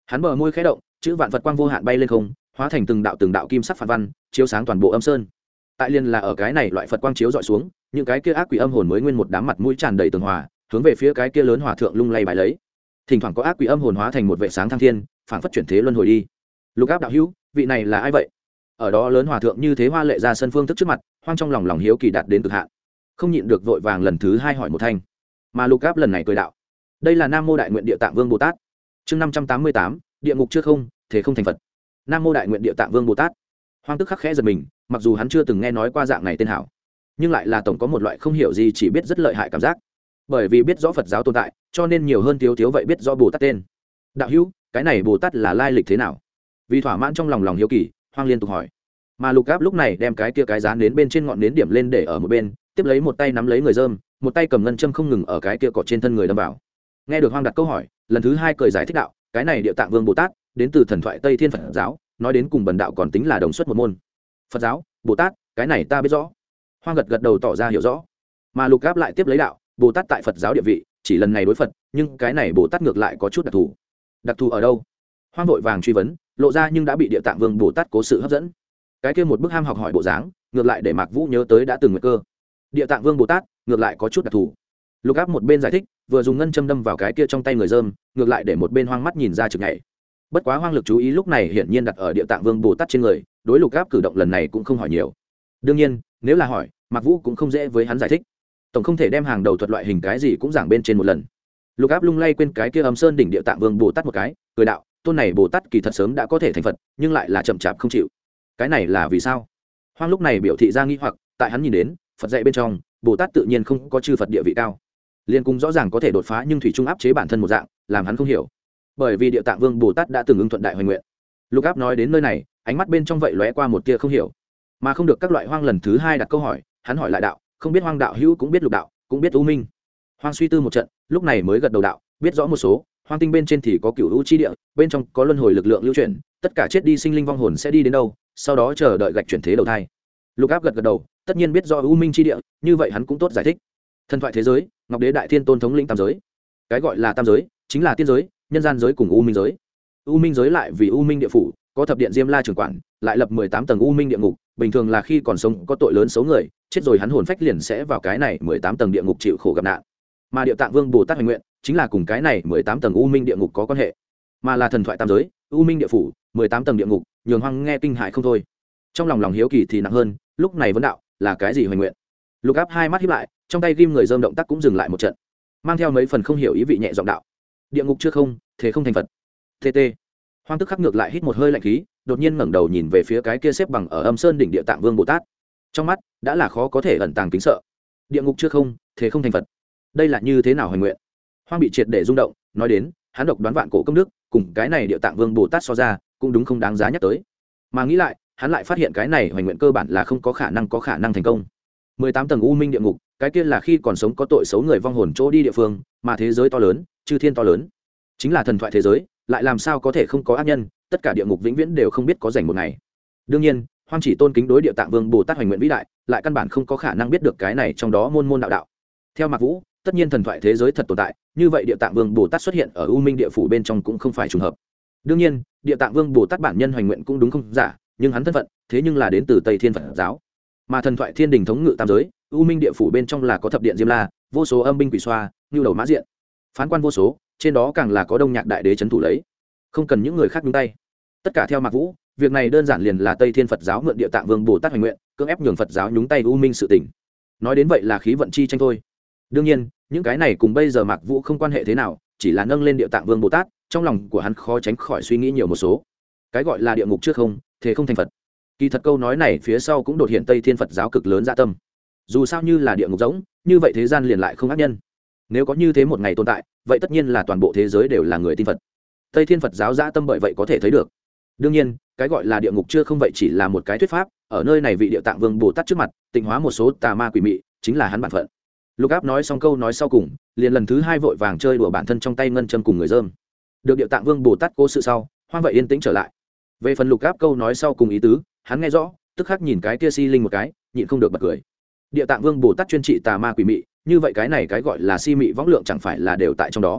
Hắn bờ môi khẽ động, chữ vạn Phật quang vô hạn bay lên không, hóa thành từng đạo kim sắc phản văn, chiếu sáng toàn bộ âm sơn. Tại liên là ở cái này loại Phật quang chiếu dọi xuống, những cái kia ác quỷ âm hồn mới nguyên một đám mặt mũi tràn đầy tường hòa, hướng về phía cái kia lớn hòa thượng lung lay bài lấy. Thỉnh thoảng có ác quỷ âm hồn hóa thành một vệ sáng thăng thiên, phảng phất chuyển thế luân hồi đi. Lục Áp đạo hữu, vị này là ai vậy? Ở đó lớn hòa thượng như thế hoa lệ ra sân phương thức trước mặt, hoang trong lòng hiếu kỳ đạt đến cực hạn, không nhịn được vội vàng lần thứ hai hỏi một thanh. Mà Lục Áp lần này cười đạo: đây là Nam Mô Đại Nguyện Địa Tạng Vương Bồ Tát. Chương 588, địa ngục chưa không, thế không thành Phật. Nam Mô Đại Nguyện Địa Tạng Vương Bồ Tát. Hoang tức khắc khẽ giật mình, mặc dù hắn chưa từng nghe nói qua dạng này tên hảo, nhưng lại là tổng có một loại không hiểu gì chỉ biết rất lợi hại cảm giác. Bởi vì biết rõ Phật giáo tồn tại, cho nên nhiều hơn thiếu vậy biết rõ Bồ Tát tên. Đạo hữu, cái này Bồ Tát là lai lịch thế nào? Vì thỏa mãn trong lòng hiếu kỳ, Hoang liên tục hỏi. Mà Lục Áp lúc này đem cái kia cái dán đến bên trên ngọn nến điểm lên để ở một bên, tiếp lấy một tay nắm lấy người dơm, một tay cầm ngân châm không ngừng ở cái kia cỏ trên thân người đâm vào. Nghe được Hoang đặt câu hỏi, lần thứ hai cười giải thích đạo: cái này Địa Tạng Vương Bồ Tát đến từ thần thoại Tây Thiên Phật giáo, nói đến cùng bần đạo còn tính là đồng xuất một môn. Phật giáo, Bồ Tát, cái này ta biết rõ. Hoang gật đầu tỏ ra hiểu rõ. Mà Lục Áp lại tiếp lấy đạo: Bồ Tát tại Phật giáo địa vị chỉ lần này đối Phật, nhưng cái này Bồ Tát ngược lại có chút đặc thù. Đặc thù ở đâu? Hoang vội vàng truy vấn, lộ ra nhưng đã bị Địa Tạng Vương Bồ Tát cố sự hấp dẫn. Cái kia một bức ham học hỏi bộ dáng, ngược lại để Mạc Vũ nhớ tới đã từng nguyện cơ. Địa Tạng Vương Bồ Tát ngược lại có chút đặc thù. Lục Áp một bên giải thích, vừa dùng ngân châm đâm vào cái kia trong tay người dơm, ngược lại để một bên Hoang mắt nhìn ra trực nhảy. Bất quá Hoang lực chú ý lúc này hiển nhiên đặt ở Địa Tạng Vương Bồ Tát trên người, đối Lục Áp cử động lần này cũng không hỏi nhiều. Đương nhiên, nếu là hỏi, Mạc Vũ cũng không dễ với hắn giải thích. Tổng không thể đem hàng đầu thuật loại hình cái gì cũng giảng bên trên một lần. Lục Áp lung lay quên cái kia Âm Sơn đỉnh Địa Tạng Vương Bồ Tát một cái, cười đạo: tôn này Bồ Tát kỳ thật sớm đã có thể thành Phật, nhưng lại là chậm chạp không chịu. Cái này là vì sao? Hoang lúc này biểu thị ra nghi hoặc, tại hắn nhìn đến, Phật dạy bên trong, Bồ Tát tự nhiên không có chư Phật địa vị cao, liên cung rõ ràng có thể đột phá nhưng thủy trung áp chế bản thân một dạng, làm hắn không hiểu. Bởi vì Địa Tạng Vương Bồ Tát đã từng ứng thuận đại hoành nguyện. Lục Áp nói đến nơi này, ánh mắt bên trong vậy lóe qua một tia không hiểu, mà không được các loại Hoang lần thứ hai đặt câu hỏi, hắn hỏi lại đạo: không biết Hoang đạo hữu cũng biết Lục đạo, cũng biết U Minh? Hoang suy tư một trận, lúc này mới gật đầu đạo: biết rõ một số. Hoang tinh bên trên thì có cửu u chi địa, bên trong có luân hồi lực lượng lưu chuyển, tất cả chết đi sinh linh vong hồn sẽ đi đến đâu, sau đó chờ đợi gạch chuyển thế đầu thai. Lục Áp gật đầu, tất nhiên biết rõ U Minh chi địa, như vậy hắn cũng tốt giải thích. Thần thoại thế giới, Ngọc Đế Đại Thiên Tôn thống lĩnh tam giới. Cái gọi là tam giới, chính là tiên giới, nhân gian giới cùng U Minh giới. U Minh giới lại vì U Minh địa phủ, có thập điện Diêm La trưởng quản, lại lập 18 tầng U Minh địa ngục, bình thường là khi còn sống có tội lớn xấu người, chết rồi hắn hồn phách liền sẽ vào cái này 18 tầng địa ngục chịu khổ gặp nạn. Mà Địa Tạng Vương Bồ Tát hoành nguyện, chính là cùng cái này 18 tầng U Minh địa ngục có quan hệ, mà là thần thoại tam giới, U Minh địa phủ, 18 tầng địa ngục, nhường Hoang nghe kinh hại không thôi. Trong lòng hiếu kỳ thì nặng hơn, lúc này vấn đạo: là cái gì hoành nguyện? Lục Áp hai mắt híp lại, trong tay ghim người dơm động tác cũng dừng lại một trận, mang theo mấy phần không hiểu ý vị nhẹ giọng đạo: địa ngục chưa không, thế không thành Phật. TT. Hoang tức khắc ngược lại hít một hơi lạnh khí, đột nhiên ngẩng đầu nhìn về phía cái kia xếp bằng ở Âm Sơn đỉnh Địa Tạng Vương Bồ Tát, trong mắt đã là khó có thể ẩn tàng kính sợ. Địa ngục chưa không, thế không thành Phật, đây là như thế nào hoành nguyện? Hoang bị triệt để rung động, nói đến, hắn độc đoán vạn cổ công đức, cùng cái này Địa Tạng Vương Bồ Tát so ra, cũng đúng không đáng giá nhắc tới. Mà nghĩ lại, hắn lại phát hiện cái này hoành nguyện cơ bản là không có khả năng thành công. 18 tầng U Minh địa ngục, cái kia là khi còn sống có tội xấu người vong hồn chỗ đi địa phương, mà thế giới to lớn, chư thiên to lớn, chính là thần thoại thế giới, lại làm sao có thể không có ác nhân, tất cả địa ngục vĩnh viễn đều không biết có rảnh một ngày. Đương nhiên, Hoang chỉ tôn kính đối Địa Tạng Vương Bồ Tát hoành nguyện vĩ đại, lại căn bản không có khả năng biết được cái này trong đó môn đạo. Theo Mạc Vũ, tất nhiên thần thoại thế giới thật tồn tại, như vậy Địa Tạng Vương Bồ Tát xuất hiện ở U Minh địa phủ bên trong cũng không phải trùng hợp. Đương nhiên, Địa Tạng Vương Bồ Tát bản nhân hoành nguyện cũng đúng không giả, nhưng hắn thân phận thế nhưng là đến từ Tây Thiên Phật giáo, mà thần thoại thiên đình thống ngự tam giới, U Minh địa phủ bên trong là có thập điện Diêm La, vô số âm binh quỷ xoa, như đầu mã diện, phán quan vô số, trên đó càng là có Đông Nhạc Đại Đế trấn thủ lấy, không cần những người khác nhúng tay. Tất cả theo Mạc Vũ, việc này đơn giản liền là Tây Thiên Phật giáo mượn Địa Tạng Vương Bồ Tát hoành nguyện, cưỡng ép nhường Phật giáo nhúng tay U Minh sự tình. Nói đến vậy là khí vận chi tranh thôi. Đương nhiên, những cái này cùng bây giờ Mạc Vũ không quan hệ thế nào, chỉ là nâng lên Địa Tạng Vương Bồ Tát, trong lòng của hắn khó tránh khỏi suy nghĩ nhiều một số. Cái gọi là địa ngục trước không, thế không thành Phật. Kỳ thật câu nói này phía sau cũng đột hiện Tây Thiên Phật giáo cực lớn dạ tâm. Dù sao như là địa ngục rỗng, như vậy thế gian liền lại không ác nhân. Nếu có như thế một ngày tồn tại, vậy tất nhiên là toàn bộ thế giới đều là người tin Phật. Tây Thiên Phật giáo dạ tâm bởi vậy có thể thấy được. Đương nhiên, cái gọi là địa ngục chưa không vậy chỉ là một cái thuyết pháp, ở nơi này vị Địa Tạng Vương Bồ Tát trước mặt, tịnh hóa một số tà ma quỷ mị, chính là hắn bản phận. Lục Áp nói xong câu nói sau cùng, liền lần thứ hai vội vàng chơi đùa bản thân trong tay ngân châm cùng người dơm. Được Địa Tạng Vương Bồ Tát cố sự sau, Hoang vậy yên tĩnh trở lại. Về phần Lục Áp câu nói sau cùng ý tứ, hắn nghe rõ, tức khắc nhìn cái kia si linh một cái, nhịn không được bật cười. Địa Tạng Vương Bồ Tát chuyên trị tà ma quỷ mị, như vậy cái này cái gọi là si mị võng lượng chẳng phải là đều tại trong đó.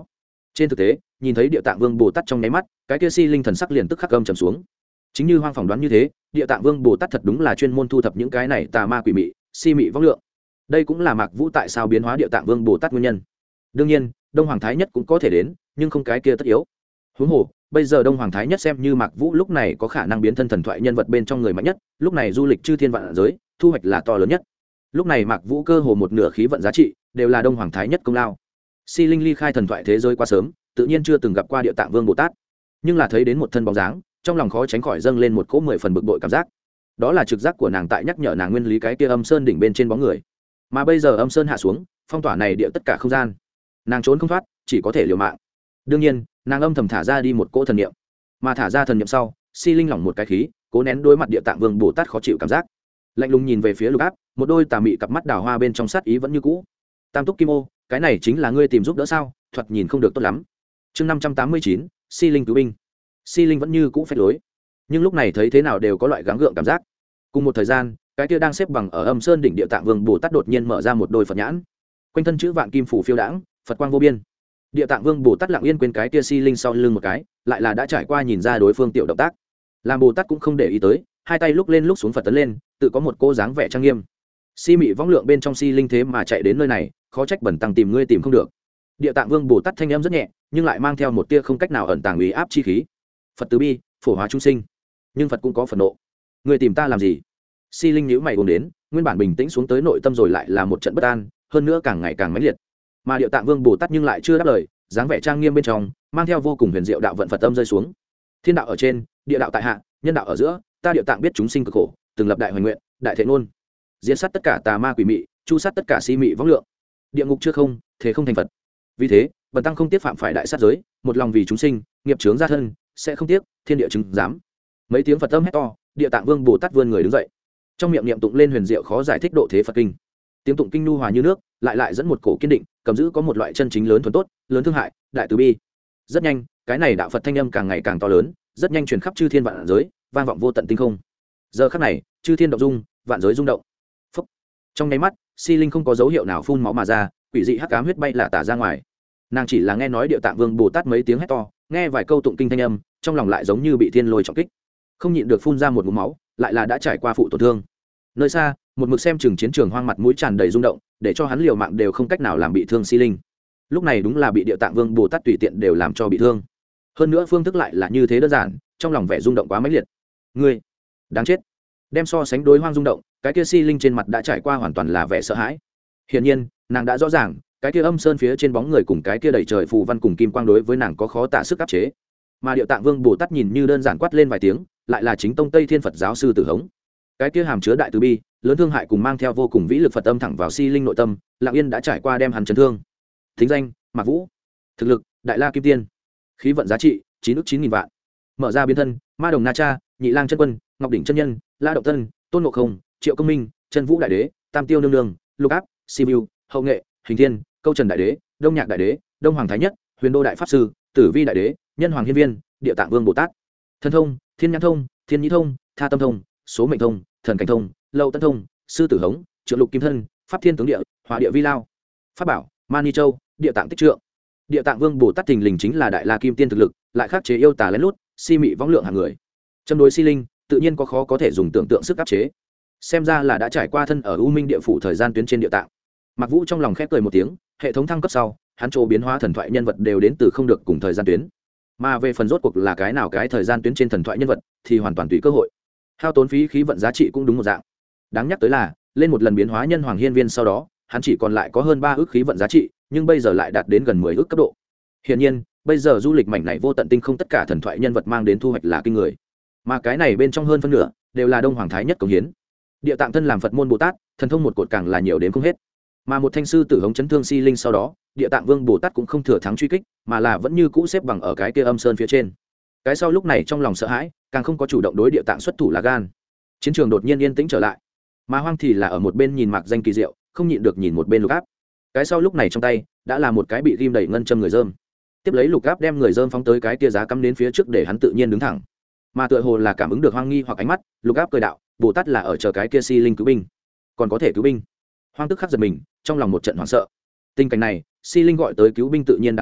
Trên thực tế nhìn thấy địa tạng vương bồ tát trong nháy mắt, cái kia si linh thần sắc liền tức khắc âm trầm xuống. Chính như Hoang phỏng đoán như thế, địa tạng vương bồ tát thật đúng là chuyên môn thu thập những cái này tà ma quỷ mị si mị vong lượng. Đây cũng là Mạc Vũ tại sao biến hóa địa tạng vương bồ tát nguyên nhân. Đương nhiên Đông Hoàng Thái Nhất cũng có thể đến, nhưng không cái kia tất yếu. Huống hồ bây giờ Đông Hoàng Thái Nhất xem như Mạc Vũ lúc này có khả năng biến thân thần thoại nhân vật bên trong người mạnh nhất, lúc này du lịch chư thiên vạn giới, thu hoạch là to lớn nhất. Lúc này Mạc Vũ cơ hồ một nửa khí vận giá trị đều là Đông Hoàng Thái Nhất công lao. Si linh ly khai thần thoại thế giới quá sớm, tự nhiên chưa từng gặp qua địa tạng vương bồ tát, nhưng là thấy đến một thân bóng dáng, trong lòng khó tránh khỏi dâng lên một cỗ 10 phần bực bội cảm giác. Đó là trực giác của nàng tại nhắc nhở nàng nguyên lý cái kia âm sơn đỉnh bên trên bóng người, mà bây giờ âm sơn hạ xuống, phong tỏa này địa tất cả không gian, nàng trốn không thoát, chỉ có thể liều mạng. Đương nhiên nàng âm thầm thả ra đi một cỗ thần niệm, mà thả ra thần niệm sau, si linh lỏng một cái khí, cố nén đối mặt địa tạng vương bồ tát khó chịu cảm giác, lạnh lùng nhìn về phía Lục Áp, một đôi tà mị cặp mắt đào hoa bên trong sát ý vẫn như cũ. Tam túc kim ô, cái này chính là ngươi tìm giúp đỡ sao? Thoạt nhìn không được tốt lắm. Chương 589, si linh cứu binh. Si linh vẫn như cũ phách lối, nhưng lúc này thấy thế nào đều có loại gắng gượng cảm giác. Cùng một thời gian, cái kia đang xếp bằng ở âm sơn đỉnh địa tạng vương bồ tát đột nhiên mở ra một đôi phật nhãn, quanh thân chữ vạn kim phủ phiêu đãng, phật quang vô biên. Địa tạng vương bồ tát lặng yên quên cái kia si linh sau lưng một cái, lại là đã trải qua nhìn ra đối phương tiểu động tác, làm bồ tát cũng không để ý tới, hai tay lúc lên lúc xuống phật tấn lên, tự có một cô dáng vẻ trang nghiêm. Si mị võng lượng bên trong si linh thế mà chạy đến nơi này, khó trách bẩn tăng tìm ngươi tìm không được. Địa tạng vương bồ tát thanh âm rất nhẹ, nhưng lại mang theo một tia không cách nào ẩn tàng uy áp chi khí. Phật từ bi phổ hóa chúng sinh, nhưng Phật cũng có phần nộ. Ngươi tìm ta làm gì? Si linh nhíu mày uống đến, nguyên bản bình tĩnh xuống tới nội tâm rồi lại là một trận bất an, hơn nữa càng ngày càng mãnh liệt. Mà địa tạng vương bồ tát nhưng lại chưa đáp lời, dáng vẻ trang nghiêm bên trong mang theo vô cùng huyền diệu đạo vận Phật âm rơi xuống. Thiên đạo ở trên, địa đạo tại hạ, nhân đạo ở giữa, ta địa tạng biết chúng sinh cực khổ, từng lập đại hoành nguyện, đại thể ngôn, diễn sát tất cả tà ma quỷ mị, chu sát tất cả si mị võng lượng. Địa ngục chưa không, thế không thành Phật. Vì thế bần tăng không tiếc phạm phải đại sát giới, một lòng vì chúng sinh, nghiệp chướng gia thân, sẽ không tiếc thiên địa chứng giám. Mấy tiếng Phật âm hét to, địa tạng vương bồ tát vươn người đứng dậy, trong miệng niệm tụng lên huyền diệu khó giải thích độ thế Phật kinh. Tiếng tụng kinh nhu hòa như nước, lại dẫn một cổ kiên định, cầm giữ có một loại chân chính lớn thuần tốt, lớn thương hại, đại từ bi. Rất nhanh cái này đạo Phật thanh âm càng ngày càng to lớn, rất nhanh truyền khắp chư thiên vạn giới, vang vọng vô tận tinh không. Giờ khắc này chư thiên động dung, vạn giới rung động. Phúc. Trong nháy mắt si linh không có dấu hiệu nào phun máu mà ra, quỷ dị hắc ám huyết bay là tả ra ngoài. Nàng chỉ là nghe nói địa tạng vương bồ tát mấy tiếng hét to, nghe vài câu tụng kinh thanh âm, trong lòng lại giống như bị thiên lôi trọng kích, không nhịn được phun ra một ngụm máu, lại là đã trải qua phụ tổn thương. Nơi xa một mực xem chừng chiến trường hoang mặt mũi tràn đầy rung động, để cho hắn liều mạng đều không cách nào làm bị thương si linh. Lúc này đúng là bị địa tạng vương bồ tát tùy tiện đều làm cho bị thương, hơn nữa phương thức lại là như thế đơn giản, trong lòng vẻ rung động quá mãnh liệt. Ngươi đáng chết. Đem so sánh đối hoang rung động, cái kia si linh trên mặt đã trải qua hoàn toàn là vẻ sợ hãi. Hiển nhiên nàng đã rõ ràng cái kia âm sơn phía trên bóng người cùng cái kia đầy trời phù văn cùng kim quang đối với nàng có khó tả sức áp chế. Mà địa tạng vương bồ tát nhìn như đơn giản quát lên vài tiếng, lại là chính tông Tây Thiên Phật giáo sư Tử Hống. Cái kia hàm chứa đại từ bi, lớn thương hại cùng mang theo vô cùng vĩ lực Phật âm thẳng vào si linh nội tâm, lặng yên đã trải qua đem hắn chấn thương. Thính danh Mạc Vũ, thực lực đại la kim tiên, khí vận giá trị 9.000 vạn, mở ra biến thân ma đồng na cha, nhị lang chân quân, ngọc đỉnh chân nhân, la động tân, tôn ngộ không, triệu công minh, chân vũ đại đế, tam tiêu nương nương, lục áp, sibiu, hậu nghệ, hình thiên, câu trần đại đế, đông nhạc đại đế, đông hoàng thái nhất, huyền đô đại pháp sư, tử vi đại đế, nhân hoàng hiên viên, địa tạng vương bồ tát. Thần thông thiên nhãn thông, thiên nhĩ thông, tha tâm thông, số mệnh thông, thần cảnh thông, lâu tân thông, sư tử hống, trượng lục kim thân, pháp thiên tướng địa, hỏa địa vi lao. Pháp bảo mani châu, địa tạng tích trượng. Địa tạng vương bồ tát thình lình chính là đại la kim tiên thực lực, lại khắc chế yêu tà lén lút, si mị võng lượng hàng người. Châm đối si linh tự nhiên khó có thể dùng tưởng tượng sức áp chế. Xem ra là đã trải qua thân ở u minh địa phủ thời gian tuyến trên địa tạng. Mạc Vũ trong lòng khép cười một tiếng, hệ thống thăng cấp sau hắn chỗ biến hóa thần thoại nhân vật đều đến từ không được cùng thời gian tuyến, mà về phần rốt cuộc là cái nào cái thời gian tuyến trên thần thoại nhân vật thì hoàn toàn tùy cơ hội, hao tốn phí khí vận giá trị cũng đúng một dạng. Đáng nhắc tới là lên một lần biến hóa nhân hoàng hiên viên sau đó hắn chỉ còn lại có hơn 3 ước khí vận giá trị, nhưng bây giờ lại đạt đến gần 10 ước cấp độ. Hiển nhiên bây giờ du lịch mảnh này vô tận tinh không tất cả thần thoại nhân vật mang đến thu hoạch là kinh người, mà cái này bên trong hơn phân nửa đều là đông hoàng thái nhất cống hiến. Địa tạng thân làm Phật môn Bồ Tát, thần thông một cột càng là nhiều đến không hết. Mà một thanh sư tử hống chấn thương si linh sau đó, địa tạng vương Bồ Tát cũng không thừa thắng truy kích, mà là vẫn như cũ xếp bằng ở cái kia âm sơn phía trên. Cái sau lúc này trong lòng sợ hãi, càng không có chủ động đối địa tạng xuất thủ là gan. Chiến trường đột nhiên yên tĩnh trở lại, mà hoang thì là ở một bên nhìn Mạc Danh kỳ diệu, không nhịn được nhìn một bên Lục Áp. Cái sau lúc này trong tay đã là một cái bị ghim đầy ngân châm người dơm. Tiếp lấy Lục Áp đem người dơm phóng tới cái kia giá cắm đến phía trước để hắn tự nhiên đứng thẳng. Mà tựa hồ là cảm ứng được hoang nghi hoặc ánh mắt, Lục Áp cười đạo, Bồ Tát là ở chờ cái kia si linh cứu binh, còn có thể cứu binh. Hoang tức khắc giật mình, trong lòng một trận hoảng sợ. Tình cảnh này si linh gọi tới cứu binh tự nhiên đáng sợ,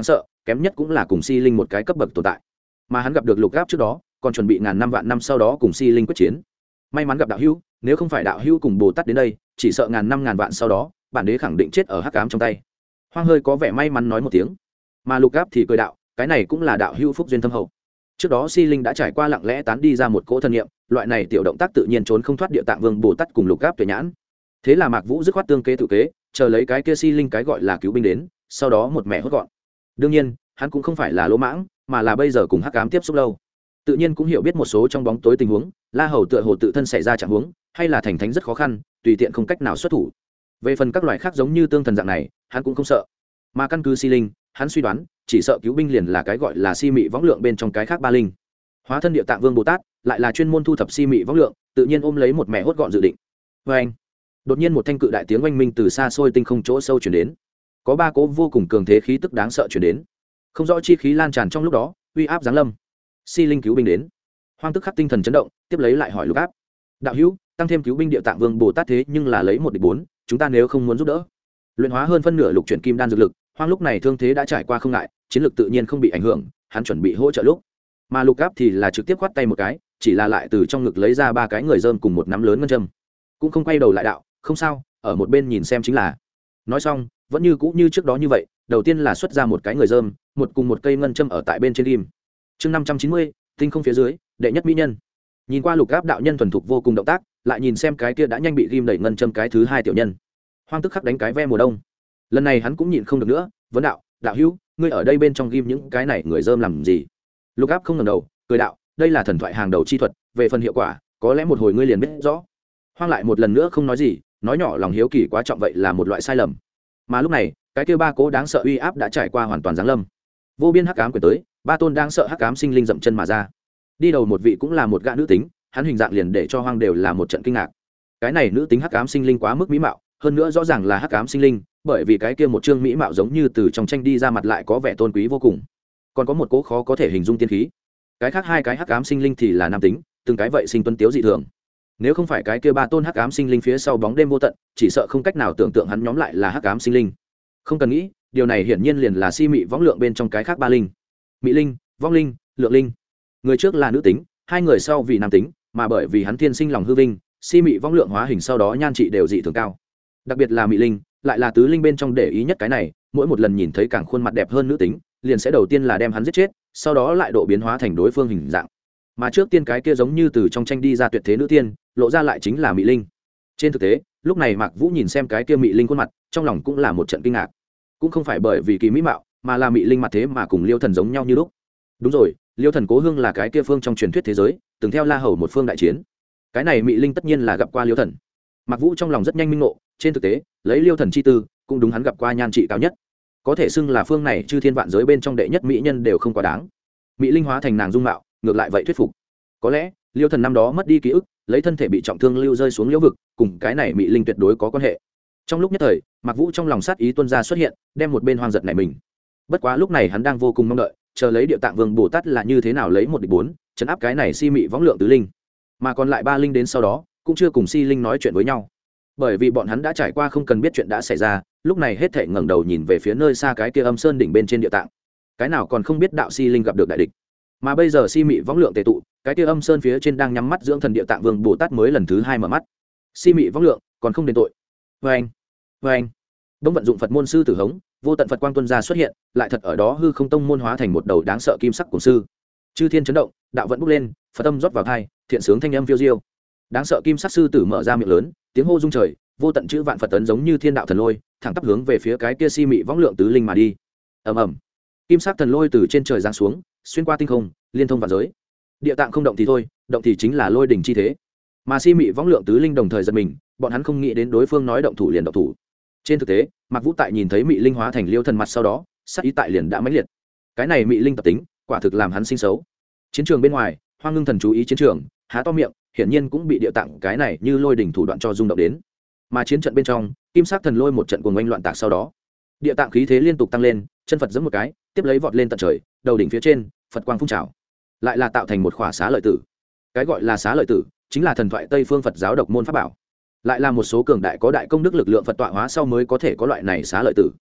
kém nhất cũng là cùng si linh một cái cấp bậc tồn tại. Mà hắn gặp được Lục Áp trước đó còn chuẩn bị ngàn năm vạn năm sau đó cùng si linh quyết chiến. May mắn gặp đạo hữu, nếu không phải đạo hữu cùng Bồ Tát đến đây, chỉ sợ ngàn năm ngàn vạn sau đó bản đế khẳng định chết ở hắc ám trong tay. Hoang hơi có vẻ may mắn nói một tiếng, mà Lục Áp thì cười đạo, cái này cũng là đạo hữu phúc duyên thâm hậu. Trước đó si linh đã trải qua lặng lẽ tán đi ra một cỗ thân nhiệm, loại này tiểu động tác tự nhiên trốn không thoát Địa Tạng Vương Bồ Tát cùng Lục Áp Tuệ Nhãn. Thế là Mạc Vũ dứt khoát tương kế tự kế, chờ lấy cái kia si linh cái gọi là cứu binh đến, sau đó một mẹ hốt gọn. Đương nhiên hắn cũng không phải là lỗ mãng, mà là bây giờ cùng hắc ám tiếp xúc lâu, tự nhiên cũng hiểu biết một số trong bóng tối tình huống. La Hầu tựa hồ tự thân xảy ra trạng huống, hay là thành thánh rất khó khăn, tùy tiện không cách nào xuất thủ. Về phần các loại khác giống như tương thần dạng này, hắn cũng không sợ. Mà căn cứ si linh, hắn suy đoán chỉ sợ cứu binh liền là cái gọi là si mị võng lượng bên trong cái khác ba linh. Hóa thân Địa Tạng Vương Bồ Tát lại là chuyên môn thu thập si mị võng lượng, tự nhiên ôm lấy một mẹ hốt gọn dự định. Vê anh, đột nhiên một thanh cự đại tiếng oanh minh từ xa xôi tinh không chỗ sâu chuyển đến, có ba cỗ vô cùng cường thế khí tức đáng sợ chuyển đến, không rõ chi khí lan tràn trong lúc đó, uy áp giáng lâm. Si linh cứu binh đến. Hoang tức khắc tinh thần chấn động, tiếp lấy lại hỏi Lục Áp, đạo hữu, tăng thêm cứu binh Địa Tạng Vương Bồ Tát thế nhưng là lấy một địch bốn, chúng ta nếu không muốn giúp đỡ, luyện hóa hơn phân nửa lục chuyển kim đan dược lực, Hoang lúc này thương thế đã trải qua không ngại, chiến lực tự nhiên không bị ảnh hưởng, hắn chuẩn bị hỗ trợ lúc. Mà Lục Áp thì là trực tiếp khoát tay một cái, chỉ là lại từ trong ngực lấy ra ba cái người dơm cùng một nắm lớn ngân châm, cũng không quay đầu lại đạo, không sao, ở một bên nhìn xem chính là. Nói xong vẫn như cũ như trước đó như vậy, đầu tiên là xuất ra một cái người dơm, một cùng một cây ngân châm ở tại bên trên ghim. Chương 590, tinh không phía dưới, đệ nhất mỹ nhân. Nhìn qua Lục Áp đạo nhân thuần thục vô cùng động tác, lại nhìn xem cái kia đã nhanh bị ghim đẩy ngân châm cái thứ hai tiểu nhân. Hoang tức khắc đánh cái ve mùa đông. Lần này hắn cũng nhịn không được nữa, vấn đạo, đạo hữu, ngươi ở đây bên trong ghim những cái này người dơm làm gì? Lục Áp không ngẩng đầu, cười đạo, đây là thần thoại hàng đầu chi thuật, về phần hiệu quả, có lẽ một hồi ngươi liền biết rõ. Hoang lại một lần nữa không nói gì, nói nhỏ lòng hiếu kỳ quá trọng vậy là một loại sai lầm. Mà lúc này cái kia ba cố đáng sợ uy áp đã trải qua hoàn toàn giáng lâm, vô biên hắc ám quyển tới, ba tôn đáng sợ hắc ám sinh linh dậm chân mà ra. Đi đầu một vị cũng là một gã nữ tính, hắn hình dạng liền để cho Hoang đều là một trận kinh ngạc. Cái này nữ tính hắc ám sinh linh quá mức mỹ mạo, hơn nữa rõ ràng là hắc ám sinh linh, bởi vì cái kia một trương mỹ mạo giống như từ trong tranh đi ra mặt lại có vẻ tôn quý vô cùng, còn có một cố khó có thể hình dung tiên khí. Cái khác hai cái hắc ám sinh linh thì là nam tính, từng cái vậy sinh tuấn tiếu dị thường. Nếu không phải cái kia ba tôn hắc ám sinh linh phía sau bóng đêm vô tận, chỉ sợ không cách nào tưởng tượng hắn nhóm lại là hắc ám sinh linh. Không cần nghĩ, điều này hiển nhiên liền là si mị võng lượng bên trong cái khác ba linh: mị linh, vong linh, lượng linh. Người trước là nữ tính, hai người sau vì nam tính, mà bởi vì hắn thiên sinh lòng hư vinh, si mị võng lượng hóa hình sau đó nhan trị đều dị thường cao. Đặc biệt là mị linh, lại là tứ linh bên trong để ý nhất cái này, mỗi một lần nhìn thấy càng khuôn mặt đẹp hơn nữ tính, liền sẽ đầu tiên là đem hắn giết chết, sau đó lại độ biến hóa thành đối phương hình dạng. Mà trước tiên cái kia giống như từ trong tranh đi ra tuyệt thế nữ tiên, lộ ra lại chính là mị linh. Trên thực tế lúc này Mạc Vũ nhìn xem cái kia mị linh khuôn mặt, trong lòng cũng là một trận kinh ngạc. Cũng không phải bởi vì kỳ mỹ mạo, mà là mị linh mặt thế mà cùng Liêu Thần giống nhau như lúc. Đúng rồi, Liêu Thần cố hương là cái kia phương trong truyền thuyết thế giới, từng theo La Hầu một phương đại chiến. Cái này mị linh tất nhiên là gặp qua Liêu Thần. Mạc Vũ trong lòng rất nhanh minh ngộ, trên thực tế lấy Liêu Thần chi tư, cũng đúng hắn gặp qua nhan trị cao nhất, có thể xưng là phương này chư thiên vạn giới bên trong đệ nhất mỹ nhân đều không quá đáng. Mị linh hóa thành nàng dung mạo, ngược lại vậy thuyết phục. Có lẽ Liêu Thần năm đó mất đi ký ức, lấy thân thể bị trọng thương lưu rơi xuống liễu vực, cùng cái này mị linh tuyệt đối có quan hệ. Trong lúc nhất thời Mạc Vũ trong lòng sát ý tuôn ra xuất hiện, đem một bên hoang giật này mình. Bất quá lúc này hắn đang vô cùng mong đợi, chờ lấy Địa Tạng Vương Bồ Tát là như thế nào lấy một địch bốn, chấn áp cái này si mị võng lượng tứ linh. Mà còn lại ba linh đến sau đó cũng chưa cùng si linh nói chuyện với nhau, bởi vì bọn hắn đã trải qua không cần biết chuyện đã xảy ra. Lúc này hết thảy ngẩng đầu nhìn về phía nơi xa cái kia âm sơn đỉnh bên trên địa tạng, cái nào còn không biết đạo si linh gặp được đại địch. Mà bây giờ si mị võng lượng tề tụ, cái kia âm sơn phía trên đang nhắm mắt dưỡng thần Địa Tạng Vương Bồ Tát mới lần thứ hai mở mắt. Si mị võng lượng còn không đền tội. Vê anh, vê anh, đông vận dụng Phật môn sư tử hống, vô tận Phật quang tuân ra xuất hiện, lại thật ở đó hư không tông môn hóa thành một đầu đáng sợ kim sắc của sư. Chư thiên chấn động, đạo vận bốc lên, Phật tâm rót vào thai, thiện sướng thanh âm phiêu diêu. Đáng sợ kim sắc sư tử mở ra miệng lớn, tiếng hô rung trời, vô tận chữ vạn Phật tấn giống như thiên đạo thần lôi, thẳng tắp hướng về phía cái kia si mị võng lượng tứ linh mà đi. Ầm ầm, kim sắc thần lôi từ trên trời giáng xuống, xuyên qua tinh không, liên thông vạn giới. Địa tạng không động thì thôi, động thì chính là lôi đỉnh chi thế. Mà si mị võng lượng tứ linh đồng thời giật mình, bọn hắn không nghĩ đến đối phương nói động thủ liền động thủ. Trên thực tế Mạc Vũ tại nhìn thấy mị linh hóa thành Liêu Thần mặt sau đó, sát ý tại liền đã mãnh liệt. Cái này mị linh tập tính quả thực làm hắn sinh xấu. Chiến trường bên ngoài Hoang Ngưng Thần chú ý chiến trường, há to miệng, hiển nhiên cũng bị Địa Tạng cái này như lôi đỉnh thủ đoạn cho rung động đến. Mà chiến trận bên trong kim sắc thần lôi một trận cuồng oanh loạn tạc, sau đó Địa Tạng khí thế liên tục tăng lên, chân Phật giẫm một cái, tiếp lấy vọt lên tận trời, đầu đỉnh phía trên Phật quang phun trào, lại là tạo thành một khỏa xá lợi tử. Cái gọi là xá lợi tử chính là thần thoại Tây phương Phật giáo độc môn pháp bảo, lại là một số cường đại có đại công đức lực lượng Phật tọa hóa sau mới có thể có loại này xá lợi tử.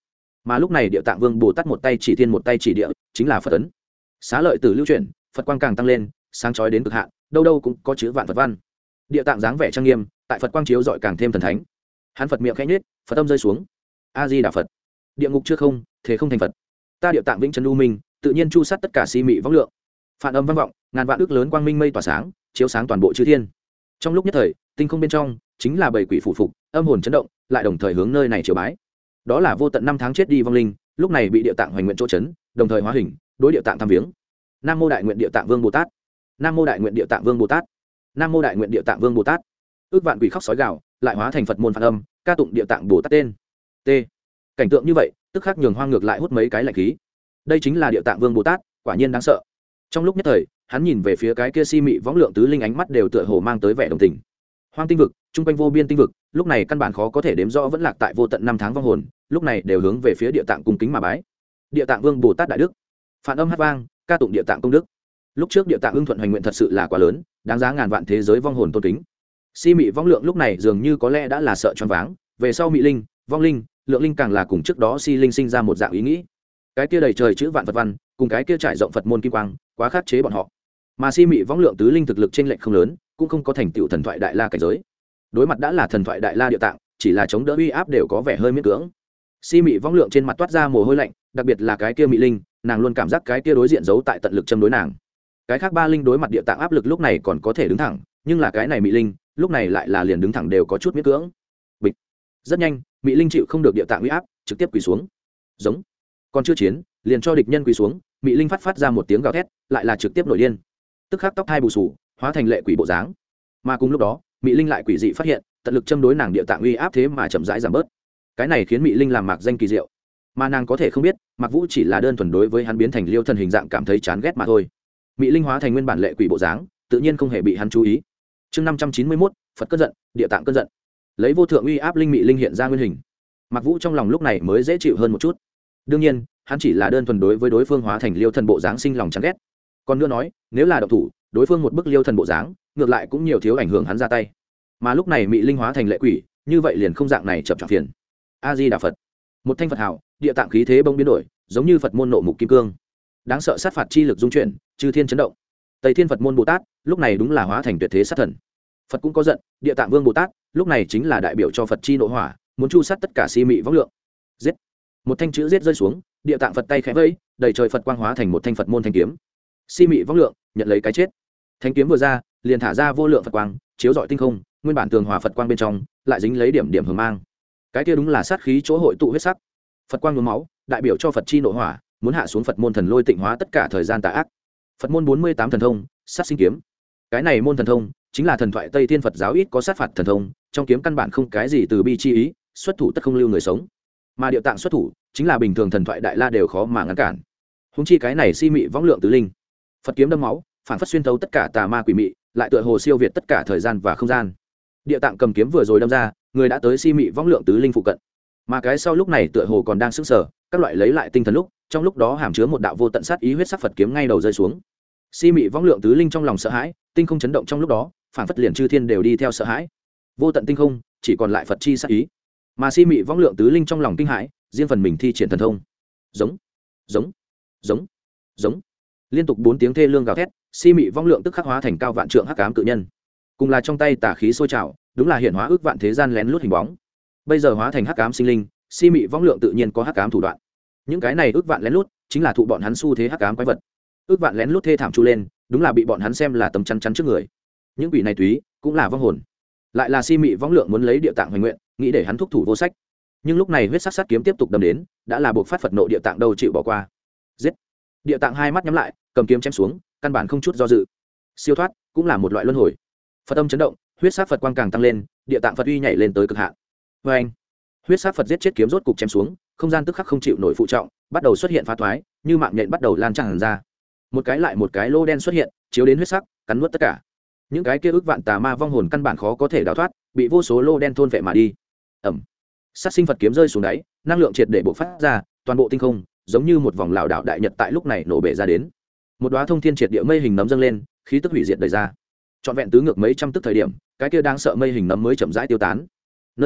mà lúc này địa tạng vương bồ tát một tay chỉ thiên một tay chỉ địa, chính là Phật ấn. Xá lợi tử lưu chuyển, Phật quang càng tăng lên, sáng chói đến cực hạn, đâu đâu cũng có chữ vạn Phật văn. Địa tạng dáng vẻ trang nghiêm, tại Phật quang chiếu rọi càng thêm thần thánh. Hắn Phật miệng khẽ nhếch, Phật âm rơi xuống. A Di Đà Phật. Địa ngục chưa không, thế không thành Phật. Ta địa tạng vĩnh trấn u minh, tự nhiên chu sát tất cả si mị võng lượng. Phản âm vang vọng, ngàn vạn ức lớn quang minh mây tỏa sáng, chiếu sáng toàn bộ chư thiên. Trong lúc nhất thời, tinh không bên trong chính là bảy quỷ phụ phục, âm hồn chấn động, lại đồng thời hướng nơi này triều bái. Đó là vô tận năm tháng chết đi vong linh, lúc này bị địa tạng hoành nguyện chỗ chấn, đồng thời hóa hình, đối địa tạng tham viếng. Nam mô đại nguyện địa tạng vương Bồ Tát. Nam mô đại nguyện địa tạng vương Bồ Tát. Nam mô đại nguyện địa tạng vương Bồ Tát. Ước vạn quỷ khóc sói gào, lại hóa thành Phật môn phản âm, ca tụng địa tạng Bồ Tát tên. T. Cảnh tượng như vậy, tức khắc nhường hoang ngược lại hút mấy cái lạnh khí. Đây chính là địa tạng vương Bồ Tát, quả nhiên đáng sợ. Trong lúc nhất thời, hắn nhìn về phía cái kia si mị võng lượng tứ linh, ánh mắt đều tựa hồ mang tới vẻ đồng tình. Hoang tinh vực, trung quanh vô biên tinh vực, lúc này căn bản khó có thể đếm rõ vẫn lạc tại vô tận năm tháng vong hồn, lúc này đều hướng về phía địa tạng cung kính mà bái. Địa tạng vương Bồ Tát đại đức, phản âm hát vang, ca tụng địa tạng công đức. Lúc trước địa tạng ưng thuận hoành nguyện thật sự là quá lớn, đáng giá ngàn vạn thế giới vong hồn tôn kính. Si mị võng lượng lúc này dường như có lẽ đã là sợ choáng váng, về sau mị linh, vong linh, lượng linh càng là cùng trước đó si linh sinh ra một dạng ý nghĩ. Cái kia đầy trời chữ vạn Phật văn, cùng cái kia trải rộng Phật môn kim quang, quá khắc chế bọn họ. Mà si mị võng lượng tứ linh thực lực trên lệch không lớn, cũng không có thành tựu thần thoại đại la cảnh giới. Đối mặt đã là thần thoại đại la địa tạng, chỉ là chống đỡ uy áp đều có vẻ hơi miễn cưỡng. Si mị võng lượng trên mặt toát ra mồ hôi lạnh, đặc biệt là cái kia mị linh, nàng luôn cảm giác cái kia đối diện giấu tại tận lực châm đối nàng. Cái khác ba linh đối mặt địa tạng áp lực lúc này còn có thể đứng thẳng, nhưng là cái này mị linh, lúc này lại là liền đứng thẳng đều có chút miễn cưỡng. Bịch. Rất nhanh, mị linh chịu không được địa tạng uy áp, trực tiếp quỳ xuống. Giống. Còn chưa chiến, liền cho địch nhân quỳ xuống, mị linh phát ra một tiếng gào thét, lại là trực tiếp nổi điên. Tức khắc tóc hai bù sù, hóa thành lệ quỷ bộ dáng. Mà cùng lúc đó, mị linh lại quỷ dị phát hiện, tận lực châm đối nàng địa tạng uy áp thế mà chậm rãi giảm bớt. Cái này khiến mị linh làm mạc danh kỳ diệu, mà nàng có thể không biết, Mạc Vũ chỉ là đơn thuần đối với hắn biến thành liêu thần hình dạng cảm thấy chán ghét mà thôi. Mị linh hóa thành nguyên bản lệ quỷ bộ dáng, tự nhiên không hề bị hắn chú ý. Chương 591, Phật cơn giận, địa tạng cơn giận. Lấy vô thượng uy áp linh mị linh hiện ra nguyên hình. Mạc Vũ trong lòng lúc này mới dễ chịu hơn một chút. Đương nhiên, hắn chỉ là đơn thuần đối với đối phương hóa thành liêu thần bộ dáng sinh lòng chán ghét. Còn nữa nói, nếu là độc thủ, đối phương một bức liêu thần bộ dáng, ngược lại cũng nhiều thiếu ảnh hưởng hắn ra tay. Mà lúc này mị linh hóa thành lệ quỷ, như vậy liền không dạng này chậm chạp phiền. A Di Đà Phật. Một thanh Phật hào, địa tạng khí thế bỗng biến đổi, giống như Phật môn nộ mục kim cương. Đáng sợ sát phạt chi lực dung chuyển, chư thiên chấn động. Tây Thiên Phật môn Bồ Tát, lúc này đúng là hóa thành tuyệt thế sát thần. Phật cũng có giận, địa tạng vương Bồ Tát, lúc này chính là đại biểu cho Phật chi nộ hỏa, muốn chu sát tất cả si mị võng lượng. Giết. Một thanh chữ giết rơi xuống, địa tạng Phật tay khẽ vẫy, đầy trời Phật quang hóa thành một thanh Phật môn thanh kiếm. Si mị võng lượng, nhận lấy cái chết. Thanh kiếm vừa ra, liền thả ra vô lượng Phật quang, chiếu rọi tinh không, nguyên bản tường hòa Phật quang bên trong, lại dính lấy điểm điểm hường mang. Cái kia đúng là sát khí chỗ hội tụ huyết sắc. Phật quang nhuốm máu, đại biểu cho Phật chi nộ hỏa, muốn hạ xuống Phật môn thần lôi tịnh hóa tất cả thời gian tà ác. Phật môn 48 thần thông, sát sinh kiếm. Cái này môn thần thông chính là thần thoại Tây Thiên Phật giáo ít có sát phạt thần thông, trong kiếm căn bản không cái gì từ bi chi ý, xuất thủ tất không lưu người sống. Mà địa tạng xuất thủ, chính là bình thường thần thoại đại la đều khó mà ngăn cản. Huống chi cái này si mị võng lượng tứ linh. Phật kiếm đâm máu, phản phất xuyên thấu tất cả tà ma quỷ mị, lại tựa hồ siêu việt tất cả thời gian và không gian. Địa tạng cầm kiếm vừa rồi đâm ra, người đã tới si mị võng lượng tứ linh phụ cận. Mà cái sau lúc này tựa hồ còn đang sững sờ, các loại lấy lại tinh thần lúc, trong lúc đó hàm chứa một đạo vô tận sát ý huyết sắc Phật kiếm ngay đầu rơi xuống. Si mị võng lượng tứ linh trong lòng sợ hãi, tinh không chấn động trong lúc đó, phản phất liền chư thiên đều đi theo sợ hãi. Vô tận tinh không, chỉ còn lại Phật chi sát ý. Mà si mị võng lượng tứ linh trong lòng kinh hãi, riêng phần mình thi triển thần thông. Giống, giống, giống, giống. Liên tục 4 tiếng thê lương gào thét, si mị võng lượng tức khắc hóa thành cao vạn trượng hắc ám cự nhân. Cùng là trong tay tà khí sôi trào, đúng là hiện hóa ước vạn thế gian lén lút hình bóng. Bây giờ hóa thành hắc ám sinh linh, si mị võng lượng tự nhiên có hắc ám thủ đoạn. Những cái này ước vạn lén lút, chính là thụ bọn hắn xu thế hắc ám quái vật. Ước vạn lén lút thê thảm chu lên, đúng là bị bọn hắn xem là tấm chắn chắn trước người. Những quỷ này túy cũng là vong hồn, lại là si mị võng lượng muốn lấy địa tạng hoành nguyện, nghĩ để hắn thúc thủ vô sách. Nhưng lúc này huyết sắc sát kiếm tiếp tục đâm đến, đã là buộc phát Phật nộ địa tạng đâu chịu bỏ qua. Giết. Địa tạng hai mắt nhắm lại, cầm kiếm chém xuống, căn bản không chút do dự. Siêu thoát cũng là một loại luân hồi. Phật âm chấn động, huyết sắc Phật quang càng tăng lên, địa tạng Phật uy nhảy lên tới cực hạn. Vê anh. Huyết sắc Phật giết chết kiếm rốt cục chém xuống, không gian tức khắc không chịu nổi phụ trọng, bắt đầu xuất hiện phá thoái, như mạng nhện bắt đầu lan tràn ra. Một cái lại một cái lô đen xuất hiện, chiếu đến huyết sắc, cắn nuốt tất cả. Những cái kia ước vạn tà ma vong hồn căn bản khó có thể đào thoát, bị vô số lô đen thôn vệ mà đi. Ẩm. Sát sinh Phật kiếm rơi xuống đáy, năng lượng triệt để bộc phát ra, toàn bộ tinh không giống như một vòng lảo đảo đại nhật tại lúc này nổ bể ra đến. Một đóa thông thiên triệt địa mây hình nấm dâng lên, khí tức hủy diệt đầy ra. Trọn vẹn tứ ngược mấy trăm tức thời điểm, cái kia đáng sợ mây hình nấm mới chậm rãi tiêu tán. Nơi xa,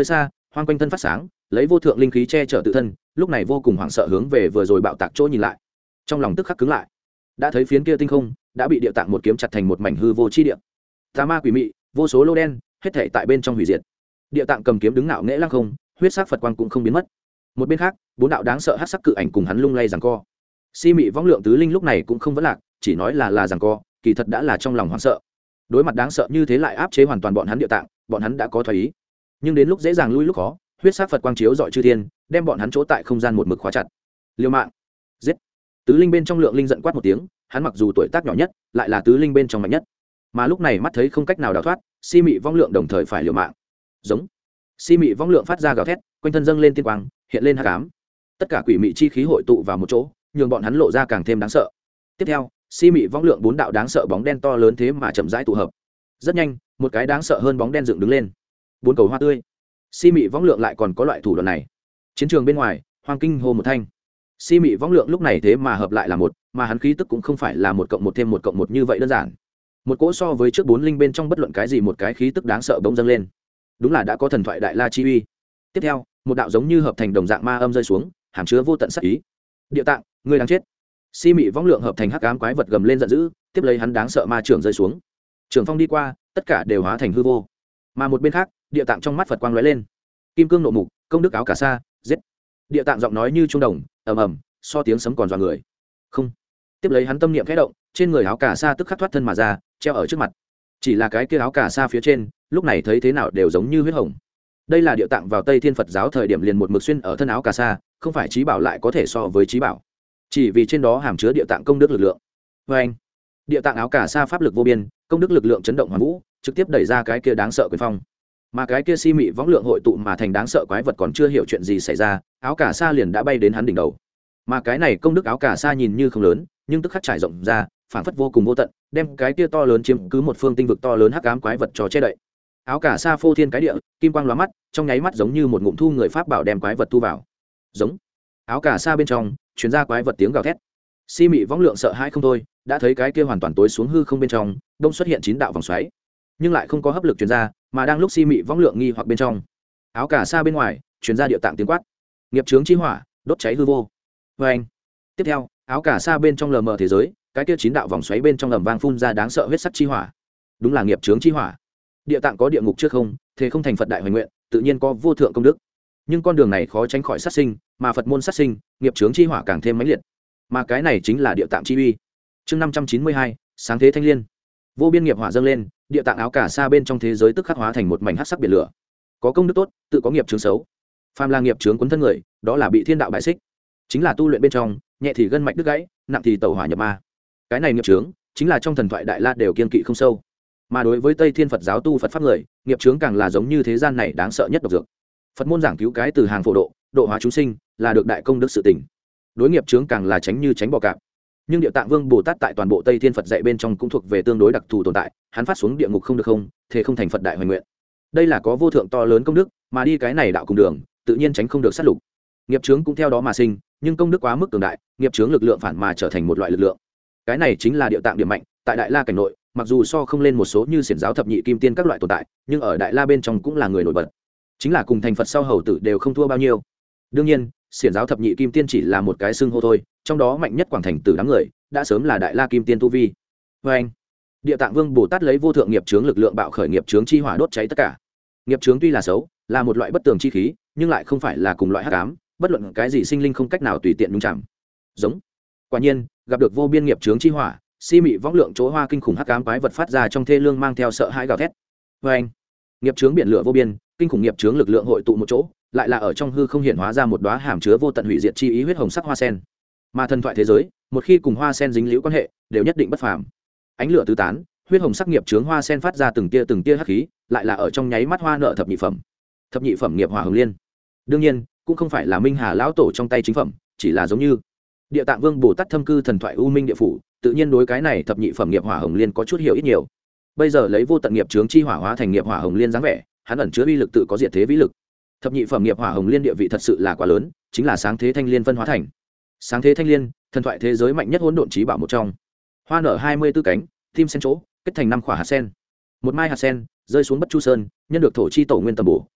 hoang quanh thân phát sáng, lấy vô thượng linh khí che chở tự thân, lúc này vô cùng hoảng sợ hướng về vừa rồi bạo tạc chỗ nhìn lại, trong lòng tức khắc cứng lại. Đã thấy phiến kia tinh không đã bị địa tạng một kiếm chặt thành một mảnh hư vô chi địa, tà ma quỷ mị, vô số lô đen, hết thảy tại bên trong hủy diệt. Địa tạng cầm kiếm đứng ngạo nghễ lăng không, huyết sắc Phật quang cũng không biến mất. Một bên khác, bốn đạo đáng sợ hắc sắc cự ảnh cùng hắn lung lay giằng co. Si mị võng lượng tứ linh lúc này cũng không vấn lạc, chỉ nói là giằng co, kỳ thật đã là trong lòng hoảng sợ. Đối mặt đáng sợ như thế lại áp chế hoàn toàn bọn hắn địa tạng, bọn hắn đã có thoái ý. Nhưng đến lúc dễ dàng lui lúc khó, huyết sắc Phật quang chiếu rọi chư thiên, đem bọn hắn chỗ tại không gian một mực khóa chặt. Liều mạng, giết! Tứ linh bên trong lượng linh giận quát một tiếng, hắn mặc dù tuổi tác nhỏ nhất, lại là tứ linh bên trong mạnh nhất. Mà lúc này mắt thấy không cách nào đào thoát, si mị vong lượng đồng thời phải liều mạng. Giống. Si mị vong lượng phát ra gào thét, quanh thân dâng lên tiên quang, hiện lên hắc ám. Tất cả quỷ mị chi khí hội tụ vào một chỗ, nhường bọn hắn lộ ra càng thêm đáng sợ. Tiếp theo, si mị vong lượng bốn đạo đáng sợ bóng đen to lớn thế mà chậm rãi tụ hợp. Rất nhanh, một cái đáng sợ hơn bóng đen dựng đứng lên. Bốn cầu hoa tươi. Si mị vong lượng lại còn có loại thủ đoạn này. Chiến trường bên ngoài, hoang kinh hô một thanh. Si mị vong lượng lúc này thế mà hợp lại là một, mà hắn khí tức cũng không phải là 1 + 1 thêm 1 + 1 như vậy đơn giản. Một cỗ so với trước 4 linh bên trong bất luận cái gì một cái khí tức đáng sợ bỗng dâng lên. Đúng là đã có thần thoại đại la chi uy. Tiếp theo, một đạo giống như hợp thành đồng dạng ma âm rơi xuống, hàm chứa vô tận sát ý. Địa tạng, ngươi đáng chết. Si mị vong lượng hợp thành hắc ám quái vật gầm lên giận dữ, tiếp lấy hắn đáng sợ ma trưởng rơi xuống. Trường phong đi qua, tất cả đều hóa thành hư vô. Mà một bên khác, địa tạng trong mắt Phật quang lóe lên. Kim cương nộ mục, công đức áo cả sa, giết. Địa tạng giọng nói như trung đồng, ầm ầm, so tiếng sấm còn dọa người. Không. Tiếp lấy hắn tâm niệm khẽ động, trên người áo cả sa tức khắc thoát thân mà ra, treo ở trước mặt. Chỉ là cái kia áo cả sa phía trên, lúc này thấy thế nào đều giống như huyết hồng. Đây là địa tạng vào Tây Thiên Phật giáo thời điểm liền một mực xuyên ở thân áo cả sa, không phải trí bảo lại có thể so với trí bảo. Chỉ vì trên đó hàm chứa địa tạng công đức lực lượng. Và anh, địa tạng áo cả sa pháp lực vô biên, công đức lực lượng chấn động hoàn vũ, trực tiếp đẩy ra cái kia đáng sợ quyền phong. Mà cái kia si mị võng lượng hội tụ mà thành đáng sợ quái vật còn chưa hiểu chuyện gì xảy ra, áo cả sa liền đã bay đến hắn đỉnh đầu. Mà cái này công đức áo cả sa nhìn như không lớn, nhưng tức khắc trải rộng ra, phảng phất vô cùng vô tận, đem cái kia to lớn chiếm cứ một phương tinh vực to lớn hắc ám quái vật cho che đậy. Áo cả sa phô thiên cái địa, kim quang lóa mắt, trong nháy mắt giống như một ngụm thu người pháp bảo đem quái vật thu vào. Giống. Áo cả sa bên trong truyền ra quái vật tiếng gào thét. Si mị võng lượng sợ hãi không thôi, đã thấy cái kia hoàn toàn tối xuống hư không bên trong, đông xuất hiện 9 đạo vòng xoáy, nhưng lại không có hấp lực truyền ra, mà đang lúc si mị võng lượng nghi hoặc bên trong, áo cả sa bên ngoài truyền ra địa tạng tiếng quát: nghiệp chướng chi hỏa, đốt cháy hư vô. Và anh. Tiếp theo, áo cả sa bên trong lờ mờ thế giới, cái kia 9 đạo vòng xoáy bên trong ầm vang phun ra đáng sợ huyết sắc chi hỏa. Đúng là nghiệp chướng chi hỏa. Địa tạng có địa ngục trước không, thế không thành Phật đại hoành nguyện, tự nhiên có vô thượng công đức. Nhưng con đường này khó tránh khỏi sát sinh, mà Phật môn sát sinh, nghiệp chướng chi hỏa càng thêm mãnh liệt. Mà cái này chính là địa tạng chi uy. Chương 592, sáng thế thanh liên. Vô biên nghiệp hỏa dâng lên, địa tạng áo cả sa bên trong thế giới tức khắc hóa thành một mảnh hắc sắc biển lửa. Có công đức tốt, tự có nghiệp chướng xấu. Phàm là nghiệp chướng cuốn thân người, đó là bị thiên đạo bại xích. Chính là tu luyện bên trong, nhẹ thì gân mạch đứt gãy, nặng thì tẩu hỏa nhập ma. Cái này nghiệp chướng, chính là trong thần thoại đại la đều kiên kỵ không sâu. Mà đối với Tây Thiên Phật giáo tu Phật pháp người, nghiệp chướng càng là giống như thế gian này đáng sợ nhất độc dược. Phật môn giảng cứu cái từ hàng phổ độ, độ hóa chúng sinh, là được đại công đức sự tình. Đối nghiệp chướng càng là tránh như tránh bọ cạp. Nhưng Địa Tạng Vương Bồ Tát tại toàn bộ Tây Thiên Phật dạy bên trong cũng thuộc về tương đối đặc thù tồn tại, hắn phát xuống địa ngục không được không, thế không thành Phật đại hoành nguyện. Đây là có vô thượng to lớn công đức, mà đi cái này đạo cùng đường, tự nhiên tránh không được sát lục. Nghiệp chướng cũng theo đó mà sinh, nhưng công đức quá mức cường đại, nghiệp chướng lực lượng phản mà trở thành một loại lực lượng. Cái này chính là Địa Tạng điểm mạnh, tại Đại La cảnh nội, mặc dù so không lên một số như xiển giáo thập nhị kim tiên các loại tồn tại, nhưng ở Đại La bên trong cũng là người nổi bật. Chính là cùng thành Phật sau hầu tử đều không thua bao nhiêu. Đương nhiên, xiển giáo thập nhị kim tiên chỉ là một cái xưng hô thôi, trong đó mạnh nhất Quảng Thành tử đám người, đã sớm là Đại La kim tiên tu vi. Và anh, Địa Tạng Vương Bồ Tát lấy vô thượng nghiệp chướng lực lượng bạo khởi nghiệp chướng chi hỏa đốt cháy tất cả. Nghiệp chướng tuy là xấu, là một loại bất tường chi khí, nhưng lại không phải là cùng loại hắc ám, bất luận cái gì sinh linh không cách nào tùy tiện nhúng chạm. Giống. Quả nhiên, gặp được vô biên nghiệp chướng chi hỏa, si mị võng lượng chỗ hoa kinh khủng hắc ám quái vật phát ra trong thê lương mang theo sợ hãi gào thét. Và anh, nghiệp chướng biển lửa vô biên, kinh khủng nghiệp chướng lực lượng hội tụ một chỗ, lại là ở trong hư không hiện hóa ra một đóa hàm chứa vô tận hủy diệt chi ý huyết hồng sắc hoa sen. Mà thần thoại thế giới, một khi cùng hoa sen dính liễu quan hệ, đều nhất định bất phàm. Ánh lửa tứ tán, huyết hồng sắc nghiệp chướng hoa sen phát ra từng tia hắc khí, lại là ở trong nháy mắt hoa nợ thập nhị phẩm. Thập nhị phẩm nghiệp hỏa hồng liên. Đương nhiên, cũng không phải là Minh Hà lão tổ trong tay chính phẩm, chỉ là giống như Địa Tạng Vương Bồ Tát thâm cư thần thoại U Minh địa phủ, tự nhiên đối cái này thập nhị phẩm nghiệp hỏa hồng liên có chút hiểu ít nhiều. Bây giờ lấy vô tận nghiệp chướng chi hỏa hóa thành nghiệp hỏa hồng liên dáng vẻ, hắn ẩn chứa uy lực tự có diệt thế vĩ lực. Thập nhị phẩm nghiệp hỏa hồng liên địa vị thật sự là quá lớn, chính là sáng thế thanh liên phân hóa thành. Sáng thế thanh liên, thần thoại thế giới mạnh nhất hỗn độn chí bảo một trong. Hoa nở 24 cánh, tim sen chỗ, kết thành 5 quả hạt sen. Một mai hạt sen rơi xuống Bất Chu Sơn, nhân được thổ chi tổ nguyên tầm bổ,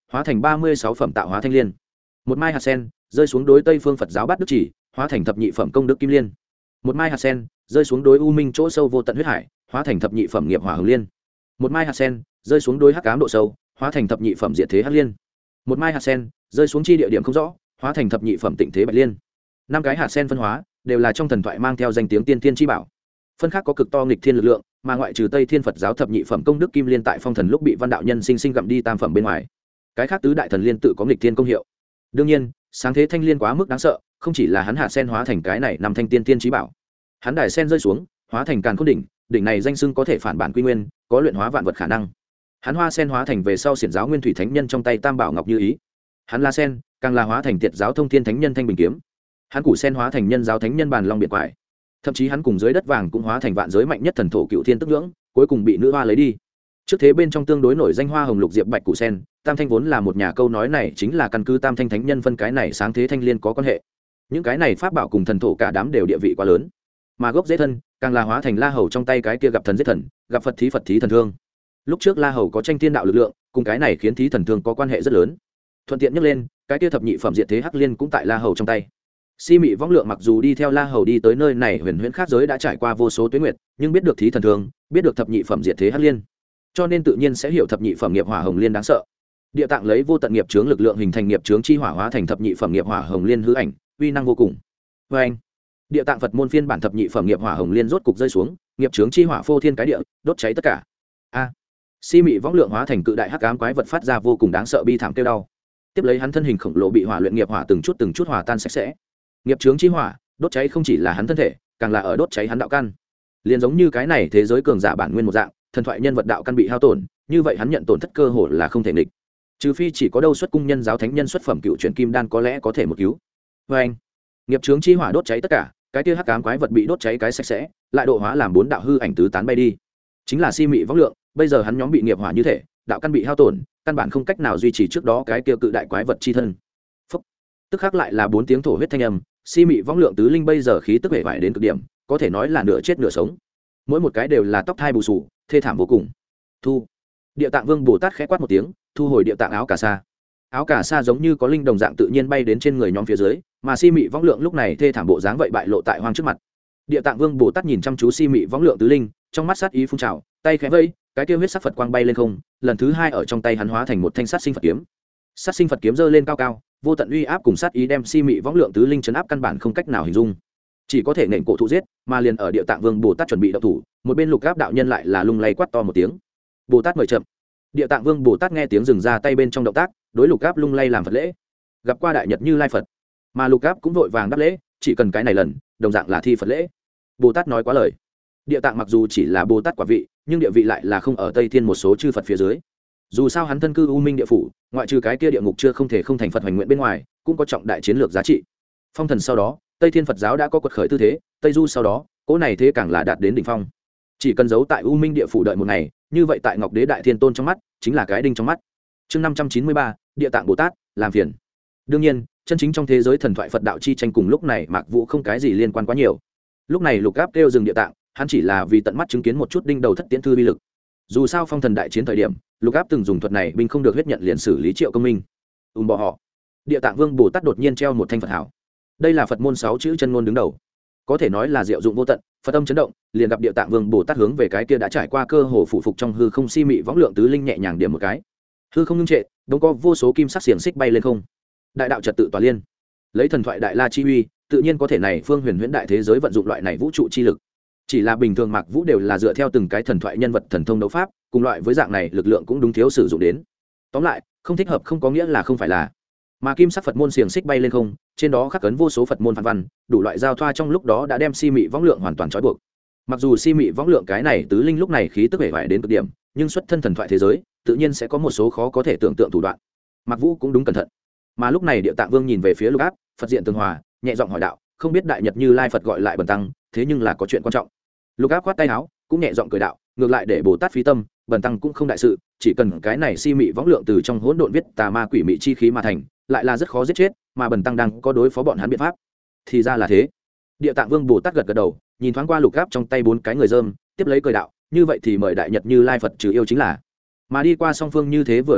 hóa thành 36 phẩm tạo hóa thanh liên. Một mai hạt sen rơi xuống đối Tây Phương Phật giáo Bát Đức Chỉ, hóa thành thập nhị phẩm công đức kim liên. Một mai hạt sen rơi xuống đối U Minh chỗ sâu vô tận huyết hải, hóa thành thập nhị phẩm nghiệp hỏa hồng liên. Một mai hạt sen rơi xuống đối hắc ám độ sâu, hóa thành thập nhị phẩm diệt thế hắc liên. Một mai hạt sen rơi xuống chi địa điểm không rõ, hóa thành thập nhị phẩm tịnh thế bạch liên. 5 cái hạt sen phân hóa đều là trong thần thoại mang theo danh tiếng tiên thiên chi bảo. Phân khác có cực to nghịch thiên lực lượng, mà ngoại trừ Tây Thiên Phật giáo thập nhị phẩm công đức kim liên tại phong thần lúc bị Văn đạo nhân sinh sinh gặm đi tam phẩm bên ngoài, cái khác tứ đại thần liên tự có nghịch thiên công hiệu. Đương nhiên, sáng thế thanh liên quá mức đáng sợ, không chỉ là hắn hạt sen hóa thành cái này nằm thanh tiên tiên chí bảo, hắn đài sen rơi xuống hóa thành càn khôn đỉnh, đỉnh này danh xưng có thể phản bản quy nguyên, có luyện hóa vạn vật khả năng. Hắn hoa sen hóa thành về sau xiển giáo nguyên thủy thánh nhân trong tay tam bảo ngọc như ý, hắn la sen càng là hóa thành tiệt giáo thông thiên thánh nhân thanh bình kiếm, hắn củ sen hóa thành nhân giáo thánh nhân bàn long biệt quải, thậm chí hắn cùng dưới đất vàng cũng hóa thành vạn giới mạnh nhất thần thổ cựu thiên tức ngưỡng, cuối cùng bị nữ hoa lấy đi. Trước thế bên trong tương đối nổi danh hoa hồng lục diệp bạch củ sen, tam thanh vốn là một nhà, câu nói này chính là căn cứ tam thanh thánh nhân phân cái này sáng thế thanh liên có quan hệ. Những cái này pháp bảo cùng thần thổ cả đám đều địa vị quá lớn, mà gốc dễ thân càng là hóa thành la hầu trong tay cái kia gặp thần giết thần, gặp phật thí thần thương. Lúc trước la hầu có tranh thiên đạo lực lượng, cùng cái này khiến thí thần thương có quan hệ rất lớn. Thuận tiện nhắc lên, cái kia thập nhị phẩm diệt thế hắc liên cũng tại la hầu trong tay. Si mị võng lượng mặc dù đi theo la hầu đi tới nơi này huyền huyễn khác giới đã trải qua vô số tuế nguyệt, nhưng biết được thí thần thương, biết được thập nhị phẩm diệt thế hắc liên, cho nên tự nhiên sẽ hiểu thập nhị phẩm nghiệp hỏa hồng liên đáng sợ. Địa tạng lấy vô tận nghiệp chướng lực lượng hình thành nghiệp chướng chi hỏa, hóa thành thập nhị phẩm nghiệp hỏa hồng liên hư ảnh, uy năng vô cùng. Vê anh, địa tạng Phật môn phiên bản thập nhị phẩm nghiệp hỏa hồng liên rốt cục rơi xuống, nghiệp chướng chi hỏa phô thiên cái địa, đốt cháy tất cả. A, si mị võng lượng hóa thành cự đại hắc ám quái vật phát ra vô cùng đáng sợ bi thảm kêu đau. Tiếp lấy hắn thân hình khổng lồ bị hỏa luyện nghiệp hỏa từng chút hòa tan sạch sẽ. Nghiệp chướng chi hỏa đốt cháy không chỉ là hắn thân thể, càng là ở đốt cháy hắn đạo căn. Liền giống như cái này thế giới cường giả bản nguyên một dạng, thần thoại nhân vật đạo căn bị hao tổn, như vậy hắn nhận tổn thất cơ hội là không thể nghịch. Trừ phi chỉ có đâu xuất cung nhân giáo thánh nhân xuất phẩm cựu truyền kim đan có lẽ có thể một cứu. Và anh, nghiệp chướng chi hỏa đốt cháy tất cả, cái kia hắc ám quái vật bị đốt cháy cái sạch sẽ, lại độ hóa làm 4 đạo hư ảnh tứ tán bay đi. Chính là si mị võng lượng, bây giờ hắn nhóm bị nghiệp hỏa như thể, đạo căn bị hao tổn, căn bản không cách nào duy trì trước đó cái kia cự đại quái vật chi thân. Phúc. Tức khắc lại là 4 tiếng thổ huyết thanh âm, si mị võng lượng tứ linh bây giờ khí tức vẻ vải đến cực điểm, có thể nói là nửa chết nửa sống. Mỗi một cái đều là tóc thai bù sù, thê thảm vô cùng. Thu. Địa tạng vương Bồ Tát khẽ quát một tiếng, thu hồi địa tạng áo cà sa. Áo cà sa giống như có linh đồng dạng tự nhiên bay đến trên người nhóm phía dưới, mà si mị võng lượng lúc này thê thảm bộ dáng vậy bại lộ tại hoang trước mặt. Địa tạng vương Bồ Tát nhìn chăm chú si mị võng lượng tứ linh, trong mắt sát ý phun trào, tay khẽ vẫy, cái tiêu huyết sắc Phật quang bay lên không, lần thứ 2 ở trong tay hắn hóa thành một thanh sát sinh Phật kiếm. Sát sinh Phật kiếm giơ lên cao cao, vô tận uy áp cùng sát ý đem si mị võng lượng tứ linh chấn áp căn bản không cách nào hình dung, chỉ có thể nện cổ thụ giết. Mà liền ở địa tạng vương Bồ Tát chuẩn bị động thủ, một bên lục áp đạo nhân lại là lung lay quát to một tiếng, Bồ Tát mời chậm. Địa tạng vương Bồ Tát nghe tiếng dừng ra tay bên trong động tác, đối lục áp lung lay làm Phật lễ, gặp qua đại nhật Như Lai Phật. Mà lục áp cũng vội vàng đáp lễ, chỉ cần cái này lần đồng dạng là thi Phật lễ. Bồ Tát nói quá lời. Địa tạng mặc dù chỉ là Bồ Tát quả vị, nhưng địa vị lại là không ở Tây Thiên một số chư Phật phía dưới. Dù sao hắn thân cư U Minh địa phủ, ngoại trừ cái kia địa ngục chưa không thể không thành Phật hoành nguyện bên ngoài, cũng có trọng đại chiến lược giá trị. Phong thần sau đó, Tây Thiên Phật giáo đã có quật khởi tư thế, Tây Du sau đó, cỗ này thế càng là đạt đến đỉnh phong. Chỉ cần giấu tại U Minh địa phủ đợi một ngày, như vậy tại Ngọc Đế Đại Thiên Tôn trong mắt, chính là cái đinh trong mắt. Chương 593, Địa Tạng Bồ Tát, làm phiền. Đương nhiên, chân chính trong thế giới thần thoại Phật đạo chi tranh cùng lúc này Mạc Vũ không cái gì liên quan quá nhiều. Lúc này Lục Áp kêu dừng Địa Tạng, hắn chỉ là vì tận mắt chứng kiến một chút đinh đầu thất tiễn thư uy lực. Dù sao phong thần đại chiến thời điểm, Lục Áp từng dùng thuật này binh không được huyết nhận liền xử lý Triệu Công Minh. Bỏ họ. Địa Tạng Vương Bồ Tát đột nhiên treo một thanh Phật hảo. Đây là Phật môn 6 chữ chân ngôn đứng đầu, có thể nói là diệu dụng vô tận. Phật âm chấn động, liền gặp Địa Tạng Vương Bồ Tát hướng về cái kia đã trải qua cơ hồ phủ phục trong hư không si mị võng lượng tứ linh nhẹ nhàng điểm một cái. Hư không ngưng trệ, đống có vô số kim sắc xiềng xích bay lên không. Đại đạo trật tự tỏa liên, lấy thần thoại đại la chi uy, tự nhiên có thể này phương huyền huyễn đại thế giới vận dụng loại này vũ trụ chi lực. Chỉ là bình thường Mạc Vũ đều là dựa theo từng cái thần thoại nhân vật thần thông đấu pháp, cùng loại với dạng này lực lượng cũng đúng thiếu sử dụng đến. Tóm lại, không thích hợp không có nghĩa là không phải là. Mà kim sắc Phật môn xiềng xích bay lên không, trên đó khắc ấn vô số Phật môn phản văn, đủ loại giao thoa trong lúc đó đã đem si mị võng lượng hoàn toàn trói buộc. Mặc dù si mị võng lượng cái này tứ linh lúc này khí tức vẻ vải đến cực điểm, nhưng xuất thân thần thoại thế giới, tự nhiên sẽ có một số khó có thể tưởng tượng thủ đoạn. Mạc Vũ cũng đúng cẩn thận. Mà lúc này Địa Tạng Vương nhìn về phía Lục Áp, Phật diện tường hòa, nhẹ giọng hỏi đạo, không biết đại nhật Như Lai Phật gọi lại bần tăng, thế nhưng là có chuyện quan trọng. Lục Áp khoát tay áo, cũng nhẹ giọng cười đạo, ngược lại để Bồ Tát phí tâm, bần tăng cũng không đại sự, chỉ cần cái này si mị võng lượng từ trong hỗn độn viết tà ma quỷ mị chi khí mà thành, lại là rất khó giết chết, mà bần tăng đang có đối phó bọn hắn biện pháp. Thì ra là thế. Địa Tạng Vương Bồ Tát gật gật đầu, nhìn thoáng qua Lục Áp trong tay 4 cái người dơm, tiếp lấy cười đạo, như vậy thì mời đại nhật Như Lai Phật trừ yêu chính là. Mà đi qua song phương như thế vừa đối thoại,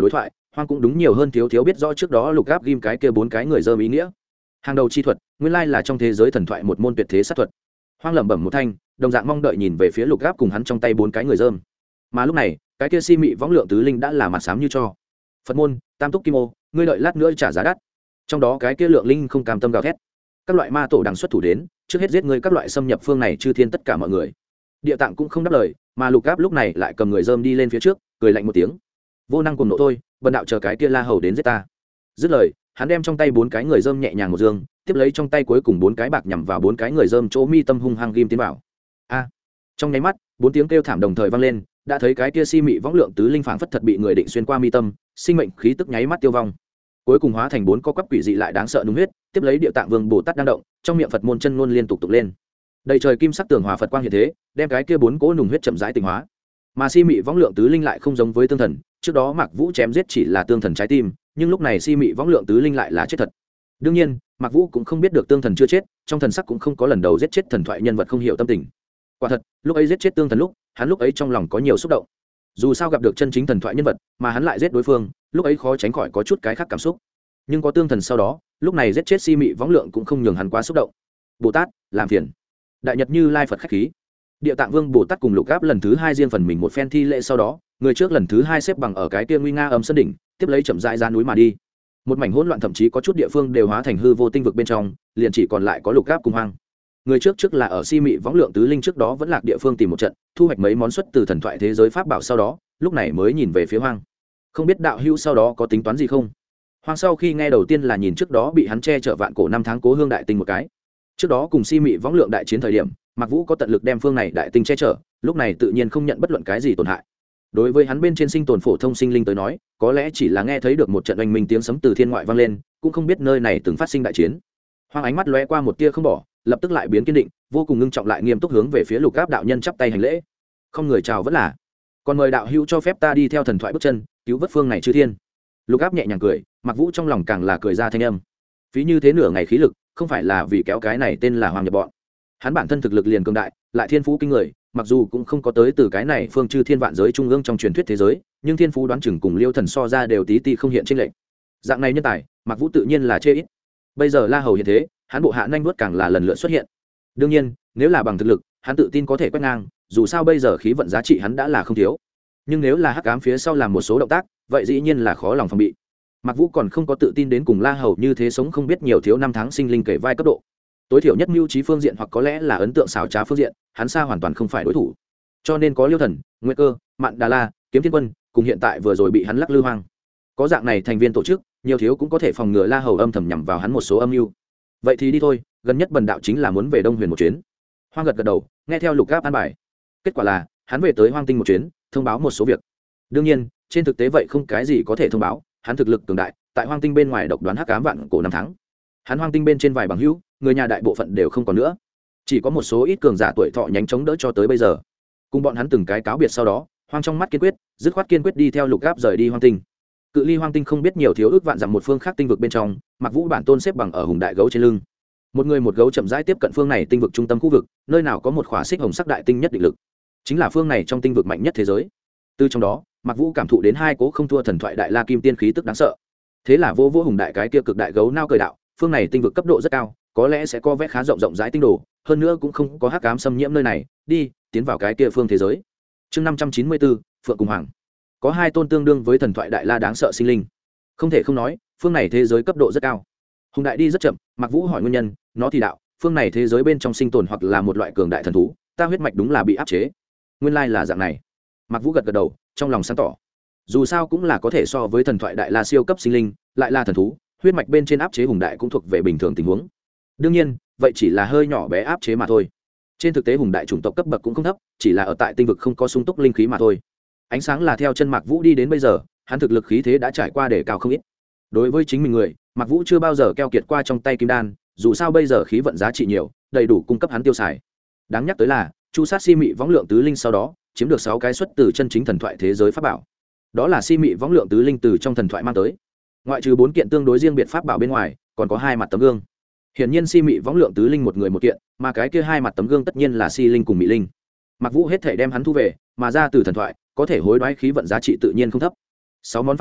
Hoang cũng đúng nhiều hơn thiếu thiếu biết rõ trước đó Lục Gáp ghim cái kia 4 cái người dơm ý nghĩa. Hàng đầu chi thuật, nguyên lai là trong thế giới thần thoại một môn tuyệt thế sát thuật. Hoang lẩm bẩm một thanh, đồng dạng mong đợi nhìn về phía Lục Gáp cùng hắn trong tay 4 cái người dơm. Mà lúc này, cái kia si mị võng lượng tứ linh đã là mặt xám như cho. Phật môn, Tam túc kim ô, ngươi đợi lát nữa trả giá đắt. Trong đó cái kia lượng linh không cam tâm gào thét. Các loại ma tổ đằng xuất thủ đến, trước hết giết ngươi các loại xâm nhập phương này chư thiên tất cả mọi người. Địa Tạng cũng không đáp lời, mà Lục Gáp lúc này lại cầm người dơm đi lên phía trước, cười lạnh một tiếng. Vô năng cùng nộ thôi, bần đạo chờ cái kia La Hầu đến giết ta. Dứt lời, hắn đem trong tay 4 cái người dơm nhẹ nhàng một dương, tiếp lấy trong tay cuối cùng 4 cái bạc nhằm vào 4 cái người dơm chỗ mi tâm hung hăng ghim tiến vào. A! Trong nháy mắt, 4 tiếng kêu thảm đồng thời vang lên, đã thấy cái kia si mị võng lượng tứ linh phảng phất thật bị người định xuyên qua mi tâm, sinh mệnh khí tức nháy mắt tiêu vong. Cuối cùng hóa thành 4 co quắp quỷ dị lại đáng sợ nung huyết, tiếp lấy Địa Tạng Vương Bồ Tát đang động, trong miệng Phật môn chân ngôn liên tục tục lên. Đầy trời kim sắc tường hòa Phật quang hiện thế, đem cái kia 4 cỗ nung huyết chậm rãi tinh hóa. Mà si mị võng lượng tứ linh lại không giống với tương thần, trước đó Mạc Vũ chém giết chỉ là tương thần trái tim, nhưng lúc này si mị võng lượng tứ linh lại là chết thật. Đương nhiên, Mạc Vũ cũng không biết được tương thần chưa chết, trong thần sắc cũng không có lần đầu giết chết thần thoại nhân vật không hiểu tâm tình. Quả thật, lúc ấy giết chết tương thần lúc, hắn lúc ấy trong lòng có nhiều xúc động. Dù sao gặp được chân chính thần thoại nhân vật, mà hắn lại giết đối phương, lúc ấy khó tránh khỏi có chút cái khác cảm xúc. Nhưng có tương thần sau đó, lúc này giết chết si mị võng lượng cũng không nhường hắn quá xúc động. Bồ Tát, làm phiền. Đại Nhật Như Lai Phật khách khí. Địa Tạng Vương Bồ Tát cùng Lục Gáp lần thứ 2 riêng phần mình một phen thi lễ sau đó, người trước lần thứ 2 xếp bằng ở cái kia nguy nga âm sơn đỉnh, tiếp lấy chậm rãi ra núi mà đi. Một mảnh hỗn loạn thậm chí có chút địa phương đều hóa thành hư vô tinh vực bên trong, liền chỉ còn lại có Lục Gáp cùng Hoang. Người trước là ở si mị võng lượng tứ linh trước đó vẫn lạc địa phương tìm một trận, thu hoạch mấy món xuất từ thần thoại thế giới pháp bảo sau đó, lúc này mới nhìn về phía Hoang. Không biết đạo hữu sau đó có tính toán gì không? Hoang sau khi nghe đầu tiên là nhìn trước đó bị hắn che chở vạn cổ năm tháng cố hương đại tinh một cái. Trước đó cùng si mị võng lượng đại chiến thời điểm, Mạc Vũ có tận lực đem phương này đại tinh che chở, lúc này tự nhiên không nhận bất luận cái gì tổn hại. Đối với hắn bên trên sinh tồn phổ thông sinh linh tới nói, có lẽ chỉ là nghe thấy được một trận oanh minh tiếng sấm từ thiên ngoại vang lên, cũng không biết nơi này từng phát sinh đại chiến. Hoang ánh mắt lóe qua một tia không bỏ, lập tức lại biến kiên định, vô cùng ngưng trọng lại nghiêm túc hướng về phía Lục Gáp đạo nhân chắp tay hành lễ. Không người chào vẫn là, còn mời đạo hữu cho phép ta đi theo thần thoại bước chân, cứu vớt phương này chư thiên. Lục Gáp nhẹ nhàng cười, Mạc Vũ trong lòng càng là cười ra thanh âm. Phí như thế nửa ngày khí lực, không phải là vì kéo cái này tên là Hoàng nhập bọn. Hắn bản thân thực lực liền cường đại, lại thiên phú kinh người, mặc dù cũng không có tới từ cái này phương chư thiên vạn giới trung ương trong truyền thuyết thế giới, nhưng thiên phú đoán chừng cùng Liêu Thần so ra đều tí ti không hiện trên lệnh. Dạng này nhân tài, Mạc Vũ tự nhiên là chê ít. Bây giờ La Hầu hiện thế, hắn bộ hạ nhanh vuốt càng là lần lượt xuất hiện. Đương nhiên, nếu là bằng thực lực, hắn tự tin có thể quét ngang, dù sao bây giờ khí vận giá trị hắn đã là không thiếu. Nhưng nếu là hắc ám phía sau làm một số động tác, vậy dĩ nhiên là khó lòng phòng bị. Mạc Vũ còn không có tự tin đến cùng La Hầu như thế sống không biết nhiều thiếu năm tháng sinh linh kể vai cấp độ. Tối thiểu nhất mưu trí phương diện hoặc có lẽ là ấn tượng xảo trá phương diện, hắn xa hoàn toàn không phải đối thủ. Cho nên có Liêu Thần, Nguyệt Cơ, Mạn Đà La, Kiếm Thiên Quân, cùng hiện tại vừa rồi bị hắn lắc lư hoang. Có dạng này thành viên tổ chức, nhiều thiếu cũng có thể phòng ngừa La Hầu âm thầm nhằm vào hắn một số âm mưu. Vậy thì đi thôi, gần nhất bần đạo chính là muốn về Đông Huyền một chuyến. Hoang gật gật đầu, nghe theo Lục Gáp an bài. Kết quả là, hắn về tới Hoang Tinh một chuyến, thông báo một số việc. Đương nhiên, trên thực tế vậy không cái gì có thể thông báo, hắn thực lực cường đại, tại Hoang Tinh bên ngoài độc đoán hắc ám vạn cổ năm tháng. Hắn Hoang Tinh bên trên vài bằng hữu, người nhà đại bộ phận đều không còn nữa, chỉ có một số ít cường giả tuổi thọ nhánh chống đỡ cho tới bây giờ. Cùng bọn hắn từng cái cáo biệt sau đó, Hoang trong mắt kiên quyết, dứt khoát kiên quyết đi theo Lục Gáp rời đi Hoang Tinh. Cự ly Hoang Tinh không biết nhiều thiếu ước vạn dặm một phương khác tinh vực bên trong, Mạc Vũ bản tôn xếp bằng ở hùng đại gấu trên lưng. Một người một gấu chậm rãi tiếp cận phương này tinh vực trung tâm khu vực, nơi nào có một khỏa xích hồng sắc đại tinh nhất định lực, chính là phương này trong tinh vực mạnh nhất thế giới. Từ trong đó, Mạc Vũ cảm thụ đến hai cố không thua thần thoại đại la kim tiên khí tức đáng sợ. Thế là vô hùng đại cái kia cực đại gấu nao cười đạo, phương này tinh vực cấp độ rất cao, có lẽ sẽ có vẽ khá rộng rộng rãi tinh đồ, hơn nữa cũng không có hắc ám xâm nhiễm nơi này, đi tiến vào cái kia phương thế giới. Chương 594, Phượng cùng Hoàng. Có hai tôn tương đương với thần thoại đại la đáng sợ sinh linh. Không thể không nói, phương này thế giới cấp độ rất cao. Hùng đại đi rất chậm, Mạc Vũ hỏi nguyên nhân, nó thì đạo, phương này thế giới bên trong sinh tồn hoặc là một loại cường đại thần thú, ta huyết mạch đúng là bị áp chế. Nguyên lai là dạng này. Mạc Vũ gật gật đầu, trong lòng sáng tỏ. Dù sao cũng là có thể so với thần thoại đại la siêu cấp sinh linh, lại là thần thú, huyết mạch bên trên áp chế hùng đại cũng thuộc về bình thường tình huống. Đương nhiên, vậy chỉ là hơi nhỏ bé áp chế mà thôi. Trên thực tế hùng đại chủng tộc cấp bậc cũng không thấp, chỉ là ở tại tinh vực không có sung túc linh khí mà thôi. Ánh sáng là theo chân Mạc Vũ đi đến bây giờ, hắn thực lực khí thế đã trải qua để cao không ít. Đối với chính mình người, Mạc Vũ chưa bao giờ keo kiệt qua trong tay kim đan, dù sao bây giờ khí vận giá trị nhiều, đầy đủ cung cấp hắn tiêu xài. Đáng nhắc tới là, chu sát si mị võng lượng tứ linh sau đó, chiếm được 6 cái xuất từ chân chính thần thoại thế giới pháp bảo. Đó là si mị võng lượng tứ linh từ trong thần thoại mang tới. Ngoại trừ 4 kiện tương đối riêng biệt pháp bảo bên ngoài, còn có 2 mặt tấm gương. Hiển nhiên si mị võng lượng tứ linh một người một kiện, mà cái kia 2 mặt tấm gương tất nhiên là si linh cùng mị linh. Mạc Vũ hết thể đem hắn thu về, mà ra từ thần thoại, có thể hối đoái khí vận giá trị tự nhiên không thấp. 6 món pháp bảo,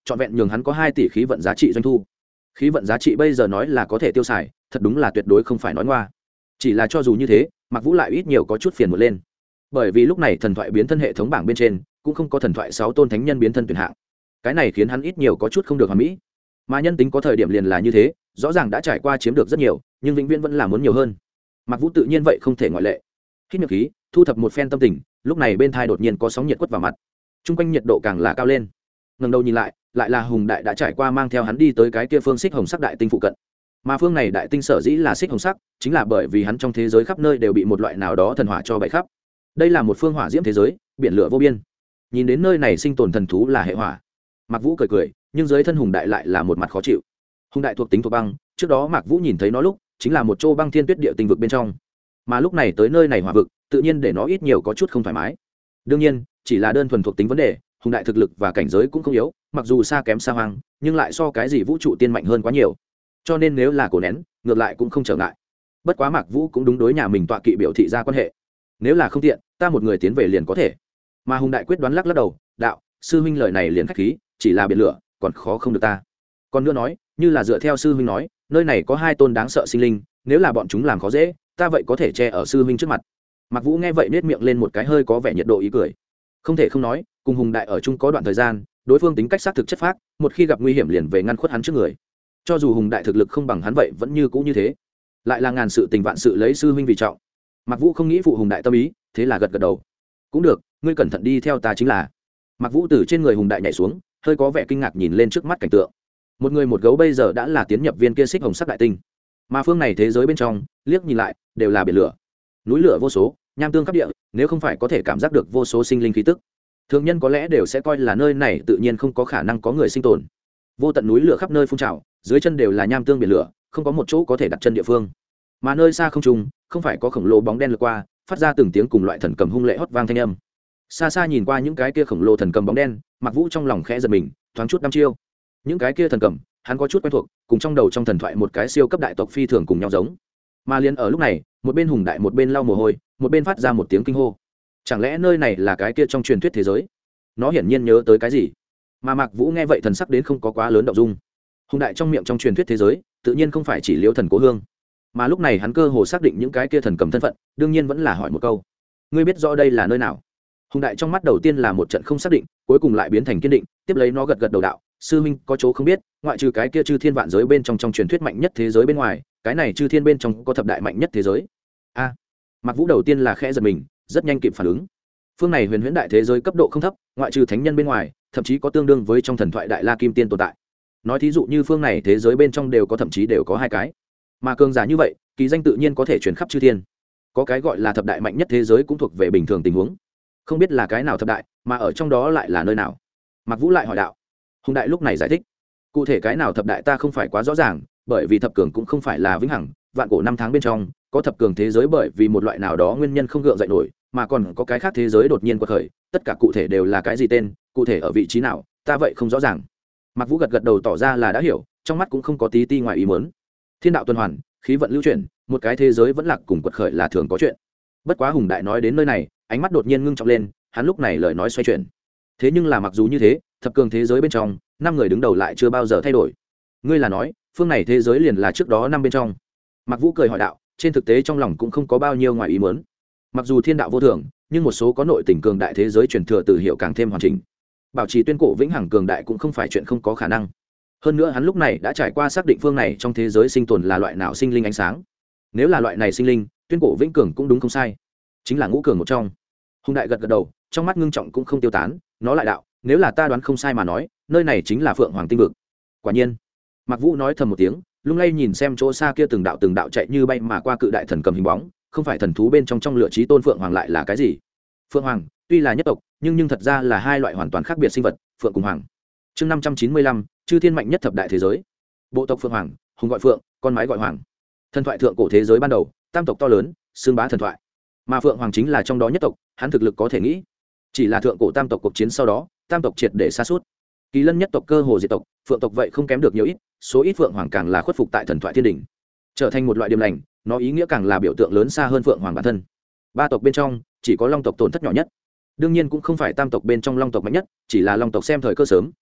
trọn vẹn nhường hắn có 2 tỷ khí vận giá trị doanh thu. Khí vận giá trị bây giờ nói là có thể tiêu xài, thật đúng là tuyệt đối không phải nói ngoa. Chỉ là cho dù như thế, Mạc Vũ lại ít nhiều có chút phiền muộn lên. Bởi vì lúc này thần thoại biến thân hệ thống bảng bên trên cũng không có thần thoại 6 tôn thánh nhân biến thân tuyển hạng. Cái này khiến hắn ít nhiều có chút không được hoàn mỹ. Mà nhân tính có thời điểm liền là như thế, rõ ràng đã trải qua chiếm được rất nhiều, nhưng vĩnh viễn vẫn là muốn nhiều hơn. Mạc Vũ tự nhiên vậy không thể ngoại lệ. Hít miệng khí, thu thập một phen tâm tình, lúc này bên thai đột nhiên có sóng nhiệt quất vào mặt. Trung quanh nhiệt độ càng là cao lên. Ngẩng đầu nhìn lại, lại là Hùng Đại đã trải qua mang theo hắn đi tới cái kia phương xích hồng sắc đại tinh phụ cận. Mà phương này đại tinh sở dĩ là xích hồng sắc, chính là bởi vì hắn trong thế giới khắp nơi đều bị một loại nào đó thần hỏa cho bày khắp. Đây là một phương hỏa diễm thế giới, biển lửa vô biên. Nhìn đến nơi này sinh tồn thần thú là hệ hỏa. Mạc Vũ cười cười, nhưng dưới thân Hùng Đại lại là một mặt khó chịu. Hùng Đại thuộc tính thuộc băng, trước đó Mạc Vũ nhìn thấy nó lúc, chính là một châu băng thiên tuyết địa tinh vực bên trong. Mà lúc này tới nơi này hỏa vực, tự nhiên để nó ít nhiều có chút không thoải mái. Đương nhiên, chỉ là đơn thuần thuộc tính vấn đề, Hùng Đại thực lực và cảnh giới cũng không yếu, mặc dù xa kém xa hoang, nhưng lại so cái gì vũ trụ tiên mạnh hơn quá nhiều. Cho nên nếu là cổ nén, ngược lại cũng không trở ngại. Bất quá Mạc Vũ cũng đúng đối nhà mình tọa kỵ biểu thị ra quan hệ. Nếu là không tiện, ta một người tiến về liền có thể. Mà Hùng Đại quyết đoán lắc lắc đầu, đạo, sư huynh lời này liền khách khí, chỉ là biển lửa, còn khó không được ta. Còn nữa nói, như là dựa theo sư huynh nói, nơi này có 2 tôn đáng sợ sinh linh, nếu là bọn chúng làm khó dễ, ta vậy có thể che ở sư huynh trước mặt. Mạc Vũ nghe vậy nét miệng lên một cái hơi có vẻ nhiệt độ ý cười. Không thể không nói, cùng Hùng Đại ở chung có đoạn thời gian, đối phương tính cách xác thực chất phác, một khi gặp nguy hiểm liền về ngăn khuất hắn trước người. Cho dù Hùng Đại thực lực không bằng hắn vậy vẫn như cũ như thế. Lại là ngàn sự tình vạn sự lấy sư huynh vì trọng. Mạc Vũ không nghĩ phụ Hùng Đại tâm ý, thế là gật gật đầu. Cũng được, ngươi cẩn thận đi theo ta chính là. Mạc Vũ từ trên người Hùng Đại nhảy xuống, hơi có vẻ kinh ngạc nhìn lên trước mắt cảnh tượng. Một người một gấu bây giờ đã là tiến nhập viên kia xích hồng sắc đại tinh. Mà phương này thế giới bên trong, liếc nhìn lại, đều là biển lửa. Núi lửa vô số, nham tương khắp địa, nếu không phải có thể cảm giác được vô số sinh linh khí tức, thường nhân có lẽ đều sẽ coi là nơi này tự nhiên không có khả năng có người sinh tồn. Vô tận núi lửa khắp nơi phun trào, dưới chân đều là nham tương biển lửa, không có một chỗ có thể đặt chân địa phương. Mà nơi xa không trung, không phải có khổng lồ bóng đen lướt qua, phát ra từng tiếng cùng loại thần cầm hung lệ hót vang thanh âm. Xa xa nhìn qua những cái kia khổng lồ thần cầm bóng đen, Mạc Vũ trong lòng khẽ giật mình, thoáng chút đăm chiêu. Những cái kia thần cầm, hắn có chút quen thuộc, cùng trong đầu trong thần thoại một cái siêu cấp đại tộc phi thường cùng nhau giống. Mà liền ở lúc này, một bên Hùng Đại một bên lau mồ hôi, một bên phát ra một tiếng kinh hô. Chẳng lẽ nơi này là cái kia trong truyền thuyết thế giới? Nó hiển nhiên nhớ tới cái gì. Mà Mạc Vũ nghe vậy thần sắc đến không có quá lớn động dung. Hùng Đại trong miệng trong truyền thuyết thế giới, tự nhiên không phải chỉ Liễu Thần Cố Hương. Mà lúc này hắn cơ hồ xác định những cái kia thần cầm thân phận, đương nhiên vẫn là hỏi một câu: ngươi biết rõ đây là nơi nào? Hùng Đại trong mắt đầu tiên là một trận không xác định, cuối cùng lại biến thành kiên định, tiếp lấy nó gật gật đầu đạo: sư huynh có chỗ không biết, ngoại trừ cái kia chư thiên vạn giới bên trong truyền thuyết mạnh nhất thế giới bên ngoài, cái này chư thiên bên trong có thập đại mạnh nhất thế giới. A. Mạc Vũ đầu tiên là khẽ giật mình, rất nhanh kịp phản ứng. Phương này huyền huyễn đại thế giới cấp độ không thấp, ngoại trừ thánh nhân bên ngoài, thậm chí có tương đương với trong thần thoại đại la kim tiên tồn tại. Nói thí dụ như phương này thế giới bên trong đều có, thậm chí đều có 2 cái. Mà cường giả như vậy, kỳ danh tự nhiên có thể truyền khắp chư thiên. Có cái gọi là thập đại mạnh nhất thế giới cũng thuộc về bình thường tình huống. Không biết là cái nào thập đại, mà ở trong đó lại là nơi nào? Mạc Vũ lại hỏi đạo. Hùng Đại lúc này giải thích: cụ thể cái nào thập đại ta không phải quá rõ ràng, bởi vì thập cường cũng không phải là vĩnh hằng, vạn cổ năm tháng bên trong có thập cường thế giới bởi vì một loại nào đó nguyên nhân không gượng dậy nổi, mà còn có cái khác thế giới đột nhiên quật khởi, tất cả cụ thể đều là cái gì tên, cụ thể ở vị trí nào, ta vậy không rõ ràng. Mạc Vũ gật gật đầu tỏ ra là đã hiểu, trong mắt cũng không có tí ti ngoài ý muốn. Thiên đạo tuần hoàn, khí vận lưu chuyển, một cái thế giới vẫn lạc cùng quật khởi là thường có chuyện. Bất quá Hùng Đại nói đến nơi này, ánh mắt đột nhiên ngưng trọng lên, hắn lúc này lời nói xoay chuyển. Thế nhưng là mặc dù như thế, thập cường thế giới bên trong, 5 người đứng đầu lại chưa bao giờ thay đổi. Ngươi là nói, phương này thế giới liền là trước đó 5 bên trong? Mạc Vũ cười hỏi đạo, trên thực tế trong lòng cũng không có bao nhiêu ngoài ý muốn. Mặc dù thiên đạo vô thường, nhưng một số có nội tình cường đại thế giới truyền thừa từ hiệu càng thêm hoàn chỉnh. Bảo trì tuyên cổ vĩnh hằng cường đại cũng không phải chuyện không có khả năng. Hơn nữa hắn lúc này đã trải qua xác định phương này trong thế giới sinh tồn là loại nào sinh linh ánh sáng. Nếu là loại này sinh linh, tuyên cổ vĩnh cường cũng đúng không sai, chính là ngũ cường một trong. Hùng Đại gật gật đầu, trong mắt ngưng trọng cũng không tiêu tán, nó lại đạo, nếu là ta đoán không sai mà nói, nơi này chính là Phượng Hoàng tinh vực. Quả nhiên. Mạc Vũ nói thầm một tiếng, lung lay nhìn xem chỗ xa kia từng đạo chạy như bay mà qua cự đại thần cầm hình bóng, không phải thần thú bên trong lửa chí tôn Phượng Hoàng lại là cái gì? Phượng Hoàng tuy là nhất tộc, nhưng thật ra là 2 loại hoàn toàn khác biệt sinh vật, Phượng cùng Hoàng. Chương 595, chư thiên mạnh nhất thập đại thế giới. Bộ tộc Phượng Hoàng, hùng gọi Phượng, con mái gọi Hoàng. Thần thoại thượng cổ thế giới ban đầu, tam tộc to lớn, xương bá thần thoại. Mà Phượng Hoàng chính là trong đó nhất tộc, hắn thực lực có thể nghĩ. Chỉ là thượng cổ tam tộc cuộc chiến sau đó, tam tộc triệt để sa sút. Kỳ Lân nhất tộc cơ hồ diệt tộc, Phượng tộc vậy không kém được nhiều ít, số ít Phượng Hoàng càng là khuất phục tại thần thoại thiên đỉnh, trở thành một loại điềm lành, nó ý nghĩa càng là biểu tượng lớn xa hơn Phượng Hoàng bản thân. 3 tộc bên trong, chỉ có Long tộc tổn thất nhỏ nhất. Đương nhiên cũng không phải tam tộc bên trong Long tộc mạnh nhất, chỉ là Long tộc xem thời cơ sớm,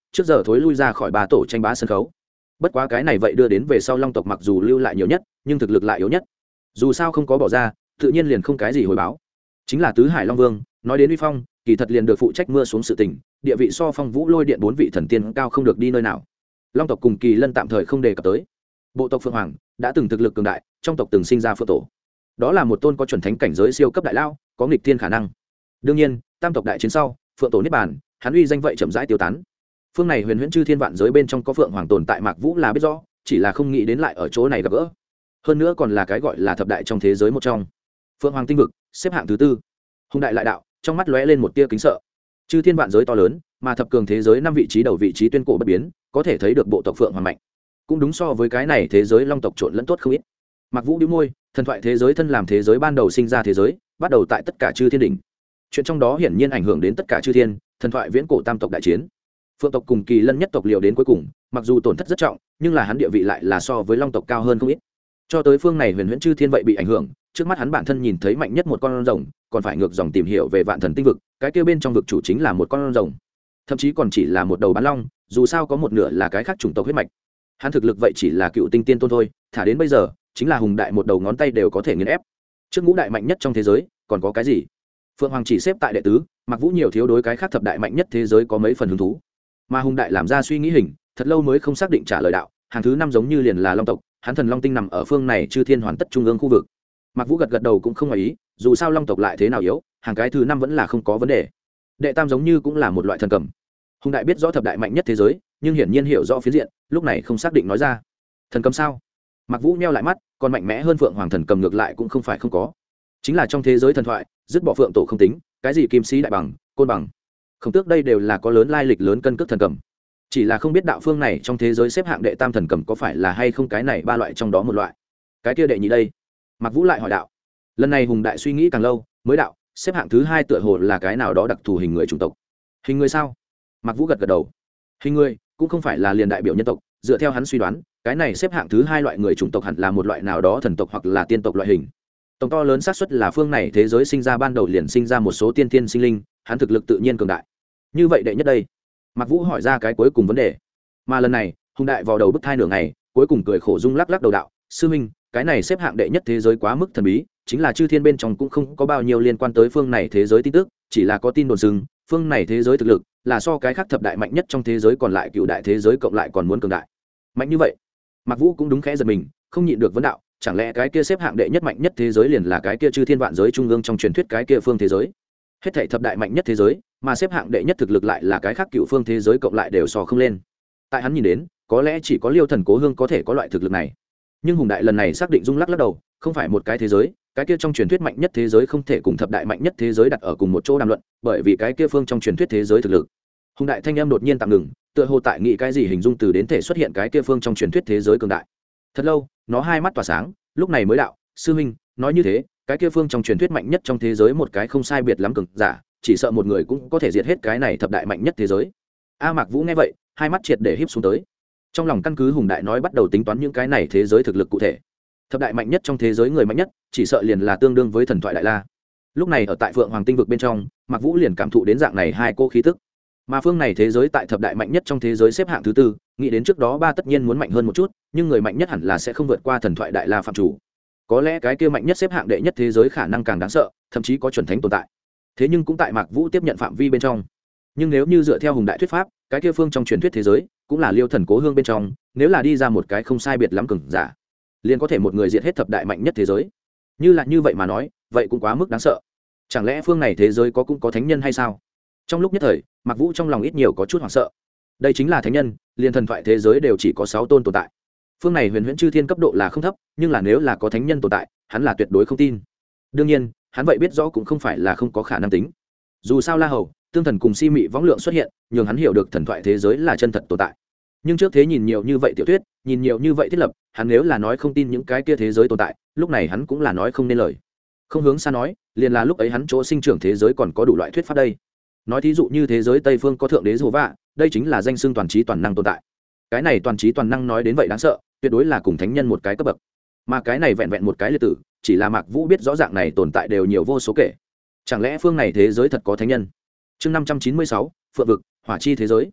trước giờ thối lui ra khỏi ba tổ tranh bá sân khấu. Bất quá cái này vậy đưa đến về sau long tộc mặc dù lưu lại nhiều nhất nhưng thực lực lại yếu nhất, dù sao không có bỏ ra tự nhiên liền không cái gì hồi báo. Chính là tứ hải long vương, nói đến uy phong kỳ thật liền được phụ trách mưa xuống sự tình, địa vị so phong vũ lôi điện 4 vị thần tiên cao không được đi nơi nào. Long tộc cùng kỳ lân tạm thời không đề cập tới. Bộ tộc phượng hoàng đã từng thực lực cường đại, trong tộc từng sinh ra phượng tổ, đó là một tôn có chuẩn thánh cảnh giới siêu cấp đại lao, có nghịch thiên khả năng. Đương nhiên tam tộc đại chiến sau phượng tổ niết bàn, hắn uy danh vậy chậm rãi tiêu tán. Phương này huyền huyễn chư thiên vạn giới bên trong có phượng hoàng tồn tại Mạc Vũ là biết rõ, chỉ là không nghĩ đến lại ở chỗ này gặp gỡ, hơn nữa còn là cái gọi là thập đại trong thế giới một trong. Phượng hoàng tinh vực xếp hạng thứ 4. Hùng đại lại đạo trong mắt lóe lên một tia kính sợ. Chư thiên vạn giới to lớn, mà thập cường thế giới 5 vị trí đầu vị trí tuyên cổ bất biến, có thể thấy được bộ tộc phượng hoàng mạnh. Cũng đúng, so với cái này thế giới long tộc trộn lẫn tốt không ít. Mạc Vũ đĩu môi, thần thoại thế giới thân làm thế giới ban đầu sinh ra thế giới, bắt đầu tại tất cả chư thiên đỉnh. Chuyện trong đó hiển nhiên ảnh hưởng đến tất cả chư thiên, thần thoại viễn cổ tam tộc đại chiến. Phượng tộc cùng kỳ lân nhất tộc liều đến cuối cùng, mặc dù tổn thất rất trọng, nhưng là hắn địa vị lại là so với long tộc cao hơn không ít. Cho tới phương này huyền huyễn chư thiên vậy bị ảnh hưởng, trước mắt hắn bản thân nhìn thấy mạnh nhất một con rồng, còn phải ngược dòng tìm hiểu về vạn thần tinh vực, cái kia bên trong vực chủ chính là một con rồng, thậm chí còn chỉ là một đầu bán long, dù sao có một nửa là cái khác chủng tộc huyết mạch. Hắn thực lực vậy chỉ là cựu tinh tiên tôn thôi, thả đến bây giờ chính là hùng đại một đầu ngón tay đều có thể nghiền ép. Trước ngũ đại mạnh nhất trong thế giới còn có cái gì? Phượng hoàng chỉ xếp tại đệ tứ, Mạc Vũ nhiều thiếu đối cái khác thập đại mạnh nhất thế giới có mấy phần hứng thú, mà hùng đại làm ra suy nghĩ hình thật lâu mới không xác định trả lời đạo. Hàng thứ 5 giống như liền là long tộc, hắn thần long tinh nằm ở phương này chư thiên hoàn tất trung ương khu vực. Mạc Vũ gật gật đầu cũng không ngoài ý, dù sao long tộc lại thế nào yếu, hàng cái thứ 5 vẫn là không có vấn đề. Đệ tam giống như cũng là một loại thần cầm. Hùng đại biết rõ thập đại mạnh nhất thế giới, nhưng hiển nhiên hiểu rõ phiến diện, lúc này không xác định nói ra. Thần cầm sao? Mạc Vũ nheo lại mắt, còn mạnh mẽ hơn phượng hoàng thần cầm ngược lại cũng không phải không có. Chính là trong thế giới thần thoại, dứt bỏ phượng tổ không tính, cái gì kim sĩ đại bằng, côn bằng, Khổng Tước đây đều là có lớn lai lịch lớn cân cước thần cầm. Chỉ là không biết đạo phương này trong thế giới xếp hạng đệ tam thần cầm có phải là hay không cái này ba loại trong đó một loại. Cái kia đệ nhị đây? Mạc Vũ lại hỏi đạo. Lần này hùng đại suy nghĩ càng lâu, mới đạo, xếp hạng thứ 2 tựa hồ là cái nào đó đặc thù hình người chủng tộc. Hình người sao? Mạc Vũ gật gật đầu. Hình người cũng không phải là liền đại biểu nhân tộc, dựa theo hắn suy đoán, cái này xếp hạng thứ 2 loại người chủng tộc hẳn là một loại nào đó thần tộc hoặc là tiên tộc loại hình. Tổng to lớn xác suất là phương này thế giới sinh ra ban đầu liền sinh ra một số tiên tiên sinh linh, hắn thực lực tự nhiên cường đại. Như vậy đệ nhất đây? Mạc Vũ hỏi ra cái cuối cùng vấn đề. Mà lần này, hùng đại vào đầu bức thai nửa ngày, cuối cùng cười khổ rung lắc lắc đầu đạo, sư huynh, cái này xếp hạng đệ nhất thế giới quá mức thần bí, chính là chư thiên bên trong cũng không có bao nhiêu liên quan tới phương này thế giới tin tức, chỉ là có tin đồn rằng phương này thế giới thực lực là so cái khác thập đại mạnh nhất trong thế giới còn lại cựu đại thế giới cộng lại còn muốn cường đại. Mạnh như vậy? Mạc Vũ cũng đúng khẽ giật mình, không nhịn được vấn đạo, chẳng lẽ cái kia xếp hạng đệ nhất mạnh nhất thế giới liền là cái kia chư thiên vạn giới trung ương trong truyền thuyết cái kia phương thế giới? Hết thảy thập đại mạnh nhất thế giới, mà xếp hạng đệ nhất thực lực lại là cái khác cựu phương thế giới cộng lại đều so không lên. Tại hắn nhìn đến, có lẽ chỉ có Liêu Thần Cố Hương có thể có loại thực lực này. Nhưng hùng đại lần này xác định rung lắc lắc đầu, không phải một cái thế giới, cái kia trong truyền thuyết mạnh nhất thế giới không thể cùng thập đại mạnh nhất thế giới đặt ở cùng một chỗ đàm luận, bởi vì cái kia phương trong truyền thuyết thế giới thực lực. Hùng đại thanh âm đột nhiên tạm ngừng, tựa hồ tại nghĩ cái gì hình dung từ đến thể xuất hiện cái kia phương trong truyền thuyết thế giới cường đại. Thật lâu, nó hai mắt tỏa sáng, lúc này mới đạo, sư huynh, nói như thế, cái kia phương trong truyền thuyết mạnh nhất trong thế giới một cái không sai biệt lắm cường giả, chỉ sợ một người cũng có thể diệt hết cái này thập đại mạnh nhất thế giới. A Mạc Vũ nghe vậy, hai mắt triệt để híp xuống tới. Trong lòng căn cứ hùng đại nói bắt đầu tính toán những cái này thế giới thực lực cụ thể. Thập đại mạnh nhất trong thế giới người mạnh nhất, chỉ sợ liền là tương đương với thần thoại đại la. Lúc này ở tại Phượng Hoàng tinh vực bên trong, Mạc Vũ liền cảm thụ đến dạng này hai cô khí tức. Mà phương này thế giới tại thập đại mạnh nhất trong thế giới xếp hạng thứ 4, nghĩ đến trước đó 3 tất nhiên muốn mạnh hơn một chút, nhưng người mạnh nhất hẳn là sẽ không vượt qua thần thoại đại la phạm chủ. Có lẽ cái kia mạnh nhất xếp hạng đệ nhất thế giới khả năng càng đáng sợ, thậm chí có chuẩn thánh tồn tại. Thế nhưng cũng tại Mạc Vũ tiếp nhận phạm vi bên trong. Nhưng nếu như dựa theo hùng đại thuyết pháp, cái kia phương trong truyền thuyết thế giới cũng là Liêu Thần Cố Hương bên trong, nếu là đi ra một cái không sai biệt lắm cường giả, liền có thể một người diệt hết thập đại mạnh nhất thế giới. Như là như vậy mà nói, vậy cũng quá mức đáng sợ. Chẳng lẽ phương này thế giới cũng có thánh nhân hay sao? Trong lúc nhất thời, Mạc Vũ trong lòng ít nhiều có chút hoảng sợ. Đây chính là thánh nhân, liền thần thoại thế giới đều chỉ có 6 tôn tồn tại. Phương này huyền huyễn chư thiên cấp độ là không thấp, nhưng là nếu là có thánh nhân tồn tại, hắn là tuyệt đối không tin. Đương nhiên, hắn vậy biết rõ cũng không phải là không có khả năng tính. Dù sao La Hầu, Tương Thần cùng Si Mị võng lượng xuất hiện, nhường hắn hiểu được thần thoại thế giới là chân thật tồn tại. Nhưng trước thế nhìn nhiều như vậy tiểu thuyết, nhìn nhiều như vậy thiết lập, hắn nếu là nói không tin những cái kia thế giới tồn tại, lúc này hắn cũng là nói không nên lời. Không hướng xa nói, liền là lúc ấy hắn chỗ sinh trưởng thế giới còn có đủ loại thuyết pháp đây. Nói thí dụ như thế giới Tây phương có thượng đế Giê-hô-va, đây chính là danh xưng toàn trí toàn năng tồn tại. Cái này toàn trí toàn năng nói đến vậy đáng sợ, tuyệt đối là cùng thánh nhân một cái cấp bậc. Mà cái này vẹn vẹn một cái liệt tử, chỉ là Mạc Vũ biết rõ ràng này tồn tại đều nhiều vô số kể. Chẳng lẽ phương này thế giới thật có thánh nhân? Chương 596, Phượng vực, Hỏa chi thế giới.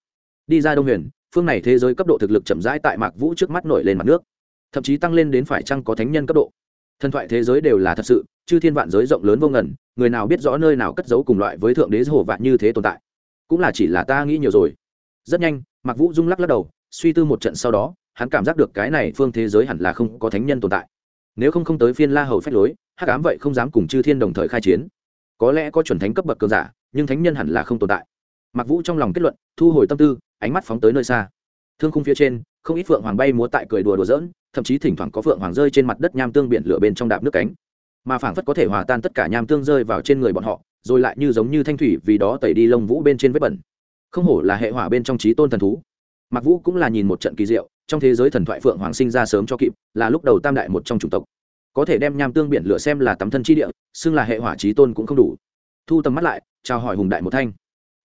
đi ra Đông Huyền, phương này thế giới cấp độ thực lực chậm rãi tại Mạc Vũ trước mắt nổi lên mặt nước, thậm chí tăng lên đến phải chăng có thánh nhân cấp độ. Thần thoại thế giới đều là thật sự, chư thiên vạn giới rộng lớn vô ngần, người nào biết rõ nơi nào cất giấu cùng loại với thượng đế hồ vạn như thế tồn tại. Cũng là chỉ là ta nghĩ nhiều rồi. Rất nhanh, Mạc Vũ rung lắc lắc đầu, suy tư một trận sau đó, hắn cảm giác được cái này phương thế giới hẳn là không có thánh nhân tồn tại. Nếu không tới phiên La Hầu phách lối, hắc ám vậy không dám cùng chư thiên đồng thời khai chiến. Có lẽ có chuẩn thánh cấp bậc cường giả, nhưng thánh nhân hẳn là không tồn tại. Mạc Vũ trong lòng kết luận, thu hồi tâm tư, ánh mắt phóng tới nơi xa. Thương khung phía trên, không ít phượng hoàng bay múa tại cười đùa giỡn, thậm chí thỉnh thoảng có phượng hoàng rơi trên mặt đất nham tương biển lửa bên trong đạp nước cánh, mà phảng phất có thể hòa tan tất cả nham tương rơi vào trên người bọn họ, rồi lại như giống như thanh thủy vì đó tẩy đi lông vũ bên trên vết bẩn. Không hổ là hệ hỏa bên trong chí tôn thần thú. Mạc Vũ cũng là nhìn một trận kỳ diệu, trong thế giới thần thoại phượng hoàng sinh ra sớm cho kịp, là lúc đầu tam đại một trong chủng tộc, có thể đem nham tương biển lửa xem là tắm thân chi địa, xưng là hệ hỏa chí tôn cũng không đủ. Thu tầm mắt lại, chào hỏi hùng đại một thanh,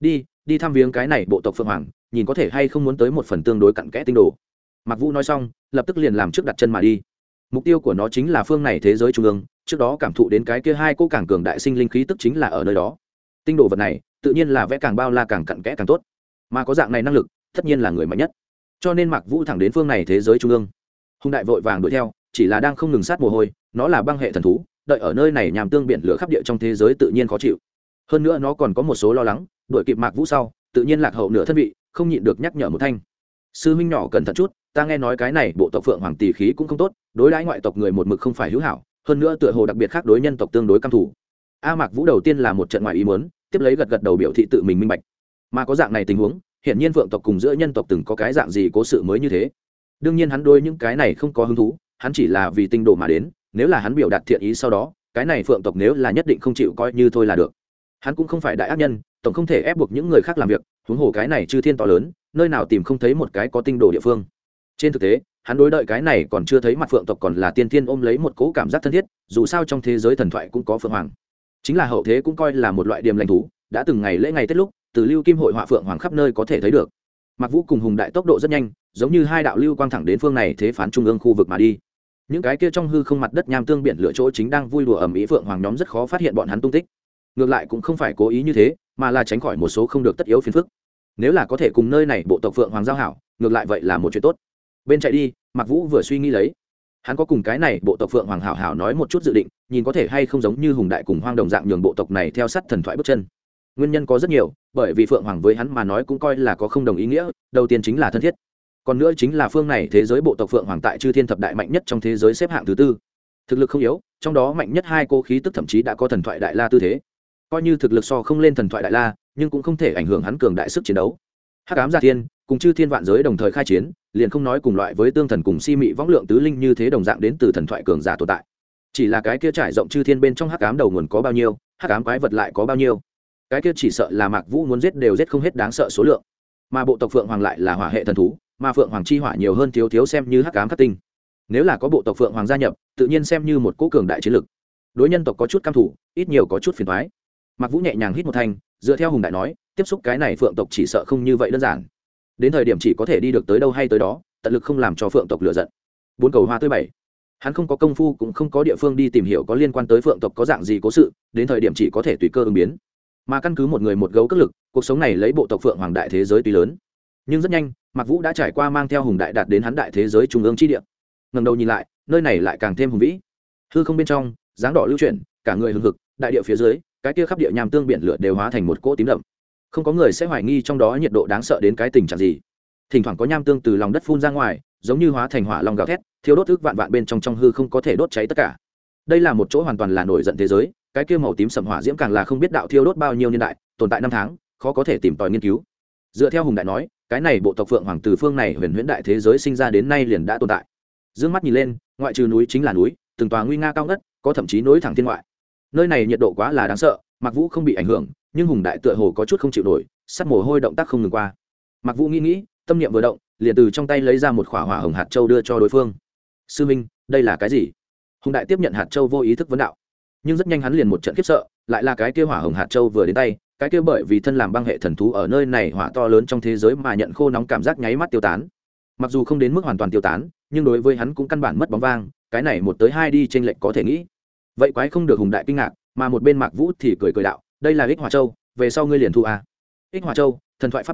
đi thăm viếng cái này bộ tộc phượng hoàng, nhìn có thể hay không muốn tới một phần tương đối cặn kẽ tinh đồ. Mạc Vũ nói xong, lập tức liền làm trước đặt chân mà đi. Mục tiêu của nó chính là phương này thế giới trung ương, trước đó cảm thụ đến cái kia hai cô càng cường đại sinh linh khí tức chính là ở nơi đó. Tinh đồ vật này, tự nhiên là vẽ càng bao la càng cặn kẽ càng tốt, mà có dạng này năng lực, tất nhiên là người mạnh nhất. Cho nên Mạc Vũ thẳng đến phương này thế giới trung ương. Hùng đại vội vàng đuổi theo, chỉ là đang không ngừng sát mồ hôi, nó là băng hệ thần thú, đợi ở nơi này nhàm tương biển lửa khắp địa trong thế giới tự nhiên khó chịu. Hơn nữa nó còn có một số lo lắng, đuổi kịp Mạc Vũ sau, tự nhiên lạc hậu nửa thân vị, không nhịn được nhắc nhở một thanh. Sư huynh nhỏ cẩn thận chút, ta nghe nói cái này bộ tộc phượng hoàng tỷ khí cũng không tốt, đối đãi ngoại tộc người một mực không phải hữu hảo, hơn nữa tựa hồ đặc biệt khác đối nhân tộc tương đối căm thù. Mạc Vũ đầu tiên là một trận ngoài ý muốn, tiếp lấy gật gật đầu biểu thị tự mình minh bạch. Mà có dạng này tình huống, hiển nhiên phượng tộc cùng giữa nhân tộc từng có cái dạng gì cố sự mới như thế. Đương nhiên hắn đối những cái này không có hứng thú, hắn chỉ là vì tinh đồ mà đến, nếu là hắn biểu đạt thiện ý sau đó, cái này phượng tộc nếu là nhất định không chịu coi như thôi là được. Hắn cũng không phải đại ác nhân, tổng không thể ép buộc những người khác làm việc, huống hồ cái này chư thiên to lớn, nơi nào tìm không thấy một cái có tinh đồ địa phương. Trên thực tế, hắn đối đợi cái này còn chưa thấy mặt phượng tộc còn là tiên thiên ôm lấy một cố cảm giác thân thiết, dù sao trong thế giới thần thoại cũng có phượng hoàng, chính là hậu thế cũng coi là một loại điềm lành thú, đã từng ngày lễ ngày tết lúc, từ lưu kim hội họa phượng hoàng khắp nơi có thể thấy được. Mạc Vũ cùng hùng đại tốc độ rất nhanh, giống như hai đạo lưu quang thẳng đến phương này thế phán trung ương khu vực mà đi. Những cái kia trong hư không mặt đất nham tương biển lửa chỗ chính đang vui đùa ầm ĩ phượng hoàng nhóm rất khó phát hiện bọn hắn tung tích. Ngược lại cũng không phải cố ý như thế, mà là tránh khỏi một số không được tất yếu phiền phức. Nếu là có thể cùng nơi này bộ tộc phượng hoàng giao hảo, ngược lại vậy là một chuyện tốt. Bên chạy đi, Mạc Vũ vừa suy nghĩ lấy, hắn có cùng cái này bộ tộc phượng hoàng hảo hảo nói một chút dự định, nhìn có thể hay không giống như hùng đại cùng hoang đồng dạng nhường bộ tộc này theo sát thần thoại bước chân. Nguyên nhân có rất nhiều, bởi vì phượng hoàng với hắn mà nói cũng coi là có không đồng ý nghĩa, đầu tiên chính là thân thiết, còn nữa chính là phương này thế giới bộ tộc phượng hoàng tại chư thiên thập đại mạnh nhất trong thế giới xếp hạng thứ tư, thực lực không yếu, trong đó mạnh nhất hai cô khí tức thậm chí đã có thần thoại đại la tư thế. Coi như thực lực so không lên thần thoại đại la, nhưng cũng không thể ảnh hưởng hắn cường đại sức chiến đấu. Hắc ám gia thiên cùng chư thiên vạn giới đồng thời khai chiến, liền không nói cùng loại với tương thần cùng si mị võng lượng tứ linh như thế đồng dạng đến từ thần thoại cường giả tồn tại. Chỉ là cái kia trải rộng chư thiên bên trong hắc ám đầu nguồn có bao nhiêu, hắc ám quái vật lại có bao nhiêu, cái kia chỉ sợ là Mạc Vũ muốn giết đều giết không hết đáng sợ số lượng. Mà bộ tộc phượng hoàng lại là hỏa hệ thần thú, mà phượng hoàng chi hỏa nhiều hơn thiếu thiếu xem như hắc ám khắc tinh. Nếu là có bộ tộc phượng hoàng gia nhập, tự nhiên xem như một cỗ cường đại chiến lực. Đối nhân tộc có chút căm thủ, ít nhiều có chút phiền toái. Mạc Vũ nhẹ nhàng hít một thanh, dựa theo hùng đại nói, tiếp xúc cái này phượng tộc chỉ sợ không như vậy đơn giản. Đến thời điểm chỉ có thể đi được tới đâu hay tới đó, tận lực không làm cho phượng tộc lựa giận. Bốn cầu hoa tươi bảy. Hắn không có công phu cũng không có địa phương đi tìm hiểu có liên quan tới phượng tộc có dạng gì cố sự, đến thời điểm chỉ có thể tùy cơ ứng biến. Mà căn cứ một người một gấu cất lực, cuộc sống này lấy bộ tộc phượng hoàng đại thế giới tuy lớn, nhưng rất nhanh, Mạc Vũ đã trải qua mang theo hùng đại đạt đến hắn đại thế giới trung ương chi địa. Ngẩng đầu nhìn lại, nơi này lại càng thêm hùng vĩ. Hư không bên trong, dáng đỏ lưu chuyển, cả người hừng hực, đại địa phía dưới, cái kia khắp địa nham tương biển lửa đều hóa thành một cỗ tím đậm. Không có người sẽ hoài nghi trong đó nhiệt độ đáng sợ đến cái tình trạng gì. Thỉnh thoảng có nham tương từ lòng đất phun ra ngoài, giống như hóa thành hỏa long gào thét, thiêu đốt ức vạn vạn bên trong hư không có thể đốt cháy tất cả. Đây là một chỗ hoàn toàn là nổi giận thế giới, cái kia màu tím sẫm hỏa diễm càng là không biết đạo thiêu đốt bao nhiêu niên đại, tồn tại năm tháng, khó có thể tìm tòi nghiên cứu. Dựa theo hùng đại nói, cái này bộ tộc phượng hoàng từ phương này huyền huyễn đại thế giới sinh ra đến nay liền đã tồn tại. Dương mắt nhìn lên, ngoại trừ núi chính là núi, từng tòa nguy nga cao ngất, có thậm chí nối thẳng thiên ngoại. Nơi này nhiệt độ quá là đáng sợ, Mạc Vũ không bị ảnh hưởng, nhưng hùng đại tựa hồ có chút không chịu nổi, sắt mồ hôi động tác không ngừng qua. Mạc Vũ nghĩ, tâm niệm vừa động, liền từ trong tay lấy ra một quả hỏa hồng hạt châu đưa cho đối phương. Sư minh, đây là cái gì? Hùng đại tiếp nhận hạt châu vô ý thức vấn đạo. Nhưng rất nhanh hắn liền một trận khiếp sợ, lại là cái kia hỏa hồng hạt châu vừa đến tay, cái kia bởi vì thân làm băng hệ thần thú ở nơi này hỏa to lớn trong thế giới mà nhận khô nóng cảm giác nháy mắt tiêu tán. Mặc dù không đến mức hoàn toàn tiêu tán, nhưng đối với hắn cũng căn bản mất bóng vang, cái này một tới hai đi chênh lệch có thể nghĩ. Vậy quái không được hùng đại kinh ngạc, mà một bên Mạc Vũ thì cười đạo, đây là ích hỏa châu, về sau ngươi liền thu a. Ích hỏa châu, thần thoại pháp bảo,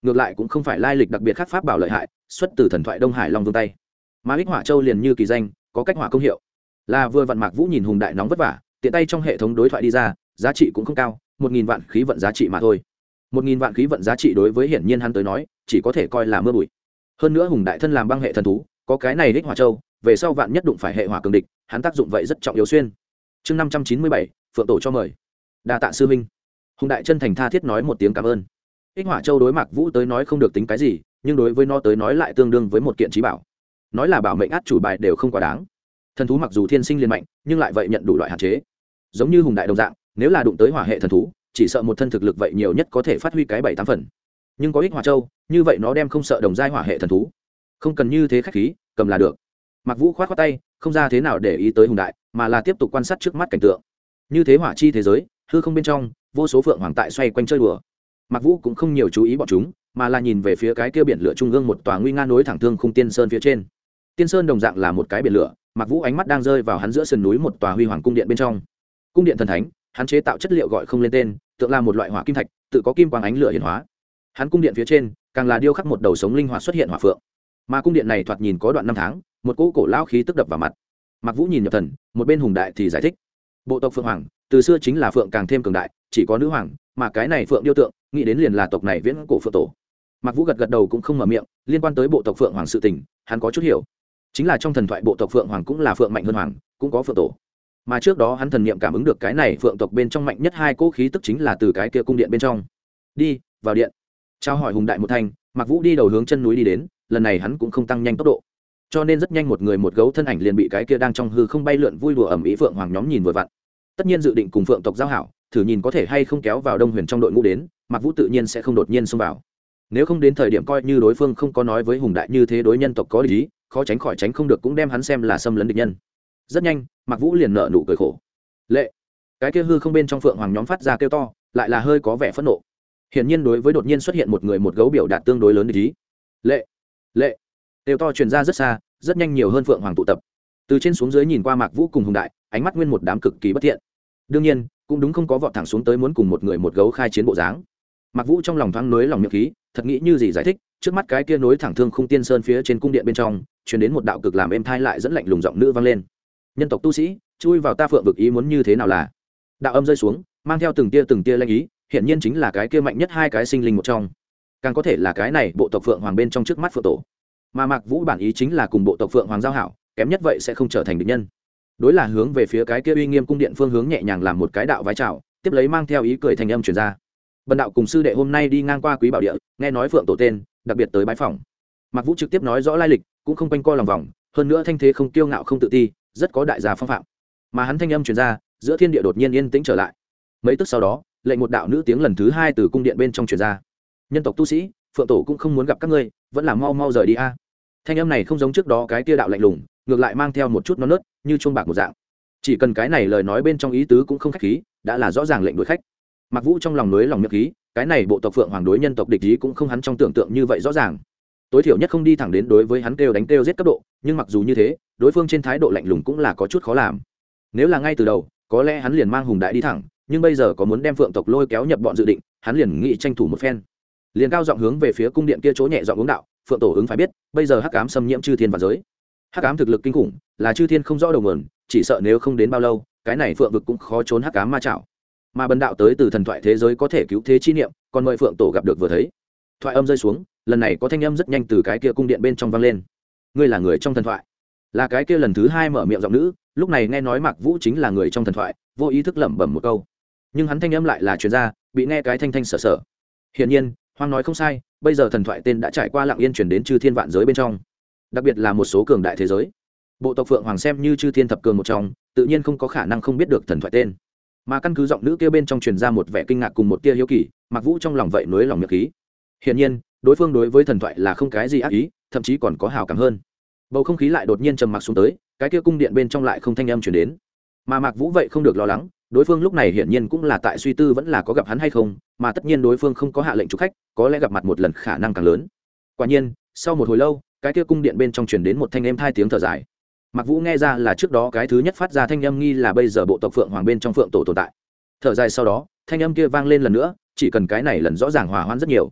ngược lại cũng không phải lai lịch đặc biệt khác pháp bảo lợi hại, xuất từ thần thoại Đông Hải Long Vương tay. Mà ích hỏa châu liền như kỳ danh, có cách hỏa công hiệu. Là vừa vặn Mạc Vũ nhìn Hùng Đại nóng vất vả, tiện tay trong hệ thống đối thoại đi ra, giá trị cũng không cao, 1000 vạn khí vận giá trị mà thôi. 1000 vạn khí vận giá trị đối với hiển nhiên hắn tới nói, chỉ có thể coi là mưa bụi. Hơn nữa Hùng Đại thân làm băng hệ thần thú, có cái này ích hỏa châu, về sau vạn nhất đụng phải hệ hỏa cường địch, hắn tác dụng vậy rất trọng yếu xuyên. Chương 597, Phượng tổ cho mời. Đa tạ sư huynh. Hùng Đại chân thành tha thiết nói một tiếng cảm ơn. Ích hỏa châu đối Mạc Vũ tới nói không được tính cái gì, nhưng đối với nó tới nói lại tương đương với một kiện trí bảo. Nói là bảo mệnh át chủ bài đều không quá đáng. Thần thú mặc dù thiên sinh liền mạnh, nhưng lại vậy nhận đủ loại hạn chế. Giống như Hùng Đại đồng dạng, nếu là đụng tới hỏa hệ thần thú, chỉ sợ một thân thực lực vậy nhiều nhất có thể phát huy cái 7-8 phần. Nhưng có ích hỏa châu, như vậy nó đem không sợ đồng giai hỏa hệ thần thú. Không cần như thế khách khí, cầm là được. Mạc Vũ khoát khoát tay, không ra thế nào để ý tới Hùng Đại, mà là tiếp tục quan sát trước mắt cảnh tượng. Như thế hỏa chi thế giới, hư không bên trong, vô số phượng hoàng tại xoay quanh chơi đùa. Mạc Vũ cũng không nhiều chú ý bọn chúng, mà là nhìn về phía cái kia biển lửa trung ương một tòa nguy nga nối thẳng thương khung tiên sơn phía trên. Tiên sơn đồng dạng là một cái biển lửa, Mạc Vũ ánh mắt đang rơi vào hắn giữa sườn núi một tòa huy hoàng cung điện bên trong. Cung điện thần thánh, hắn chế tạo chất liệu gọi không lên tên, tượng là một loại hỏa kim thạch, tự có kim quang ánh lửa hiển hóa. Hắn cung điện phía trên, càng là điêu khắc một đầu sống linh hoạt xuất hiện hỏa phượng. Mà cung điện này thoạt nhìn có đoạn năm tháng, một cỗ cổ lão khí tức đập vào mặt. Mạc Vũ nhìn nhập thần, một bên Hùng Đại thì giải thích: bộ tộc phượng hoàng từ xưa chính là phượng càng thêm cường đại, chỉ có nữ hoàng, mà cái này phượng điêu tượng nghĩ đến liền là tộc này viễn cổ phượng tổ. Mạc Vũ gật gật đầu cũng không mở miệng, liên quan tới bộ tộc phượng hoàng sự tình, hắn có chút hiểu. Chính là trong thần thoại bộ tộc phượng hoàng cũng là phượng mạnh hơn hoàng, cũng có phượng tổ. Mà trước đó hắn thần niệm cảm ứng được cái này phượng tộc bên trong mạnh nhất hai cỗ khí tức chính là từ cái kia cung điện bên trong. Đi vào điện. Trao hỏi Hùng Đại một thanh, Mạc Vũ đi đầu hướng chân núi đi đến, lần này hắn cũng không tăng nhanh tốc độ, cho nên rất nhanh một người một gấu thân ảnh liền bị cái kia đang trong hư không bay lượn vui đùa ẩm ý phượng hoàng nhóm nhìn vừa vặn. Tất nhiên dự định cùng phượng tộc giao hảo, thử nhìn có thể hay không kéo vào Đông Huyền trong đội ngũ đến, Mạc Vũ tự nhiên sẽ không đột nhiên xông vào. Nếu không đến thời điểm coi như đối phương không có nói với Hùng Đại như thế đối nhân tộc có lý, khó tránh khỏi tránh không được cũng đem hắn xem là xâm lấn địch nhân. Rất nhanh, Mạc Vũ liền nở nụ cười khổ. Lệ, cái kia hư không bên trong phượng hoàng nhóm phát ra kêu to, lại là hơi có vẻ phẫn nộ. Hiển nhiên đối với đột nhiên xuất hiện một người một gấu biểu đạt tương đối lớn địch ý. Lệ, lệ, kêu to truyền ra rất xa, rất nhanh nhiều hơn phượng hoàng tụ tập. Từ trên xuống dưới nhìn qua Mạc Vũ cùng Hùng Đại, ánh mắt nguyên một đám cực kỳ bất thiện. Đương nhiên, cũng đúng không có vọt thẳng xuống tới muốn cùng một người một gấu khai chiến bộ dáng. Mạc Vũ trong lòng thoáng nới lòng miệng khí, thật nghĩ như gì giải thích, trước mắt cái kia nối thẳng thương khung tiên sơn phía trên cung điện bên trong, truyền đến một đạo cực làm êm thai lại dẫn lạnh lùng giọng nữ vang lên. Nhân tộc tu sĩ, chui vào ta phượng vực ý muốn như thế nào là? Đạo âm rơi xuống, mang theo từng tia lanh ý, hiện nhiên chính là cái kia mạnh nhất hai cái sinh linh một trong. Càng có thể là cái này bộ tộc phượng hoàng bên trong trước mắt phượng tổ. Mà Mạc Vũ bản ý chính là cùng bộ tộc phượng hoàng giao hảo, kém nhất vậy sẽ không trở thành địch nhân. Đối là hướng về phía cái kia uy nghiêm cung điện phương hướng nhẹ nhàng làm một cái đạo vái chào, tiếp lấy mang theo ý cười thành âm truyền ra. Bần đạo cùng sư đệ hôm nay đi ngang qua Quý Bảo Địa, nghe nói phượng tổ tên, đặc biệt tới bái phỏng. Mạc Vũ trực tiếp nói rõ lai lịch, cũng không quanh co lòng vòng, hơn nữa thanh thế không kiêu ngạo không tự ti, rất có đại gia phong phạm. Mà hắn thanh âm truyền ra, giữa thiên địa đột nhiên yên tĩnh trở lại. Mấy tức sau đó, lệnh một đạo nữ tiếng lần thứ hai từ cung điện bên trong truyền ra. Nhân tộc tu sĩ, phượng tổ cũng không muốn gặp các ngươi, vẫn là mau mau rời đi a. Thanh âm này không giống trước đó cái kia đạo lạnh lùng, ngược lại mang theo một chút non nớt, như chuông bạc một dạng. Chỉ cần cái này lời nói bên trong ý tứ cũng không khách khí, đã là rõ ràng lệnh đuổi khách. Mạc Vũ trong lòng núi lòng miệng khí, cái này bộ tộc phượng hoàng đối nhân tộc địch ý cũng không hắn trong tưởng tượng như vậy rõ ràng. Tối thiểu nhất không đi thẳng đến đối với hắn kêu đánh kêu giết cấp độ, nhưng mặc dù như thế, đối phương trên thái độ lạnh lùng cũng là có chút khó làm. Nếu là ngay từ đầu, có lẽ hắn liền mang Hùng Đại đi thẳng, nhưng bây giờ có muốn đem phượng tộc lôi kéo nhập bọn dự định, hắn liền nghĩ tranh thủ một phen. Liền cao giọng hướng về phía cung điện kia chỗ nhẹ giọng uống đạo, phượng tổ ứng phải biết, bây giờ hắc ám xâm nhiễm chư thiên và giới. Hắc ám thực lực kinh khủng, là chư thiên không rõ đầu nguồn, chỉ sợ nếu không đến bao lâu, cái này phượng vực cũng khó trốn hắc ám ma chảo. Mà bần đạo tới từ thần thoại thế giới có thể cứu thế chi niệm, còn mời phượng tổ gặp được vừa thấy. Thoại âm rơi xuống, lần này có thanh âm rất nhanh từ cái kia cung điện bên trong vang lên. Ngươi là người trong thần thoại? Là cái kia lần thứ hai mở miệng giọng nữ, lúc này nghe nói Mạc Vũ chính là người trong thần thoại, vô ý thức lẩm bẩm một câu. Nhưng hắn thanh âm lại là truyền ra, bị nghe cái thanh thanh sở sở. Hiển nhiên, Hoang nói không sai, bây giờ thần thoại tên đã trải qua lặng yên truyền đến chư thiên vạn giới bên trong, đặc biệt là một số cường đại thế giới. Bộ tộc phượng hoàng xem như chư thiên thập cường một trong, tự nhiên không có khả năng không biết được thần thoại tên. Mà căn cứ giọng nữ kia bên trong truyền ra một vẻ kinh ngạc cùng một tia hiếu kỳ, Mạc Vũ trong lòng vậy nối lòng miệng khí. Hiển nhiên, đối phương đối với thần thoại là không cái gì ác ý, thậm chí còn có hảo cảm hơn. Bầu không khí lại đột nhiên trầm mặc xuống tới, cái kia cung điện bên trong lại không thanh âm truyền đến. Mà Mạc Vũ vậy không được lo lắng, đối phương lúc này hiển nhiên cũng là tại suy tư vẫn là có gặp hắn hay không, mà tất nhiên đối phương không có hạ lệnh chủ khách, có lẽ gặp mặt một lần khả năng càng lớn. Quả nhiên, sau một hồi lâu, cái kia cung điện bên trong truyền đến một thanh âm hai tiếng thở dài. Mạc Vũ nghe ra là trước đó cái thứ nhất phát ra thanh âm nghi là bây giờ bộ tộc phượng hoàng bên trong phượng tổ tồn tại. Thở dài sau đó, thanh âm kia vang lên lần nữa, chỉ cần cái này lần rõ ràng hòa hoãn rất nhiều.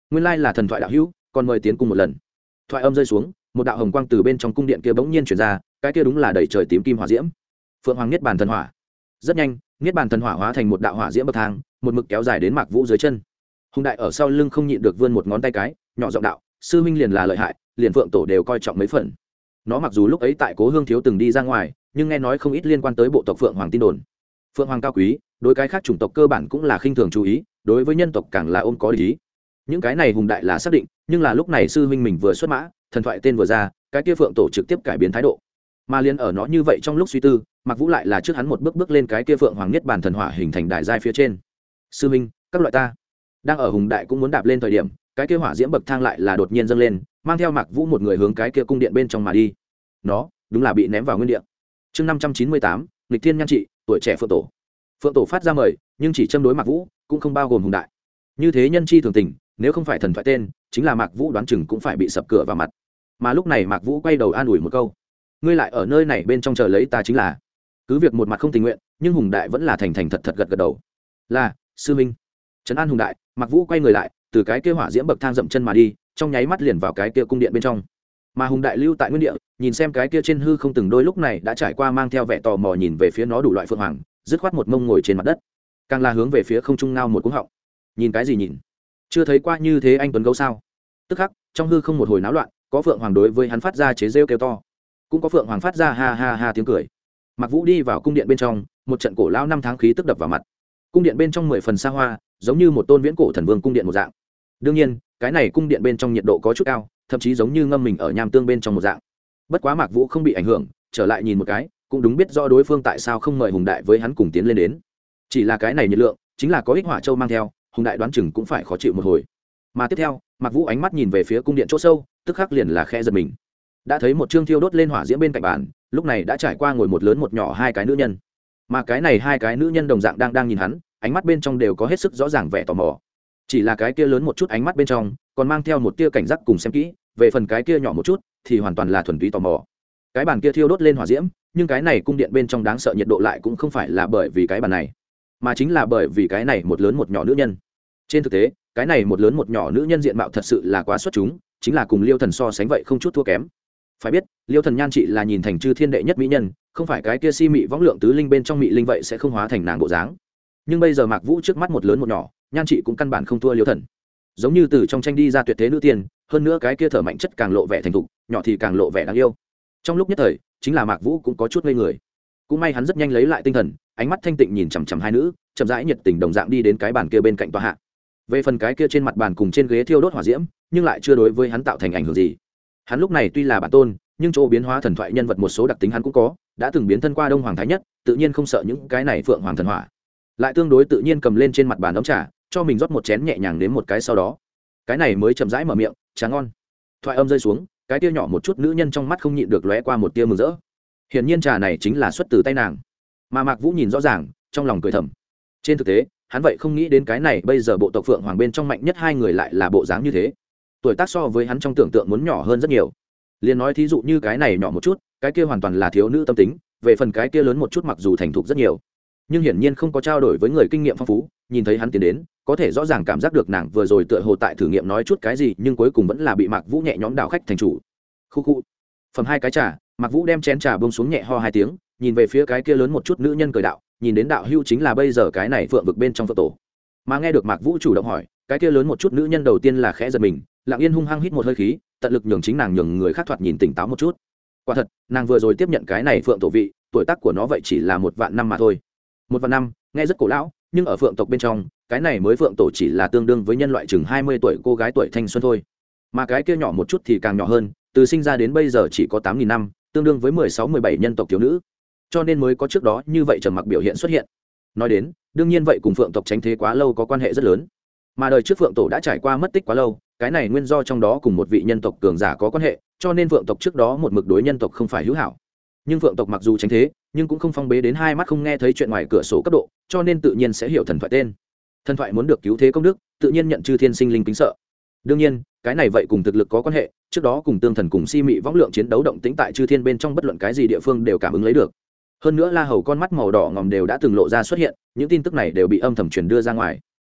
nguyên lai là thần thoại đạo hữu, còn mời tiến cung một lần. Thoại âm rơi xuống, một đạo hồng quang từ bên trong cung điện kia bỗng nhiên truyền ra, cái kia đúng là đầy trời tím kim hỏa diễm, phượng hoàng niết bàn thần hỏa. Rất nhanh, niết bàn thần hỏa hóa thành một đạo hỏa diễm bậc thang, một mực kéo dài đến Mạc Vũ dưới chân. Hùng đại ở sau lưng không nhịn được vươn một ngón tay cái, nhỏ giọng đạo: sư minh liền là lợi hại, liền phượng tổ đều coi trọng mấy phần. Nó mặc dù lúc ấy tại Cố Hương thiếu từng đi ra ngoài, nhưng nghe nói không ít liên quan tới bộ tộc phượng hoàng tin đồn. Phượng hoàng cao quý, đối cái khác chủng tộc cơ bản cũng là khinh thường chú ý, đối với nhân tộc càng là ôm có lý. Những cái này hùng đại là xác định, nhưng là lúc này sư huynh mình vừa xuất mã, thần thoại tên vừa ra, cái kia phượng tổ trực tiếp cải biến thái độ. Mà liên ở nó như vậy trong lúc suy tư, Mạc Vũ lại là trước hắn một bước bước lên cái kia phượng hoàng niết bàn thần hỏa hình thành đại giai phía trên. Sư huynh, các loại ta đang ở hùng đại cũng muốn đạp lên thời điểm, cái kia hỏa diễm bậc thang lại là đột nhiên dâng lên, mang theo Mạc Vũ một người hướng cái kia cung điện bên trong mà đi. Nó đúng là bị ném vào nguyên địa. Chương 598, nghịch thiên nhan trị, tuổi trẻ phượng tổ. Phượng tổ phát ra mời, nhưng chỉ châm đối Mạc Vũ, cũng không bao gồm hùng đại. Như thế nhân chi thường tình, nếu không phải thần thoại tên, chính là Mạc Vũ đoán chừng cũng phải bị sập cửa vào mặt. Mà lúc này Mạc Vũ quay đầu an ủi một câu: ngươi lại ở nơi này bên trong chờ lấy ta chính là. Cứ việc một mặt không tình nguyện, nhưng hùng đại vẫn là thành thành thật thật gật gật đầu. Là sư minh. Trấn an hùng đại, Mạc Vũ quay người lại, từ cái kia hỏa diễm bậc thang dậm chân mà đi, trong nháy mắt liền vào cái kia cung điện bên trong. Mà hùng đại lưu tại nguyên địa, nhìn xem cái kia trên hư không từng đôi lúc này đã trải qua, mang theo vẻ tò mò nhìn về phía nó đủ loại phượng hoàng, dứt khoát một mông ngồi trên mặt đất, càng là hướng về phía không trung ngao một cú họng. Nhìn cái gì nhìn? Chưa thấy qua như thế anh tuấn gấu sao? Tức khắc trong hư không một hồi náo loạn, có phượng hoàng đối với hắn phát ra chế rêu kêu to, cũng có phượng hoàng phát ra ha ha ha tiếng cười. Mạc Vũ đi vào cung điện bên trong, một trận cổ lao năm tháng khí tức đập vào mặt. Cung điện bên trong 10 phần xa hoa, giống như một tôn viễn cổ thần vương cung điện một dạng. Đương nhiên, cái này cung điện bên trong nhiệt độ có chút cao, thậm chí giống như ngâm mình ở nham tương bên trong một dạng. Bất quá Mạc Vũ không bị ảnh hưởng, trở lại nhìn một cái, cũng đúng biết rõ đối phương tại sao không mời hùng đại với hắn cùng tiến lên đến. Chỉ là cái này nhiệt lượng, chính là có ích hỏa châu mang theo, hùng đại đoán chừng cũng phải khó chịu một hồi. Mà tiếp theo, Mạc Vũ ánh mắt nhìn về phía cung điện chỗ sâu, tức khắc liền là khẽ giật mình. Đã thấy một chương thiêu đốt lên hỏa diễm bên cạnh bàn, lúc này đã trải qua ngồi một lớn một nhỏ hai cái nữ nhân. Mà cái này hai cái nữ nhân đồng dạng đang nhìn hắn, ánh mắt bên trong đều có hết sức rõ ràng vẻ tò mò. Chỉ là cái kia lớn một chút ánh mắt bên trong, còn mang theo một tia cảnh giác cùng xem kỹ, về phần cái kia nhỏ một chút thì hoàn toàn là thuần túy tò mò. Cái bàn kia thiêu đốt lên hỏa diễm, nhưng cái này cung điện bên trong đáng sợ nhiệt độ lại cũng không phải là bởi vì cái bàn này, mà chính là bởi vì cái này một lớn một nhỏ nữ nhân. Trên thực tế, cái này một lớn một nhỏ nữ nhân diện mạo thật sự là quá xuất chúng, chính là cùng Liêu Thần so sánh vậy không chút thua kém. Phải biết, Liêu Thần nhan trị là nhìn thành chư thiên đệ nhất mỹ nhân, không phải cái kia si mị võng lượng tứ linh bên trong mị linh vậy sẽ không hóa thành nàng bộ dáng. Nhưng bây giờ Mạc Vũ trước mắt một lớn một nhỏ, nhan trị cũng căn bản không thua Liêu Thần. Giống như từ trong tranh đi ra tuyệt thế nữ tiên, hơn nữa cái kia thở mạnh chất càng lộ vẻ thành thục, nhỏ thì càng lộ vẻ đáng yêu. Trong lúc nhất thời, chính là Mạc Vũ cũng có chút ngây người. Cũng may hắn rất nhanh lấy lại tinh thần, ánh mắt thanh tịnh nhìn chằm chằm hai nữ, chậm rãi nhiệt tình đồng dạng đi đến cái bàn kia bên cạnh tòa hạ. Về phần cái kia trên mặt bàn cùng trên ghế thiêu đốt hỏa diễm, nhưng lại chưa đối với hắn tạo thành ảnh hưởng gì. Hắn lúc này tuy là bản tôn, nhưng chỗ biến hóa thần thoại nhân vật một số đặc tính hắn cũng có, đã từng biến thân qua Đông Hoàng Thái Nhất, tự nhiên không sợ những cái này phượng hoàng thần hỏa. Lại tương đối tự nhiên cầm lên trên mặt bàn ấm trà, cho mình rót một chén nhẹ nhàng nếm một cái, sau đó cái này mới chậm rãi mở miệng: trà ngon. Thoại âm rơi xuống, cái tia nhỏ một chút nữ nhân trong mắt không nhịn được lóe qua một tia mừng rỡ. Hiển nhiên trà này chính là xuất từ tay nàng, mà Mạc Vũ nhìn rõ ràng, trong lòng cười thầm. Trên thực tế, hắn vậy không nghĩ đến cái này bây giờ bộ tộc phượng hoàng bên trong mạnh nhất hai người lại là bộ dáng như thế, tuổi tác so với hắn trong tưởng tượng muốn nhỏ hơn rất nhiều. Liên nói thí dụ như cái này nhỏ một chút, cái kia hoàn toàn là thiếu nữ tâm tính, về phần cái kia lớn một chút mặc dù thành thục rất nhiều, nhưng hiển nhiên không có trao đổi với người kinh nghiệm phong phú. Nhìn thấy hắn tiến đến, có thể rõ ràng cảm giác được nàng vừa rồi tựa hồ tại thử nghiệm nói chút cái gì, nhưng cuối cùng vẫn là bị Mạc Vũ nhẹ nhõm đảo khách thành chủ. Khu khu. Phẩm hai cái trà, Mạc Vũ đem chén trà buông xuống nhẹ ho hai tiếng, nhìn về phía cái kia lớn một chút nữ nhân cười đạo: nhìn đến đạo hưu chính là bây giờ cái này phượng vực bên trong phượng tổ. Mà nghe được Mạc Vũ chủ động hỏi, cái kia lớn một chút nữ nhân đầu tiên là khẽ giật mình, lặng yên hung hăng hít một hơi khí, tận lực nhường chính nàng nhường người khác thoạt nhìn tỉnh táo một chút. Quả thật, nàng vừa rồi tiếp nhận cái này phượng tổ vị, tuổi tác của nó vậy chỉ là 1.000 năm mà thôi. 1.000 năm, nghe rất cổ lão, nhưng ở phượng tộc bên trong, cái này mới phượng tổ chỉ là tương đương với nhân loại chừng 20 tuổi cô gái tuổi thanh xuân thôi. Mà cái kia nhỏ một chút thì càng nhỏ hơn, từ sinh ra đến bây giờ chỉ có 8.000 năm, tương đương với 16-17 nhân tộc thiếu nữ. Cho nên mới có trước đó như vậy trầm mặc biểu hiện xuất hiện. Nói đến, đương nhiên vậy cùng phượng tộc tránh thế quá lâu có quan hệ rất lớn. Mà đời trước phượng tổ đã trải qua mất tích quá lâu, cái này nguyên do trong đó cùng một vị nhân tộc cường giả có quan hệ, cho nên phượng tộc trước đó một mực đối nhân tộc không phải hữu hảo. Nhưng phượng tộc mặc dù tránh thế, nhưng cũng không phong bế đến hai mắt không nghe thấy chuyện ngoài cửa sổ cấp độ, cho nên tự nhiên sẽ hiểu thần thoại tên. Thần thoại muốn được cứu thế công đức, tự nhiên nhận chư thiên sinh linh kính sợ. Đương nhiên, cái này vậy cùng thực lực có quan hệ, trước đó cùng tương thần cùng si mị võng lượng chiến đấu động tĩnh tại chư thiên bên trong bất luận cái gì địa phương đều cảm ứng lấy được. Hơn nữa La Hầu con mắt màu đỏ ngòm đều đã từng lộ ra xuất hiện, những tin tức này đều bị âm thầm truyền đưa ra ngoài.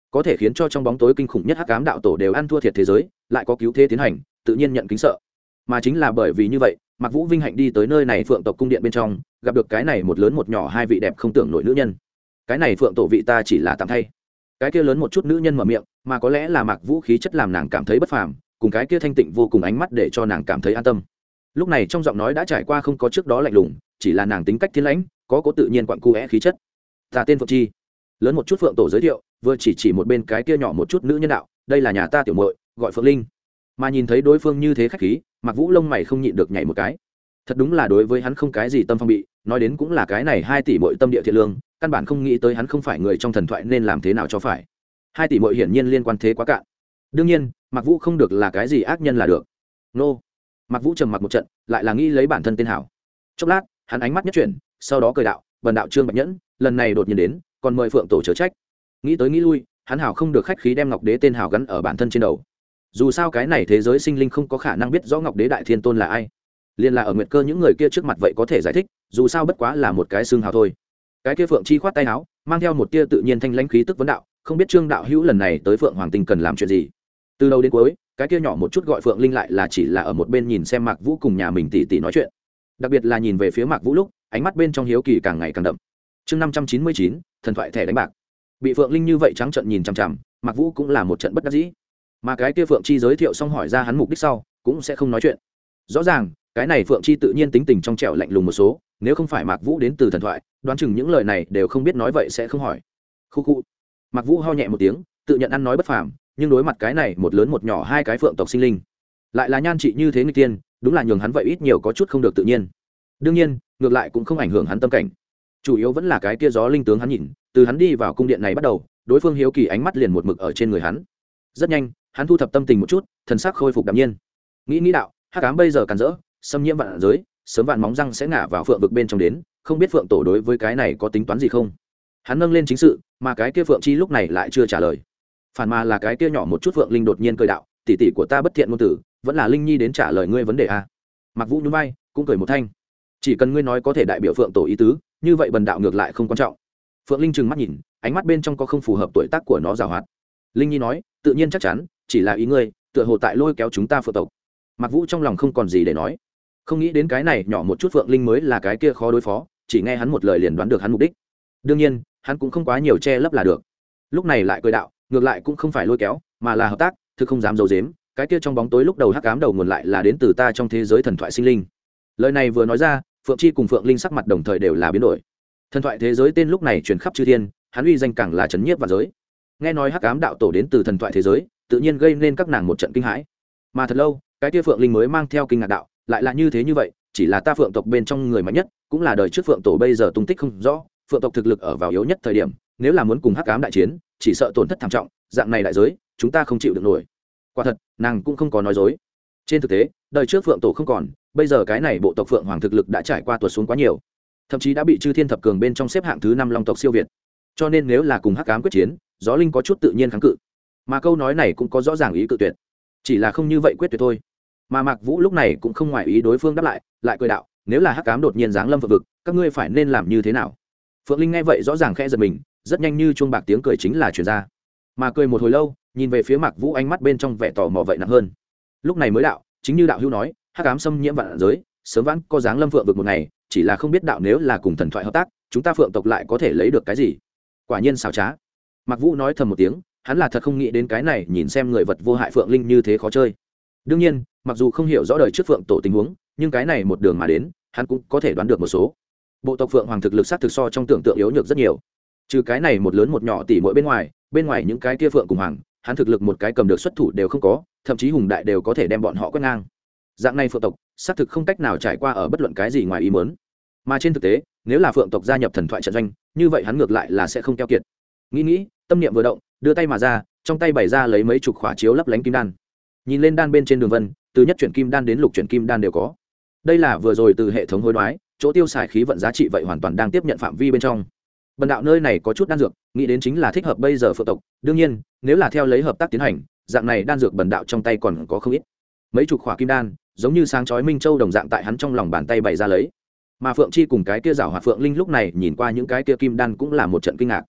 có thể khiến cho trong bóng tối kinh khủng nhất hắc ám đạo tổ đều ăn thua thiệt thế giới lại có cứu thế tiến hành, tự nhiên nhận kính sợ. Mà chính là bởi vì như vậy, Mạc Vũ vinh hạnh đi tới nơi này phượng tộc cung điện bên trong, gặp được cái này một lớn một nhỏ hai vị đẹp không tưởng nổi nữ nhân. Cái này phượng tổ vị ta chỉ là tạm thay. Cái kia lớn một chút nữ nhân mở miệng, mà có lẽ là Mạc Vũ khí chất làm nàng cảm thấy bất phàm, cùng cái kia thanh tịnh vô cùng ánh mắt để cho nàng cảm thấy an tâm. Lúc này trong giọng nói đã trải qua không có trước đó lạnh lùng, chỉ là nàng tính cách thiên lãnh, có cố tự nhiên quặn cu khí chất. Ta tên Phượng Chi. Lớn một chút phượng tổ giới thiệu, vừa chỉ một bên cái kia nhỏ một chút nữ nhân đạo, đây là nhà ta tiểu muội, gọi Phượng Linh. Mà nhìn thấy đối phương như thế khách khí, Mạc Vũ lông mày không nhịn được nhảy một cái. Thật đúng là đối với hắn không cái gì tâm phong bị, nói đến cũng là cái này 2 tỷ muội tâm địa thiện lương, căn bản không nghĩ tới hắn không phải người trong thần thoại nên làm thế nào cho phải. 2 tỷ muội hiển nhiên liên quan thế quá cạn. Đương nhiên, Mạc Vũ không được là cái gì ác nhân là được. Nô. Mạc Vũ trầm mặc một trận, lại là nghĩ lấy bản thân tên hảo. Chốc lát, hắn ánh mắt nhất chuyển, sau đó cười đạo, "Bần đạo Trương Bạch Nhẫn, lần này đột nhiên đến, còn mời phượng tổ chớ trách." Nghĩ tới nghĩ lui, hắn hảo không được khách khí đem Ngọc Đế tên hảo gắn ở bản thân trên đầu. Dù sao cái này thế giới sinh linh không có khả năng biết rõ Ngọc Đế đại thiên tôn là ai. Liên là ở Nguyệt Cơ những người kia trước mặt vậy có thể giải thích, dù sao bất quá là một cái xương hào thôi. Cái kia Phượng Chi khoát tay áo, mang theo một tia tự nhiên thanh lãnh khí tức vấn đạo, "Không biết Trương đạo hữu lần này tới Phượng Hoàng Tinh cần làm chuyện gì?" Từ đầu đến cuối, cái kia nhỏ một chút gọi Phượng Linh lại là chỉ là ở một bên nhìn xem Mạc Vũ cùng nhà mình tỷ tỷ nói chuyện. Đặc biệt là nhìn về phía Mạc Vũ lúc, ánh mắt bên trong hiếu kỳ càng ngày càng đậm. Chương 599, thần thoại thẻ đánh bạc. Bị Phượng Linh như vậy trắng trợn nhìn chằm chằm, Mạc Vũ cũng là một trận bất đắc dĩ. Mà cái kia Phượng Chi giới thiệu xong hỏi ra hắn mục đích sau, cũng sẽ không nói chuyện. Rõ ràng, cái này Phượng Chi tự nhiên tính tình trong trẻo lạnh lùng một số, nếu không phải Mạc Vũ đến từ thần thoại, đoán chừng những lời này đều không biết nói vậy sẽ không hỏi. Khu khu. Mạc Vũ ho nhẹ một tiếng, tự nhận ăn nói bất phàm, nhưng đối mặt cái này một lớn một nhỏ hai cái phượng tộc sinh linh, lại là nhan trị như thế nghịch tiên, đúng là nhường hắn vậy ít nhiều có chút không được tự nhiên. Đương nhiên, ngược lại cũng không ảnh hưởng hắn tâm cảnh. Chủ yếu vẫn là cái kia gió linh tướng hắn nhìn, từ hắn đi vào cung điện này bắt đầu, đối phương hiếu kỳ ánh mắt liền một mực ở trên người hắn. Rất nhanh, hắn thu thập tâm tình một chút, thần sắc khôi phục đạm nhiên. Nghĩ đạo, hắc ám bây giờ càn rỡ, xâm nhiễm vạn giới, sớm vạn móng răng sẽ ngã vào phượng vực bên trong đến, không biết phượng tổ đối với cái này có tính toán gì không. Hắn nâng lên chính sự, mà cái kia Phượng Chi lúc này lại chưa trả lời, phản mà là cái kia nhỏ một chút Phượng Linh đột nhiên cười đạo, tỷ tỷ của ta bất thiện ngôn tử, vẫn là Linh Nhi đến trả lời ngươi vấn đề a. Mạc Vũ nhún vai, cũng cười một thanh, chỉ cần ngươi nói có thể đại biểu phượng tổ ý tứ, như vậy bần đạo ngược lại không quan trọng. Phượng Linh trừng mắt nhìn, ánh mắt bên trong có không phù hợp tuổi tác của nó giàu hoạt. Linh Nhi nói, tự nhiên chắc chắn, chỉ là ý ngươi, tựa hồ tại lôi kéo chúng ta phượng tộc. Mạc Vũ trong lòng không còn gì để nói, không nghĩ đến cái này nhỏ một chút Phượng Linh mới là cái kia khó đối phó, chỉ nghe hắn một lời liền đoán được hắn mục đích. Đương nhiên, hắn cũng không quá nhiều che lấp là được. Lúc này lại cười đạo, ngược lại cũng không phải lôi kéo, mà là hợp tác, thực không dám giấu giếm, cái kia trong bóng tối lúc đầu hắc ám đầu nguồn lại là đến từ ta trong thế giới thần thoại sinh linh. Lời này vừa nói ra, Phượng Chi cùng Phượng Linh sắc mặt đồng thời đều là biến đổi. Thần thoại thế giới tên lúc này truyền khắp chư thiên, hắn uy danh càng là chấn nhiếp vạn giới. Nghe nói hắc ám đạo tổ đến từ thần thoại thế giới, tự nhiên gây nên các nàng một trận kinh hãi. Mà thật lâu, cái kia Phượng Linh mới mang theo kinh ngạc đạo, lại là như thế như vậy, chỉ là ta phượng tộc bên trong người mạnh nhất, cũng là đời trước phượng tổ bây giờ tung tích không rõ, phượng tộc thực lực ở vào yếu nhất thời điểm, nếu là muốn cùng hắc ám đại chiến, chỉ sợ tổn thất thảm trọng, dạng này đại giới, chúng ta không chịu được nổi. Quả thật, nàng cũng không có nói dối. Trên thực tế, đời trước phượng tổ không còn, bây giờ cái này bộ tộc phượng hoàng thực lực đã trải qua tuột xuống quá nhiều, thậm chí đã bị chư thiên thập cường bên trong xếp hạng thứ 5 long tộc siêu việt. Cho nên nếu là cùng hắc ám quyết chiến, gió linh có chút tự nhiên kháng cự, mà câu nói này cũng có rõ ràng ý cự tuyệt, chỉ là không như vậy quyết tuyệt thôi. Mà Mạc Vũ lúc này cũng không ngoài ý đối phương đáp lại, lại cười đạo, nếu là hắc ám đột nhiên giáng lâm phượng vực, các ngươi phải nên làm như thế nào? Phượng Linh nghe vậy rõ ràng khẽ giật mình, rất nhanh như chuông bạc tiếng cười chính là truyền ra. Mà cười một hồi lâu, nhìn về phía Mạc Vũ ánh mắt bên trong vẻ tò mò vậy nặng hơn. Lúc này mới đạo, chính như đạo hữu nói, hắc ám xâm nhiễm vạn giới, sớm vãn có giáng lâm phượng vực một ngày, chỉ là không biết đạo nếu là cùng thần thoại hợp tác, chúng ta phượng tộc lại có thể lấy được cái gì? Quả nhiên xảo trá. Mạc Vũ nói thầm một tiếng, hắn là thật không nghĩ đến cái này, nhìn xem người vật vô hại Phượng Linh như thế khó chơi. Đương nhiên, mặc dù không hiểu rõ đời trước phượng tổ tình huống, nhưng cái này một đường mà đến, hắn cũng có thể đoán được một số. Bộ tộc phượng hoàng thực lực sát thực so trong tưởng tượng yếu nhược rất nhiều. Trừ cái này một lớn một nhỏ tỷ mỗi bên ngoài những cái kia phượng cùng hoàng, hắn thực lực một cái cầm được xuất thủ đều không có, thậm chí hùng đại đều có thể đem bọn họ quét ngang. Dạng này phượng tộc, sát thực không cách nào trải qua ở bất luận cái gì ngoài ý muốn. Mà trên thực tế, nếu là phượng tộc gia nhập thần thoại trận doanh, như vậy hắn ngược lại là sẽ không keo kiệt. Nghĩ, tâm niệm vừa động, đưa tay mà ra, trong tay bày ra lấy mấy chục khỏa chiếu lấp lánh kim đan. Nhìn lên đan bên trên đường vân, từ nhất chuyển kim đan đến lục chuyển kim đan đều có. Đây là vừa rồi từ hệ thống hối đoái, chỗ tiêu xài khí vận giá trị vậy hoàn toàn đang tiếp nhận phạm vi bên trong. Bần đạo nơi này có chút đan dược, nghĩ đến chính là thích hợp bây giờ phượng tộc. Đương nhiên, nếu là theo lấy hợp tác tiến hành, dạng này đan dược bần đạo trong tay còn có không ít. Mấy chục khỏa kim đan, giống như sáng chói minh châu đồng dạng tại hắn trong lòng bàn tay bày ra lấy. Mà Phượng Chi cùng cái kia giảo hoạt Phượng Linh lúc này nhìn qua những cái kia kim đan cũng là một trận kinh ngạc.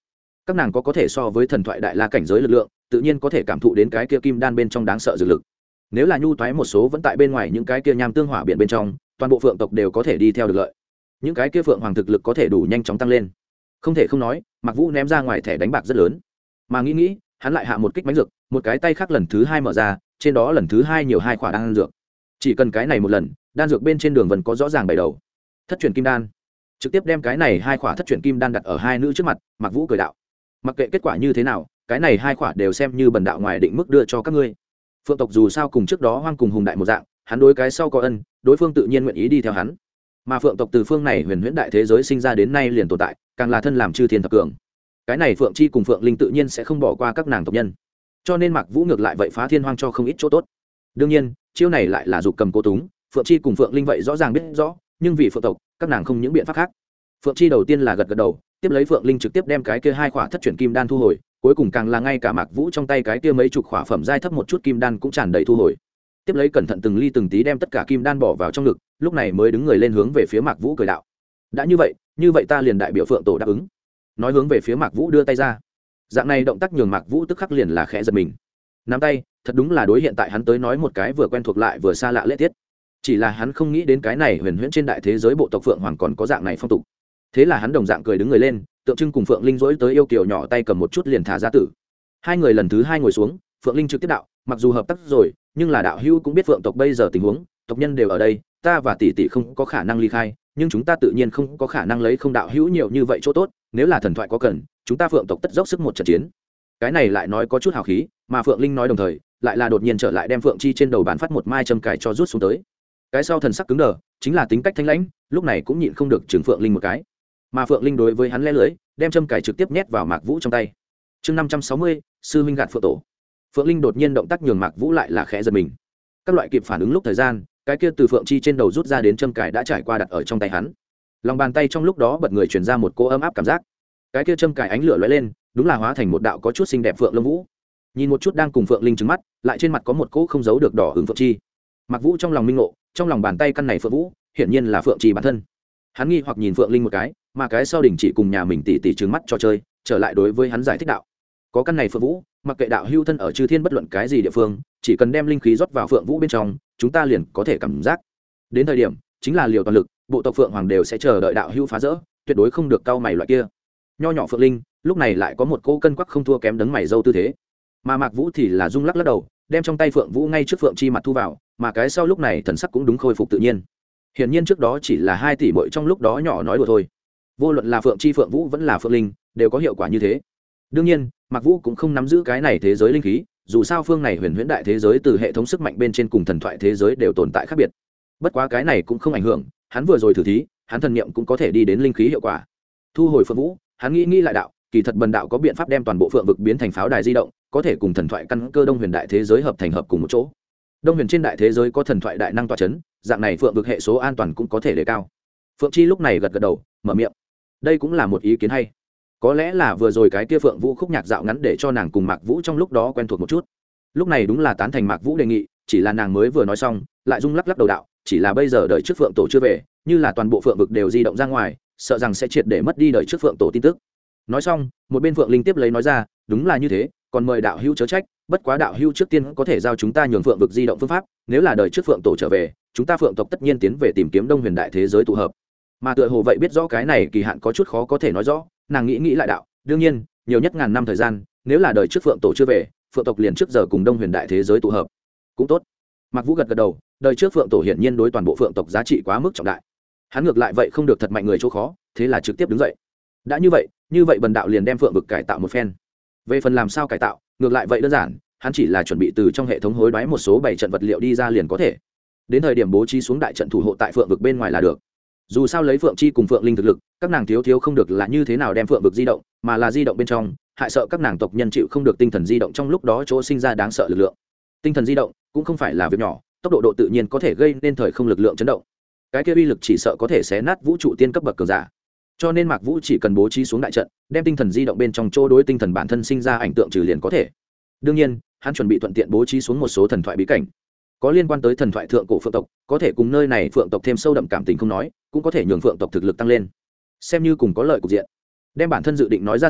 các nàng có thể so với thần thoại đại la cảnh giới lực lượng, tự nhiên có thể cảm thụ đến cái kia kim đan bên trong đáng sợ dược lực. Nếu là nhu toái một số vẫn tại bên ngoài những cái kia nham tương hỏa biển bên trong, toàn bộ phượng tộc đều có thể đi theo được lợi. Những cái kia phượng hoàng thực lực có thể đủ nhanh chóng tăng lên. Không thể không nói, Mạc Vũ ném ra ngoài thẻ đánh bạc rất lớn. Mà nghĩ, hắn lại hạ một kích mãnh dược, một cái tay khác lần thứ hai mở ra, trên đó lần thứ hai nhiều hai quả đan dược. Chỉ cần cái này một lần, đan dược bên trên đường vân có rõ ràng bảy đầu. Thất truyền kim đan. Trực tiếp đem cái này hai quả thất truyền kim đan đặt ở hai nữ trước mặt, Mạc Vũ cười đạo: mặc kệ kết quả như thế nào, cái này hai quả đều xem như bần đạo ngoài định mức đưa cho các ngươi. Phượng tộc dù sao cùng trước đó hoang cùng hùng đại một dạng, hắn đối cái sau có ân, đối phương tự nhiên nguyện ý đi theo hắn. Mà phượng tộc từ phương này huyền huyễn đại thế giới sinh ra đến nay liền tồn tại, càng là thân làm chư thiên thập cường. Cái này phượng chi cùng phượng linh tự nhiên sẽ không bỏ qua các nàng tộc nhân, cho nên Mạc Vũ ngược lại vậy phá thiên hoang cho không ít chỗ tốt. Đương nhiên chiêu này lại là dục cầm cố túng, phượng chi cùng phượng linh vậy rõ ràng biết rõ, nhưng vì phượng tộc các nàng không những biện pháp khác. Phượng chi đầu tiên là gật đầu, tiếp lấy phượng linh trực tiếp đem cái kia hai khỏa thất chuyển kim đan thu hồi, cuối cùng càng là ngay cả Mạc Vũ trong tay cái kia mấy chục khỏa phẩm giai thấp một chút kim đan cũng tràn đầy thu hồi. Tiếp lấy cẩn thận từng ly từng tí đem tất cả kim đan bỏ vào trong ngực, lúc này mới đứng người lên hướng về phía Mạc Vũ cười đạo: đã như vậy ta liền đại biểu phượng tổ đáp ứng. Nói hướng về phía Mạc Vũ đưa tay ra. Dạng này động tác nhường Mạc Vũ tức khắc liền là khẽ giật mình. Nắm tay, thật đúng là đối hiện tại hắn tới nói một cái vừa quen thuộc lại vừa xa lạ lễ tiết. Chỉ là hắn không nghĩ đến cái này huyền huyễn trên đại thế giới bộ tộc phượng hoàng còn có dạng này phong tục. Thế là hắn đồng dạng cười đứng người lên, tượng trưng cùng phượng linh dỗi tới yêu kiều nhỏ tay cầm một chút liền thả ra tử. Hai người lần thứ hai ngồi xuống, phượng linh trực tiếp đạo: mặc dù hợp tác rồi, nhưng là đạo hữu cũng biết phượng tộc bây giờ tình huống, tộc nhân đều ở đây, ta và tỷ tỷ không có khả năng ly khai, nhưng chúng ta tự nhiên không có khả năng lấy không đạo hữu nhiều như vậy chỗ tốt, nếu là thần thoại có cần, chúng ta phượng tộc tất dốc sức một trận chiến. Cái này lại nói có chút hào khí, mà phượng linh nói đồng thời lại là đột nhiên trở lại đem phượng chi trên đầu bàn phát một mai châm cài cho rút xuống tới. Cái sau thần sắc cứng đờ, chính là tính cách thanh lãnh, lúc này cũng nhịn không được chừng phượng linh một cái. Mà phượng linh đối với hắn lẽ lưới, đem châm cài trực tiếp nhét vào Mạc Vũ trong tay. Chương 560, sư huynh gạt phượng tổ. Phượng linh đột nhiên động tác nhường Mạc Vũ lại là khẽ giật mình. Các loại kịp phản ứng lúc thời gian, cái kia từ phượng chi trên đầu rút ra đến châm cài đã trải qua đặt ở trong tay hắn. Lòng bàn tay trong lúc đó bật người truyền ra một cỗ ấm áp cảm giác. Cái kia châm cài ánh lửa lóe lên, đúng là hóa thành một đạo có chút xinh đẹp phượng lông vũ. Nhìn một chút đang cùng phượng linh trừng mắt, lại trên mặt có một cỗ không giấu được đỏ hứng phượng chi. Mạc Vũ trong lòng minh ngộ, trong lòng bàn tay căn này phượng vũ, hiển nhiên là phượng chi bản thân. Hắn nghi hoặc nhìn phượng linh một cái, mà cái sau đình chỉ cùng nhà mình tỉ tỉ trừng mắt cho chơi, trở lại đối với hắn giải thích đạo: có căn này phượng vũ, mặc kệ đạo hưu thân ở chư thiên bất luận cái gì địa phương, chỉ cần đem linh khí rót vào phượng vũ bên trong, chúng ta liền có thể cảm giác. Đến thời điểm chính là liều toàn lực, bộ tộc phượng hoàng đều sẽ chờ đợi đạo hưu phá rỡ, tuyệt đối không được cau mày loại kia. Nho nhỏ phượng linh lúc này lại có một cô cân quắc không thua kém đấng mày dâu tư thế, mà Mạc Vũ thì là rung lắc lắc đầu, đem trong tay phượng vũ ngay trước phượng chi mặt thu vào, mà cái sau lúc này thần sắc cũng đúng khôi phục tự nhiên. Hiển nhiên trước đó chỉ là hai tỷ muội trong lúc đó nhỏ nói đùa thôi. Vô luận là phượng chi phượng vũ vẫn là phượng linh, đều có hiệu quả như thế. Đương nhiên Mạc Vũ cũng không nắm giữ cái này thế giới linh khí, dù sao phương này huyền huyễn đại thế giới từ hệ thống sức mạnh bên trên cùng thần thoại thế giới đều tồn tại khác biệt. Bất quá cái này cũng không ảnh hưởng, hắn vừa rồi thử thí, hắn thần niệm cũng có thể đi đến linh khí hiệu quả. Thu hồi phượng vũ, hắn nghĩ lại đạo, kỳ thật bần đạo có biện pháp đem toàn bộ phượng vực biến thành pháo đài di động, có thể cùng thần thoại căn cơ đông huyền đại thế giới hợp thành hợp cùng một chỗ. Đông huyền trên đại thế giới có thần thoại đại năng tọa chấn, dạng này phượng vực hệ số an toàn cũng có thể đề cao. Phượng chi lúc này gật gật đầu, mở miệng. Đây cũng là một ý kiến hay. Có lẽ là vừa rồi cái kia phượng vũ khúc nhạc dạo ngắn để cho nàng cùng Mạc Vũ trong lúc đó quen thuộc một chút. Lúc này đúng là tán thành Mạc Vũ đề nghị, chỉ là nàng mới vừa nói xong, lại rung lắc lắc đầu đạo, chỉ là bây giờ đợi trước phượng tổ chưa về, như là toàn bộ phượng vực đều di động ra ngoài, sợ rằng sẽ triệt để mất đi đợi trước phượng tổ tin tức. Nói xong, một bên phượng linh tiếp lấy nói ra, đúng là như thế, còn mời đạo hữu chớ trách, bất quá đạo hữu trước tiên có thể giao chúng ta nhường phượng vực di động phương pháp, nếu là đợi trước phượng tổ trở về, chúng ta phượng tộc tất nhiên tiến về tìm kiếm đông huyền đại thế giới tụ hợp. Mà tựa hồ vậy biết rõ cái này kỳ hạn có chút khó có thể nói rõ, nàng nghĩ lại đạo, đương nhiên nhiều nhất ngàn năm thời gian, nếu là đợi trước phượng tổ chưa về, phượng tộc liền trước giờ cùng đông huyền đại thế giới tụ hợp cũng tốt. Mạc Vũ gật gật đầu, đợi trước phượng tổ hiển nhiên đối toàn bộ phượng tộc giá trị quá mức trọng đại, hắn ngược lại vậy không được thật mạnh người chỗ khó, thế là trực tiếp đứng dậy. Đã như vậy bần đạo liền đem phượng vực cải tạo một phen. Về phần làm sao cải tạo, ngược lại vậy đơn giản, hắn chỉ là chuẩn bị từ trong hệ thống hối đoái một số bảy trận vật liệu đi ra liền có thể, đến thời điểm bố trí xuống đại trận thủ hộ tại phượng vực bên ngoài là được. Dù sao lấy phượng chi cùng phượng linh thực lực, các nàng thiếu không được là như thế nào đem phượng vực di động, mà là di động bên trong, hại sợ các nàng tộc nhân chịu không được tinh thần di động trong lúc đó chỗ sinh ra đáng sợ lực lượng. Tinh thần di động cũng không phải là việc nhỏ, tốc độ tự nhiên có thể gây nên thời không lực lượng chấn động, cái kia uy lực chỉ sợ có thể xé nát vũ trụ tiên cấp bậc cường giả. Cho nên Mạc Vũ chỉ cần bố trí xuống đại trận, đem tinh thần di động bên trong chỗ đối tinh thần bản thân sinh ra ảnh tượng trừ liền có thể. Đương nhiên hắn chuẩn bị thuận tiện bố trí xuống một số thần thoại bí cảnh, có liên quan tới thần thoại thượng cổ phượng tộc, có thể cùng nơi này phượng tộc thêm sâu đậm cảm tình không nói, cũng có thể nhường phượng tộc thực lực tăng lên, xem như cùng có lợi cục diện. Đem bản thân dự định nói ra sau,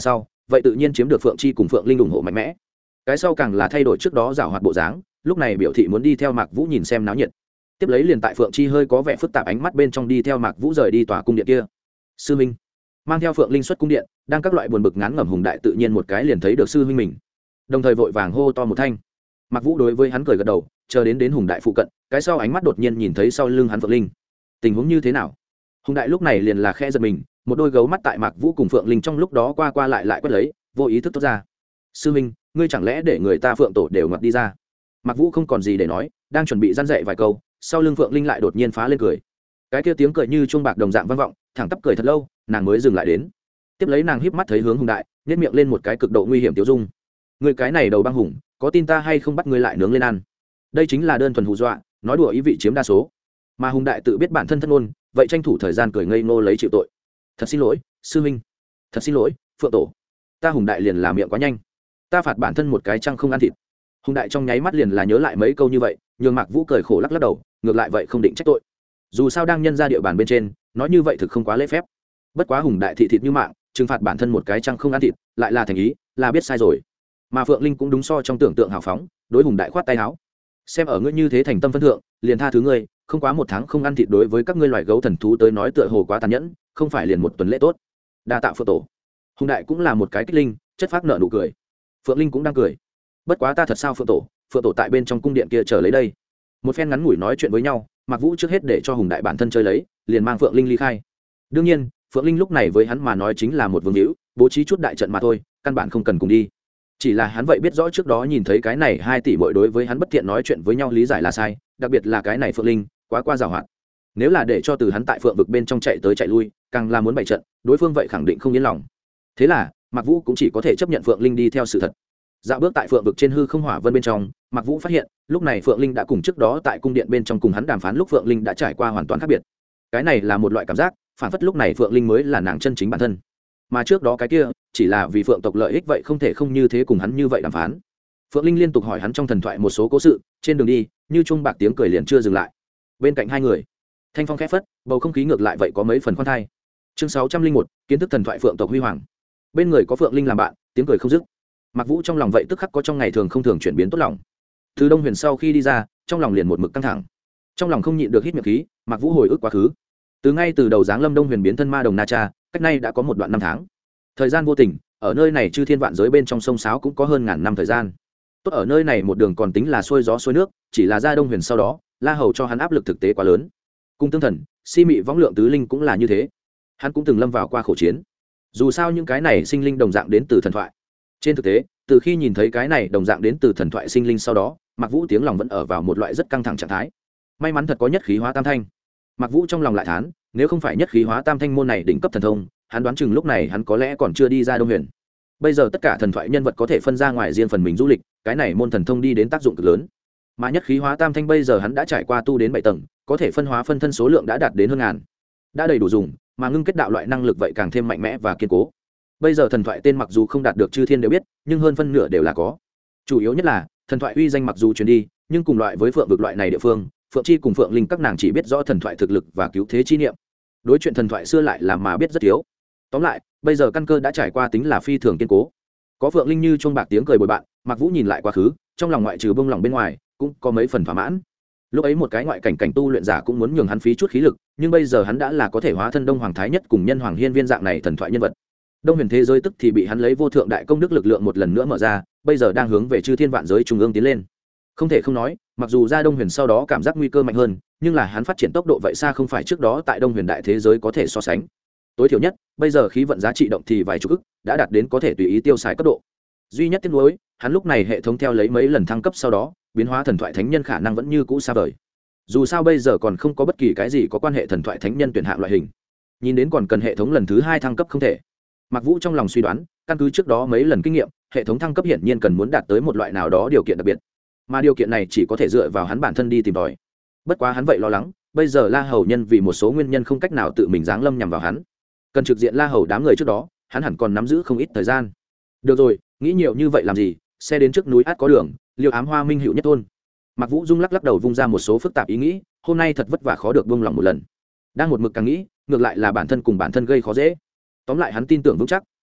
vậy tự nhiên chiếm được phượng chi cùng phượng linh ủng hộ mạnh mẽ. Cái sau càng là thay đổi trước đó giảo hoạt bộ dáng, lúc này biểu thị muốn đi theo Mạc Vũ nhìn xem náo nhiệt. Tiếp lấy liền tại phượng chi hơi có vẻ phức tạp ánh mắt bên trong đi theo Mạc Vũ rời đi tòa cung điện kia. Sư minh mang theo phượng linh xuất cung điện, đang các loại buồn bực ngán ngẩm Hùng Đại tự nhiên một cái liền thấy được sư huynh mình, đồng thời vội vàng hô to một thanh. Mạc Vũ đối với hắn cười gật đầu, chờ đến Hùng Đại phụ cận, cái sau ánh mắt đột nhiên nhìn thấy sau lưng hắn phượng linh. Tình huống như thế nào? Hùng Đại lúc này liền là khẽ giật mình, một đôi gấu mắt tại Mạc Vũ cùng phượng linh trong lúc đó qua qua lại quét lấy, vô ý thức thốt ra. Sư huynh, ngươi chẳng lẽ để người ta phượng tổ đều ngoặt đi ra? Mạc Vũ không còn gì để nói, đang chuẩn bị răn dạy vài câu, sau lưng phượng linh lại đột nhiên phá lên cười. Cái kia tiếng cười như chuông bạc đồng dạng vang vọng, thẳng tắp cười thật lâu, nàng mới dừng lại đến. Tiếp lấy nàng híp mắt thấy hướng Hùng Đại, nhếch miệng lên một cái cực độ nguy hiểm tiêu dung. Ngươi cái này đầu băng hùng, có tin ta hay không bắt ngươi lại nướng lên ăn? Đây chính là đơn thuần hù dọa, nói đùa ý vị chiếm đa số. Mà Hùng Đại tự biết bản thân thất ngôn, vậy tranh thủ thời gian cười ngây ngô lấy chịu tội. Thật xin lỗi, sư huynh. Thật xin lỗi, phượng tổ. Ta Hùng Đại liền làm miệng quá nhanh, ta phạt bản thân một cái chăng không ăn thịt. Hùng Đại trong nháy mắt liền là nhớ lại mấy câu như vậy, nhường Mạc Vũ cười khổ lắc lắc đầu, ngược lại vậy không định trách tội. Dù sao đang nhân ra địa bàn bên trên, nói như vậy thực không quá lễ phép. Bất quá Hùng Đại thị thịt như mạng, trừng phạt bản thân một cái chăng không ăn thịt, lại là thành ý, là biết sai rồi. Mà Phượng Linh cũng đúng so trong tưởng tượng hào phóng, đối Hùng Đại khoát tay áo. Xem ở ngươi như thế thành tâm phân thượng, liền tha thứ ngươi, không quá một tháng không ăn thịt đối với các ngươi loài gấu thần thú tới nói tựa hồ quá tàn nhẫn, không phải liền một tuần lễ tốt. Đa tạ Phượng tổ. Hùng Đại cũng là một cái kích linh, chất phác nợ nụ cười. Phượng Linh cũng đang cười. Bất quá ta thật sao Phượng tổ tại bên trong cung điện kia chờ lấy đây. Một phen ngắn ngủi nói chuyện với nhau, Mạc Vũ trước hết để cho Hùng Đại bản thân chơi lấy, liền mang Phượng Linh ly khai. Đương nhiên, Phượng Linh lúc này với hắn mà nói chính là một vương hữu, bố trí chút đại trận mà thôi, căn bản không cần cùng đi. Chỉ là hắn vậy biết rõ trước đó nhìn thấy cái này 2 tỷ muội đối với hắn bất thiện nói chuyện với nhau lý giải là sai, đặc biệt là cái này Phượng Linh, quá qua giàu hạn. Nếu là để cho từ hắn tại Phượng vực bên trong chạy tới chạy lui, càng là muốn bày trận, đối phương vậy khẳng định không yên lòng. Thế là, Mạc Vũ cũng chỉ có thể chấp nhận Phượng Linh đi theo sự thật. Dạo bước tại Phượng vực trên hư không hỏa vân bên trong, Mạc Vũ phát hiện, lúc này Phượng Linh đã cùng trước đó tại cung điện bên trong cùng hắn đàm phán lúc Phượng Linh đã trải qua hoàn toàn khác biệt. Cái này là một loại cảm giác, phản phất lúc này Phượng Linh mới là nàng chân chính bản thân. Mà trước đó cái kia, chỉ là vì Phượng tộc lợi ích vậy không thể không như thế cùng hắn như vậy đàm phán. Phượng Linh liên tục hỏi hắn trong thần thoại một số cố sự, trên đường đi, như chuông bạc tiếng cười liền chưa dừng lại. Bên cạnh hai người, thanh phong khẽ phất, bầu không khí ngược lại vậy có mấy phần khoan thai. Chương 601, kiến thức thần thoại Phượng tộc huy hoàng. Bên người có Phượng Linh làm bạn, tiếng cười không dứt. Mạc Vũ trong lòng vậy tức khắc có trong ngày thường không thường chuyển biến tốt lòng. Từ Đông Huyền sau khi đi ra, trong lòng liền một mực căng thẳng. Trong lòng không nhịn được hít miệng khí, Mạc Vũ hồi ức quá khứ. Ngay từ đầu dáng Lâm Đông Huyền biến thân ma đồng Na Cha, cách nay đã có một đoạn năm tháng. Thời gian vô tình, ở nơi này chư thiên vạn giới bên trong sông sáo cũng có hơn ngàn năm thời gian. Tốt ở nơi này một đường còn tính là xuôi gió xuôi nước, chỉ là ra Đông Huyền sau đó, La Hầu cho hắn áp lực thực tế quá lớn. Cung Tương Thần, Si Mị Võng Lượng Tứ Linh cũng là như thế. Hắn cũng từng lâm vào qua khổ chiến. Dù sao những cái này sinh linh đồng dạng đến từ thần thoại. Trên thực tế, từ khi nhìn thấy cái này đồng dạng đến từ thần thoại sinh linh sau đó, Mạc Vũ tiếng lòng vẫn ở vào một loại rất căng thẳng trạng thái. May mắn thật có nhất khí hóa tam thanh. Mạc Vũ trong lòng lại thán, nếu không phải nhất khí hóa tam thanh môn này đỉnh cấp thần thông, hắn đoán chừng lúc này hắn có lẽ còn chưa đi ra Đông Huyền. Bây giờ tất cả thần thoại nhân vật có thể phân ra ngoài riêng phần mình du lịch, cái này môn thần thông đi đến tác dụng cực lớn. Mà nhất khí hóa tam thanh bây giờ hắn đã trải qua tu đến 7 tầng, có thể phân hóa phân thân số lượng đã đạt đến hơn ngàn, đã đầy đủ dùng, mà ngưng kết đạo loại năng lực vậy càng thêm mạnh mẽ và kiên cố. Bây giờ thần thoại tên mặc dù không đạt được chư thiên đều biết, nhưng hơn phân nửa đều là có. Chủ yếu nhất là thần thoại uy danh mặc dù truyền đi, nhưng cùng loại với Phượng vực loại này địa phương, Phượng Chi cùng Phượng Linh các nàng chỉ biết rõ thần thoại thực lực và cứu thế chi niệm, đối chuyện thần thoại xưa lại là mà biết rất thiếu. Tóm lại, bây giờ căn cơ đã trải qua tính là phi thường kiên cố. Có Phượng Linh như chuông bạc tiếng cười bồi bạn, Mạc Vũ nhìn lại quá khứ, trong lòng ngoại trừ bông lòng bên ngoài, cũng có mấy phần thỏa mãn. Lúc ấy một cái ngoại cảnh cảnh tu luyện giả cũng muốn nhường hắn phí chút khí lực, nhưng bây giờ hắn đã là có thể hóa thân Đông Hoàng Thái Nhất cùng Nhân Hoàng Hiên Viên dạng này thần thoại nhân vật. Đông Huyền thế giới tức thì bị hắn lấy vô thượng đại công đức lực lượng một lần nữa mở ra, bây giờ đang hướng về chư thiên vạn giới trung ương tiến lên. Không thể không nói, mặc dù ra Đông Huyền sau đó cảm giác nguy cơ mạnh hơn, nhưng là hắn phát triển tốc độ vậy xa không phải trước đó tại Đông Huyền đại thế giới có thể so sánh. Tối thiểu nhất, bây giờ khí vận giá trị động thì vài chục ức, đã đạt đến có thể tùy ý tiêu xài cấp độ. Duy nhất tiếc nuối, hắn lúc này hệ thống theo lấy mấy lần thăng cấp sau đó, biến hóa thần thoại thánh nhân khả năng vẫn như cũ xa vời. Dù sao bây giờ còn không có bất kỳ cái gì có quan hệ thần thoại thánh nhân tuyển hạng loại hình. Nhìn đến còn cần hệ thống lần thứ 2 thăng cấp không thể. Mạc Vũ trong lòng suy đoán, căn cứ trước đó mấy lần kinh nghiệm, hệ thống thăng cấp hiển nhiên cần muốn đạt tới một loại nào đó điều kiện đặc biệt. Mà điều kiện này chỉ có thể dựa vào hắn bản thân đi tìm tòi. Bất quá hắn vậy lo lắng, bây giờ La Hầu nhân vì một số nguyên nhân không cách nào tự mình giáng lâm nhằm vào hắn. Cần trực diện La Hầu đám người trước đó, hắn hẳn còn nắm giữ không ít thời gian. Được rồi, nghĩ nhiều như vậy làm gì, xe đến trước núi át có đường, Liêu Ám Hoa minh hữu nhất thôn. Mạc Vũ rung lắc lắc đầu vung ra một số phức tạp ý nghĩ, hôm nay thật vất vả khó được buông lòng một lần. Đang một mực càng nghĩ, ngược lại là bản thân cùng bản thân gây khó dễ. Tóm lại hắn tin tưởng vững chắc,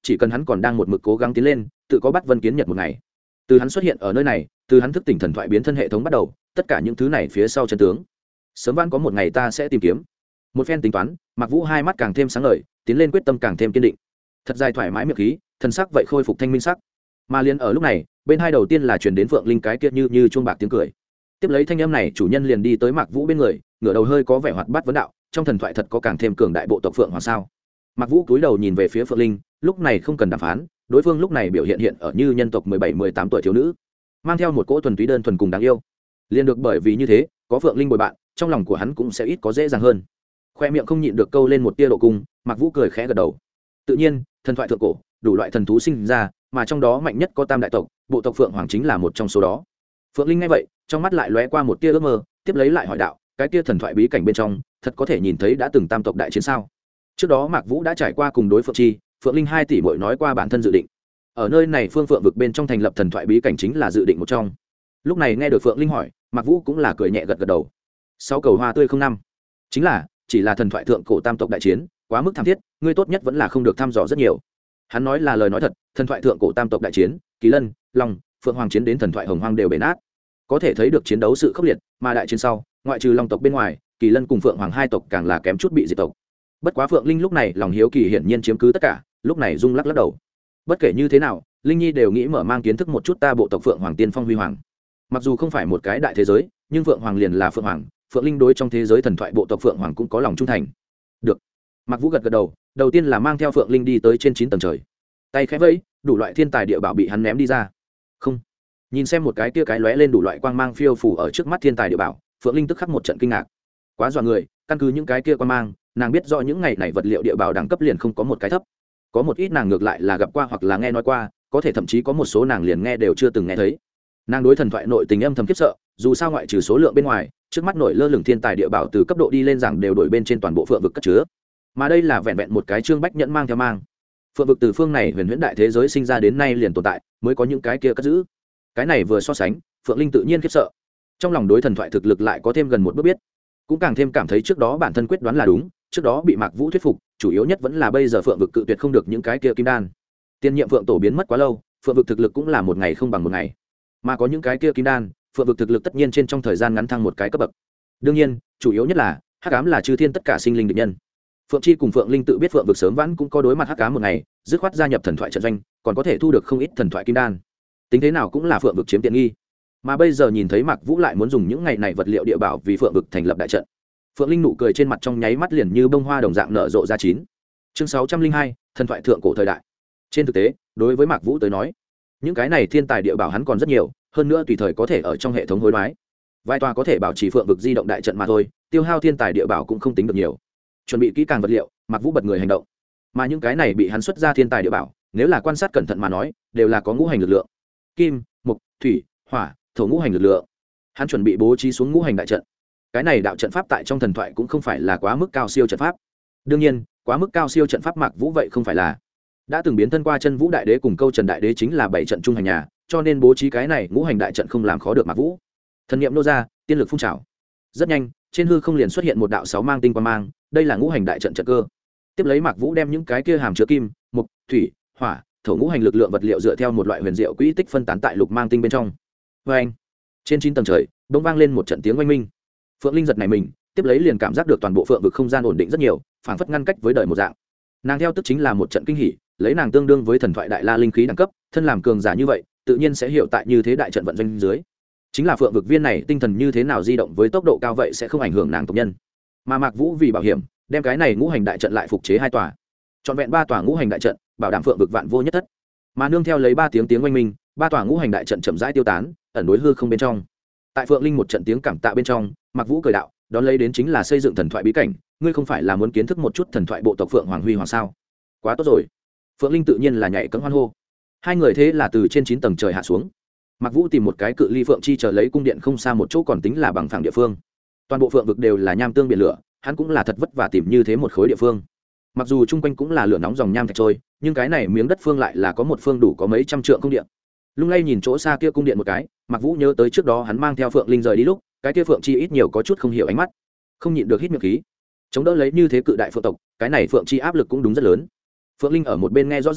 chỉ cần hắn còn đang một mực cố gắng tiến lên tự có bắt vân kiến nhật một ngày. Từ hắn xuất hiện ở nơi này, từ hắn thức tỉnh thần thoại biến thân hệ thống bắt đầu, tất cả những thứ này phía sau chân tướng sớm晚có một ngày ta sẽ tìm kiếm. Một phen tính toán, Mạc Vũ hai mắt càng thêm sáng ngời, tiến lên quyết tâm càng thêm kiên định. Thật dài thoải mái miệng khí, thần sắc vậy khôi phục thanh minh sắc. Mà liền ở lúc này, bên hai đầu tiên là truyền đến Phượng Linh cái kia như chuông bạc tiếng cười. Tiếp lấy thanh âm này, chủ nhân liền đi tới Mạc Vũ bên người, ngửa đầu hơi có vẻ hoạt bát vấn đạo, trong thần thoại thật có càng thêm cường đại bộ tộc Phượng Hoàng sao? Mạc Vũ cúi đầu nhìn về phía Phượng Linh, lúc này không cần đàm phán, đối phương lúc này biểu hiện ở như nhân tộc 17-18 tuổi thiếu nữ, mang theo một cỗ thuần túy đơn thuần cùng đáng yêu. Liên được bởi vì như thế, có Phượng Linh bồi bạn, trong lòng của hắn cũng sẽ ít có dễ dàng hơn. Khoe miệng không nhịn được câu lên một tia độ cung, Mạc Vũ cười khẽ gật đầu. Tự nhiên, thần thoại thượng cổ, đủ loại thần thú sinh ra, mà trong đó mạnh nhất có Tam đại tộc, bộ tộc Phượng Hoàng chính là một trong số đó. Phượng Linh nghe vậy, trong mắt lại lóe qua một tia ước mơ, tiếp lấy lại hỏi đạo, cái tia thần thoại bí cảnh bên trong, thật có thể nhìn thấy đã từng tam tộc đại chiến sao? Trước đó Mạc Vũ đã trải qua cùng đối Phượng Chi, Phượng Linh 2 tỷ muội nói qua bản thân dự định. Ở nơi này Phương Phượng vực bên trong thành lập thần thoại bí cảnh chính là dự định một trong. Lúc này nghe được Phượng Linh hỏi, Mạc Vũ cũng là cười nhẹ gật gật đầu. Sáu cầu hoa tươi không năm, chính là chỉ là thần thoại thượng cổ tam tộc đại chiến, quá mức thảm thiết, ngươi tốt nhất vẫn là không được thăm dò rất nhiều. Hắn nói là lời nói thật, thần thoại thượng cổ tam tộc đại chiến, Kỳ Lân, Long, Phượng Hoàng chiến đến thần thoại Hồng Hoang đều bể nát. Có thể thấy được chiến đấu sự khốc liệt, mà đại chiến sau, ngoại trừ Long tộc bên ngoài, Kỳ Lân cùng Phượng Hoàng hai tộc càng là kém chút bị diệt tộc. Bất quá Phượng Linh lúc này lòng hiếu kỳ hiển nhiên chiếm cứ tất cả, lúc này rung lắc lắc đầu. Bất kể như thế nào, Linh Nhi đều nghĩ mở mang kiến thức một chút ta bộ tộc Phượng Hoàng tiên phong huy hoàng. Mặc dù không phải một cái đại thế giới, nhưng Phượng Hoàng liền là Phượng Hoàng, Phượng Linh đối trong thế giới thần thoại bộ tộc Phượng Hoàng cũng có lòng trung thành. Được. Mạc Vũ gật gật đầu, đầu tiên là mang theo Phượng Linh đi tới trên 9 tầng trời. Tay khẽ vẫy, đủ loại thiên tài địa bảo bị hắn ném đi ra. Không. Nhìn xem một cái kia cái lóe lên đủ loại quang mang phiêu phù ở trước mắt thiên tài địa bảo, Phượng Linh tức khắc một trận kinh ngạc. Quá dọa người, căn cứ những cái kia quang mang, nàng biết rõ những ngày này vật liệu địa bảo đẳng cấp liền không có một cái thấp. Có một ít nàng ngược lại là gặp qua hoặc là nghe nói qua, có thể thậm chí có một số nàng liền nghe đều chưa từng nghe thấy. Nàng đối thần thoại nội tình âm thầm khiếp sợ, dù sao ngoại trừ số lượng bên ngoài, trước mắt nổi lơ lửng thiên tài địa bảo từ cấp độ đi lên rằng đều đổi bên trên toàn bộ Phượng vực cất chứa. Mà đây là vẹn vẹn một cái Trương Bách Nhẫn mang theo mang. Phượng vực từ phương này huyền huyễn đại thế giới sinh ra đến nay liền tồn tại, mới có những cái kia cất giữ. Cái này vừa so sánh, Phượng Linh tự nhiên khiếp sợ. Trong lòng đối thần thoại thực lực lại có thêm gần một bước biết, cũng càng thêm cảm thấy trước đó bản thân quyết đoán là đúng, trước đó bị Mạc Vũ thuyết phục, chủ yếu nhất vẫn là bây giờ Phượng vực cự tuyệt không được những cái kia kim đan. Tiên nhiệm Phượng tổ biến mất quá lâu, Phượng vực thực lực cũng là một ngày không bằng một ngày. Mà có những cái kia kim đan, Phượng vực thực lực tất nhiên trên trong thời gian ngắn thăng một cái cấp bậc. Đương nhiên, chủ yếu nhất là hắc ám là chư thiên tất cả sinh linh địch nhân. Phượng Chi cùng Phượng Linh tự biết Phượng vực sớm vãn cũng có đối mặt hắc ám một ngày, dứt khoát gia nhập thần thoại trận doanh, còn có thể thu được không ít thần thoại kim đan. Tính thế nào cũng là Phượng vực chiếm tiện nghi. Mà bây giờ nhìn thấy Mạc Vũ lại muốn dùng những ngày này vật liệu địa bảo vì Phượng vực thành lập đại trận. Phượng Linh nụ cười trên mặt trong nháy mắt liền như bông hoa đồng dạng nở rộ ra chín. Chương 602, thần thoại thượng cổ thời đại. Trên thực tế, đối với Mạc Vũ tới nói, những cái này thiên tài địa bảo hắn còn rất nhiều, hơn nữa tùy thời có thể ở trong hệ thống hối đoái. Vài tòa có thể bảo trì Phượng vực di động đại trận mà thôi, tiêu hao thiên tài địa bảo cũng không tính được nhiều. Chuẩn bị kỹ càng vật liệu, Mạc Vũ bật người hành động. Mà những cái này bị hắn xuất ra thiên tài địa bảo, nếu là quan sát cẩn thận mà nói, đều là có ngũ hành lực lượng. Kim, mộc, thủy, hỏa, thổ ngũ hành lực lượng. Hắn chuẩn bị bố trí xuống ngũ hành đại trận. Cái này đạo trận pháp tại trong thần thoại cũng không phải là quá mức cao siêu trận pháp. Đương nhiên, quá mức cao siêu trận pháp Mạc Vũ vậy không phải là. Đã từng biến thân qua Chân Vũ đại đế cùng Câu Trần đại đế chính là 7 trận trung hành nhà, cho nên bố trí cái này ngũ hành đại trận không làm khó được Mạc Vũ. Thần niệm nô ra, tiên lực phun trào. Rất nhanh, trên hư không liền xuất hiện một đạo 6 mang tinh quang mang, đây là ngũ hành đại trận trận cơ. Tiếp lấy Mạc Vũ đem những cái kia hàm chứa kim, mộc, thủy, hỏa, thổ ngũ hành lực lượng vật liệu dựa theo một loại huyền diệu quỹ tích phân tán tại lục mang tinh bên trong. Oeng! Trên 9 tầng trời, bỗng vang lên một trận tiếng oanh minh. Phượng Linh giật nảy mình, tiếp lấy liền cảm giác được toàn bộ Phượng vực không gian ổn định rất nhiều, phảng phất ngăn cách với đời một dạng. Nàng theo tức chính là một trận kinh hỉ, lấy nàng tương đương với thần thoại đại la linh khí đẳng cấp, thân làm cường giả như vậy, tự nhiên sẽ hiểu tại như thế đại trận vận doanh dưới. Chính là Phượng vực viên này tinh thần như thế nào di động với tốc độ cao vậy sẽ không ảnh hưởng nàng tộc nhân. Mà Mạc Vũ vì bảo hiểm, đem cái này ngũ hành đại trận lại phục chế 2 tòa. Trọn vẹn 3 tòa ngũ hành đại trận, bảo đảm Phượng vực vạn vô nhất thất. Mà nương theo lấy 3 tiếng oanh minh, 3 tòa ngũ hành đại trận chậm rãi tiêu tán, ẩn đối hư không bên trong. Tại Phượng Linh một trận tiếng cảm tạ bên trong, Mạc Vũ cười đạo, đón lấy đến chính là xây dựng thần thoại bí cảnh, ngươi không phải là muốn kiến thức một chút thần thoại bộ tộc Phượng Hoàng huy hoàng sao? Quá tốt rồi. Phượng Linh tự nhiên là nhảy cẫng hoan hô. Hai người thế là từ trên 9 tầng trời hạ xuống. Mạc Vũ tìm một cái cự ly Phượng Chi chờ lấy cung điện không xa một chỗ còn tính là bằng phẳng địa phương. Toàn bộ Phượng vực đều là nham tương biển lửa, hắn cũng là thật vất vả tìm như thế một khối địa phương. Mặc dù chung quanh cũng là lửa nóng dòng nham thạch trôi, nhưng cái này miếng đất phương lại là có một phương đủ có mấy trăm trượng cung điện. Lung lay nhìn chỗ xa kia cung điện một cái, Mạc Vũ nhớ tới trước đó hắn mang theo Phượng Linh rời đi lúc, cái kia Phượng Chi ít nhiều có chút không hiểu ánh mắt, không nhịn được hít miệng khí. Chống đỡ lấy như thế cự đại phượng tộc, cái này Phượng Chi áp lực cũng đúng rất lớn. Phượng Linh ở một bên nghe rõ ràng,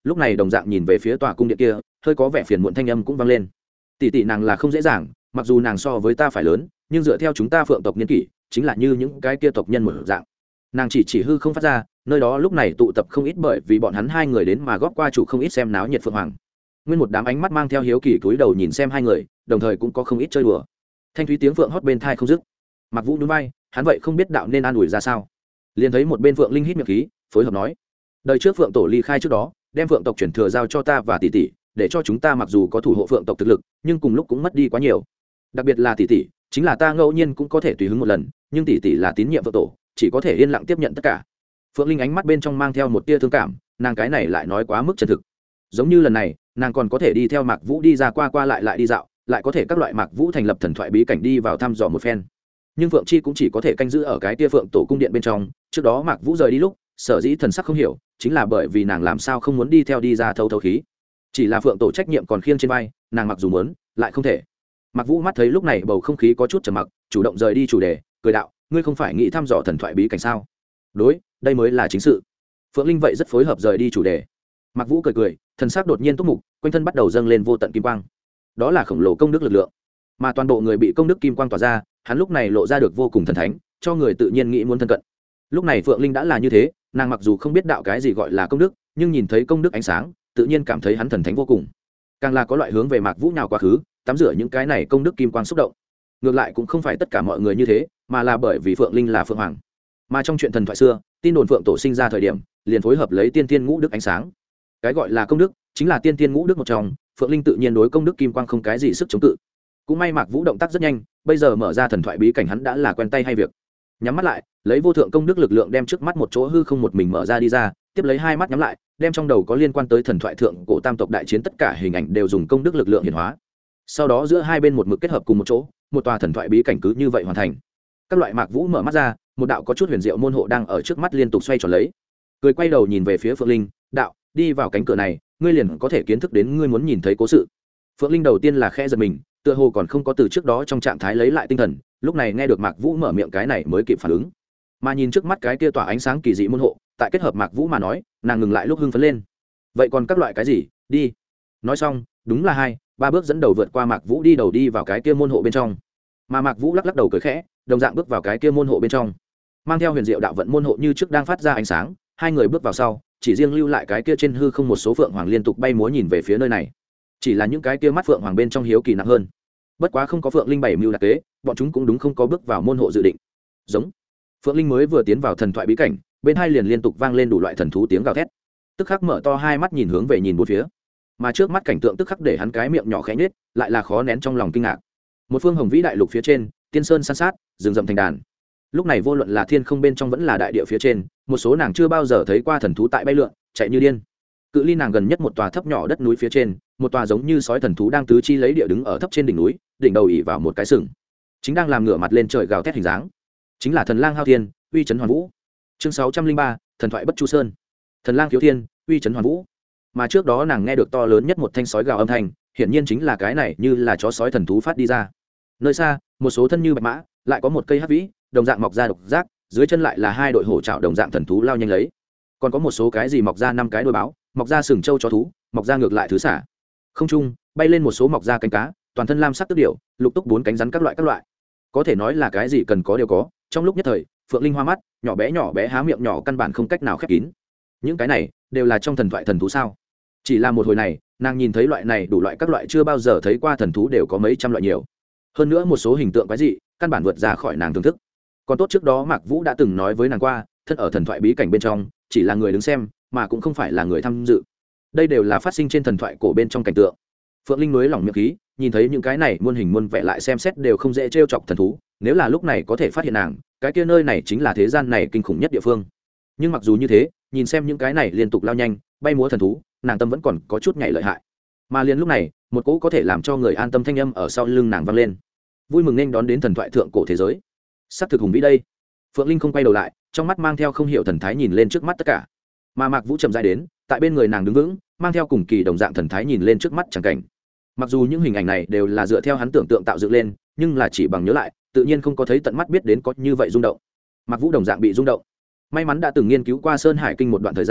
lúc này đồng dạng nhìn về phía tòa cung điện kia, hơi có vẻ phiền muộn thanh âm cũng vang lên. Tỷ tỷ nàng là không dễ dàng, mặc dù nàng so với ta phải lớn, nhưng dựa theo chúng ta Phượng tộc niên kỷ chính là như những cái kia tộc nhân một dạng. Nàng chỉ hư không phát ra, nơi đó lúc này tụ tập không ít bởi vì bọn hắn hai người đến mà góp qua chủ không ít xem náo nhiệt Phượng Hoàng. Nguyên một đám ánh mắt mang theo hiếu kỳ cúi đầu nhìn xem hai người, đồng thời cũng có không ít chơi đùa. Thanh thúy tiếng phượng hót bên tai không dứt. Mặc Vũ nhún vai, hắn vậy không biết đạo nên an ủi ra sao. Liền thấy một bên Phượng Linh hít miệng khí, phối hợp nói: đời trước Phượng tổ ly khai trước đó, đem Phượng tộc chuyển thừa giao cho ta và tỷ tỷ, để cho chúng ta mặc dù có thủ hộ Phượng tộc thực lực, nhưng cùng lúc cũng mất đi quá nhiều. Đặc biệt là tỷ tỷ, chính là ta ngẫu nhiên cũng có thể tùy hứng một lần, nhưng tỷ tỷ là tín nhiệm Phượng tổ, chỉ có thể yên lặng tiếp nhận tất cả. Phượng Linh ánh mắt bên trong mang theo một tia thương cảm, nàng cái này lại nói quá mức chân thực. Giống như lần này, nàng còn có thể đi theo Mạc Vũ đi ra qua lại đi dạo, lại có thể các loại Mạc Vũ thành lập thần thoại bí cảnh đi vào thăm dò một phen. Nhưng Phượng Chi cũng chỉ có thể canh giữ ở cái tia Phượng tổ cung điện bên trong, trước đó Mạc Vũ rời đi lúc, sở dĩ thần sắc không hiểu, chính là bởi vì nàng làm sao không muốn đi theo đi ra thâu khí. Chỉ là Phượng tổ trách nhiệm còn khiêng trên vai, nàng mặc dù muốn, lại không thể. Mạc Vũ mắt thấy lúc này bầu không khí có chút trầm mặc, chủ động rời đi chủ đề, cười đạo: "Ngươi không phải nghĩ thăm dò thần thoại bí cảnh sao?" "Đối, đây mới là chính sự." Phượng Linh vậy rất phối hợp rời đi chủ đề. Mạc Vũ cười, thần sắc đột nhiên túc mục, quanh thân bắt đầu dâng lên vô tận kim quang. Đó là khổng lồ công đức lực lượng, mà toàn bộ người bị công đức kim quang tỏa ra, hắn lúc này lộ ra được vô cùng thần thánh, cho người tự nhiên nghĩ muốn thân cận. Lúc này Phượng Linh đã là như thế, nàng mặc dù không biết đạo cái gì gọi là công đức, nhưng nhìn thấy công đức ánh sáng, tự nhiên cảm thấy hắn thần thánh vô cùng. Càng là có loại hướng về Mạc Vũ nhào quá khứ, tắm rửa những cái này công đức kim quang xúc động. Ngược lại cũng không phải tất cả mọi người như thế, mà là bởi vì Phượng Linh là Phượng Hoàng. Mà trong chuyện thần thoại xưa, tin đồn Phượng tổ sinh ra thời điểm, liền phối hợp lấy tiên tiên ngũ đức ánh sáng. Cái gọi là công đức, chính là tiên tiên ngũ đức một trong, Phượng Linh tự nhiên đối công đức kim quang không cái gì sức chống cự. Cũng may Mạc Vũ động tác rất nhanh, bây giờ mở ra thần thoại bí cảnh hắn đã là quen tay hay việc. Nhắm mắt lại, lấy vô thượng công đức lực lượng đem trước mắt một chỗ hư không một mình mở ra đi ra, tiếp lấy hai mắt nhắm lại, đem trong đầu có liên quan tới thần thoại thượng cổ tam tộc đại chiến tất cả hình ảnh đều dùng công đức lực lượng hiển hóa. Sau đó giữa hai bên một mực kết hợp cùng một chỗ, một tòa thần thoại bí cảnh cứ như vậy hoàn thành. Các loại Mạc Vũ mở mắt ra, một đạo có chút huyền diệu môn hộ đang ở trước mắt liên tục xoay tròn lấy. Cười quay đầu nhìn về phía Phượng Linh, đạo: "Đi vào cánh cửa này, ngươi liền có thể kiến thức đến ngươi muốn nhìn thấy cố sự." Phượng Linh đầu tiên là khẽ giật mình, tựa hồ còn không có từ trước đó trong trạng thái lấy lại tinh thần, lúc này nghe được Mạc Vũ mở miệng cái này mới kịp phản ứng. Mà nhìn trước mắt cái kia tỏa ánh sáng kỳ dị môn hộ, tại kết hợp Mạc Vũ mà nói, nàng ngừng lại lúc hưng phấn lên. "Vậy còn các loại cái gì, đi." Nói xong, đúng là hai, ba bước dẫn đầu vượt qua Mạc Vũ đi đầu đi vào cái kia môn hộ bên trong. Mà Mạc Vũ lắc lắc đầu cười khẽ, đồng dạng bước vào cái kia môn hộ bên trong. Mang theo huyền diệu đạo vận môn hộ như trước đang phát ra ánh sáng, hai người bước vào sau, chỉ riêng lưu lại cái kia trên hư không một số phượng hoàng liên tục bay múa nhìn về phía nơi này. Chỉ là những cái kia mắt phượng hoàng bên trong hiếu kỳ nặng hơn. Bất quá không có Phượng Linh bảy mưu đặc kế, bọn chúng cũng đúng không có bước vào môn hộ dự định. Giống. Phượng Linh mới vừa tiến vào thần thoại bí cảnh, bên hai liền liên tục vang lên đủ loại thần thú tiếng gào thét. Tức khắc mở to hai mắt nhìn hướng về nhìn bốn phía. Mà trước mắt cảnh tượng tức khắc để hắn cái miệng nhỏ khẽ nhếch, lại là khó nén trong lòng kinh ngạc. Một phương hồng vĩ đại lục phía trên, tiên sơn san sát, rừng rậm thành đàn. Lúc này vô luận là thiên không bên trong vẫn là đại địa phía trên, một số nàng chưa bao giờ thấy qua thần thú tại bay lượn, chạy như điên. Cự ly nàng gần nhất một tòa thấp nhỏ đất núi phía trên, một tòa giống như sói thần thú đang tứ chi lấy địa đứng ở thấp trên đỉnh núi, đỉnh đầu ỉ vào một cái sừng, chính đang làm ngửa mặt lên trời gào thét hình dáng, chính là thần lang hao thiên, uy chấn hoàn vũ. Chương 603, thần thoại bất chu sơn. Thần lang thiếu thiên, uy chấn hoàn vũ. Mà trước đó nàng nghe được to lớn nhất một thanh sói gào âm thanh, hiển nhiên chính là cái này như là chó sói thần thú phát đi ra. Nơi xa, một số thân như bạch mã, lại có một cây hắc vĩ, đồng dạng mọc ra độc giác, dưới chân lại là hai đội hổ trảo đồng dạng thần thú lao nhanh lấy. Còn có một số cái gì mọc ra năm cái đuôi báo, mọc ra sừng trâu chó thú, mọc ra ngược lại thứ xả. Không trung, bay lên một số mọc ra cánh cá, toàn thân lam sắc tức điểu, lục túc bốn cánh rắn các loại. Có thể nói là cái gì cần có đều có, trong lúc nhất thời, Phượng Linh hoa mắt, nhỏ bé há miệng nhỏ căn bản không cách nào khép kín. Những cái này đều là trong thần thoại thần thú sao? Chỉ là một hồi này, nàng nhìn thấy loại này đủ loại các loại chưa bao giờ thấy qua thần thú đều có mấy trăm loại nhiều. Hơn nữa một số hình tượng quái dị, căn bản vượt ra khỏi nàng thưởng thức. Còn tốt trước đó Mạc Vũ đã từng nói với nàng qua, thân ở thần thoại bí cảnh bên trong, chỉ là người đứng xem, mà cũng không phải là người tham dự. Đây đều là phát sinh trên thần thoại cổ bên trong cảnh tượng. Phượng Linh núi lỏng miệng khí, nhìn thấy những cái này muôn hình muôn vẻ lại xem xét đều không dễ trêu chọc thần thú, nếu là lúc này có thể phát hiện nàng, cái kia nơi này chính là thế gian này kinh khủng nhất địa phương. Nhưng mặc dù như thế, nhìn xem những cái này liên tục lao nhanh, bay múa thần thú, nàng tâm vẫn còn có chút nhảy lợi hại. Mà liền lúc này, một cỗ có thể làm cho người an tâm thanh âm ở sau lưng nàng vang lên. Vui mừng nên đón đến thần thoại thượng cổ thế giới. Sắp thực hùng vĩ đây. Phượng Linh không quay đầu lại, trong mắt mang theo không hiểu thần thái nhìn lên trước mắt tất cả. Mà Mạc Vũ chậm rãi đến, tại bên người nàng đứng vững, mang theo cùng kỳ đồng dạng thần thái nhìn lên trước mắt chẳng cảnh. Mặc dù những hình ảnh này đều là dựa theo hắn tưởng tượng tạo dựng lên, nhưng là chỉ bằng nhớ lại, tự nhiên không có thấy tận mắt biết đến có như vậy rung động. Mạc Vũ đồng dạng bị rung động. May mắn đã từng nghiên cứu qua Sơn Hải Kinh một đoạn thời gian,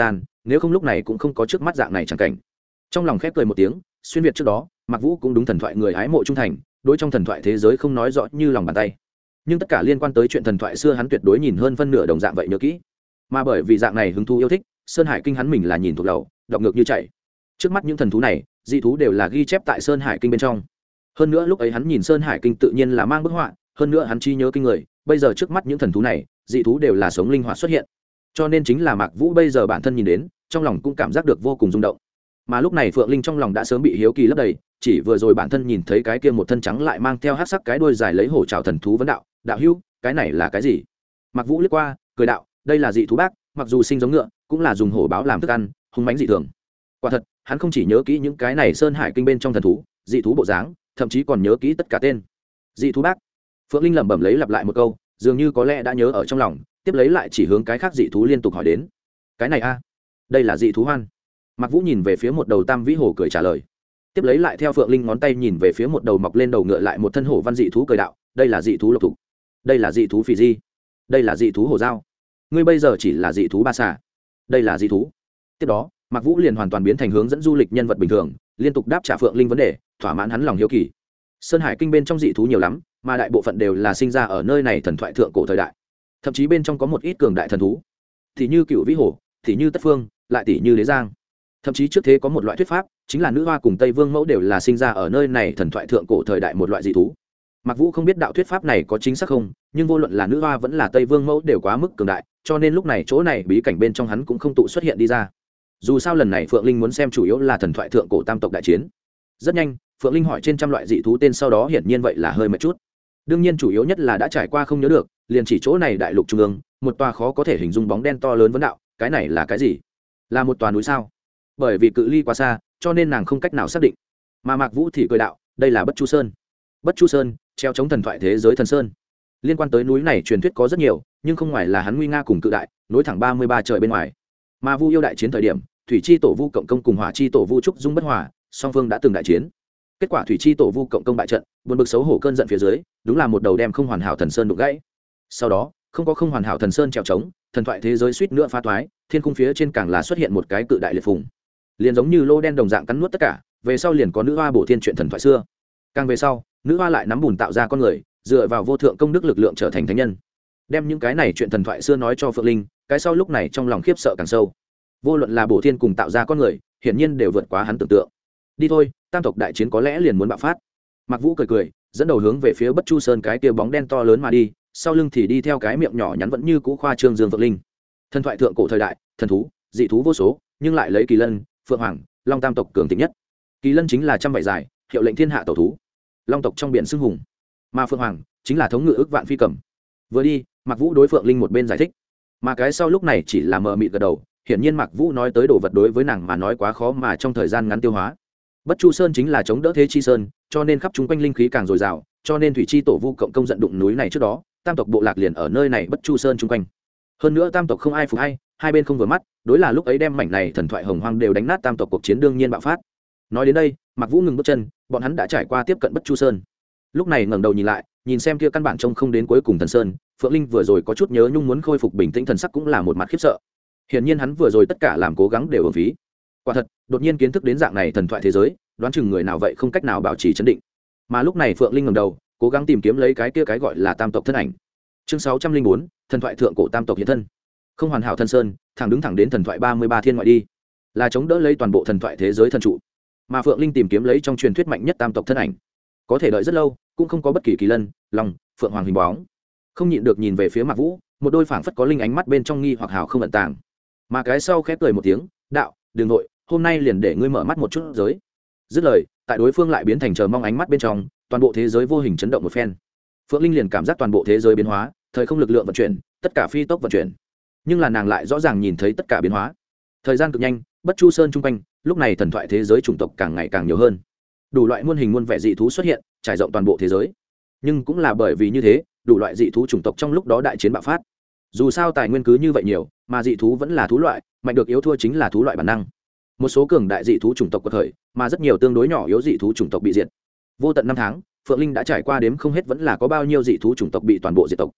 nếu không lúc này cũng không có trước mắt dạng này chẳng cảnh. Trong lòng khép cười một tiếng, xuyên việt trước đó Mạc Vũ cũng đúng thần thoại người ái mộ trung thành, đối trong thần thoại thế giới không nói rõ như lòng bàn tay, nhưng tất cả liên quan tới chuyện thần thoại xưa hắn tuyệt đối nhìn hơn phân nửa đồng dạng vậy nhớ kỹ. Mà bởi vì dạng này hứng thú yêu thích, Sơn Hải Kinh hắn mình là nhìn thuộc đầu, đọc ngược như chạy. Trước mắt những thần thú này, dị thú đều là ghi chép tại Sơn Hải Kinh bên trong. Hơn nữa lúc ấy hắn nhìn Sơn Hải Kinh tự nhiên là mang bức họa, hơn nữa hắn trí nhớ kinh người, bây giờ trước mắt những thần thú này, dị thú đều là sống linh hoạt xuất hiện. Cho nên chính là Mạc Vũ bây giờ bản thân nhìn đến, trong lòng cũng cảm giác được vô cùng rung động. Mà lúc này Phượng Linh trong lòng đã sớm bị hiếu kỳ lấp đầy, chỉ vừa rồi bản thân nhìn thấy cái kia một thân trắng lại mang theo hắc sắc cái đuôi dài lấy hổ trảo thần thú vấn đạo, đạo hữu, cái này là cái gì? Mạc Vũ liếc qua, cười đạo, đây là dị thú bác, mặc dù sinh giống ngựa, cũng là dùng hổ báo làm thức ăn, hung mãnh dị thường. Quả thật, hắn không chỉ nhớ kỹ những cái này Sơn Hải Kinh bên trong thần thú, dị thú bộ dáng, thậm chí còn nhớ kỹ tất cả tên. Dị thú bác. Phượng Linh lẩm bẩm lấy lặp lại một câu, dường như có lẽ đã nhớ ở trong lòng, tiếp lấy lại chỉ hướng cái khác dị thú liên tục hỏi đến. Cái này a? Đây là dị thú hoan. Mạc Vũ nhìn về phía một đầu tam vĩ hổ cười trả lời. Tiếp lấy lại theo Phượng Linh ngón tay nhìn về phía một đầu mọc lên đầu ngựa lại một thân hổ văn dị thú cười đạo, đây là dị thú lộc thủ. Đây là dị thú phì di. Đây là dị thú hổ dao. Ngươi bây giờ chỉ là dị thú ba xà. Đây là dị thú. Tiếp đó, Mạc Vũ liền hoàn toàn biến thành hướng dẫn du lịch nhân vật bình thường, liên tục đáp trả Phượng Linh vấn đề, thỏa mãn hắn lòng hiếu kỳ. Sơn Hải Kinh bên trong dị thú nhiều lắm, mà đại bộ phận đều là sinh ra ở nơi này thần thoại thượng cổ thời đại. Thậm chí bên trong có một ít cường đại thần thú, thì như Cửu Vĩ Hổ, thì như Tất Phương, lại tỷ như Đế Giang. Thậm chí trước thế có một loại thuyết pháp, chính là nữ hoa cùng Tây Vương Mẫu đều là sinh ra ở nơi này thần thoại thượng cổ thời đại một loại dị thú. Mạc Vũ không biết đạo thuyết pháp này có chính xác không, nhưng vô luận là nữ hoa vẫn là Tây Vương Mẫu đều quá mức cường đại, cho nên lúc này chỗ này bí cảnh bên trong hắn cũng không tụ xuất hiện đi ra. Dù sao lần này Phượng Linh muốn xem chủ yếu là thần thoại thượng cổ tam tộc đại chiến. Rất nhanh, Phượng Linh hỏi trên trăm loại dị thú tên sau đó hiển nhiên vậy là hơi mệt chút. Đương nhiên chủ yếu nhất là đã trải qua không nhớ được, liền chỉ chỗ này đại lục trung ương, một tòa khó có thể hình dung bóng đen to lớn vấn đạo, cái này là cái gì? Là một tòa núi sao? Bởi vì cự ly quá xa, cho nên nàng không cách nào xác định. Mà Mạc Vũ thì cười đạo, đây là Bất Chu Sơn. Bất Chu Sơn, treo chống thần thoại thế giới thần sơn. Liên quan tới núi này truyền thuyết có rất nhiều, nhưng không ngoài là hắn nguy nga cùng cự đại, nối thẳng 33 trời bên ngoài. Mà Vu yêu đại chiến thời điểm, thủy chi tổ Vu cộng công cùng hỏa chi tổ Vu trúc dung bất hòa, song phương đã từng đại chiến. Kết quả thủy chi tổ Vu cộng công bại trận, buồn bực xấu hổ cơn giận phía dưới, đúng là một đầu đem không hoàn hảo thần sơn đục gãy. Sau đó, không có không hoàn hảo thần sơn treo chống, thần thoại thế giới suýt nữa phá toái, thiên cung phía trên càng là xuất hiện một cái cự đại liệt phùng. Liền giống như lô đen đồng dạng cắn nuốt tất cả, về sau liền có nữ hoa bổ thiên chuyện thần thoại xưa. Càng về sau, nữ hoa lại nắm bùn tạo ra con người, dựa vào vô thượng công đức lực lượng trở thành thánh nhân. Đem những cái này chuyện thần thoại xưa nói cho Phượng Linh, cái sau lúc này trong lòng khiếp sợ càng sâu. Vô luận là bổ thiên cùng tạo ra con người, hiển nhiên đều vượt quá hắn tưởng tượng. Đi thôi, tam tộc đại chiến có lẽ liền muốn bạo phát. Mạc Vũ cười cười, dẫn đầu hướng về phía Bất Chu Sơn cái kia bóng đen to lớn mà đi, sau lưng thì đi theo cái miệng nhỏ nhắn vẫn như cũ khoa trương Dương Phượng Linh. Thần thoại thượng cổ thời đại, thần thú, dị thú vô số, nhưng lại lấy kỳ lân, phượng hoàng, long tam tộc cường thịnh nhất. Kỳ lân chính là trăm vảy dài, hiệu lệnh thiên hạ tổ thú. Long tộc trong biển xưng hùng, mà phượng hoàng chính là thống ngự ức vạn phi cầm. Vừa đi, Mạc Vũ đối Phượng Linh một bên giải thích, mà cái sau lúc này chỉ là mờ mịt gật đầu. Hiển nhiên Mạc Vũ nói tới đồ vật đối với nàng mà nói quá khó mà trong thời gian ngắn tiêu hóa. Bất Chu Sơn chính là chống đỡ thế chi sơn, cho nên khắp chung quanh linh khí càng dồi dào, cho nên thủy chi tổ Vu cộng công giận đụng núi này trước đó, tam tộc bộ lạc liền ở nơi này Bất Chu Sơn chung quanh. Hơn nữa tam tộc không ai phục ai, hai bên không vừa mắt, đối là lúc ấy đem mảnh này thần thoại hồng hoang đều đánh nát, tam tộc cuộc chiến đương nhiên bạo phát. Nói đến đây, Mạc Vũ ngừng bước chân, bọn hắn đã trải qua tiếp cận Bất Chu Sơn. Lúc này ngẩng đầu nhìn lại, nhìn xem kia căn bản trông không đến cuối cùng thần sơn, Phượng Linh vừa rồi có chút nhớ nhung muốn khôi phục bình tĩnh thần sắc cũng là một mặt khiếp sợ. Hiển nhiên hắn vừa rồi tất cả làm cố gắng đều uổng phí. Quả thật, đột nhiên kiến thức đến dạng này thần thoại thế giới, đoán chừng người nào vậy không cách nào bảo trì trấn định. Mà lúc này Phượng Linh ngẩng đầu, cố gắng tìm kiếm lấy cái kia cái gọi là tam tộc thân ảnh. Chương 604, thần thoại thượng cổ tam tộc hiện thân. Không hoàn hảo thần sơn, thẳng đứng thẳng đến thần thoại 33 thiên ngoại đi, là chống đỡ lấy toàn bộ thần thoại thế giới thần trụ. Mà Phượng Linh tìm kiếm lấy trong truyền thuyết mạnh nhất tam tộc thân ảnh, có thể đợi rất lâu, cũng không có bất kỳ kỳ lân, long, phượng hoàng hình bóng. Không nhịn được nhìn về phía Mạc Vũ, một đôi phảng phất có linh ánh mắt bên trong nghi hoặc hào không ẩn tàng. Mà cái sau khép cười một tiếng, đạo, đừng nội, hôm nay liền để ngươi mở mắt một chút giới. Dứt lời, tại đối phương lại biến thành chờ mong ánh mắt bên trong, toàn bộ thế giới vô hình chấn động một phen. Phượng Linh liền cảm giác toàn bộ thế giới biến hóa, thời không lực lượng vận chuyển, tất cả phi tốc vận chuyển. Nhưng là nàng lại rõ ràng nhìn thấy tất cả biến hóa. Thời gian cực nhanh, Bất Chu Sơn trung quanh, lúc này thần thoại thế giới chủng tộc càng ngày càng nhiều hơn. Đủ loại muôn hình muôn vẻ dị thú xuất hiện, trải rộng toàn bộ thế giới. Nhưng cũng là bởi vì như thế, đủ loại dị thú chủng tộc trong lúc đó đại chiến bạo phát. Dù sao tài nguyên cứ như vậy nhiều, mà dị thú vẫn là thú loại, mạnh được yếu thua chính là thú loại bản năng. Một số cường đại dị thú chủng tộc quật khởi, mà rất nhiều tương đối nhỏ yếu dị thú chủng tộc bị diệt. Vô tận năm tháng, Phượng Linh đã trải qua đếm không hết vẫn là có bao nhiêu dị thú chủng tộc bị toàn bộ diệt tộc.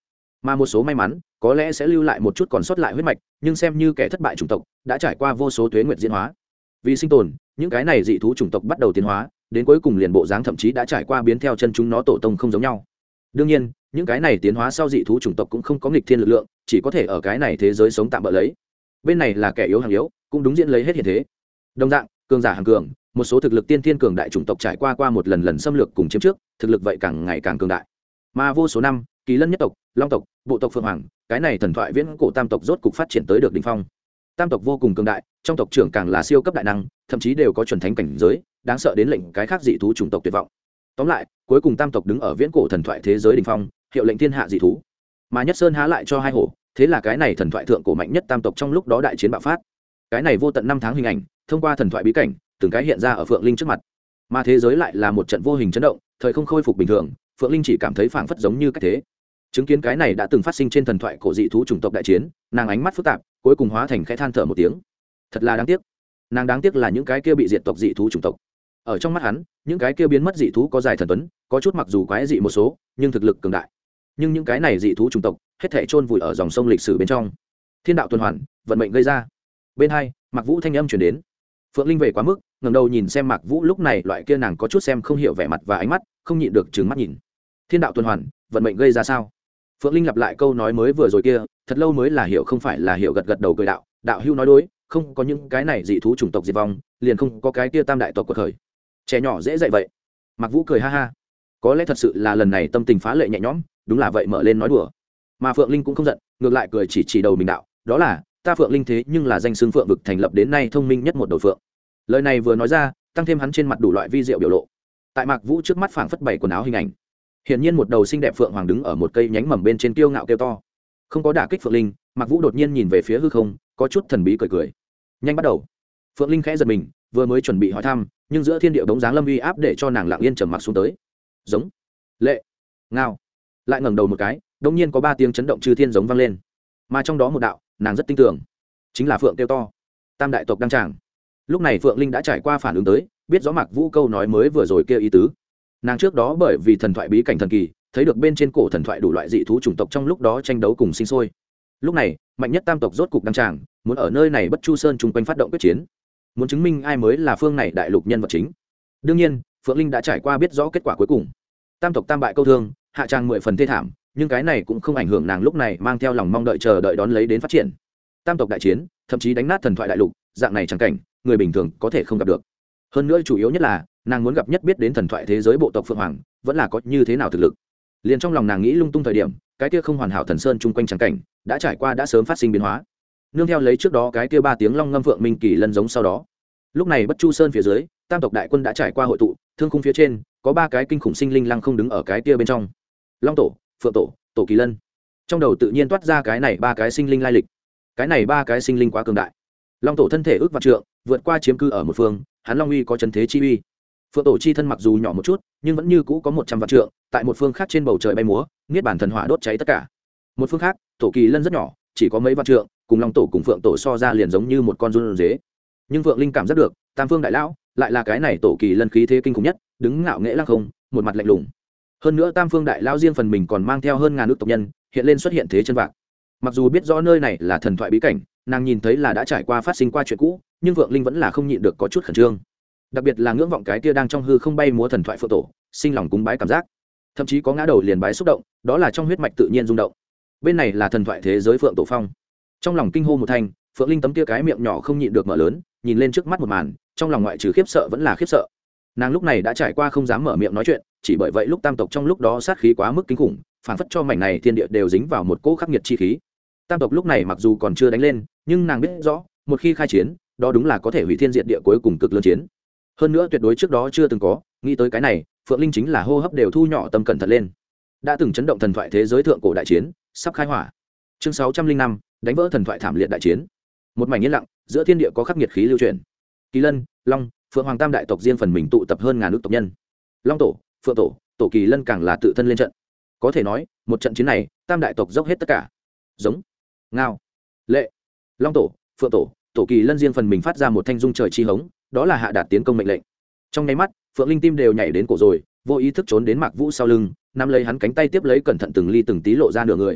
mà một số may mắn có lẽ sẽ lưu lại một chút còn sót lại huyết mạch, nhưng xem như kẻ thất bại chủng tộc đã trải qua vô số tuế nguyệt diễn hóa. Vì sinh tồn, những cái này dị thú chủng tộc bắt đầu tiến hóa, đến cuối cùng liền bộ dáng thậm chí đã trải qua biến theo chân chúng nó tổ tông không giống nhau. Đương nhiên, những cái này tiến hóa sau dị thú chủng tộc cũng không có nghịch thiên lực lượng, chỉ có thể ở cái này thế giới sống tạm bỡ lấy. Bên này là kẻ yếu hàng yếu, cũng đúng diễn lấy hết hiện thế. Đồng dạng, cường giả hàng cường, một số thực lực tiên thiên cường đại chủng tộc trải qua một lần xâm lược cùng chiếm trước, thực lực vậy càng ngày càng cường đại. Mà vô số năm, Kỳ Lân nhất tộc, Long tộc, bộ tộc Phượng Hoàng, cái này thần thoại viễn cổ tam tộc rốt cục phát triển tới được đỉnh phong. Tam tộc vô cùng cường đại, trong tộc trưởng càng là siêu cấp đại năng, thậm chí đều có chuẩn thánh cảnh giới, đáng sợ đến lệnh cái khác dị thú chủng tộc tuyệt vọng. Tóm lại, cuối cùng tam tộc đứng ở viễn cổ thần thoại thế giới đỉnh phong, hiệu lệnh thiên hạ dị thú. Mà Nhất Sơn há lại cho hai hổ, thế là cái này thần thoại thượng cổ mạnh nhất tam tộc trong lúc đó đại chiến bạo phát. Cái này vô tận năm tháng hình ảnh, thông qua thần thoại bí cảnh, từng cái hiện ra ở Phượng Linh trước mặt. Mà thế giới lại là một trận vô hình chấn động, thời không khôi phục bình thường, Phượng Linh chỉ cảm thấy phảng phất giống như cái thế. Chứng kiến cái này đã từng phát sinh trên thần thoại cổ dị thú chủng tộc đại chiến, nàng ánh mắt phức tạp, cuối cùng hóa thành khẽ than thở một tiếng. Thật là đáng tiếc. Nàng đáng tiếc là những cái kia bị diệt tộc dị thú chủng tộc. Ở trong mắt hắn, những cái kia biến mất dị thú có dài thần tuấn, có chút mặc dù quái dị một số, nhưng thực lực cường đại. Nhưng những cái này dị thú chủng tộc, hết thảy chôn vùi ở dòng sông lịch sử bên trong. Thiên đạo tuần hoàn, vận mệnh gây ra. Bên hai, Mạc Vũ thanh âm truyền đến. Phượng Linh về quá mức, ngẩng đầu nhìn xem Mạc Vũ, lúc này loại kia nàng có chút xem không hiểu vẻ mặt và ánh mắt, không nhịn được trừng mắt nhìn. Thiên đạo tuần hoàn, vận mệnh gây ra sao? Phượng Linh lặp lại câu nói mới vừa rồi kia, thật lâu mới là hiểu, không phải là hiểu, gật gật đầu cười đạo, đạo hữu nói đối, không có những cái này dị thú chủng tộc diệt vong, liền không có cái kia tam đại tộc quật khởi. Trẻ nhỏ dễ dạy vậy. Mạc Vũ cười ha ha. Có lẽ thật sự là lần này tâm tình phá lệ nhẹ nhõm, đúng là vậy, mở lên nói đùa. Mà Phượng Linh cũng không giận, ngược lại cười chỉ đầu mình đạo, đó là ta Phượng Linh thế nhưng là danh xưng Phượng vực thành lập đến nay thông minh nhất một đầu phượng. Lời này vừa nói ra, tăng thêm hắn trên mặt đủ loại vi diệu biểu lộ. Tại Mạc Vũ trước mắt phảng phất bày quần áo hình ảnh. Hiển nhiên một đầu xinh đẹp phượng hoàng đứng ở một cây nhánh mầm bên trên, kiêu ngạo kêu to. Không có đả kích Phượng Linh, Mạc Vũ đột nhiên nhìn về phía hư không, có chút thần bí cười cười. Nhanh bắt đầu. Phượng Linh khẽ giật mình, vừa mới chuẩn bị hỏi thăm, nhưng giữa thiên địa bóng dáng lâm uy áp để cho nàng lặng yên trầm mặc xuống tới. Giống, lệ, ngao. Lại ngẩng đầu một cái, đột nhiên có 3 tiếng chấn động chư thiên giống vang lên. Mà trong đó một đạo, nàng rất tin tưởng, chính là phượng kêu to. Tam đại tộc đăng tràng. Lúc này Phượng Linh đã trải qua phản ứng tới, biết rõ Mạc Vũ câu nói mới vừa rồi kêu ý tứ. Nàng trước đó bởi vì thần thoại bí cảnh thần kỳ, thấy được bên trên cổ thần thoại đủ loại dị thú chủng tộc trong lúc đó tranh đấu cùng sinh sôi. Lúc này, mạnh nhất tam tộc rốt cục đăng tràng, muốn ở nơi này Bất Chu Sơn chung quanh phát động quyết chiến, muốn chứng minh ai mới là phương này đại lục nhân vật chính. Đương nhiên, Phượng Linh đã trải qua biết rõ kết quả cuối cùng. Tam tộc tam bại câu thương, hạ tràng 10 phần thê thảm, nhưng cái này cũng không ảnh hưởng nàng lúc này mang theo lòng mong đợi chờ đợi đón lấy đến phát triển. Tam tộc đại chiến, thậm chí đánh nát thần thoại đại lục, dạng này chẳng cảnh, người bình thường có thể không gặp được. Hơn nữa chủ yếu nhất là, nàng muốn gặp nhất biết đến thần thoại thế giới bộ tộc Phượng Hoàng, vẫn là có như thế nào thực lực. Liền trong lòng nàng nghĩ lung tung thời điểm, cái kia không hoàn hảo thần sơn chung quanh chẳng cảnh, đã trải qua đã sớm phát sinh biến hóa. Nương theo lấy trước đó cái kia 3 tiếng long ngâm Phượng Minh Kỳ Lân giống sau đó. Lúc này Bất Chu Sơn phía dưới, tam tộc đại quân đã trải qua hội tụ, thương khung phía trên, có 3 cái kinh khủng sinh linh lăng không đứng ở cái kia bên trong. Long tổ, Phượng tổ, Tổ Kỳ Lân. Trong đầu tự nhiên toát ra cái này 3 cái sinh linh lai lịch. Cái này 3 cái sinh linh quá cường đại. Long tổ thân thể ước vạn trượng, vượt qua chiếm cư ở một phương, hắn long uy có chấn thế chi uy. Phượng tổ chi thân mặc dù nhỏ một chút, nhưng vẫn như cũ có 100 vạn trượng, tại một phương khác trên bầu trời bay múa, niết bàn thần hỏa đốt cháy tất cả. Một phương khác, Tổ Kỳ Lân rất nhỏ, chỉ có mấy vạn trượng, cùng Long tổ cùng Phượng tổ so ra liền giống như một con run dế. Nhưng Phượng Linh cảm giác được, Tam Phương đại lão lại là cái này Tổ Kỳ Lân khí thế kinh khủng nhất, đứng ngạo nghễ lăng không, một mặt lạnh lùng. Hơn nữa Tam Phương đại lão riêng phần mình còn mang theo hơn ngàn nước tộc nhân, hiện lên xuất hiện thế chân vạc. Mặc dù biết rõ nơi này là thần thoại bí cảnh, nàng nhìn thấy là đã trải qua phát sinh qua chuyện cũ, nhưng Phượng Linh vẫn là không nhịn được có chút khẩn trương. Đặc biệt là ngưỡng vọng cái kia đang trong hư không bay múa thần thoại Phượng tổ, sinh lòng cúng bái cảm giác, thậm chí có ngã đầu liền bái xúc động, đó là trong huyết mạch tự nhiên rung động. Bên này là thần thoại thế giới Phượng tổ phong. Trong lòng kinh hô một thanh, Phượng Linh tấm kia cái miệng nhỏ không nhịn được mở lớn, nhìn lên trước mắt một màn, trong lòng ngoại trừ khiếp sợ vẫn là khiếp sợ. Nàng lúc này đã trải qua không dám mở miệng nói chuyện, chỉ bởi vậy lúc tam tộc trong lúc đó sát khí quá mức kinh khủng, phản phất cho mảnh này thiên địa đều dính vào một cỗ khắc nghiệt chi khí. Tam tộc lúc này mặc dù còn chưa đánh lên, nhưng nàng biết rõ, một khi khai chiến, đó đúng là có thể hủy thiên diệt địa cuối cùng cực lớn chiến. Hơn nữa tuyệt đối trước đó chưa từng có, nghĩ tới cái này, Phượng Linh chính là hô hấp đều thu nhỏ tâm cẩn thận lên. Đã từng chấn động thần thoại thế giới thượng cổ đại chiến, sắp khai hỏa. Chương 605, đánh vỡ thần thoại thảm liệt đại chiến. Một mảnh yên lặng, giữa thiên địa có khắc nghiệt khí lưu truyền. Kỳ Lân, Long, Phượng Hoàng tam đại tộc riêng phần mình tụ tập hơn ngàn nước tộc nhân. Long tổ, Phượng tổ, Tổ Kỳ Lân càng là tự thân lên trận. Có thể nói, một trận chiến này, tam đại tộc dốc hết tất cả. Giống, ngao, lệ, Long tổ, Phượng tổ, Tổ Kỳ Lân riêng phần mình phát ra một thanh dung trời chi hống, đó là hạ đạt tiến công mệnh lệnh. Trong nháy mắt, Phượng Linh tim đều nhảy đến cổ rồi, vô ý thức trốn đến Mạc Vũ sau lưng, nắm lấy hắn cánh tay tiếp lấy cẩn thận từng ly từng tí lộ ra nửa người.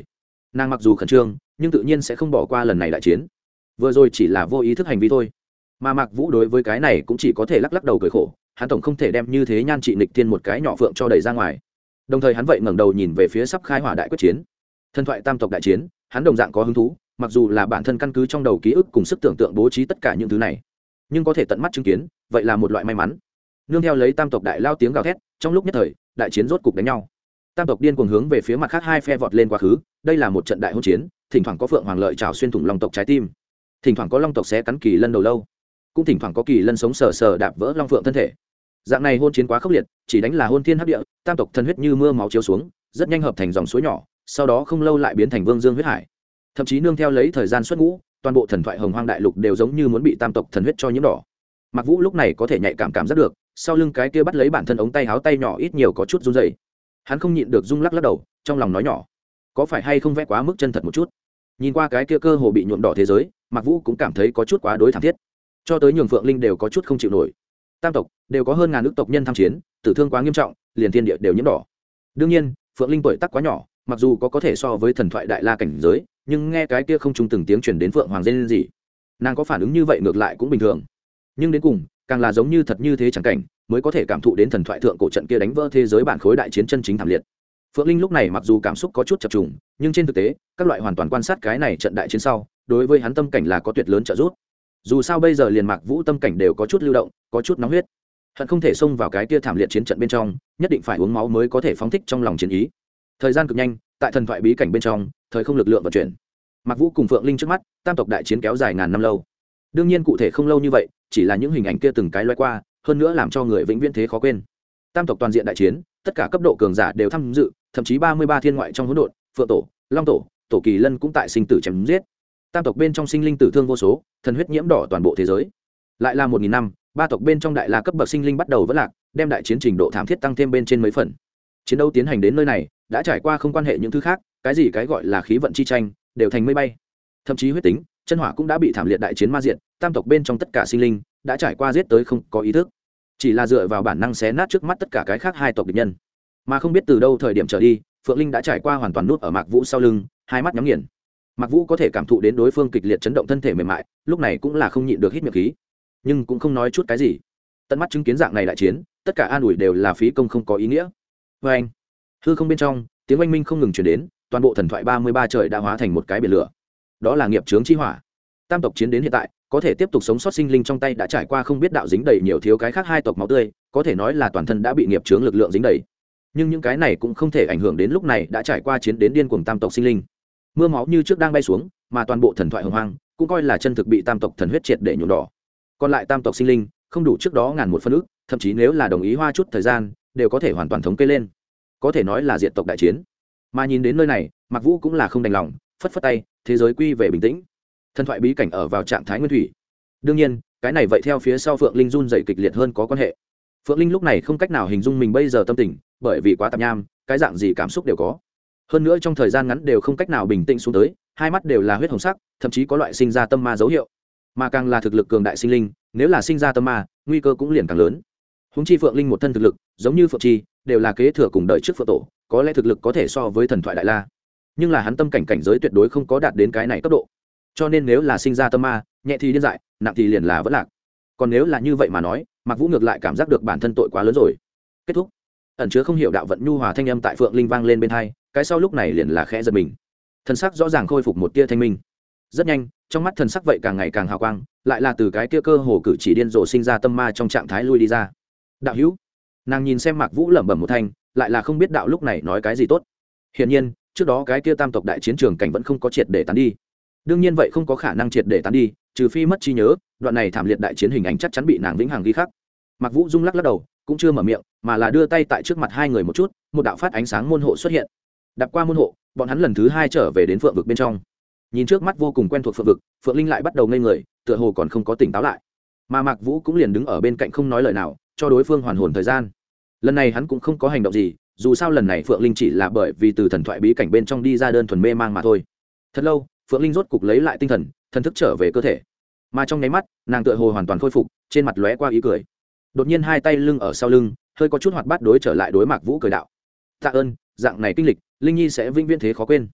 Nàng mặc dù khẩn trương nhưng tự nhiên sẽ không bỏ qua lần này đại chiến. Vừa rồi chỉ là vô ý thức hành vi thôi, mà Mạc Vũ đối với cái này cũng chỉ có thể lắc lắc đầu cười khổ. Hắn tổng không thể đem như thế nhan trị nghịch thiên một cái nhỏ phượng cho đẩy ra ngoài. Đồng thời hắn vậy ngẩng đầu nhìn về phía sắp khai hỏa đại quyết chiến, thần thoại tam tộc đại chiến. Hắn đồng dạng có hứng thú, mặc dù là bản thân căn cứ trong đầu ký ức cùng sức tưởng tượng bố trí tất cả những thứ này, nhưng có thể tận mắt chứng kiến vậy là một loại may mắn. Nương theo lấy tam tộc đại lao tiếng gào thét, trong lúc nhất thời đại chiến rốt cục đánh nhau. Tam tộc điên cuồng hướng về phía mặt khác hai phe vọt lên quá khứ. Đây là một trận đại hỗn chiến, thỉnh thoảng có phượng hoàng lợi trào xuyên thủng long tộc trái tim, thỉnh thoảng có long tộc xé cắn kỳ lân đầu lâu, cũng thỉnh thoảng có kỳ lân sống sờ sờ đạp vỡ long phượng thân thể. Dạng này hôn chiến quá khốc liệt, chỉ đánh là hôn thiên hấp địa, tam tộc thần huyết như mưa máu chiếu xuống, rất nhanh hợp thành dòng suối nhỏ, sau đó không lâu lại biến thành vương dương huyết hải. Thậm chí nương theo lấy thời gian xuất ngũ, toàn bộ thần thoại hồng hoang đại lục đều giống như muốn bị tam tộc thần huyết cho nhiễm đỏ. Mạc Vũ lúc này có thể nhạy cảm giác được, sau lưng cái kia bắt lấy bản thân ống tay áo tay nhỏ ít nhiều có chút run rẩy. Hắn không nhịn được rung lắc lắc đầu, trong lòng nói nhỏ, có phải hay không vẽ quá mức chân thật một chút. Nhìn qua cái kia cơ hồ bị nhuộm đỏ thế giới, Mạc Vũ cũng cảm thấy có chút quá đối thảm thiết, cho tới nhường Phượng Linh đều có chút không chịu nổi. Tam tộc đều có hơn ngàn nước tộc nhân tham chiến, tử thương quá nghiêm trọng, liền thiên địa đều nhiễm đỏ. Đương nhiên, Phượng Linh tuổi tác quá nhỏ, mặc dù có thể so với thần thoại đại la cảnh giới, nhưng nghe cái kia không trung từng tiếng truyền đến Phượng Hoàng rên gì, nàng có phản ứng như vậy ngược lại cũng bình thường. Nhưng đến cùng, càng là giống như thật như thế chẳng cảnh, mới có thể cảm thụ đến thần thoại thượng cổ trận kia đánh vỡ thế giới bản khối đại chiến chân chính thảm liệt. Phượng Linh lúc này mặc dù cảm xúc có chút chập trùng, nhưng trên thực tế, các loại hoàn toàn quan sát cái này trận đại chiến sau, đối với hắn tâm cảnh là có tuyệt lớn trợ giúp. Dù sao bây giờ liền Mạc Vũ tâm cảnh đều có chút lưu động, có chút nóng huyết, hận không thể xông vào cái kia thảm liệt chiến trận bên trong, nhất định phải uống máu mới có thể phóng thích trong lòng chiến ý. Thời gian cực nhanh, tại thần thoại bí cảnh bên trong, thời không lực lượng vận chuyển. Mạc Vũ cùng Phượng Linh trước mắt, tam tộc đại chiến kéo dài ngàn năm lâu. Đương nhiên cụ thể không lâu như vậy, chỉ là những hình ảnh kia từng cái lóe qua, hơn nữa làm cho người vĩnh viễn thế khó quên. Tam tộc toàn diện đại chiến, tất cả cấp độ cường giả đều tham dự, thậm chí 33 thiên ngoại trong hỗn độn, Phượng tổ, Long tổ, Tổ Kỳ Lân cũng tại sinh tử chém giết. Tam tộc bên trong sinh linh tử thương vô số, thần huyết nhiễm đỏ toàn bộ thế giới. Lại là 1000 năm, ba tộc bên trong đại la cấp bậc sinh linh bắt đầu vỡ lạc, đem đại chiến trình độ thảm thiết tăng thêm bên trên mấy phần. Chiến đấu tiến hành đến nơi này, đã trải qua không quan hệ những thứ khác, cái gì cái gọi là khí vận chi tranh, đều thành mây bay. Thậm chí huyết tính, chân hỏa cũng đã bị thảm liệt đại chiến ma diện, tam tộc bên trong tất cả sinh linh đã trải qua giết tới không có ý thức, chỉ là dựa vào bản năng xé nát trước mắt tất cả cái khác hai tộc địch nhân. Mà không biết từ đâu thời điểm trở đi, Phượng Linh đã trải qua hoàn toàn nút ở Mạc Vũ sau lưng, hai mắt nhắm nghiền. Mạc Vũ có thể cảm thụ đến đối phương kịch liệt chấn động thân thể mềm mại, lúc này cũng là không nhịn được hít miệng khí, nhưng cũng không nói chút cái gì. Tận mắt chứng kiến dạng này đại chiến, tất cả an ủi đều là phí công không có ý nghĩa. Và anh, hư không bên trong, tiếng oanh minh không ngừng truyền đến, toàn bộ thần thoại 33 trời đã hóa thành một cái biển lửa. Đó là nghiệp chướng chi hỏa. Tam tộc chiến đến hiện tại, có thể tiếp tục sống sót sinh linh trong tay đã trải qua không biết đạo dính đầy nhiều thiếu cái khác hai tộc máu tươi, có thể nói là toàn thân đã bị nghiệp chướng lực lượng dính đầy. Nhưng những cái này cũng không thể ảnh hưởng đến lúc này đã trải qua chiến đến điên cuồng tam tộc sinh linh. Mưa máu như trước đang bay xuống, mà toàn bộ thần thoại hồng hoang cũng coi là chân thực bị tam tộc thần huyết triệt để nhuộm đỏ. Còn lại tam tộc sinh linh không đủ trước đó ngàn một phân ức, thậm chí nếu là đồng ý hoa chút thời gian, đều có thể hoàn toàn thống kê lên. Có thể nói là diệt tộc đại chiến. Mà nhìn đến nơi này, Mạc Vũ cũng là không đành lòng, phất phất tay, thế giới quy về bình tĩnh. Thần thoại bí cảnh ở vào trạng thái nguyên thủy. Đương nhiên, cái này vậy theo phía sau Phượng Linh run dậy kịch liệt hơn có quan hệ. Phượng Linh lúc này không cách nào hình dung mình bây giờ tâm tình, bởi vì quá tạp nham, cái dạng gì cảm xúc đều có. Hơn nữa trong thời gian ngắn đều không cách nào bình tĩnh xuống tới, hai mắt đều là huyết hồng sắc, thậm chí có loại sinh ra tâm ma dấu hiệu. Mà càng là thực lực cường đại sinh linh, nếu là sinh ra tâm ma, nguy cơ cũng liền càng lớn. Huống chi Phượng Linh một thân thực lực, giống như Phượng Chi, đều là kế thừa cùng đời trước Phượng tổ, có lẽ thực lực có thể so với thần thoại đại la. Nhưng là hắn tâm cảnh cảnh giới tuyệt đối không có đạt đến cái này cấp độ. Cho nên nếu là sinh ra tâm ma, nhẹ thì điên dại, nặng thì liền là vẫn lạc. Còn nếu là như vậy mà nói, Mạc Vũ ngược lại cảm giác được bản thân tội quá lớn rồi. Kết thúc. Ẩn chứa không hiểu đạo vận nhu hòa thanh âm tại Phượng Linh vang lên bên tai, cái sau lúc này liền là khẽ giật mình. Thần sắc rõ ràng khôi phục một tia thanh minh. Rất nhanh, trong mắt thần sắc vậy càng ngày càng hào quang, lại là từ cái kia cơ hồ cử chỉ điên rồ sinh ra tâm ma trong trạng thái lui đi ra. Đạo hữu. Nàng nhìn xem Mạc Vũ lẩm bẩm một thanh, lại là không biết đạo lúc này nói cái gì tốt. Hiển nhiên, trước đó cái kia tam tộc đại chiến trường cảnh vẫn không có triệt để tán đi. Đương nhiên vậy không có khả năng triệt để tán đi, trừ phi mất trí nhớ, đoạn này thảm liệt đại chiến hình ảnh chắc chắn bị nàng vĩnh hằng ghi khắc. Mạc Vũ rung lắc lắc đầu, cũng chưa mở miệng, mà là đưa tay tại trước mặt hai người một chút, một đạo phát ánh sáng môn hộ xuất hiện. Đạp qua môn hộ, bọn hắn lần thứ hai trở về đến phượng vực bên trong. Nhìn trước mắt vô cùng quen thuộc phượng vực, Phượng Linh lại bắt đầu ngây người, tựa hồ còn không có tỉnh táo lại. Mà Mạc Vũ cũng liền đứng ở bên cạnh không nói lời nào, cho đối phương hoàn hồn thời gian. Lần này hắn cũng không có hành động gì, dù sao lần này Phượng Linh chỉ là bởi vì từ thần thoại bí cảnh bên trong đi ra đơn thuần mê mang mà thôi. Thật lâu, Phượng Linh rốt cục lấy lại tinh thần, thần thức trở về cơ thể. Mà trong nháy mắt, nàng tựa hồ hoàn toàn khôi phục, trên mặt lóe qua ý cười. Đột nhiên hai tay lưng ở sau lưng, hơi có chút hoạt bát đối trở lại đối Mạc Vũ cười đạo: "Tạ ơn, dạng này kinh lịch, Linh Nhi sẽ vĩnh viễn thế khó quên."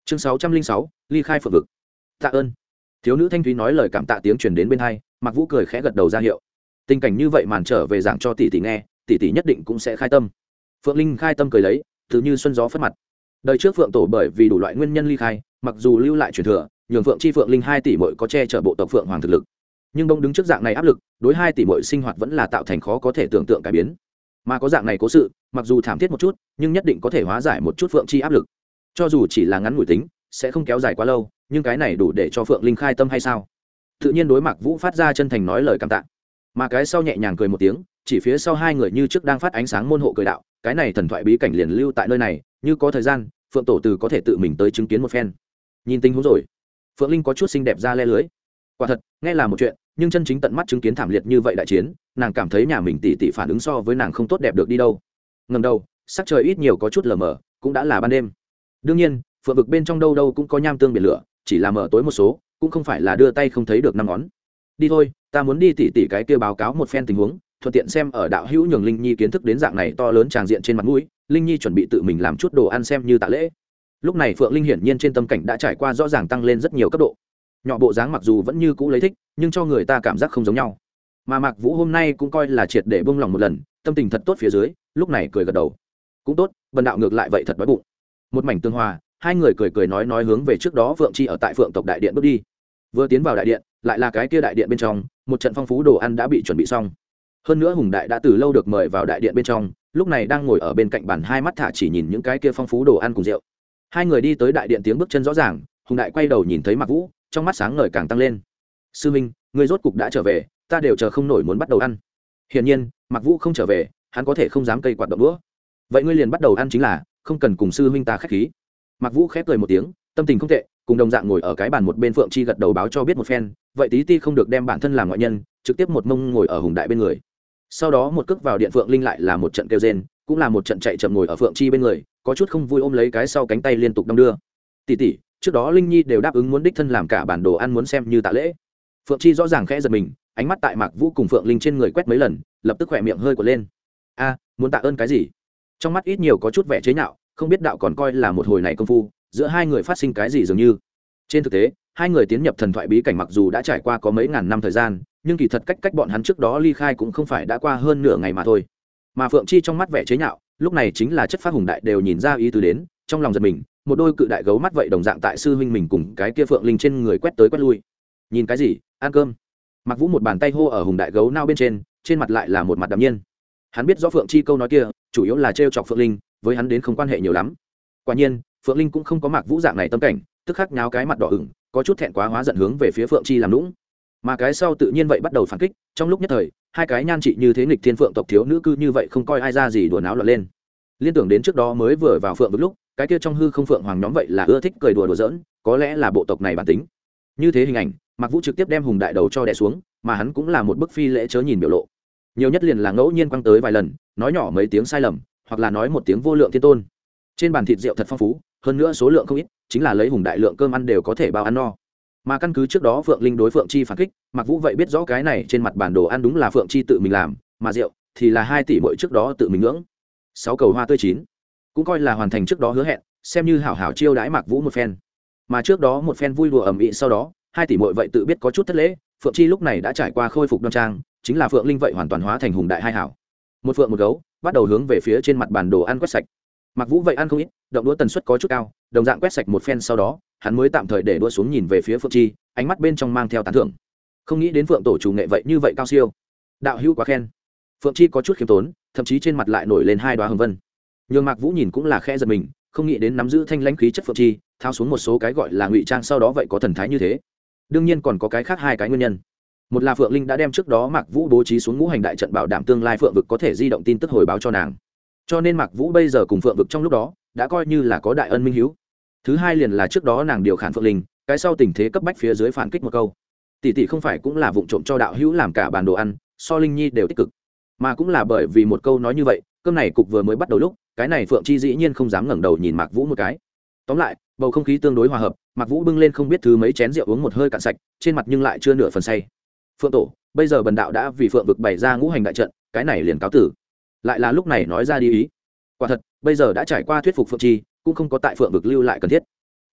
chương 606, ly khai phượng vực. Tạ ơn. Thiếu nữ thanh thúy nói lời cảm tạ tiếng truyền đến bên hai, Mạc Vũ cười khẽ gật đầu ra hiệu. Tình cảnh như vậy màn trở về giảng cho tỷ tỷ nghe, tỷ tỷ nhất định cũng sẽ khai tâm. Phượng Linh khai tâm cười lấy, tự như xuân gió phất mặt. Đời trước Phượng tổ bởi vì đủ loại nguyên nhân ly khai, mặc dù lưu lại truyền thừa, nhường Phượng Chi Phượng Linh 2 tỷ muội có che chở bộ tộc Phượng Hoàng thực lực, nhưng bỗng đứng trước dạng này áp lực, đối 2 tỷ muội sinh hoạt vẫn là tạo thành khó có thể tưởng tượng cải biến. Mà có dạng này cố sự, mặc dù thảm thiết một chút, nhưng nhất định có thể hóa giải một chút Phượng Chi áp lực. Cho dù chỉ là ngắn ngủi tính, sẽ không kéo dài quá lâu, nhưng cái này đủ để cho Phượng Linh khai tâm hay sao? Tự nhiên đối Mạc Vũ phát ra chân thành nói lời cảm tạ. Mà cái sau nhẹ nhàng cười một tiếng, chỉ phía sau hai người như trước đang phát ánh sáng môn hộ cười đạo, cái này thần thoại bí cảnh liền lưu tại nơi này, như có thời gian, Phượng tổ từ có thể tự mình tới chứng kiến một phen. Nhìn tình huống rồi, Phượng Linh có chút xinh đẹp ra le lưới. Quả thật, nghe là một chuyện, nhưng chân chính tận mắt chứng kiến thảm liệt như vậy đại chiến, nàng cảm thấy nhà mình tỷ tỷ phản ứng so với nàng không tốt đẹp được đi đâu. Ngẩng đầu, sắc trời ít nhiều có chút lờ mờ, cũng đã là ban đêm. Đương nhiên, phượng vực bên trong đâu đâu cũng có nham tương biển lửa, chỉ là mờ tối một số, cũng không phải là đưa tay không thấy được năm ngón. Đi thôi, ta muốn đi tỉ tỉ cái kia báo cáo một phen tình huống, thuận tiện xem ở đạo hữu nhường Linh Nhi kiến thức đến dạng này to lớn tràng diện trên mặt mũi, Linh Nhi chuẩn bị tự mình làm chút đồ ăn xem như tạ lễ. Lúc này Phượng Linh hiển nhiên trên tâm cảnh đã trải qua rõ ràng tăng lên rất nhiều cấp độ. Nhỏ bộ dáng mặc dù vẫn như cũ lấy thích, nhưng cho người ta cảm giác không giống nhau. Mà Mạc Vũ hôm nay cũng coi là triệt để buông lòng một lần, tâm tình thật tốt phía dưới, lúc này cười gật đầu. Cũng tốt, bần đạo ngược lại vậy thật đói bụng. Một mảnh tương hòa, hai người cười cười nói hướng về trước đó Phượng Chi ở tại Phượng tộc đại điện bước đi. Vừa tiến vào đại điện, lại là cái kia đại điện bên trong, một trận phong phú đồ ăn đã bị chuẩn bị xong. Hơn nữa Hùng đại đã từ lâu được mời vào đại điện bên trong, lúc này đang ngồi ở bên cạnh bàn hai mắt thả chỉ nhìn những cái kia phong phú đồ ăn cùng rượu. Hai người đi tới đại điện tiếng bước chân rõ ràng, Hùng đại quay đầu nhìn thấy Mạc Vũ, trong mắt sáng ngời càng tăng lên. Sư minh, ngươi rốt cục đã trở về, ta đều chờ không nổi muốn bắt đầu ăn. Hiển nhiên, Mạc Vũ không trở về, hắn có thể không dám cây quạt động đũa. Vậy ngươi liền bắt đầu ăn chính là, không cần cùng sư huynh ta khách khí. Mạc Vũ khép cười một tiếng, tâm tình không tệ, cùng đồng dạng ngồi ở cái bàn một bên Phượng Chi gật đầu báo cho biết một phen, vậy tí ti không được đem bản thân làm ngoại nhân, trực tiếp một mông ngồi ở Hùng đại bên người. Sau đó một cước vào điện Phượng Linh lại là một trận kêu rên, cũng là một trận chạy chậm ngồi ở Phượng Chi bên người, có chút không vui ôm lấy cái sau cánh tay liên tục đong đưa. Tỷ tỷ, trước đó Linh Nhi đều đáp ứng muốn đích thân làm cả bản đồ ăn muốn xem như tạ lễ. Phượng Chi rõ ràng khẽ giật mình, ánh mắt tại Mạc Vũ cùng Phượng Linh trên người quét mấy lần, lập tức khỏe miệng hơi quật lên. A, muốn tạ ơn cái gì? Trong mắt ít nhiều có chút vẻ chế nhạo, không biết đạo còn coi là một hồi này công phu, giữa hai người phát sinh cái gì dường như. Trên thực tế, hai người tiến nhập thần thoại bí cảnh mặc dù đã trải qua có mấy ngàn năm thời gian, nhưng kỳ thật cách bọn hắn trước đó ly khai cũng không phải đã qua hơn nửa ngày mà thôi. Mà Phượng Chi trong mắt vẻ chế nhạo, lúc này chính là chất phát Hùng đại đều nhìn ra ý tứ đến, trong lòng giật mình, một đôi cự đại gấu mắt vậy đồng dạng tại sư huynh mình cùng cái kia Phượng Linh trên người quét tới quét lui. Nhìn cái gì? Ăn cơm. Mạc Vũ một bàn tay hô ở Hùng đại gấu nao bên trên mặt lại là một mặt đạm nhiên. Hắn biết rõ Phượng Chi câu nói kia, chủ yếu là trêu chọc Phượng Linh, với hắn đến không quan hệ nhiều lắm. Quả nhiên, Phượng Linh cũng không có Mạc Vũ dạng này tâm cảnh, tức khắc nháo cái mặt đỏ ửng, có chút thẹn quá hóa giận hướng về phía Phượng Chi làm nũng. Mà cái sau tự nhiên vậy bắt đầu phản kích, trong lúc nhất thời, hai cái nhan trị như thế nghịch thiên phượng tộc thiếu nữ cư như vậy không coi ai ra gì đùa náo loạn lên. Liên tưởng đến trước đó mới vừa vào phượng vực lúc, cái kia trong hư không phượng hoàng nhóm vậy là ưa thích cười đùa giỡn, có lẽ là bộ tộc này bản tính. Như thế hình ảnh, Mạc Vũ trực tiếp đem Hùng đại đầu cho đè xuống, mà hắn cũng là một bức phi lễ chớ nhìn biểu lộ. Nhiều nhất liền là ngẫu nhiên quăng tới vài lần, nói nhỏ mấy tiếng sai lầm, hoặc là nói một tiếng vô lượng thiên tôn. Trên bàn thịt rượu thật phong phú, hơn nữa số lượng không ít, chính là lấy Hùng đại lượng cơm ăn đều có thể bao ăn no. Mà căn cứ trước đó Phượng Linh đối Phượng Chi phản kích, Mạc Vũ vậy biết rõ cái này trên mặt bản đồ ăn đúng là Phượng Chi tự mình làm, mà rượu thì là 2 tỷ mỗi trước đó tự mình ngưỡng. 6 cầu hoa tươi chín, cũng coi là hoàn thành trước đó hứa hẹn, xem như hảo hảo chiêu đãi Mạc Vũ một phen. Mà trước đó một phen vui đùa ầm ĩ sau đó, 2 tỷ muội vậy tự biết có chút thất lễ, Phượng Chi lúc này đã trải qua khôi phục đoan trang, chính là Phượng Linh vậy hoàn toàn hóa thành Hùng đại hai hảo. Một phượng một gấu, bắt đầu hướng về phía trên mặt bản đồ ăn quét sạch. Mạc Vũ vậy ăn không ít, động đũa tần suất có chút cao, đồng dạng quét sạch một phen sau đó, hắn mới tạm thời để đũa xuống nhìn về phía Phượng Chi, ánh mắt bên trong mang theo tán thưởng. Không nghĩ đến Phượng tổ chủ nghệ vậy như vậy cao siêu. Đạo hữu quá khen. Phượng Chi có chút khiêm tốn, thậm chí trên mặt lại nổi lên 2 đóa hồng vân. Nhưng Mạc Vũ nhìn cũng là khẽ giật mình, không nghĩ đến nắm giữ thanh lãnh khí chất Phượng Chi, thao xuống một số cái gọi là ngụy trang sau đó vậy có thần thái như thế. Đương nhiên còn có cái khác 2 cái nguyên nhân. Một là Phượng Linh đã đem trước đó Mạc Vũ bố trí xuống ngũ hành đại trận bảo đảm tương lai Phượng vực có thể di động tin tức hồi báo cho nàng. Cho nên Mạc Vũ bây giờ cùng Phượng vực trong lúc đó đã coi như là có đại ân minh hiếu. Thứ hai liền là trước đó nàng điều khiển Phượng Linh, cái sau tình thế cấp bách phía dưới phản kích một câu. Tỷ tỷ không phải cũng là vụng trộm cho đạo hữu làm cả bàn đồ ăn, so Linh Nhi đều tích cực. Mà cũng là bởi vì một câu nói như vậy, cơm này cục vừa mới bắt đầu lúc, cái này Phượng Chi dĩ nhiên không dám ngẩng đầu nhìn Mạc Vũ một cái. Tóm lại, bầu không khí tương đối hòa hợp, Mạc Vũ bưng lên không biết thứ mấy chén rượu uống một hơi cạn sạch, trên mặt nhưng lại chưa nửa phần say. Phượng tổ, bây giờ bần đạo đã vì Phượng vực bày ra ngũ hành đại trận, cái này liền cáo tử. Lại là lúc này nói ra đi ý. Quả thật, bây giờ đã trải qua thuyết phục Phượng Chi, cũng không có tại Phượng vực lưu lại cần thiết.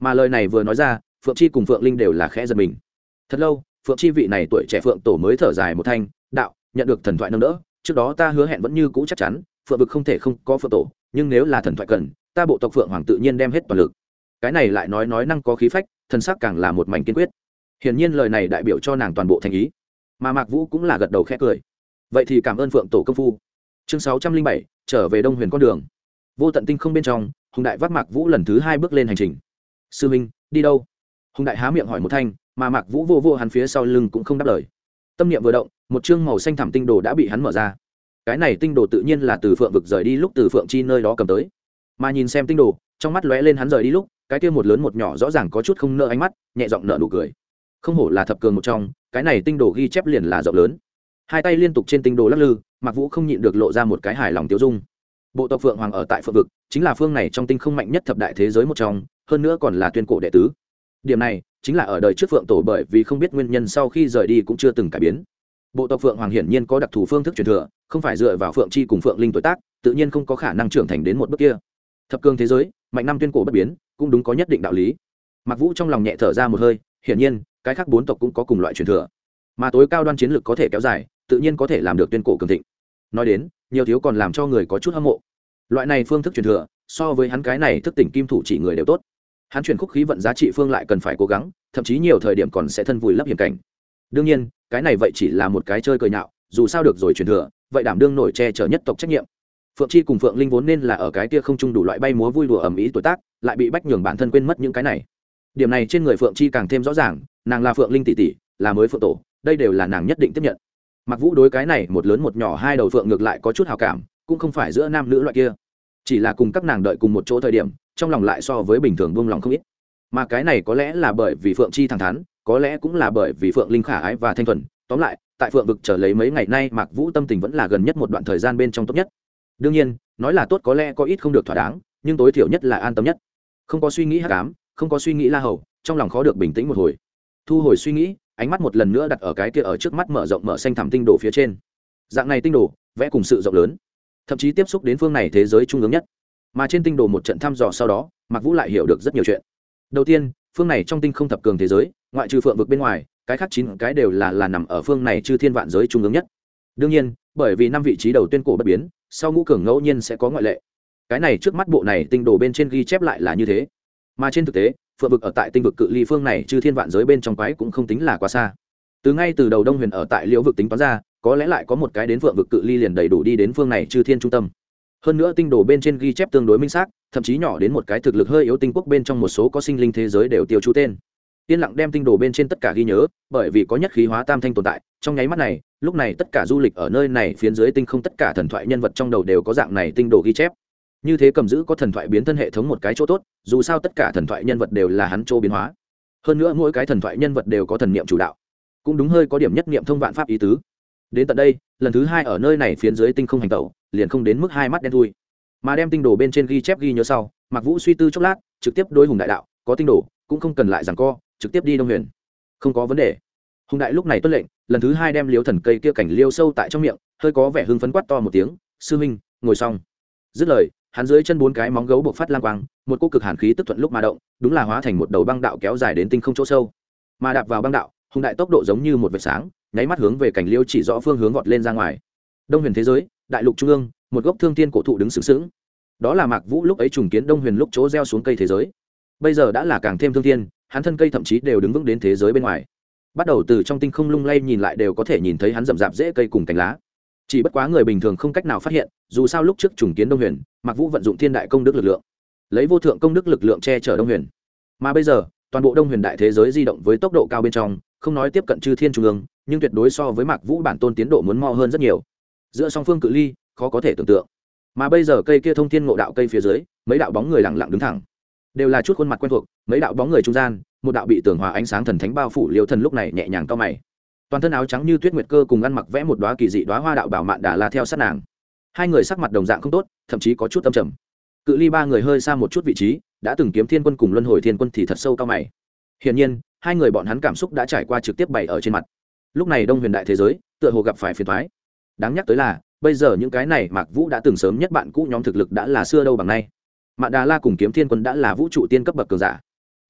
Mà lời này vừa nói ra, Phượng Chi cùng Phượng Linh đều là khẽ giật mình. Thật lâu, Phượng Chi vị này tuổi trẻ Phượng tổ mới thở dài một thanh, đạo, nhận được thần thoại nâng đỡ, trước đó ta hứa hẹn vẫn như cũ chắc chắn, Phượng vực không thể không có Phượng tổ, nhưng nếu là thần thoại cần, ta bộ tộc Phượng hoàng tự nhiên đem hết toàn lực. Cái này lại nói năng có khí phách, thần sắc càng là một mảnh kiên quyết. Hiển nhiên lời này đại biểu cho nàng toàn bộ thành ý. Mà Mạc Vũ cũng là gật đầu khẽ cười. Vậy thì cảm ơn Phượng tổ công phu. Chương 607, trở về Đông Huyền con đường. Vô tận tinh không bên trong, Hùng Đại vác Mạc Vũ lần thứ 2 bước lên hành trình. Sư minh, đi đâu? Hùng Đại há miệng hỏi một thanh, mà Mạc Vũ vô hắn phía sau lưng cũng không đáp lời. Tâm niệm vừa động, một chương màu xanh thẳm tinh đồ đã bị hắn mở ra. Cái này tinh đồ tự nhiên là từ Phượng vực rời đi lúc từ Phượng Chi nơi đó cầm tới. Mà nhìn xem tinh đồ, trong mắt lóe lên hắn rời đi lúc, cái kia một lớn một nhỏ rõ ràng có chút không nỡ ánh mắt, nhẹ giọng nở nụ cười. Không hổ là thập cường một trong, cái này tinh đồ ghi chép liền là rộng lớn. Hai tay liên tục trên tinh đồ lắc lư, Mạc Vũ không nhịn được lộ ra một cái hài lòng tiêu dung. Bộ tộc Phượng Hoàng ở tại Phượng vực, chính là phương này trong tinh không mạnh nhất thập đại thế giới một trong, hơn nữa còn là tuyên cổ đệ tứ. Điểm này chính là ở đời trước Phượng tổ bởi vì không biết nguyên nhân sau khi rời đi cũng chưa từng cải biến. Bộ tộc Phượng Hoàng hiển nhiên có đặc thù phương thức truyền thừa, không phải dựa vào Phượng Chi cùng Phượng Linh tuổi tác, tự nhiên không có khả năng trưởng thành đến một bước kia. Thập cường thế giới, mạnh năm tuyên cổ bất biến, cũng đúng có nhất định đạo lý. Mạc Vũ trong lòng nhẹ thở ra một hơi, hiển nhiên, cái khác bốn tộc cũng có cùng loại truyền thừa. Mà tối cao đoan chiến lực có thể kéo dài, tự nhiên có thể làm được tuyên cổ cường thịnh. Nói đến, nhiều thiếu còn làm cho người có chút hâm mộ. Loại này phương thức truyền thừa, so với hắn cái này thức tỉnh kim thủ chỉ người đều tốt. Hắn chuyển khúc khí vận giá trị phương lại cần phải cố gắng, thậm chí nhiều thời điểm còn sẽ thân vùi lấp hiểm cảnh. Đương nhiên, cái này vậy chỉ là một cái chơi cười nhạo, dù sao được rồi truyền thừa, vậy đảm đương nổi che chở nhất tộc trách nhiệm. Phượng Chi cùng Phượng Linh vốn nên là ở cái kia không chung đủ loại bay múa vui đùa ầm ĩ tuổi tác, lại bị bách nhường bản thân quên mất những cái này. Điểm này trên người Phượng Chi càng thêm rõ ràng, nàng là Phượng Linh tỷ tỷ, là mới Phượng tổ, đây đều là nàng nhất định tiếp nhận. Mặc Vũ đối cái này một lớn một nhỏ hai đầu phượng ngược lại có chút hào cảm, cũng không phải giữa nam nữ loại kia, chỉ là cùng các nàng đợi cùng một chỗ thời điểm, trong lòng lại so với bình thường buông lòng không ít. Mà cái này có lẽ là bởi vì Phượng Chi thẳng thắn, có lẽ cũng là bởi vì Phượng Linh khả ái và thanh thuần. Tóm lại, tại Phượng vực chờ lấy mấy ngày nay, Mạc Vũ tâm tình vẫn là gần nhất một đoạn thời gian bên trong tốt nhất. Đương nhiên, nói là tốt có lẽ có ít không được thỏa đáng, nhưng tối thiểu nhất là an tâm nhất. Không có suy nghĩ hắc ám, không có suy nghĩ la hầu, trong lòng khó được bình tĩnh một hồi. Thu hồi suy nghĩ, ánh mắt một lần nữa đặt ở cái kia ở trước mắt mở rộng mở xanh thẳm tinh đồ phía trên. Dạng này tinh đồ, vẽ cùng sự rộng lớn, thậm chí tiếp xúc đến phương này thế giới trung ương nhất. Mà trên tinh đồ một trận thăm dò sau đó, Mạc Vũ lại hiểu được rất nhiều chuyện. Đầu tiên, phương này trong tinh không thập cường thế giới, ngoại trừ Phượng vực bên ngoài, cái khác 9 cái đều là nằm ở phương này chư thiên vạn giới trung ương nhất. Đương nhiên, bởi vì 5 vị trí đầu tuyên cổ bất biến, sau ngũ cường ngẫu nhiên sẽ có ngoại lệ. Cái này trước mắt bộ này tinh đồ bên trên ghi chép lại là như thế. Mà trên thực tế, Phượng vực ở tại tinh vực cự ly phương này chư thiên vạn giới bên trong quái cũng không tính là quá xa. Ngay từ đầu Đông Huyền ở tại Liễu vực tính toán ra, có lẽ lại có một cái đến Phượng vực cự ly liền đầy đủ đi đến phương này chư thiên trung tâm. Hơn nữa tinh đồ bên trên ghi chép tương đối minh xác, thậm chí nhỏ đến một cái thực lực hơi yếu tinh quốc bên trong một số có sinh linh thế giới đều tiêu chú tên. Yên lặng đem tinh đồ bên trên tất cả ghi nhớ, bởi vì có nhất khí hóa tam thanh tồn tại, trong nháy mắt này, lúc này tất cả du lịch ở nơi này phiến dưới tinh không tất cả thần thoại nhân vật trong đầu đều có dạng này tinh đồ ghi chép. Như thế cầm giữ có thần thoại biến thân hệ thống một cái chỗ tốt, dù sao tất cả thần thoại nhân vật đều là hắn chỗ biến hóa. Hơn nữa mỗi cái thần thoại nhân vật đều có thần niệm chủ đạo, cũng đúng hơi có điểm nhất niệm thông vạn pháp ý tứ. Đến tận đây, lần thứ 2 ở nơi này phiến dưới tinh không hành tẩu, liền không đến mức hai mắt đen thui. Mà đem tinh đồ bên trên ghi chép ghi nhớ sau, Mạc Vũ suy tư chốc lát, trực tiếp đối Hùng Đại đạo, có tinh đồ, cũng không cần lại giằng co, trực tiếp đi Đông Huyền. Không có vấn đề. Hùng Đại lúc này tuân lệnh, lần thứ 2 đem liếu thần cây kia cảnh liêu sâu tại trong miệng, hơi có vẻ hưng phấn quát to một tiếng, "Sư huynh, ngồi xong." Dứt lời, hắn dưới chân 4 cái móng gấu bộc phát lang quang, một cỗ cực hàn khí tức thuận lúc mà động, đúng là hóa thành một đầu băng đạo kéo dài đến tinh không chỗ sâu. Mà đạp vào băng đạo, Hùng Đại tốc độ giống như một vệt sáng, nháy mắt hướng về cảnh liêu chỉ rõ phương hướng vọt lên ra ngoài. Đông Huyền thế giới, đại lục trung ương, một gốc thương thiên cổ thụ đứng sướng sướng. Đó là Mạc Vũ lúc ấy trùng kiến Đông Huyền lúc chỗ gieo xuống cây thế giới. Bây giờ đã là càng thêm thương thiên, hắn thân cây thậm chí đều đứng vững đến thế giới bên ngoài. Bắt đầu từ trong tinh không lung lay nhìn lại đều có thể nhìn thấy hắn rậm rạp rễ cây cùng cành lá. Chỉ bất quá người bình thường không cách nào phát hiện, dù sao lúc trước trùng kiến Đông Huyền, Mạc Vũ vận dụng thiên đại công đức lực lượng, lấy vô thượng công đức lực lượng che chở Đông Huyền. Mà bây giờ, toàn bộ Đông Huyền đại thế giới di động với tốc độ cao bên trong, không nói tiếp cận chư thiên trung ương, nhưng tuyệt đối so với Mạc Vũ bản tôn tiến độ muốn mau hơn rất nhiều. Giữa song phương cự ly, khó có thể tưởng tượng. Mà bây giờ cây kia thông thiên ngộ đạo cây phía dưới, mấy đạo bóng người lặng lặng đứng thẳng, đều là chút khuôn mặt quen thuộc. Mấy đạo bóng người trung gian, một đạo bị tường hòa ánh sáng thần thánh bao phủ Liêu Thần lúc này nhẹ nhàng cau mày. Toàn thân áo trắng như tuyết nguyệt cơ cùng ăn mặc vẽ một đóa kỳ dị đóa hoa đạo bảo Mạn Đà La theo sát nàng. Hai người sắc mặt đồng dạng không tốt, thậm chí có chút âm trầm. Cự ly ba người hơi xa một chút vị trí, đã từng kiếm thiên quân cùng luân hồi thiên quân thì thật sâu cau mày. Hiển nhiên, hai người bọn hắn cảm xúc đã trải qua trực tiếp bày ở trên mặt. Lúc này Đông Huyền đại thế giới, tựa hồ gặp phải phiền toái. Đáng nhắc tới là, bây giờ những cái này Mạc Vũ đã từng sớm nhất bạn cũ nhóm thực lực đã là xưa đâu bằng nay. Mạn Đà La cùng kiếm thiên quân đã là vũ trụ tiên cấp bậc cường giả.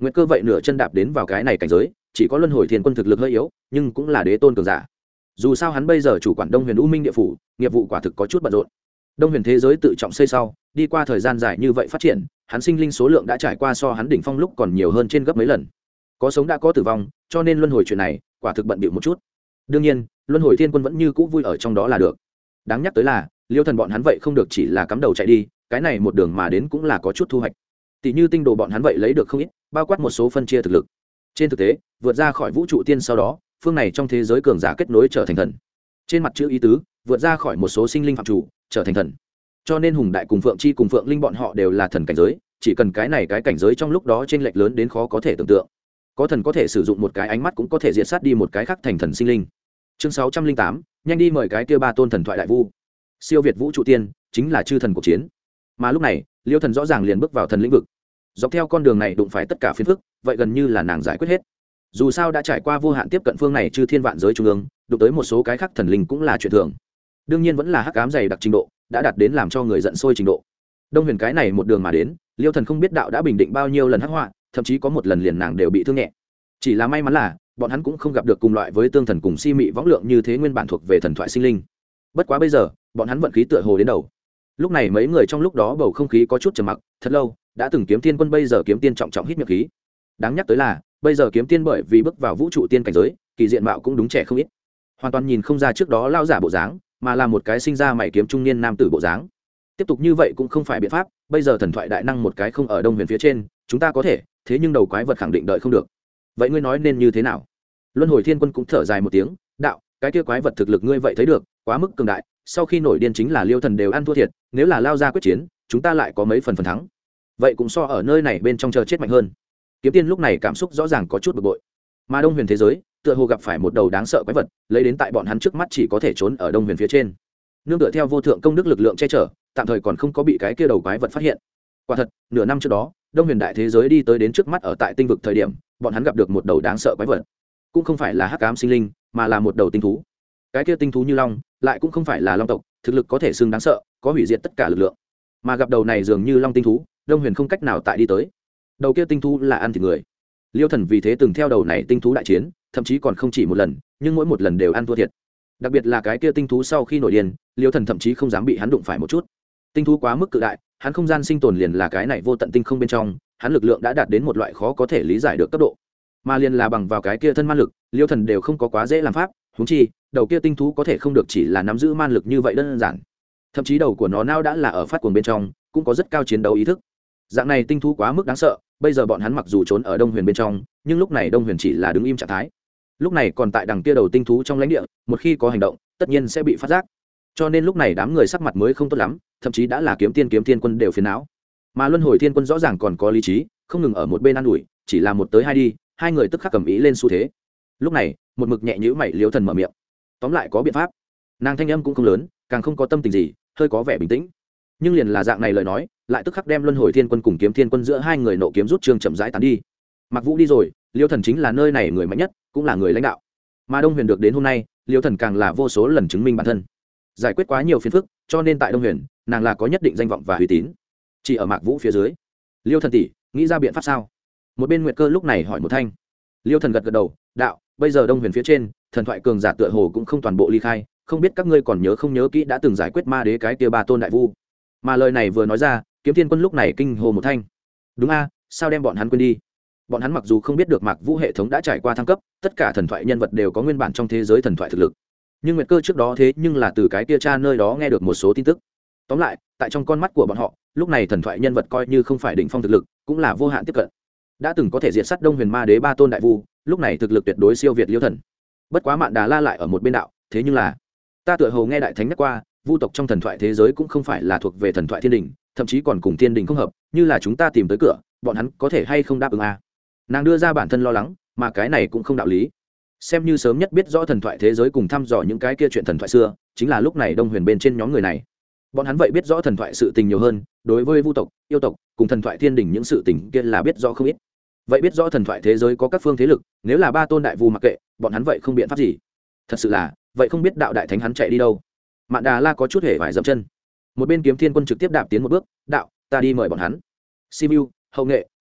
nguyệt cơ vậy nửa chân đạp đến vào cái này cảnh giới, chỉ có luân hồi thiên quân thực lực hơi yếu, nhưng cũng là đế tôn cường giả. Dù sao hắn bây giờ chủ quản Đông Huyền U Minh địa phủ, nghiệp vụ quả thực có chút bận rộn. Đông Huyền thế giới tự trọng xây sau, đi qua thời gian dài như vậy phát triển, hắn sinh linh số lượng đã trải qua so hắn đỉnh phong lúc còn nhiều hơn trên gấp mấy lần. Có sống đã có tử vong, cho nên luân hồi chuyện này, quả thực bận bịu một chút. Đương nhiên, luân hồi thiên quân vẫn như cũ vui ở trong đó là được. Đáng nhắc tới là, Liêu Thần bọn hắn vậy không được chỉ là cắm đầu chạy đi, cái này một đường mà đến cũng là có chút thu hoạch. Tỷ như tinh đồ bọn hắn vậy lấy được không ít, bao quát một số phân chia thực lực. Trên thực tế, vượt ra khỏi vũ trụ tiên sau đó, phương này trong thế giới cường giả kết nối trở thành thần. Trên mặt chữ ý tứ, vượt ra khỏi một số sinh linh phạm chủ, trở thành thần. Cho nên Hùng Đại cùng Phượng Chi cùng Phượng Linh bọn họ đều là thần cảnh giới, chỉ cần cái này cái cảnh giới trong lúc đó chênh lệch lớn đến khó có thể tưởng tượng. Có thần có thể sử dụng một cái ánh mắt cũng có thể diệt sát đi một cái khác thành thần sinh linh. Chương 608, nhanh đi mời cái kia ba tôn thần thoại đại vu. Siêu việt vũ trụ tiên, chính là chư thần cuộc chiến. Mà lúc này, Liêu Thần rõ ràng liền bước vào thần lĩnh vực. Dọc theo con đường này đụng phải tất cả phiền phức, vậy gần như là nàng giải quyết hết. Dù sao đã trải qua vô hạn tiếp cận phương này chư thiên vạn giới trung ương, đụng tới một số cái khác thần linh cũng là chuyện thường. Đương nhiên vẫn là hắc ám dày đặc trình độ, đã đạt đến làm cho người giận sôi trình độ. Đông Huyền cái này một đường mà đến, Liêu Thần không biết đạo đã bình định bao nhiêu lần hắc họa, thậm chí có một lần liền nàng đều bị thương nhẹ. Chỉ là may mắn là, bọn hắn cũng không gặp được cùng loại với tương thần cùng si mị võng lượng như thế nguyên bản thuộc về thần thoại sinh linh. Bất quá bây giờ, bọn hắn vận khí tựa hồ đến đầu. Lúc này mấy người trong lúc đó bầu không khí có chút trầm mặc, thật lâu, đã từng kiếm tiên quân bây giờ kiếm tiên trọng trọng hít miệng khí. Đáng nhắc tới là, bây giờ kiếm tiên bởi vì bước vào vũ trụ tiên cảnh giới, kỳ diện mạo cũng đúng trẻ không ít. Hoàn toàn nhìn không ra trước đó lao giả bộ dáng, mà là một cái sinh ra mày kiếm trung niên nam tử bộ dáng. Tiếp tục như vậy cũng không phải biện pháp, bây giờ thần thoại đại năng một cái không ở Đông Huyền phía trên, chúng ta có thể, thế nhưng đầu quái vật khẳng định đợi không được. Vậy ngươi nói nên như thế nào? Luân hồi thiên quân cũng thở dài một tiếng, đạo, cái kia quái vật thực lực ngươi vậy thấy được, quá mức cường đại, sau khi nổi điên chính là Liêu Thần đều ăn thua thiệt, nếu là lao ra quyết chiến, chúng ta lại có mấy phần thắng. Vậy cũng so ở nơi này bên trong chờ chết mạnh hơn. Kiếm tiên lúc này cảm xúc rõ ràng có chút bực bội. Mà Đông Huyền thế giới, tựa hồ gặp phải một đầu đáng sợ quái vật, lấy đến tại bọn hắn trước mắt chỉ có thể trốn ở Đông Huyền phía trên. Nương tựa theo vô thượng công đức lực lượng che chở, tạm thời còn không có bị cái kia đầu quái vật phát hiện. Quả thật, nửa năm trước đó, Đông Huyền đại thế giới đi tới đến trước mắt ở tại tinh vực thời điểm, bọn hắn gặp được một đầu đáng sợ quái vật. Cũng không phải là hắc ám sinh linh, mà là một đầu tinh thú. Cái kia tinh thú như long, lại cũng không phải là long tộc, thực lực có thể xưng đáng sợ, có hủy diệt tất cả lực lượng. Mà gặp đầu này dường như long tinh thú, Đông Huyền không cách nào tại đi tới. Đầu kia tinh thú là ăn thịt người. Liêu Thần vì thế từng theo đầu này tinh thú đại chiến, thậm chí còn không chỉ một lần, nhưng mỗi một lần đều ăn thua thiệt. Đặc biệt là cái kia tinh thú sau khi nổi điên, Liêu Thần thậm chí không dám bị hắn đụng phải một chút. Tinh thú quá mức cự đại, hắn không gian sinh tồn liền là cái này vô tận tinh không bên trong, hắn lực lượng đã đạt đến một loại khó có thể lý giải được cấp độ. Mà liền là bằng vào cái kia thân man lực, Liêu Thần đều không có quá dễ làm pháp, huống chi, đầu kia tinh thú có thể không được chỉ là nắm giữ man lực như vậy đơn giản. Thậm chí đầu của nó não đã là ở phát cuồng bên trong, cũng có rất cao chiến đấu ý thức. Dạng này tinh thú quá mức đáng sợ, bây giờ bọn hắn mặc dù trốn ở Đông Huyền bên trong, nhưng lúc này Đông Huyền chỉ là đứng im trạng thái. Lúc này còn tại đằng kia đầu tinh thú trong lãnh địa, một khi có hành động, tất nhiên sẽ bị phát giác. Cho nên lúc này đám người sắc mặt mới không tốt lắm, thậm chí đã là kiếm tiên quân đều phiền não. Mà Luân Hồi Thiên Quân rõ ràng còn có lý trí, không ngừng ở một bên an ủi, chỉ là một tới hai đi, hai người tức khắc cầm ý lên xu thế. Lúc này, một mực nhẹ nhữ mày Liêu Thần mở miệng. Tóm lại có biện pháp. Nàng thanh âm cũng không lớn, càng không có tâm tình gì, hơi có vẻ bình tĩnh. Nhưng liền là dạng này lời nói, lại tức khắc đem Luân Hồi Thiên Quân cùng Kiếm Thiên Quân giữa hai người nộ kiếm rút chương chậm rãi tán đi. Mặc Vũ đi rồi, Liêu Thần chính là nơi này người mạnh nhất, cũng là người lãnh đạo. Mà Đông Huyền được đến hôm nay, Liêu Thần càng là vô số lần chứng minh bản thân, giải quyết quá nhiều phiền phức, cho nên tại Đông Huyền, nàng là có nhất định danh vọng và uy tín. Chỉ ở Mạc Vũ phía dưới, Liêu Thần tỷ, nghĩ ra biện pháp sao? Một bên Nguyệt Cơ lúc này hỏi một thanh. Liêu Thần gật gật đầu, đạo, bây giờ Đông Huyền phía trên, thần thoại cường giả tựa hồ cũng không toàn bộ ly khai, không biết các ngươi còn nhớ không nhớ kỹ đã từng giải quyết ma đế cái kia ba tôn đại vu. Mà lời này vừa nói ra, Kiếm Thiên Quân lúc này kinh hô một thanh. Đúng a, sao đem bọn hắn quên đi? Bọn hắn mặc dù không biết được Mạc Vũ hệ thống đã trải qua thăng cấp, tất cả thần thoại nhân vật đều có nguyên bản trong thế giới thần thoại thực lực. Nhưng Nguyệt Cơ trước đó thế nhưng là từ cái kia cha nơi đó nghe được một số tin tức. Tóm lại, tại trong con mắt của bọn họ, lúc này thần thoại nhân vật coi như không phải đỉnh phong thực lực, cũng là vô hạn tiếp cận. Đã từng có thể diệt sát Đông Huyền ma đế ba tôn đại vu, lúc này thực lực tuyệt đối siêu việt Liêu Thần. Bất quá Mạn Đà La lại ở một bên đạo, thế nhưng là, ta tựa hồ nghe đại thánh nhắc qua, vu tộc trong thần thoại thế giới cũng không phải là thuộc về thần thoại thiên đình, thậm chí còn cùng thiên đình không hợp, như là chúng ta tìm tới cửa, bọn hắn có thể hay không đáp ứng a? Nàng đưa ra bản thân lo lắng, mà cái này cũng không đạo lý. Xem như sớm nhất biết rõ thần thoại thế giới cùng thăm dò những cái kia chuyện thần thoại xưa, chính là lúc này Đông Huyền bên trên nhóm người này. Bọn hắn vậy biết rõ thần thoại sự tình nhiều hơn, đối với vu tộc, yêu tộc, cùng thần thoại thiên đình những sự tình kia là biết rõ không ít. Vậy biết rõ thần thoại thế giới có các phương thế lực, nếu là ba tôn đại vu mặc kệ, bọn hắn vậy không biện pháp gì. Thật sự là, vậy không biết đạo đại thánh hắn chạy đi đâu. Mạn Đà La có chút hề vải dậm chân. Một bên Kiếm Thiên Quân trực tiếp đạp tiến một bước, đạo, ta đi mời bọn hắn. Sibiu, hậu nghệ,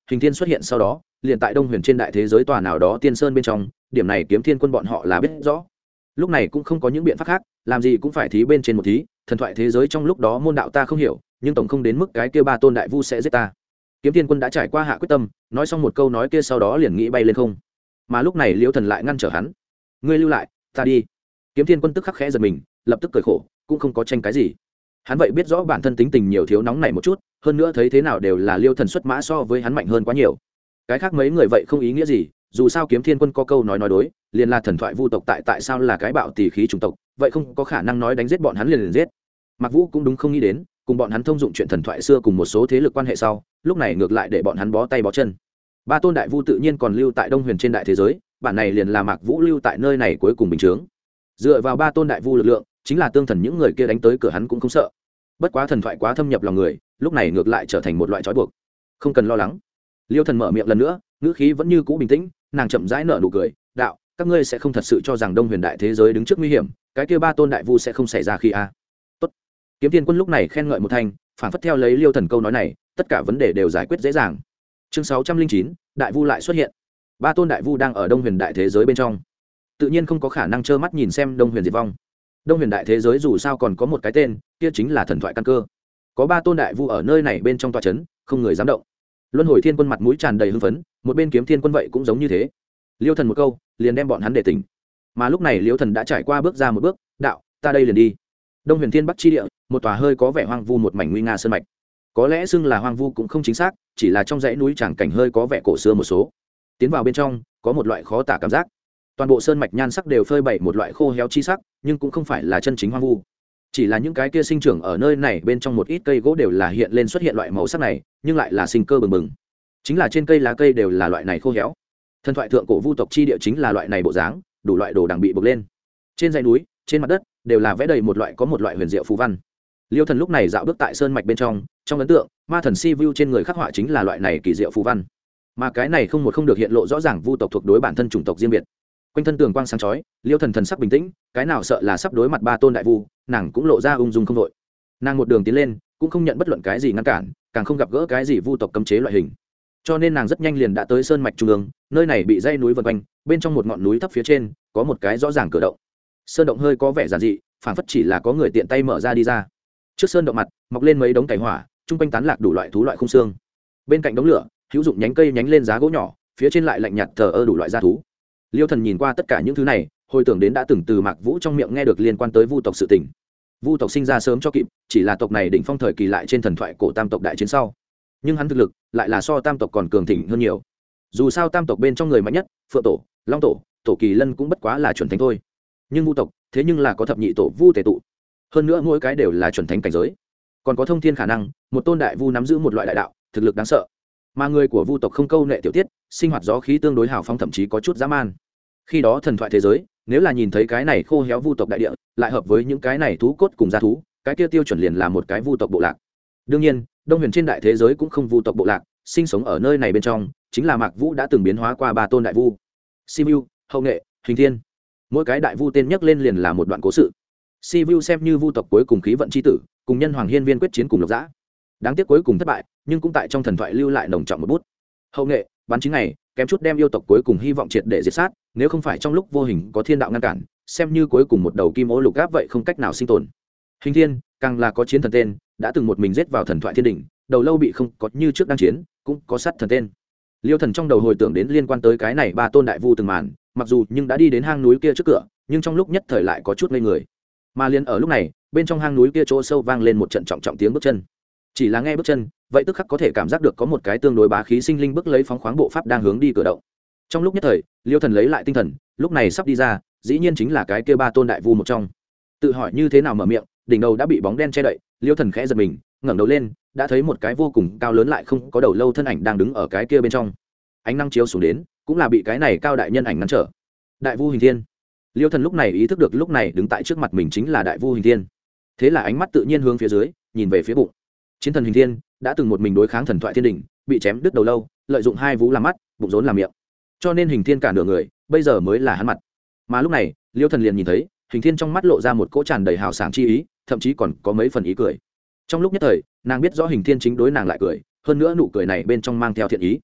Hình Thiên xuất hiện sau đó liền tại Đông Huyền trên đại thế giới tòa nào đó tiên sơn bên trong, điểm này Kiếm Thiên quân bọn họ là biết rõ. Lúc này cũng không có những biện pháp khác, làm gì cũng phải thí bên trên một thí, thần thoại thế giới trong lúc đó môn đạo ta không hiểu, nhưng tổng không đến mức cái kia ba tôn đại vu sẽ giết ta. Kiếm Thiên quân đã trải qua hạ quyết tâm, nói xong một câu nói kia sau đó liền nghĩ bay lên không. Mà lúc này Liễu Thần lại ngăn trở hắn. Ngươi lưu lại, ta đi. Kiếm Thiên quân tức khắc khẽ giật mình, lập tức cười khổ, cũng không có tranh cái gì. Hắn vậy biết rõ bản thân tính tình nhiều thiếu nóng này một chút, hơn nữa thấy thế nào đều là Liêu Thần xuất mã so với hắn mạnh hơn quá nhiều. Cái khác mấy người vậy không ý nghĩa gì, dù sao Kiếm Thiên quân có câu nói đối, liền là thần thoại vu tộc tại sao là cái bạo tỷ khí chủng tộc, vậy không có khả năng nói đánh giết bọn hắn liền giết. Mạc Vũ cũng đúng không nghĩ đến, cùng bọn hắn thông dụng chuyện thần thoại xưa cùng một số thế lực quan hệ sau, lúc này ngược lại để bọn hắn bó tay bó chân. Ba tôn đại vu tự nhiên còn lưu tại Đông Huyền trên đại thế giới, bản này liền là Mạc Vũ lưu tại nơi này cuối cùng bình chướng. Dựa vào ba tôn đại vu lực lượng, chính là tương thần những người kia đánh tới cửa hắn cũng không sợ. Bất quá thần thoại quá thâm nhập lòng người, lúc này ngược lại trở thành một loại trói buộc. Không cần lo lắng. Liêu Thần mở miệng lần nữa, ngữ khí vẫn như cũ bình tĩnh, nàng chậm rãi nở nụ cười, đạo, các ngươi sẽ không thật sự cho rằng Đông Huyền đại thế giới đứng trước nguy hiểm, cái kia ba tôn đại vu sẽ không xảy ra khi a. Tốt. Kiếm Thiên quân lúc này khen ngợi một thanh, phản phất theo lấy Liêu Thần câu nói này, tất cả vấn đề đều giải quyết dễ dàng. Chương 609, đại vu lại xuất hiện. Ba tôn đại vu đang ở Đông Huyền đại thế giới bên trong, tự nhiên không có khả năng trơ mắt nhìn xem Đông Huyền diệt vong. Đông Huyền đại thế giới dù sao còn có một cái tên, kia chính là thần thoại căn cơ. Có ba tôn đại vu ở nơi này bên trong tòa trấn, không người dám động. Luân Hồi Thiên quân mặt mũi tràn đầy hưng phấn, một bên Kiếm Thiên quân vậy cũng giống như thế. Liêu Thần một câu, liền đem bọn hắn để tỉnh. Mà lúc này Liêu Thần đã trải qua bước ra một bước, đạo, ta đây liền đi. Đông Huyền Thiên Bắc chi địa, một tòa hơi có vẻ hoang vu một mảnh nguy nga sơn mạch. Có lẽ xưng là hoang vu cũng không chính xác, chỉ là trong dãy núi tràng cảnh hơi có vẻ cổ xưa một số. Tiến vào bên trong, có một loại khó tả cảm giác. Toàn bộ sơn mạch nhan sắc đều phơi bày một loại khô héo chi sắc, nhưng cũng không phải là chân chính hoang vu. Chỉ là những cái kia sinh trưởng ở nơi này bên trong một ít cây gỗ đều là hiện lên xuất hiện loại màu sắc này, nhưng lại là sinh cơ bừng bừng. Chính là trên cây lá cây đều là loại này khô héo. Thần thoại thượng cổ vu tộc chi địa chính là loại này bộ dáng, đủ loại đồ đằng bị bực lên. Trên dãy núi, trên mặt đất đều là vẽ đầy một loại huyền diệu phù văn. Liêu Thần lúc này dạo bước tại sơn mạch bên trong ấn tượng, ma thần si vu trên người khắc họa chính là loại này kỳ diệu phù văn. Mà cái này không được hiện lộ rõ ràng vu tộc thuộc đối bản thân chủng tộc riêng biệt. Quanh thân tường quang sáng chói, Liêu Thần thần sắc bình tĩnh, cái nào sợ là sắp đối mặt ba tôn đại vu, nàng cũng lộ ra ung dung không đội. Nàng một đường tiến lên, cũng không nhận bất luận cái gì ngăn cản, càng không gặp gỡ cái gì vu tộc cấm chế loại hình. Cho nên nàng rất nhanh liền đã tới sơn mạch trung ương, nơi này bị dãy núi vần quanh, bên trong một ngọn núi thấp phía trên, có một cái rõ ràng cửa động. Sơn động hơi có vẻ giản dị, phảng phất chỉ là có người tiện tay mở ra đi ra. Trước sơn động mặt, mọc lên mấy đống cày hỏa, trung quanh tán lạc đủ loại thú loại khung xương. Bên cạnh đống lửa, hữu dụng nhánh cây nhánh lên giá gỗ nhỏ, phía trên lại lạnh nhạt thờ ơ đủ loại gia thú. Liêu Thần nhìn qua tất cả những thứ này, hồi tưởng đến đã từng từ Mạc Vũ trong miệng nghe được liên quan tới vu tộc sự tình. Vu tộc sinh ra sớm cho kịp, chỉ là tộc này đỉnh phong thời kỳ lại trên thần thoại cổ tam tộc đại chiến sau. Nhưng hắn thực lực lại là so tam tộc còn cường thịnh hơn nhiều. Dù sao tam tộc bên trong người mạnh nhất, Phượng tổ, Long tổ, Tổ Kỳ Lân cũng bất quá là chuẩn thánh thôi. Nhưng vu tộc, thế nhưng là có thập nhị tổ vu tề tụ. Hơn nữa mỗi cái đều là chuẩn thánh cảnh giới. Còn có thông thiên khả năng, một tôn đại vu nắm giữ một loại đại đạo, thực lực đáng sợ. Mà người của vu tộc không câu nệ tiểu tiết, sinh hoạt gió khí tương đối hào phóng, thậm chí có chút dã man. Khi đó thần thoại thế giới, nếu là nhìn thấy cái này khô héo vu tộc đại địa, lại hợp với những cái này thú cốt cùng gia thú, cái kia tiêu chuẩn liền là một cái vu tộc bộ lạc. Đương nhiên, Đông Huyền trên đại thế giới cũng không vu tộc bộ lạc, sinh sống ở nơi này bên trong, chính là Mạc Vũ đã từng biến hóa qua ba tôn đại vu. Sivu, Hậu Nghệ, Hình Thiên. Mỗi cái đại vu tên nhắc lên liền là một đoạn cố sự. Sivu xem như vu tộc cuối cùng khí vận chi tử, cùng nhân hoàng hiên viên quyết chiến cùng Lục Dã. Đáng tiếc cuối cùng thất bại, nhưng cũng tại trong thần thoại lưu lại nồng trọng một bút. Hậu Nghệ, bắn chính này, kém chút đem yêu tộc cuối cùng hy vọng triệt để diệt sát, nếu không phải trong lúc vô hình có thiên đạo ngăn cản, xem như cuối cùng một đầu kim ô lục áp vậy không cách nào sinh tồn. Hình Thiên, càng là có chiến thần tên, đã từng một mình giết vào thần thoại thiên đỉnh, đầu lâu bị không có như trước đang chiến, cũng có sát thần tên. Liêu Thần trong đầu hồi tưởng đến liên quan tới cái này ba tôn đại vu từng màn, mặc dù nhưng đã đi đến hang núi kia trước cửa, nhưng trong lúc nhất thời lại có chút ngây người. Mà liền ở lúc này, bên trong hang núi kia chỗ sâu vang lên một trận trọng trọng tiếng bước chân. Chỉ là nghe bước chân, vậy tức khắc có thể cảm giác được có một cái tương đối bá khí sinh linh bước lấy phóng khoáng bộ pháp đang hướng đi cửa động. Trong lúc nhất thời, Liêu Thần lấy lại tinh thần, lúc này sắp đi ra, dĩ nhiên chính là cái kia ba tôn đại vu một trong. Tự hỏi như thế nào mở miệng, đỉnh đầu đã bị bóng đen che đậy, Liêu Thần khẽ giật mình, ngẩng đầu lên, đã thấy một cái vô cùng cao lớn lại không có đầu lâu thân ảnh đang đứng ở cái kia bên trong. Ánh nắng chiếu xuống đến, cũng là bị cái này cao đại nhân ảnh ngăn trở. Đại vu Hình Thiên. Liêu Thần lúc này ý thức được lúc này đứng tại trước mặt mình chính là đại vu Hình Thiên. Thế là ánh mắt tự nhiên hướng phía dưới, nhìn về phía bụng. Chiến thần Hình Thiên đã từng một mình đối kháng thần thoại thiên đỉnh, bị chém đứt đầu lâu, lợi dụng hai vú làm mắt, bụng rốn làm miệng. Cho nên Hình Thiên cả nửa người, bây giờ mới là hắn mặt. Mà lúc này, Liêu Thần liền nhìn thấy, Hình Thiên trong mắt lộ ra một cỗ tràn đầy hào sảng chi ý, thậm chí còn có mấy phần ý cười. Trong lúc nhất thời, nàng biết rõ Hình Thiên chính đối nàng lại cười, hơn nữa nụ cười này bên trong mang theo thiện ý.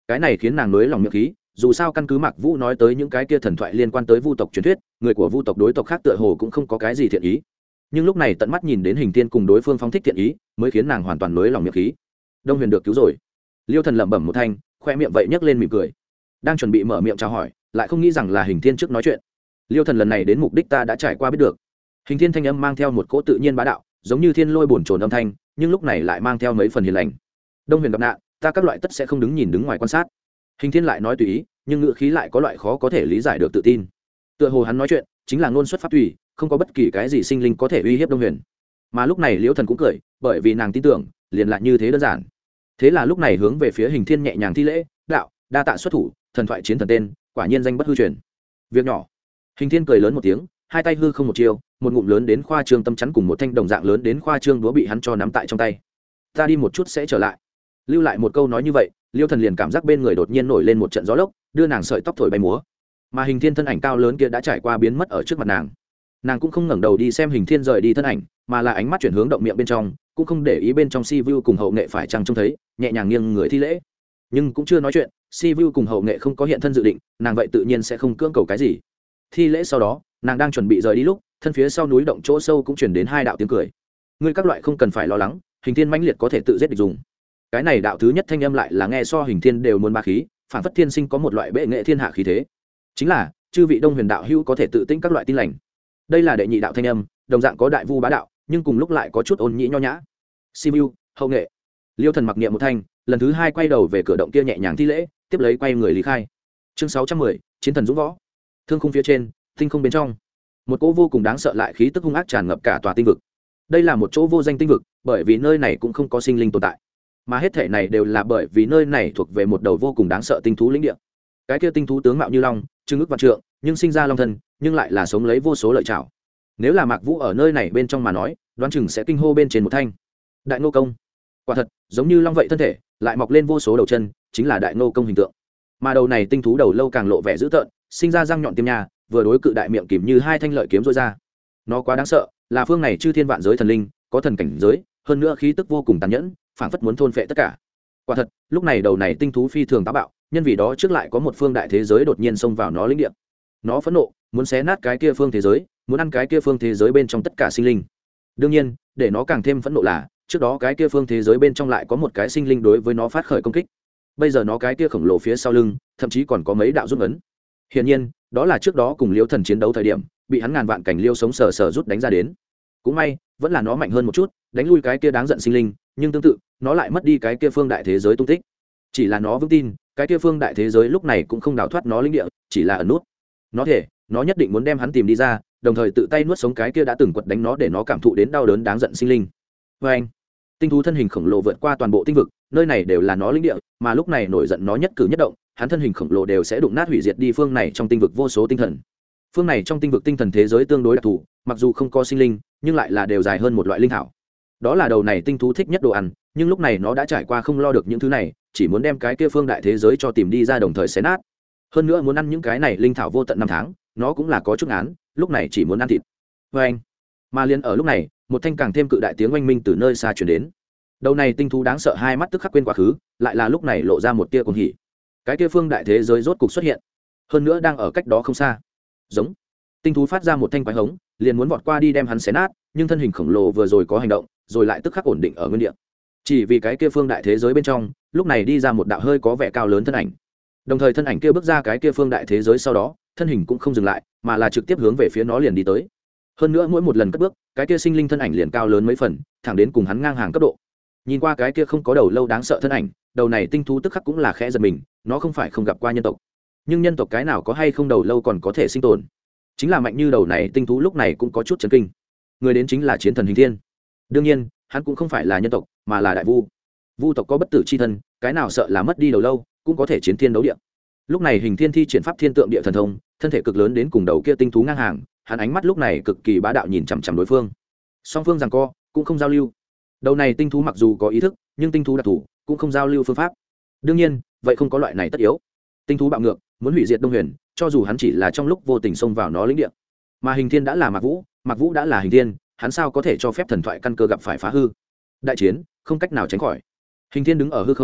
cái này khiến nàng nới lòng miệng khí, dù sao căn cứ Mạc Vũ nói tới những cái kia thần thoại liên quan tới vu tộc truyền thuyết, người của vu tộc đối tộc khác tựa hồ cũng không có cái gì thiện ý. Nhưng lúc này tận mắt nhìn đến Hình Thiên cùng đối phương phóng thích thiện ý, mới khiến nàng hoàn toàn nới lòng miệng khí. Đông Huyền được cứu rồi. Liêu Thần lẩm bẩm một thanh, khoe miệng vậy nhấc lên mỉm cười. Đang chuẩn bị mở miệng chào hỏi, lại không nghĩ rằng là Hình Thiên trước nói chuyện. Liêu Thần lần này đến mục đích ta đã trải qua biết được. Hình Thiên thanh âm mang theo một cỗ tự nhiên bá đạo, giống như thiên lôi bổn trồn âm thanh, nhưng lúc này lại mang theo mấy phần hiền lành. Đông Huyền gặp nạn, ta các loại tất sẽ không đứng nhìn đứng ngoài quan sát. Hình Thiên lại nói tùy ý, nhưng ngữ khí lại có loại khó có thể lý giải được tự tin. Tựa hồ hắn nói chuyện chính là ngôn xuất pháp tùy, không có bất kỳ cái gì sinh linh có thể uy hiếp Đông Huyền. Mà lúc này Liễu Thần cũng cười, bởi vì nàng tin tưởng, liền lại như thế đơn giản. Thế là lúc này hướng về phía Hình Thiên nhẹ nhàng thi lễ, đạo, đa tạ xuất thủ, thần thoại chiến thần tên, quả nhiên danh bất hư truyền. Việc nhỏ. Hình Thiên cười lớn một tiếng, hai tay hư không một chiêu, một ngụm lớn đến khoa trương tâm chắn cùng một thanh đồng dạng lớn đến khoa trương đũa bị hắn cho nắm tại trong tay. Ta đi một chút sẽ trở lại. Lưu lại một câu nói như vậy, Liêu Thần liền cảm giác bên người đột nhiên nổi lên một trận gió lốc, đưa nàng sợi tóc thổi bay múa. Mà Hình Thiên thân ảnh cao lớn kia đã trải qua biến mất ở trước mặt nàng. Nàng cũng không ngẩng đầu đi xem Hình Thiên rời đi thân ảnh, mà là ánh mắt chuyển hướng động miệng bên trong, cũng không để ý bên trong Si Vu cùng hậu nghệ phải chăng trông thấy, nhẹ nhàng nghiêng người thi lễ. Nhưng cũng chưa nói chuyện, Si Vu cùng hậu nghệ không có hiện thân dự định, nàng vậy tự nhiên sẽ không cưỡng cầu cái gì. Thi lễ sau đó, nàng đang chuẩn bị rời đi lúc, thân phía sau núi động chỗ sâu cũng truyền đến hai đạo tiếng cười. Ngươi các loại không cần phải lo lắng, Hình Thiên mãnh liệt có thể tự giết địch dùng. Cái này đạo thứ nhất thanh âm lại là nghe so Hình Thiên đều muốn ba khí, phản phất thiên sinh có một loại bệ nghệ thiên hạ khí thế. Chính là chư vị Đông Huyền đạo hữu có thể tự tính các loại tin lành. Đây là đệ nhị đạo thanh âm, đồng dạng có đại vu bá đạo, nhưng cùng lúc lại có chút ôn nhĩ nho nhã. Simu, hậu nghệ. Liêu Thần mặc niệm một thanh, lần thứ hai quay đầu về cửa động kia nhẹ nhàng thi lễ, tiếp lấy quay người lý khai. Chương 610, chiến thần dũng võ. Thương khung phía trên, tinh không bên trong, một cỗ vô cùng đáng sợ lại khí tức hung ác tràn ngập cả tòa tinh vực. Đây là một chỗ vô danh tinh vực, bởi vì nơi này cũng không có sinh linh tồn tại, mà hết thể này đều là bởi vì nơi này thuộc về một đầu vô cùng đáng sợ tinh thú lĩnh địa. Cái kia tinh thú tướng mạo như long, trưng ức vạn trượng, nhưng sinh ra long thân, nhưng lại là sống lấy vô số lợi chảo. Nếu là Mạc Vũ ở nơi này bên trong mà nói, đoán chừng sẽ kinh hô bên trên một thanh. Đại Ngô Công. Quả thật, giống như long vậy thân thể, lại mọc lên vô số đầu chân, chính là Đại Ngô Công hình tượng. Mà đầu này tinh thú đầu lâu càng lộ vẻ dữ tợn, sinh ra răng nhọn tiêm nha, vừa đối cự đại miệng kìm như hai thanh lợi kiếm rối ra. Nó quá đáng sợ, là phương này chư thiên vạn giới thần linh, có thần cảnh giới, hơn nữa khí tức vô cùng tàn nhẫn, phảng phất muốn thôn phệ tất cả. Quả thật, lúc này đầu này tinh thú phi thường táo bạo, nhân vì đó trước lại có một phương đại thế giới đột nhiên xông vào nó lĩnh địa. Nó phẫn nộ, muốn xé nát cái kia phương thế giới, muốn ăn cái kia phương thế giới bên trong tất cả sinh linh. Đương nhiên, để nó càng thêm phẫn nộ là, trước đó cái kia phương thế giới bên trong lại có một cái sinh linh đối với nó phát khởi công kích. Bây giờ nó cái kia khổng lồ phía sau lưng, thậm chí còn có mấy đạo rút ấn. Hiển nhiên, đó là trước đó cùng Liêu Thần chiến đấu thời điểm, bị hắn ngàn vạn cảnh liêu sống sờ sờ rút đánh ra đến. Cũng may, vẫn là nó mạnh hơn một chút, đánh lui cái kia đáng giận sinh linh, nhưng tương tự, nó lại mất đi cái kia phương đại thế giới tung tích. Chỉ là nó vững tin, cái kia phương đại thế giới lúc này cũng không đào thoát nó lĩnh địa, chỉ là ẩn nút. Nó thể, nó nhất định muốn đem hắn tìm đi ra, đồng thời tự tay nuốt sống cái kia đã từng quật đánh nó để nó cảm thụ đến đau đớn đáng giận sinh linh. Và anh, tinh thú thân hình khổng lồ vượt qua toàn bộ tinh vực, nơi này đều là nó lĩnh địa, mà lúc này nổi giận nó nhất cử nhất động, hắn thân hình khổng lồ đều sẽ đụng nát hủy diệt đi phương này trong tinh vực vô số tinh thần. Phương này trong tinh vực tinh thần thế giới tương đối đặc thù, mặc dù không có sinh linh, nhưng lại là đều dài hơn một loại linh thảo. Đó là đầu này tinh thú thích nhất đồ ăn, nhưng lúc này nó đã trải qua không lo được những thứ này, chỉ muốn đem cái kia phương đại thế giới cho tìm đi ra đồng thời xé nát. Hơn nữa muốn ăn những cái này linh thảo vô tận năm tháng, nó cũng là có chút án, lúc này chỉ muốn ăn thịt. Và anh, mà liền ở lúc này, một thanh càng thêm cự đại tiếng oanh minh từ nơi xa truyền đến. Đầu này tinh thú đáng sợ hai mắt tức khắc quên quá khứ, lại là lúc này lộ ra một tia cuồng hỉ. Cái kia phương đại thế giới rốt cục xuất hiện, hơn nữa đang ở cách đó không xa. Giống, tinh thú phát ra một thanh quái hống, liền muốn vọt qua đi đem hắn xé nát, nhưng thân hình khổng lồ vừa rồi có hành động, rồi lại tức khắc ổn định ở nguyên địa. Chỉ vì cái kia phương đại thế giới bên trong, lúc này đi ra một đạo hơi có vẻ cao lớn thân ảnh. Đồng thời thân ảnh kia bước ra cái kia phương đại thế giới sau đó, thân hình cũng không dừng lại, mà là trực tiếp hướng về phía nó liền đi tới. Hơn nữa mỗi một lần cất bước, cái kia sinh linh thân ảnh liền cao lớn mấy phần, thẳng đến cùng hắn ngang hàng cấp độ. Nhìn qua cái kia không có đầu lâu đáng sợ thân ảnh, đầu này tinh thú tức khắc cũng là khẽ giật mình, nó không phải không gặp qua nhân tộc, nhưng nhân tộc cái nào có hay không đầu lâu còn có thể sinh tồn. Chính là mạnh như đầu này tinh thú lúc này cũng có chút chấn kinh. Người đến chính là chiến thần Hình Thiên. Đương nhiên, hắn cũng không phải là nhân tộc, mà là đại vu. Vu tộc có bất tử chi thân, cái nào sợ là mất đi đầu lâu, cũng có thể chiến thiên đấu địa. Lúc này Hình Thiên thi triển pháp thiên tượng địa thần thông, thân thể cực lớn đến cùng đầu kia tinh thú ngang hàng, hắn ánh mắt lúc này cực kỳ bá đạo nhìn chằm chằm đối phương. Song phương giằng co, cũng không giao lưu. Đầu này tinh thú mặc dù có ý thức, nhưng tinh thú đặc thù, cũng không giao lưu phương pháp. Đương nhiên, vậy không có loại này tất yếu. Tinh thú bạo ngược, muốn hủy diệt Đông Huyền, cho dù hắn chỉ là trong lúc vô tình xông vào nó lĩnh địa. Mà Hình Thiên đã là Mạc Vũ, Mạc Vũ đã là Hình Thiên, hắn sao có thể cho phép thần thoại căn cơ gặp phải phá hư. Đại chiến, không cách nào tránh khỏi. Hình Thiên đứng ở hư không,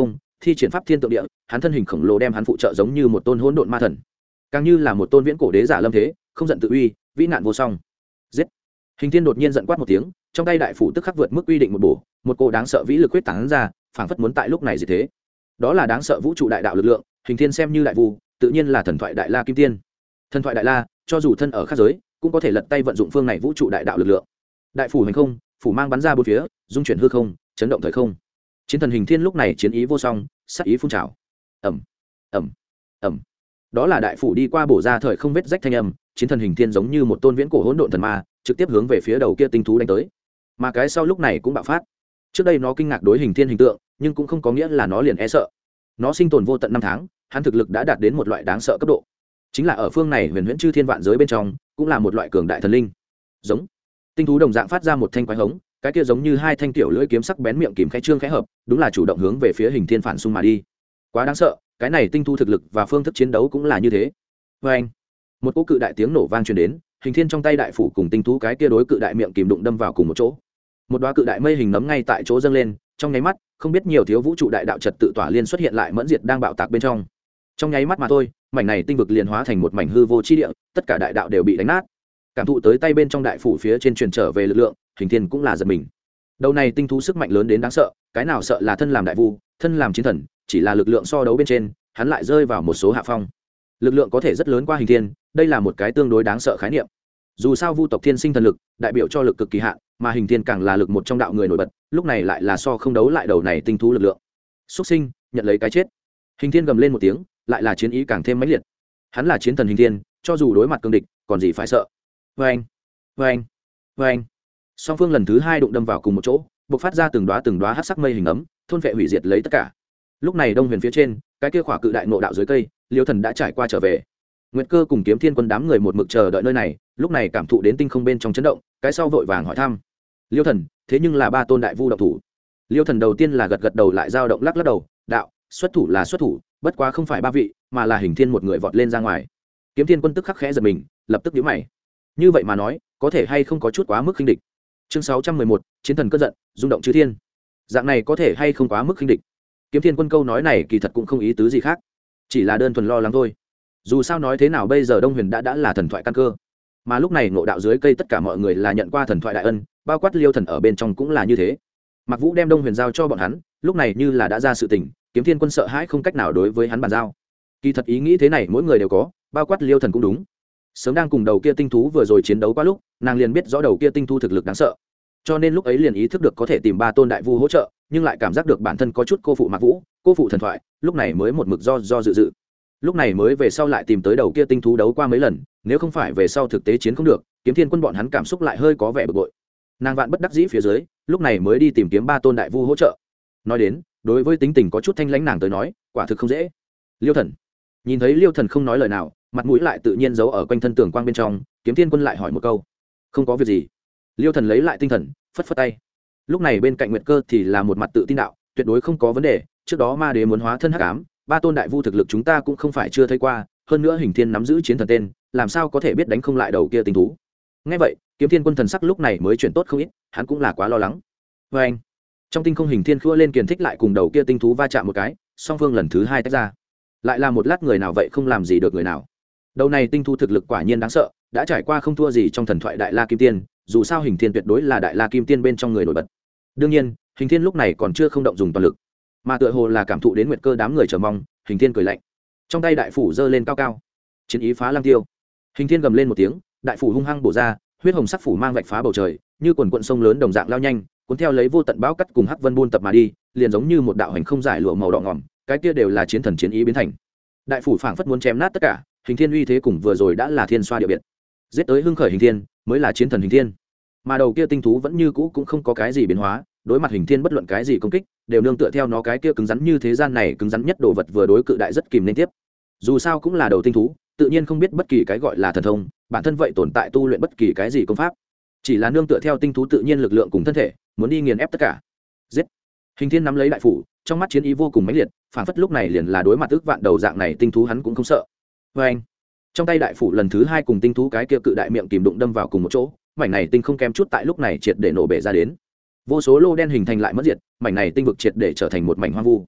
thi triển pháp thiên tượng địa, hắn thân hình khổng lồ đem hắn phụ trợ giống như một tôn hỗn độn ma thần, càng như là một tôn viễn cổ đế giả lâm thế, không giận tự uy, vĩ nạn vô song. Giết! Hình thiên đột nhiên giận quát một tiếng, trong tay đại phủ tức khắc vượt mức quy định một bổ, một cô đáng sợ vĩ lực quyết tán ra, phảng phất muốn tại lúc này gì thế. Đó là đáng sợ vũ trụ đại đạo lực lượng, hình thiên xem như đại vu, tự nhiên là thần thoại đại la kim tiên. Thần thoại đại la, cho dù thân ở khác giới, cũng có thể lật tay vận dụng phương này vũ trụ đại đạo lực lượng. Đại phủ hành không, phủ mang bắn ra bốn phía, dung chuyển hư không, chấn động thời không. Chiến thần hình thiên lúc này chiến ý vô song, sát ý phun trào. Ầm, ầm, ầm. Đó là đại phủ đi qua bổ ra thời không vết rách thanh âm, chiến thần hình thiên giống như một tôn viễn cổ hỗn độn thần ma, trực tiếp hướng về phía đầu kia tinh thú đánh tới. Mà cái sau lúc này cũng bạo phát. Trước đây nó kinh ngạc đối hình thiên hình tượng, nhưng cũng không có nghĩa là nó liền e sợ. Nó sinh tồn vô tận năm tháng, hắn thực lực đã đạt đến một loại đáng sợ cấp độ. Chính là ở phương này huyền huyễn chư thiên vạn giới bên trong, cũng là một loại cường đại thần linh. Giống tinh thú đồng dạng phát ra một thanh quái hống, cái kia giống như hai thanh tiểu lưỡi kiếm sắc bén miệng kìm khẽ trương khẽ hợp, đúng là chủ động hướng về phía hình thiên phản xung mà đi. Quá đáng sợ, cái này tinh thú thực lực và phương thức chiến đấu cũng là như thế. Và anh, một cỗ cự đại tiếng nổ vang truyền đến, hình thiên trong tay đại phủ cùng tinh thú cái kia đối cự đại miệng kìm đụng đâm vào cùng một chỗ. Một đóa cự đại mây hình nấm ngay tại chỗ dâng lên, trong nháy mắt, không biết nhiều thiếu vũ trụ đại đạo trật tự tỏa liên xuất hiện lại mẫn diệt đang bạo tạc bên trong. Trong nháy mắt mà thôi, mảnh này tinh vực liền hóa thành một mảnh hư vô chi địa, tất cả đại đạo đều bị đánh nát. Cảm thụ tới tay bên trong đại phủ phía trên truyền trở về lực lượng, hình thiên cũng là giật mình. Đầu này tinh thú sức mạnh lớn đến đáng sợ, cái nào sợ là thân làm đại vu, thân làm chiến thần, chỉ là lực lượng so đấu bên trên, hắn lại rơi vào một số hạ phong. Lực lượng có thể rất lớn qua hình thiên, đây là một cái tương đối đáng sợ khái niệm. Dù sao vu tộc thiên sinh thần lực, đại biểu cho lực cực kỳ hạn, mà hình thiên càng là lực một trong đạo người nổi bật, lúc này lại là so không đấu lại đầu này tinh thú lực lượng. Xuất sinh, nhận lấy cái chết. Hình thiên gầm lên một tiếng, lại là chiến ý càng thêm mãnh liệt. Hắn là chiến thần hình thiên, cho dù đối mặt cường địch, còn gì phải sợ. Vâng, vâng, vâng. Song phương lần thứ hai đụng đâm vào cùng một chỗ, bộc phát ra từng đóa hắc sắc mây hình ấm, thôn vệ hủy diệt lấy tất cả. Lúc này Đông Huyền phía trên, cái kia khỏa cự đại ngộ đạo dưới cây, Liêu Thần đã trải qua trở về. Nguyệt Cơ cùng Kiếm Thiên Quân đám người một mực chờ đợi nơi này, lúc này cảm thụ đến tinh không bên trong chấn động, cái sau vội vàng hỏi thăm. Liêu Thần, thế nhưng là ba tôn đại vu động thủ. Liêu Thần đầu tiên là gật gật đầu lại dao động lắc lắc đầu, đạo, xuất thủ là xuất thủ, bất quá không phải ba vị, mà là hình thiên một người vọt lên ra ngoài. Kiếm Thiên Quân tức khắc khẽ giật mình, lập tức nhíu mày. Như vậy mà nói, có thể hay không có chút quá mức khinh địch. Chương 611, chiến thần cơn giận, rung động chư thiên. Dạng này có thể hay không quá mức khinh địch. Kiếm Thiên Quân câu nói này kỳ thật cũng không ý tứ gì khác, chỉ là đơn thuần lo lắng thôi. Dù sao nói thế nào bây giờ Đông Huyền đã là thần thoại căn cơ, mà lúc này ngộ đạo dưới cây tất cả mọi người là nhận qua thần thoại đại ân, bao quát Liêu Thần ở bên trong cũng là như thế. Mạc Vũ đem Đông Huyền giao cho bọn hắn, lúc này như là đã ra sự tình, Kiếm Thiên Quân sợ hãi không cách nào đối với hắn bàn giao. Kỳ thật ý nghĩ thế này mỗi người đều có, bao quát Liêu Thần cũng đúng. Sớm đang cùng đầu kia tinh thú vừa rồi chiến đấu qua lúc, nàng liền biết rõ đầu kia tinh thú thực lực đáng sợ, cho nên lúc ấy liền ý thức được có thể tìm ba tôn đại vu hỗ trợ, nhưng lại cảm giác được bản thân có chút cô phụ Mạc Vũ, cô phụ thần thoại, lúc này mới một mực do dự. Lúc này mới về sau lại tìm tới đầu kia tinh thú đấu qua mấy lần, nếu không phải về sau thực tế chiến không được, Kiếm Thiên Quân bọn hắn cảm xúc lại hơi có vẻ bực bội. Nàng vạn bất đắc dĩ phía dưới, lúc này mới đi tìm kiếm ba tôn đại vu hỗ trợ. Nói đến, đối với tính tình có chút thanh lãnh nàng tới nói, quả thực không dễ. Liêu Thần nhìn thấy Liêu Thần không nói lời nào, mặt mũi lại tự nhiên giấu ở quanh thân tường quang bên trong, Kiếm Thiên Quân lại hỏi một câu. Không có việc gì. Liêu Thần lấy lại tinh thần, phất phất tay. Lúc này bên cạnh Nguyệt Cơ thì là một mặt tự tin đạo, tuyệt đối không có vấn đề, trước đó ma đế muốn hóa thân hắc ám, ba tôn đại vu thực lực chúng ta cũng không phải chưa thấy qua, hơn nữa hình thiên nắm giữ chiến thần tên, làm sao có thể biết đánh không lại đầu kia tinh thú. Nghe vậy, Kiếm Thiên Quân thần sắc lúc này mới chuyển tốt không ít, hắn cũng là quá lo lắng. Và anh, trong tinh không hình thiên khua lên kiền thích lại cùng đầu kia tinh thú va chạm một cái, song phương lần thứ hai tách ra. Lại là một lát người nào vậy không làm gì được người nào. Đầu này tinh thú thực lực quả nhiên đáng sợ, đã trải qua không thua gì trong thần thoại đại la kim tiên, dù sao hình thiên tuyệt đối là đại la kim tiên bên trong người nổi bật. Đương nhiên, hình thiên lúc này còn chưa không động dùng toàn lực, mà tựa hồ là cảm thụ đến Nguyệt Cơ đám người chờ mong, hình thiên cười lạnh, trong tay đại phủ giơ lên cao cao, chiến ý phá lang tiêu. Hình thiên gầm lên một tiếng, đại phủ hung hăng bổ ra, huyết hồng sắc phủ mang vạch phá bầu trời, như quần quận sông lớn đồng dạng lao nhanh, cuốn theo lấy vô tận bão cắt cùng hắc vân buôn tập mà đi, liền giống như một đạo hành không giải lụa màu đỏ ngòm, cái kia đều là chiến thần chiến ý biến thành. Đại phủ phảng phất muốn chém nát tất cả, hình thiên uy thế cùng vừa rồi đã là thiên xoa địa biệt, giết tới hưng khởi hình thiên mới là chiến thần hình thiên, mà đầu kia tinh thú vẫn như cũ cũng không có cái gì biến hóa, đối mặt hình thiên bất luận cái gì công kích đều nương tựa theo nó cái kia cứng rắn như thế gian này cứng rắn nhất đồ vật vừa đối cự đại rất kìm nên tiếp. Dù sao cũng là đầu tinh thú, tự nhiên không biết bất kỳ cái gọi là thần thông, bản thân vậy tồn tại tu luyện bất kỳ cái gì công pháp, chỉ là nương tựa theo tinh thú tự nhiên lực lượng cùng thân thể muốn đi nghiền ép tất cả. Giết! Hình thiên nắm lấy đại phủ, trong mắt chiến ý vô cùng mãnh liệt, phản phất lúc này liền là đối mặt ước vạn đầu dạng này tinh thú hắn cũng không sợ. Vê anh, trong tay đại phủ lần thứ hai cùng tinh thú cái kia cự đại miệng kìm đụng đâm vào cùng một chỗ, mảnh này tinh không kém chút tại lúc này triệt để nổ bể ra đến, vô số lô đen hình thành lại mất diệt, mảnh này tinh vực triệt để trở thành một mảnh hoang vu.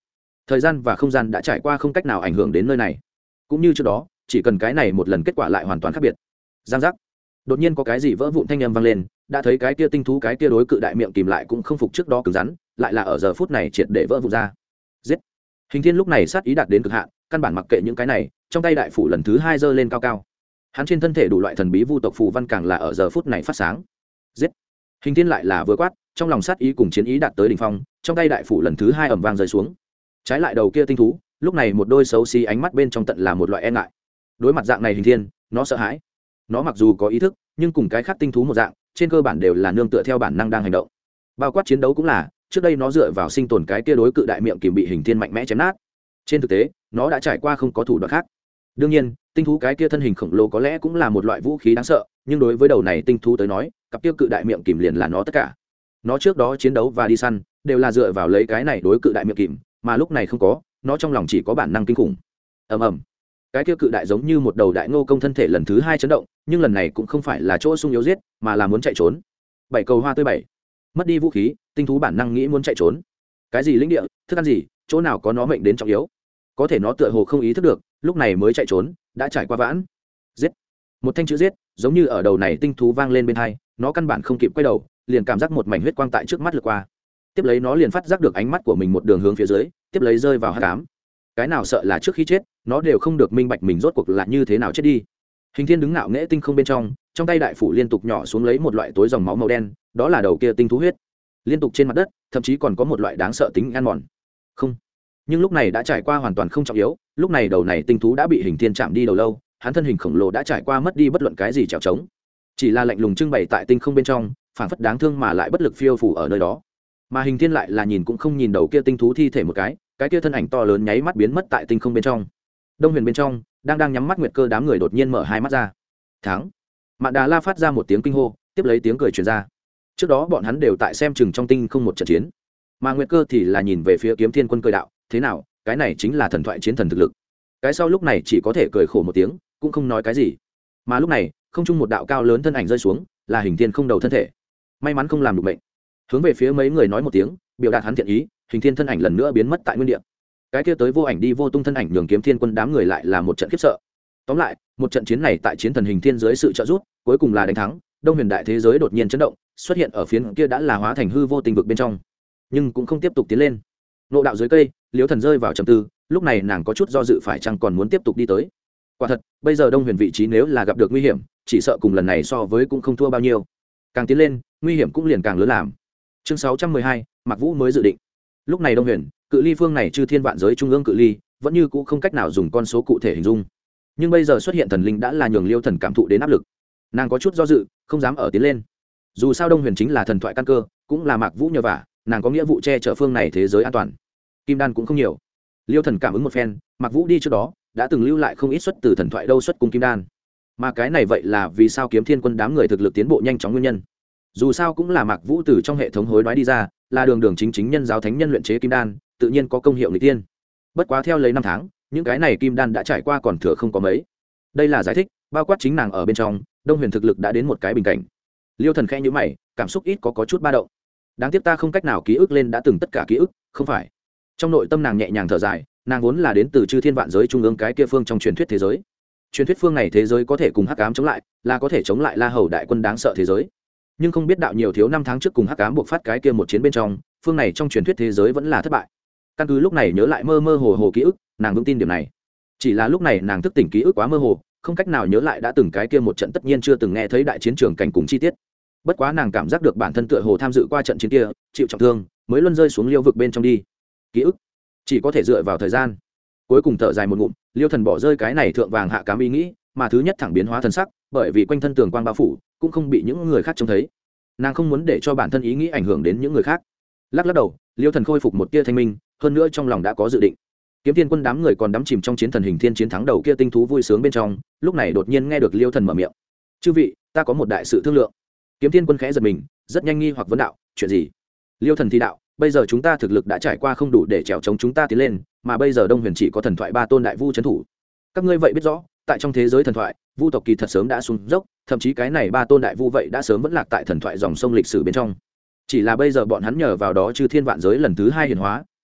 thời gian và không gian đã trải qua không cách nào ảnh hưởng đến nơi này. Cũng như trước đó, chỉ cần cái này một lần kết quả lại hoàn toàn khác biệt. Giang giác. Đột nhiên có cái gì vỡ vụn thanh âm vang lên, đã thấy cái kia tinh thú cái kia đối cự đại miệng kìm lại cũng không phục trước đó cứng rắn, lại là ở giờ phút này triệt để vỡ vụn ra. Giết. Hình Thiên lúc này sát ý đạt đến cực hạn, căn bản mặc kệ những cái này, trong tay đại phủ lần thứ hai giơ lên cao cao. Hắn trên thân thể đủ loại thần bí vu tộc phù văn càng là ở giờ phút này phát sáng. Giết. Hình Thiên lại là vừa quát, trong lòng sát ý cùng chiến ý đạt tới đỉnh phong, trong tay đại phủ lần thứ hai ầm vang rơi xuống. Trái lại đầu kia tinh thú, lúc này một đôi xấu xí ánh mắt bên trong tận là một loại e ngại. Đối mặt dạng này Hình Thiên, nó sợ hãi. Nó mặc dù có ý thức, nhưng cùng cái khác tinh thú một dạng, trên cơ bản đều là nương tựa theo bản năng đang hành động. Bao quát chiến đấu cũng là, trước đây nó dựa vào sinh tồn cái kia đối cự đại miệng kìm bị Hình Thiên mạnh mẽ chém nát. Trên thực tế, nó đã trải qua không có thủ đoạn khác. Đương nhiên, tinh thú cái kia thân hình khổng lồ có lẽ cũng là một loại vũ khí đáng sợ, nhưng đối với đầu này tinh thú tới nói, cặp kia cự đại miệng kìm liền là nó tất cả. Nó trước đó chiến đấu và đi săn đều là dựa vào lấy cái này đối cự đại miệng kìm, mà lúc này không có, nó trong lòng chỉ có bản năng kinh khủng. Ầm ầm. Cái kia cự đại giống như một đầu đại ngô công thân thể lần thứ hai chấn động, nhưng lần này cũng không phải là chỗ sung yếu giết, mà là muốn chạy trốn. Bảy cầu hoa tươi bảy. Mất đi vũ khí, tinh thú bản năng nghĩ muốn chạy trốn. Cái gì lĩnh địa, thức ăn gì, chỗ nào có nó mệnh đến trọng yếu. Có thể nó tựa hồ không ý thức được, lúc này mới chạy trốn, đã trải qua vãn. Giết. Một thanh chữ giết, giống như ở đầu này tinh thú vang lên bên tai, nó căn bản không kịp quay đầu, liền cảm giác một mảnh huyết quang tại trước mắt lướt qua. Tiếp lấy nó liền phát giác được ánh mắt của mình một đường hướng phía dưới, tiếp lấy rơi vào hắc ám. Cái nào sợ là trước khi chết, nó đều không được minh bạch mình rốt cuộc là như thế nào chết đi. Hình Thiên đứng ngạo nghễ tinh không bên trong tay đại phủ liên tục nhỏ xuống lấy một loại tối dòng máu màu đen, đó là đầu kia tinh thú huyết. Liên tục trên mặt đất, thậm chí còn có một loại đáng sợ tính ăn mòn. Không. Nhưng lúc này đã trải qua hoàn toàn không trọng yếu, lúc này đầu này tinh thú đã bị Hình Thiên chạm đi đầu lâu, hắn thân hình khổng lồ đã trải qua mất đi bất luận cái gì trèo trống, chỉ là lạnh lùng trưng bày tại tinh không bên trong, phảng phất đáng thương mà lại bất lực phiêu phù ở nơi đó. Mà Hình Thiên lại là nhìn cũng không nhìn đầu kia tinh thú thi thể một cái kia thân ảnh to lớn nháy mắt biến mất tại tinh không bên trong. Đông Huyền bên trong đang nhắm mắt Nguyệt Cơ đám người đột nhiên mở hai mắt ra. Thắng. Mạn Đà La phát ra một tiếng kinh hô, tiếp lấy tiếng cười truyền ra. Trước đó bọn hắn đều tại xem chừng trong tinh không một trận chiến, mà Nguyệt Cơ thì là nhìn về phía Kiếm Thiên Quân cười đạo, thế nào, cái này chính là thần thoại chiến thần thực lực. Cái sau lúc này chỉ có thể cười khổ một tiếng, cũng không nói cái gì. Mà lúc này không trung một đạo cao lớn thân ảnh rơi xuống, là Hình Thiên không đầu thân thể, may mắn không làm được bệnh, hướng về phía mấy người nói một tiếng, biểu đạt hắn thiện ý. Hình Thiên thân ảnh lần nữa biến mất tại nguyên địa. Cái kia tới vô ảnh đi vô tung thân ảnh nhường Kiếm Thiên Quân đám người lại là một trận khiếp sợ. Tóm lại, một trận chiến này tại chiến thần Hình Thiên dưới sự trợ giúp, cuối cùng là đánh thắng. Đông Huyền đại thế giới đột nhiên chấn động, xuất hiện ở phía kia đã là hóa thành hư vô tinh vực bên trong, nhưng cũng không tiếp tục tiến lên. Ngộ đạo dưới cây, Liễu Thần rơi vào trầm tư, lúc này nàng có chút do dự phải chăng còn muốn tiếp tục đi tới. Quả thật, bây giờ Đông Huyền vị trí nếu là gặp được nguy hiểm, chỉ sợ cùng lần này so với cũng không thua bao nhiêu. Càng tiến lên, nguy hiểm cũng liền càng lớn làm. Chương 612, Mạc Vũ mới dự định. Lúc này Đông Huyền, cự ly phương này chư thiên vạn giới trung ương cự ly, vẫn như cũ không cách nào dùng con số cụ thể hình dung. Nhưng bây giờ xuất hiện thần linh đã là nhường Liêu Thần cảm thụ đến áp lực. Nàng có chút do dự, không dám ở tiến lên. Dù sao Đông Huyền chính là thần thoại căn cơ, cũng là Mạc Vũ nhờ vả, nàng có nghĩa vụ che chở phương này thế giới an toàn. Kim đan cũng không nhiều. Liêu Thần cảm ứng một phen, Mạc Vũ đi trước đó đã từng lưu lại không ít xuất từ thần thoại đâu xuất cung kim đan. Mà cái này vậy là vì sao Kiếm Thiên Quân đám người thực lực tiến bộ nhanh chóng nguyên nhân. Dù sao cũng là Mạc Vũ từ trong hệ thống hối đoái đi ra, là đường chính nhân giáo thánh nhân luyện chế kim đan, tự nhiên có công hiệu nghịch tiên. Bất quá theo lấy năm tháng, những cái này kim đan đã trải qua còn thừa không có mấy. Đây là giải thích, bao quát chính nàng ở bên trong, Đông Huyền thực lực đã đến một cái bình cảnh. Liêu Thần khẽ nhíu mày, cảm xúc ít có chút ba động. Đáng tiếc ta không cách nào ký ức lên đã từng tất cả ký ức, không phải. Trong nội tâm nàng nhẹ nhàng thở dài, nàng vốn là đến từ chư thiên vạn giới trung ương cái kia phương trong truyền thuyết thế giới. Truyền thuyết phương này thế giới có thể cùng Hắc Ám chống lại, là có thể chống lại La Hầu đại quân đáng sợ thế giới. Nhưng không biết đạo nhiều thiếu năm tháng trước cùng Hắc Ám buộc phát cái kia một chiến bên trong, phương này trong truyền thuyết thế giới vẫn là thất bại. Căn cứ lúc này nhớ lại mơ mơ hồ hồ ký ức, nàng vững tin điểm này. Chỉ là lúc này nàng thức tỉnh ký ức quá mơ hồ, không cách nào nhớ lại đã từng cái kia một trận tất nhiên chưa từng nghe thấy đại chiến trường cảnh cùng chi tiết. Bất quá nàng cảm giác được bản thân tựa hồ tham dự qua trận chiến kia, chịu trọng thương, mới luân rơi xuống liêu vực bên trong đi. Ký ức chỉ có thể dựa vào thời gian. Cuối cùng thở dài một ngụm, Liêu Thần bỏ rơi cái này thượng vàng hạ cám ý nghĩ, mà thứ nhất thẳng biến hóa thần sắc, bởi vì quanh thân tường quang bao phủ, cũng không bị những người khác trông thấy. Nàng không muốn để cho bản thân ý nghĩ ảnh hưởng đến những người khác. Lắc đầu, Liêu Thần khôi phục một tia thanh minh, hơn nữa trong lòng đã có dự định. Kiếm Thiên Quân đám người còn đắm chìm trong chiến thần Hình Thiên chiến thắng đầu kia tinh thú vui sướng bên trong, lúc này đột nhiên nghe được Liêu Thần mở miệng. "Chư vị, ta có một đại sự thương lượng." Kiếm Thiên Quân khẽ giật mình, rất nhanh nghi hoặc vấn đạo, "Chuyện gì?" Liêu Thần thì đạo, "Bây giờ chúng ta thực lực đã trải qua không đủ để trèo chống chúng ta tiến lên, mà bây giờ Đông Huyền chỉ có thần thoại ba tôn đại vu trấn thủ. Các ngươi vậy biết rõ, tại trong thế giới thần thoại, vu tộc kỳ thật sớm đã xuống dốc, thậm chí cái này ba tôn đại vu vậy đã sớm vẫn lạc tại thần thoại dòng sông lịch sử bên trong. Chỉ là bây giờ bọn hắn nhờ vào đó chư thiên vạn giới lần thứ hai hiển hóa,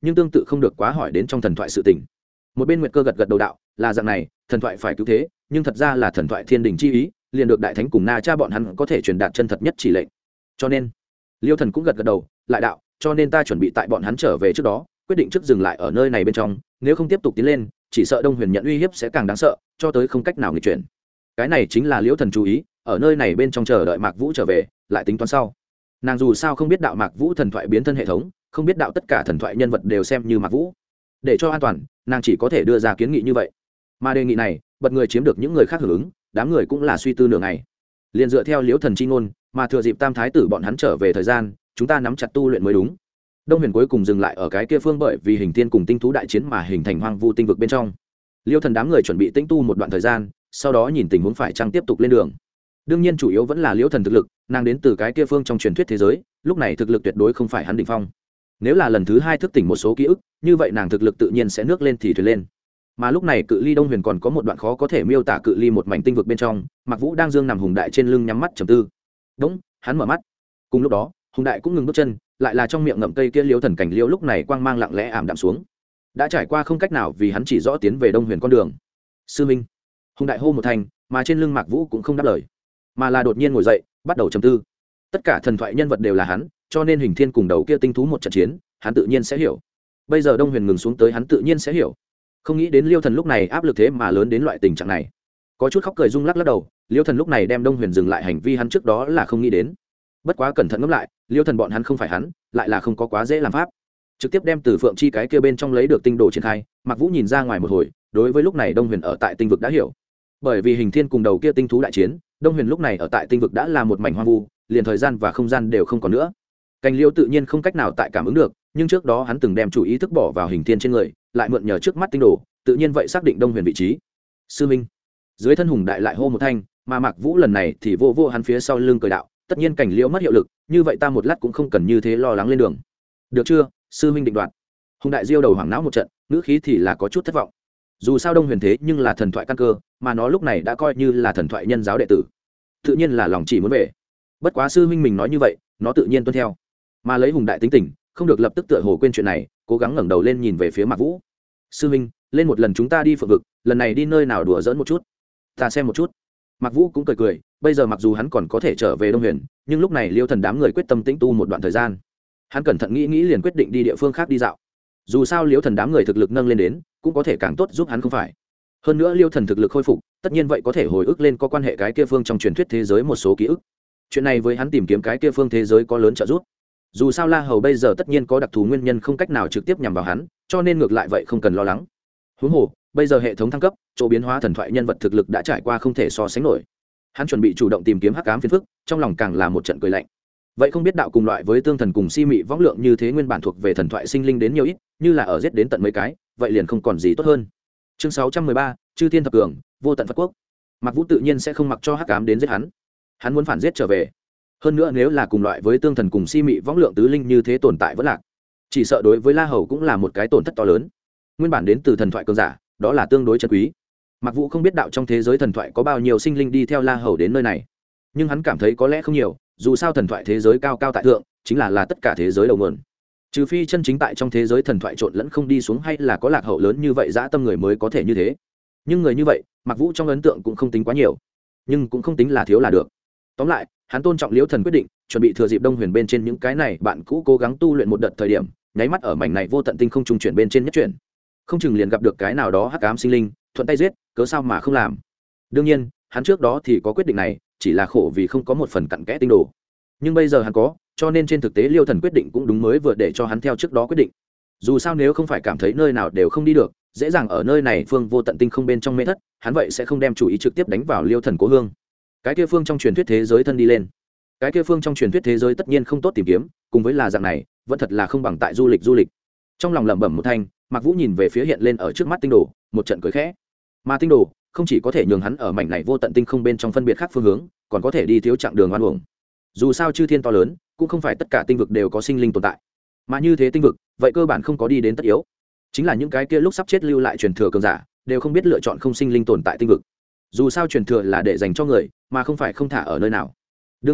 nhưng tương tự không được quá hỏi đến trong thần thoại sự tình. Một bên Nguyệt Cơ gật gật đầu đạo, là dạng này, thần thoại phải cứu thế, nhưng thật ra là thần thoại thiên đình chi ý, liền được đại thánh cùng Na Cha bọn hắn có thể truyền đạt chân thật nhất chỉ lệnh. Cho nên, Liêu Thần cũng gật gật đầu, lại đạo, cho nên ta chuẩn bị tại bọn hắn trở về trước đó, quyết định trước dừng lại ở nơi này bên trong, nếu không tiếp tục tiến lên, chỉ sợ Đông Huyền nhận uy hiếp sẽ càng đáng sợ, cho tới không cách nào nghịch chuyển. Cái này chính là Liêu Thần chú ý, ở nơi này bên trong chờ đợi Mạc Vũ trở về, lại tính toán sau. Nàng dù sao không biết đạo Mạc Vũ thần thoại biến thân hệ thống, không biết đạo tất cả thần thoại nhân vật đều xem như Mạc Vũ. Để cho an toàn, nàng chỉ có thể đưa ra kiến nghị như vậy. Mà đề nghị này, bật người chiếm được những người khác hưởng ứng, đám người cũng là suy tư nửa ngày. Liền dựa theo Liễu Thần chi ngôn, mà thừa dịp Tam thái tử bọn hắn trở về thời gian, chúng ta nắm chặt tu luyện mới đúng. Đông Huyền cuối cùng dừng lại ở cái kia phương bởi vì hình thiên cùng tinh thú đại chiến mà hình thành hoang vu tinh vực bên trong. Liêu Thần đám người chuẩn bị tĩnh tu một đoạn thời gian, sau đó nhìn tình huống phải chăng tiếp tục lên đường. Đương nhiên chủ yếu vẫn là Liễu Thần thực lực, nàng đến từ cái kia phương trong truyền thuyết thế giới, lúc này thực lực tuyệt đối không phải hắn đỉnh phong. Nếu là lần thứ hai thức tỉnh một số ký ức, như vậy nàng thực lực tự nhiên sẽ nước lên thì thuyền lên. Mà lúc này cự ly Đông Huyền còn có một đoạn khó có thể miêu tả cự ly một mảnh tinh vực bên trong, Mạc Vũ đang dương nằm hùng đại trên lưng nhắm mắt trầm tư. Đúng, hắn mở mắt. Cùng lúc đó, hùng đại cũng ngừng bước chân, lại là trong miệng ngậm cây kia Liễu Thần cảnh liễu lúc này quang mang lặng lẽ ảm đạm xuống. Đã trải qua không cách nào vì hắn chỉ rõ tiến về Đông Huyền con đường. Sư Minh, hùng đại hô một thành, mà trên lưng Mạc Vũ cũng không đáp lời, mà là đột nhiên ngồi dậy, bắt đầu trầm tư. Tất cả thần thoại nhân vật đều là hắn, cho nên hình thiên cùng đầu kia tinh thú một trận chiến, hắn tự nhiên sẽ hiểu. Bây giờ Đông Huyền ngừng xuống tới, hắn tự nhiên sẽ hiểu. Không nghĩ đến Liêu Thần lúc này áp lực thế mà lớn đến loại tình trạng này, có chút khóc cười rung lắc lắc đầu. Liêu Thần lúc này đem Đông Huyền dừng lại hành vi hắn trước đó là không nghĩ đến. Bất quá cẩn thận ngẫm lại, Liêu Thần bọn hắn không phải hắn, lại là không có quá dễ làm pháp. Trực tiếp đem từ Phượng Chi cái kia bên trong lấy được tinh đồ triển khai. Mạc Vũ nhìn ra ngoài một hồi, đối với lúc này Đông Huyền ở tại tinh vực đã hiểu. Bởi vì hình thiên cùng đầu kia tinh thú đại chiến, Đông Huyền lúc này ở tại tinh vực đã là một mảnh hoang vu, liền thời gian và không gian đều không còn nữa. Cành liễu tự nhiên không cách nào tại cảm ứng được, nhưng trước đó hắn từng đem chủ ý thức bỏ vào hình thiên trên người, lại mượn nhờ trước mắt tinh đồ, tự nhiên vậy xác định Đông Huyền vị trí. Sư Minh, dưới thân hùng đại lại hô một thanh, mà Mạc Vũ lần này thì vô vô hắn phía sau lưng cười đạo, tất nhiên cành liễu mất hiệu lực, như vậy ta một lát cũng không cần như thế lo lắng lên đường. Được chưa, sư Minh định đoạt. Hùng đại diêu đầu hoảng não một trận, ngữ khí thì là có chút thất vọng. Dù sao Đông Huyền thế nhưng là thần thoại căn cơ, mà nó lúc này đã coi như là thần thoại nhân giáo đệ tử, tự nhiên là lòng chỉ muốn về. Bất quá sư huynh mình nói như vậy, nó tự nhiên tuân theo. Mà lấy hùng đại tính tình, không được lập tức tựa hồ quên chuyện này, cố gắng ngẩng đầu lên nhìn về phía Mạc Vũ. Sư huynh, lên một lần chúng ta đi Phượng vực, lần này đi nơi nào đùa giỡn một chút, ta xem một chút. Mạc Vũ cũng cười cười, bây giờ mặc dù hắn còn có thể trở về Đông Huyền, nhưng lúc này Liêu Thần đám người quyết tâm tĩnh tu một đoạn thời gian. Hắn cẩn thận nghĩ nghĩ liền quyết định đi địa phương khác đi dạo. Dù sao Liêu Thần đám người thực lực nâng lên đến, cũng có thể càng tốt giúp hắn không phải. Hơn nữa Liêu Thần thực lực khôi phục, tất nhiên vậy có thể hồi ức lên có quan hệ cái kia phương trong truyền thuyết thế giới một số ký ức. Chuyện này với hắn tìm kiếm cái kia phương thế giới có lớn trợ giúp. Dù sao La Hầu bây giờ tất nhiên có đặc thù nguyên nhân không cách nào trực tiếp nhằm vào hắn, cho nên ngược lại vậy không cần lo lắng. Huống hồ, bây giờ hệ thống thăng cấp, chỗ biến hóa thần thoại nhân vật thực lực đã trải qua không thể so sánh nổi. Hắn chuẩn bị chủ động tìm kiếm hắc ám phiền phức, trong lòng càng là một trận cười lạnh. Vậy không biết đạo cùng loại với tương thần cùng si mị võng lượng như thế nguyên bản thuộc về thần thoại sinh linh đến nhiều ít, như là ở giết đến tận mấy cái, vậy liền không còn gì tốt hơn. Chương 613, Chư Thiên thập cường, vô tận Phật quốc. Mạc Vũ tự nhiên sẽ không mặc cho hắc ám đến giết hắn. Hắn muốn phản giết trở về. Hơn nữa nếu là cùng loại với tương thần cùng si mị võng lượng tứ linh như thế tồn tại vẫn lạc, chỉ sợ đối với La Hầu cũng là một cái tổn thất to lớn. Nguyên bản đến từ thần thoại cường giả, đó là tương đối chân quý. Mạc Vũ không biết đạo trong thế giới thần thoại có bao nhiêu sinh linh đi theo La Hầu đến nơi này, nhưng hắn cảm thấy có lẽ không nhiều, dù sao thần thoại thế giới cao cao tại thượng, chính là tất cả thế giới đầu nguồn. Trừ phi chân chính tại trong thế giới thần thoại trộn lẫn không đi xuống hay là có lạc hậu lớn như vậy dã tâm người mới có thể như thế. Nhưng người như vậy, Mạc Vũ trong ấn tượng cũng không tính quá nhiều, nhưng cũng không tính là thiếu là được. Tóm lại, hắn tôn trọng Liễu Thần quyết định, chuẩn bị thừa dịp Đông Huyền bên trên những cái này bạn cũ cố gắng tu luyện một đợt thời điểm, nháy mắt ở mảnh này vô tận tinh không trung chuyển bên trên nhất chuyển. Không chừng liền gặp được cái nào đó hắc ám sinh linh, thuận tay giết, cớ sao mà không làm. Đương nhiên, hắn trước đó thì có quyết định này, chỉ là khổ vì không có một phần cặn kẽ tinh đồ. Nhưng bây giờ hắn có, cho nên trên thực tế Liêu Thần quyết định cũng đúng mới vừa để cho hắn theo trước đó quyết định. Dù sao nếu không phải cảm thấy nơi nào đều không đi được, dễ dàng ở nơi này phương vô tận tinh không bên trong mê thất, hắn vậy sẽ không đem chủ ý trực tiếp đánh vào Liêu Thần cố hương. Cái kia phương trong truyền thuyết thế giới thân đi lên, cái kia phương trong truyền thuyết thế giới tất nhiên không tốt tìm kiếm, cùng với là dạng này, vẫn thật là không bằng tại du lịch. Trong lòng lẩm bẩm một thanh, Mạc Vũ nhìn về phía hiện lên ở trước mắt tinh đồ, một trận cười khẽ. Mà tinh đồ không chỉ có thể nhường hắn ở mảnh này vô tận tinh không bên trong phân biệt khác phương hướng, còn có thể đi thiếu chặng đường oan uổng. Dù sao chư thiên to lớn, cũng không phải tất cả tinh vực đều có sinh linh tồn tại, mà như thế tinh vực, vậy cơ bản không có đi đến tất yếu. Chính là những cái kia lúc sắp chết lưu lại truyền thừa cường giả, đều không biết lựa chọn không sinh linh tồn tại tinh vực. Dù sao truyền thừa là để dành cho người, mà không phải không thả ở nơi nào. Đương nhiên,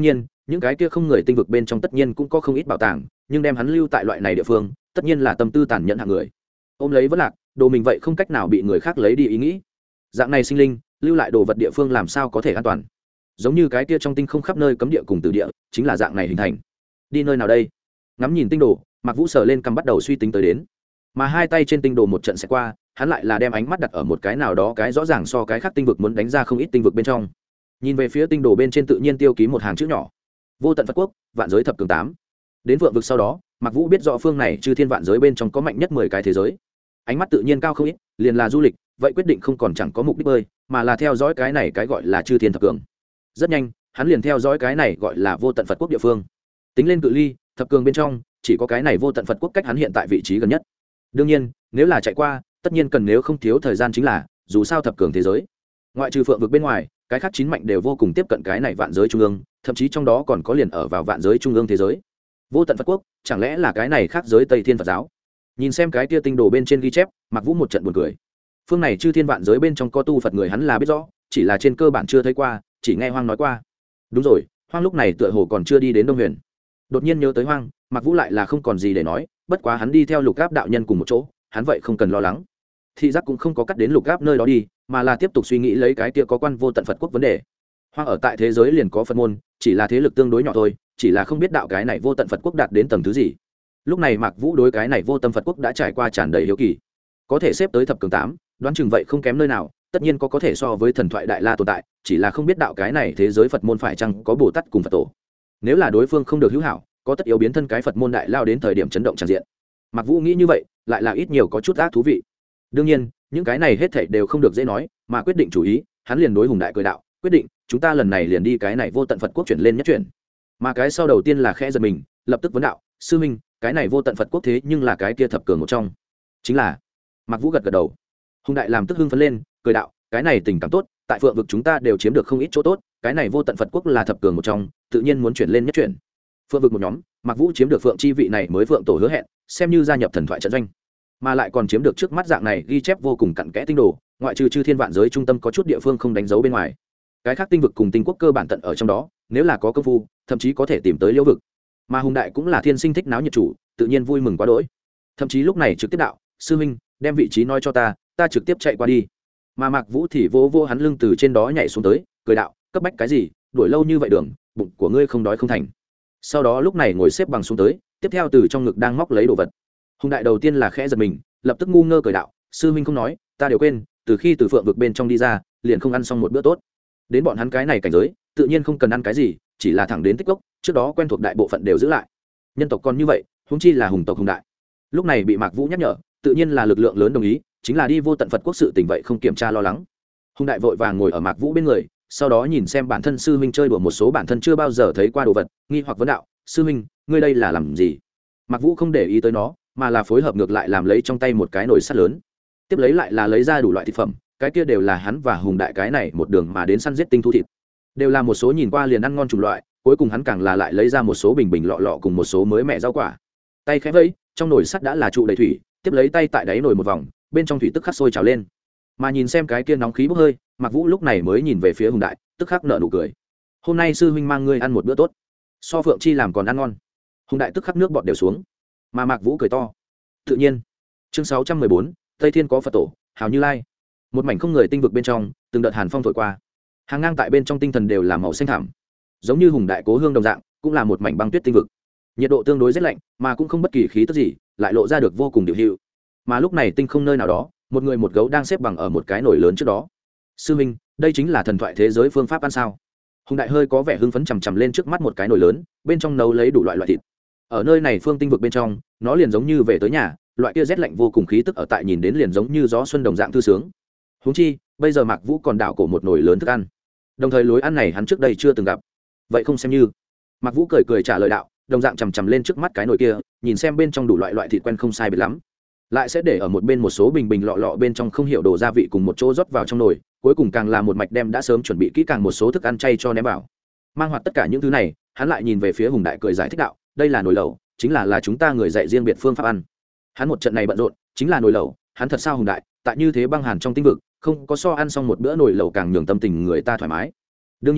những cái kia không người tinh vực bên trong tất nhiên cũng có không ít bảo tàng, nhưng đem hắn lưu tại loại này địa phương tất nhiên là tâm tư tàn nhẫn hạng người. Ôm lấy vẫn lạc đồ mình vậy không cách nào bị người khác lấy đi ý nghĩ. Dạng này sinh linh lưu lại đồ vật địa phương làm sao có thể an toàn? Giống như cái kia trong tinh không khắp nơi cấm địa cùng tử địa chính là dạng này hình thành. Đi nơi nào đây? Ngắm nhìn tinh đồ, Mạc Vũ sờ lên cằm bắt đầu suy tính tới đến. Mà hai tay trên tinh đồ một trận sẽ qua, hắn lại là đem ánh mắt đặt ở một cái nào đó cái rõ ràng so cái khác tinh vực muốn đánh ra không ít tinh vực bên trong. Nhìn về phía tinh đồ bên trên tự nhiên tiêu ký một hàng chữ nhỏ: Vô tận Phật quốc, vạn giới thập cường 8. Đến vượng vực sau đó, Mạc Vũ biết rõ phương này chư thiên vạn giới bên trong có mạnh nhất 10 cái thế giới. Ánh mắt tự nhiên cao không ít, liền là du lịch, vậy quyết định không còn chẳng có mục đích bơi, mà là theo dõi cái này cái gọi là chư thiên thập cường. Rất nhanh, hắn liền theo dõi cái này gọi là vô tận Phật quốc địa phương. Tính lên cự ly, thập cường bên trong, chỉ có cái này vô tận Phật quốc cách hắn hiện tại vị trí gần nhất. Đương nhiên, nếu là chạy qua, tất nhiên cần nếu không thiếu thời gian chính là, dù sao thập cường thế giới, ngoại trừ phượng vực bên ngoài, cái khác chín mạnh đều vô cùng tiếp cận cái này vạn giới trung ương, thậm chí trong đó còn có liền ở vào vạn giới trung ương thế giới. Vô tận Phật quốc, chẳng lẽ là cái này khác giới Tây Thiên Phật giáo? Nhìn xem cái kia tinh đồ bên trên ghi chép, Mạc Vũ một trận buồn cười. Phương này chư thiên vạn giới bên trong có tu Phật người hắn là biết rõ, chỉ là trên cơ bản chưa thấy qua, chỉ nghe Hoang nói qua. Đúng rồi, Hoang lúc này tựa hồ còn chưa đi đến Đông Huyền. Đột nhiên nhớ tới Hoang, Mạc Vũ lại là không còn gì để nói, bất quá hắn đi theo Lục Áp đạo nhân cùng một chỗ, hắn vậy không cần lo lắng. Thị giác cũng không có cắt đến Lục Áp nơi đó đi, mà là tiếp tục suy nghĩ lấy cái kia có quan vô tận Phật quốc vấn đề. Hoang ở tại thế giới liền có Phật môn, chỉ là thế lực tương đối nhỏ thôi, chỉ là không biết đạo cái này vô tận Phật quốc đạt đến tầng thứ gì. Lúc này Mạc Vũ đối cái này vô tâm Phật quốc đã trải qua tràn đầy hiếu kỳ, có thể xếp tới thập cường 8, đoán chừng vậy không kém nơi nào, tất nhiên có thể so với thần thoại đại la tồn tại, chỉ là không biết đạo cái này thế giới Phật môn phải chăng có Bồ Tát cùng Phật tổ. Nếu là đối phương không được hữu hảo, có tất yếu biến thân cái Phật môn đại lao đến thời điểm chấn động tràn diện. Mạc Vũ nghĩ như vậy, lại là ít nhiều có chút ác thú vị. Đương nhiên, những cái này hết thảy đều không được dễ nói, mà quyết định chủ ý, hắn liền đối Hùng Đại cười đạo, quyết định, chúng ta lần này liền đi cái này vô tận Phật quốc chuyển lên nhất chuyển. Mà cái sau đầu tiên là khẽ giật mình, lập tức vấn đạo, sư minh, cái này vô tận Phật quốc thế nhưng là cái kia thập cường một trong. Chính là. Mạc Vũ gật gật đầu. Hùng Đại làm tức hưng phấn lên, cười đạo, cái này tình cảm tốt, tại phượng vực chúng ta đều chiếm được không ít chỗ tốt, cái này vô tận Phật quốc là thập cường một trong, tự nhiên muốn chuyển lên nhất chuyển. Phượng vực một nhóm, Mạc Vũ chiếm được phượng chi vị này mới phượng tổ hứa hẹn, xem như gia nhập thần thoại trận doanh, mà lại còn chiếm được trước mắt dạng này ghi chép vô cùng cặn kẽ tinh đồ, ngoại trừ chư thiên vạn giới trung tâm có chút địa phương không đánh dấu bên ngoài, cái khác tinh vực cùng tinh quốc cơ bản tận ở trong đó, nếu là có công phu, thậm chí có thể tìm tới liễu vực. Mà Hùng Đại cũng là thiên sinh thích náo nhiệt chủ, tự nhiên vui mừng quá đỗi, thậm chí lúc này trực tiếp đạo, sư minh, đem vị trí nói cho ta trực tiếp chạy qua đi. Mà Mạc Vũ thì vô hắn lưng từ trên đó nhảy xuống tới, cười đạo, cấp bách cái gì, đuổi lâu như vậy đường, bụng của ngươi không đói không thành. Sau đó lúc này ngồi xếp bằng xuống tới, tiếp theo từ trong ngực đang móc lấy đồ vật. Hùng Đại đầu tiên là khẽ giật mình, lập tức ngu ngơ cười đạo, sư minh không nói, ta đều quên, từ khi từ phượng vực bên trong đi ra, liền không ăn xong một bữa tốt. Đến bọn hắn cái này cảnh giới, tự nhiên không cần ăn cái gì, chỉ là thẳng đến tích cốc, trước đó quen thuộc đại bộ phận đều giữ lại. Nhân tộc còn như vậy, huống chi là hùng tộc Hùng Đại. Lúc này bị Mạc Vũ nhắc nhở, tự nhiên là lực lượng lớn đồng ý, chính là đi vô tận Phật quốc sự tình vậy không kiểm tra lo lắng. Hùng Đại vội vàng ngồi ở Mạc Vũ bên người, sau đó nhìn xem bản thân sư huynh chơi đùa một số bản thân chưa bao giờ thấy qua đồ vật, nghi hoặc vấn đạo, sư huynh, ngươi đây là làm gì? Mạc Vũ không để ý tới nó, mà là phối hợp ngược lại làm lấy trong tay một cái nồi sắt lớn, tiếp lấy lại là lấy ra đủ loại thịt phẩm, cái kia đều là hắn và Hùng Đại cái này một đường mà đến săn giết tinh thú thịt, đều là một số nhìn qua liền ăn ngon chủng loại, cuối cùng hắn càng là lại lấy ra một số bình bình lọ lọ cùng một số mới mẻ rau quả. Tay khẽ vẫy, trong nồi sắt đã là trụ đầy thủy, tiếp lấy tay tại đáy nồi một vòng, bên trong thủy tức khắc sôi trào lên. Mà nhìn xem cái kia nóng khí bốc hơi, Mạc Vũ lúc này mới nhìn về phía Hùng Đại, tức khắc nở nụ cười. Hôm nay sư huynh mang ngươi ăn một bữa tốt, so phượng chi làm còn ăn ngon. Hùng Đại tức khắc nước bọt đều xuống, mà Mạc Vũ cười to. Tự nhiên. Chương 614, Tây Thiên có Phật tổ, hào Như Lai. Một mảnh không người tinh vực bên trong, từng đợt hàn phong thổi qua, hàng ngang tại bên trong tinh thần đều là màu xanh thẳm, giống như Hùng Đại cố hương đồng dạng, cũng là một mảnh băng tuyết tinh vực. Nhiệt độ tương đối rất lạnh, mà cũng không bất kỳ khí tức gì, lại lộ ra được vô cùng điều hữu. Mà lúc này tinh không nơi nào đó, một người một gấu đang xếp bằng ở một cái nồi lớn trước đó. Sư minh, đây chính là thần thoại thế giới phương pháp ăn sao? Hùng Đại hơi có vẻ hưng phấn chằm chằm lên trước mắt một cái nồi lớn, bên trong nấu lấy đủ loại thịt. Ở nơi này phương tinh vực bên trong, nó liền giống như về tới nhà, loại kia rét lạnh vô cùng khí tức ở tại nhìn đến liền giống như gió xuân đồng dạng thư sướng. Huống chi, bây giờ Mạc Vũ còn đảo cổ một nồi lớn thức ăn, đồng thời lối ăn này hắn trước đây chưa từng gặp, vậy không xem như. Mạc Vũ cười cười trả lời đạo, đồng dạng chằm chằm lên trước mắt cái nồi kia, nhìn xem bên trong đủ loại thịt quen không sai biệt lắm, lại sẽ để ở một bên một số bình bình lọ lọ bên trong không hiểu đồ gia vị cùng một chỗ rót vào trong nồi, cuối cùng càng là một mạch đem đã sớm chuẩn bị kỹ càng một số thức ăn chay cho ném vào. Mang hoạt tất cả những thứ này, hắn lại nhìn về phía Hùng Đại cười giải thích đạo, đây là nồi lẩu, chính là chúng ta người dạy riêng biệt phương pháp ăn. Hắn một trận này bận rộn, chính là nồi lẩu, hắn thật sao Hùng Đại, tại như thế băng hàn trong tinh vực, không có so ăn xong một bữa nồi lẩu càng nhường tâm tình người ta thoải mái. Đương nhiên,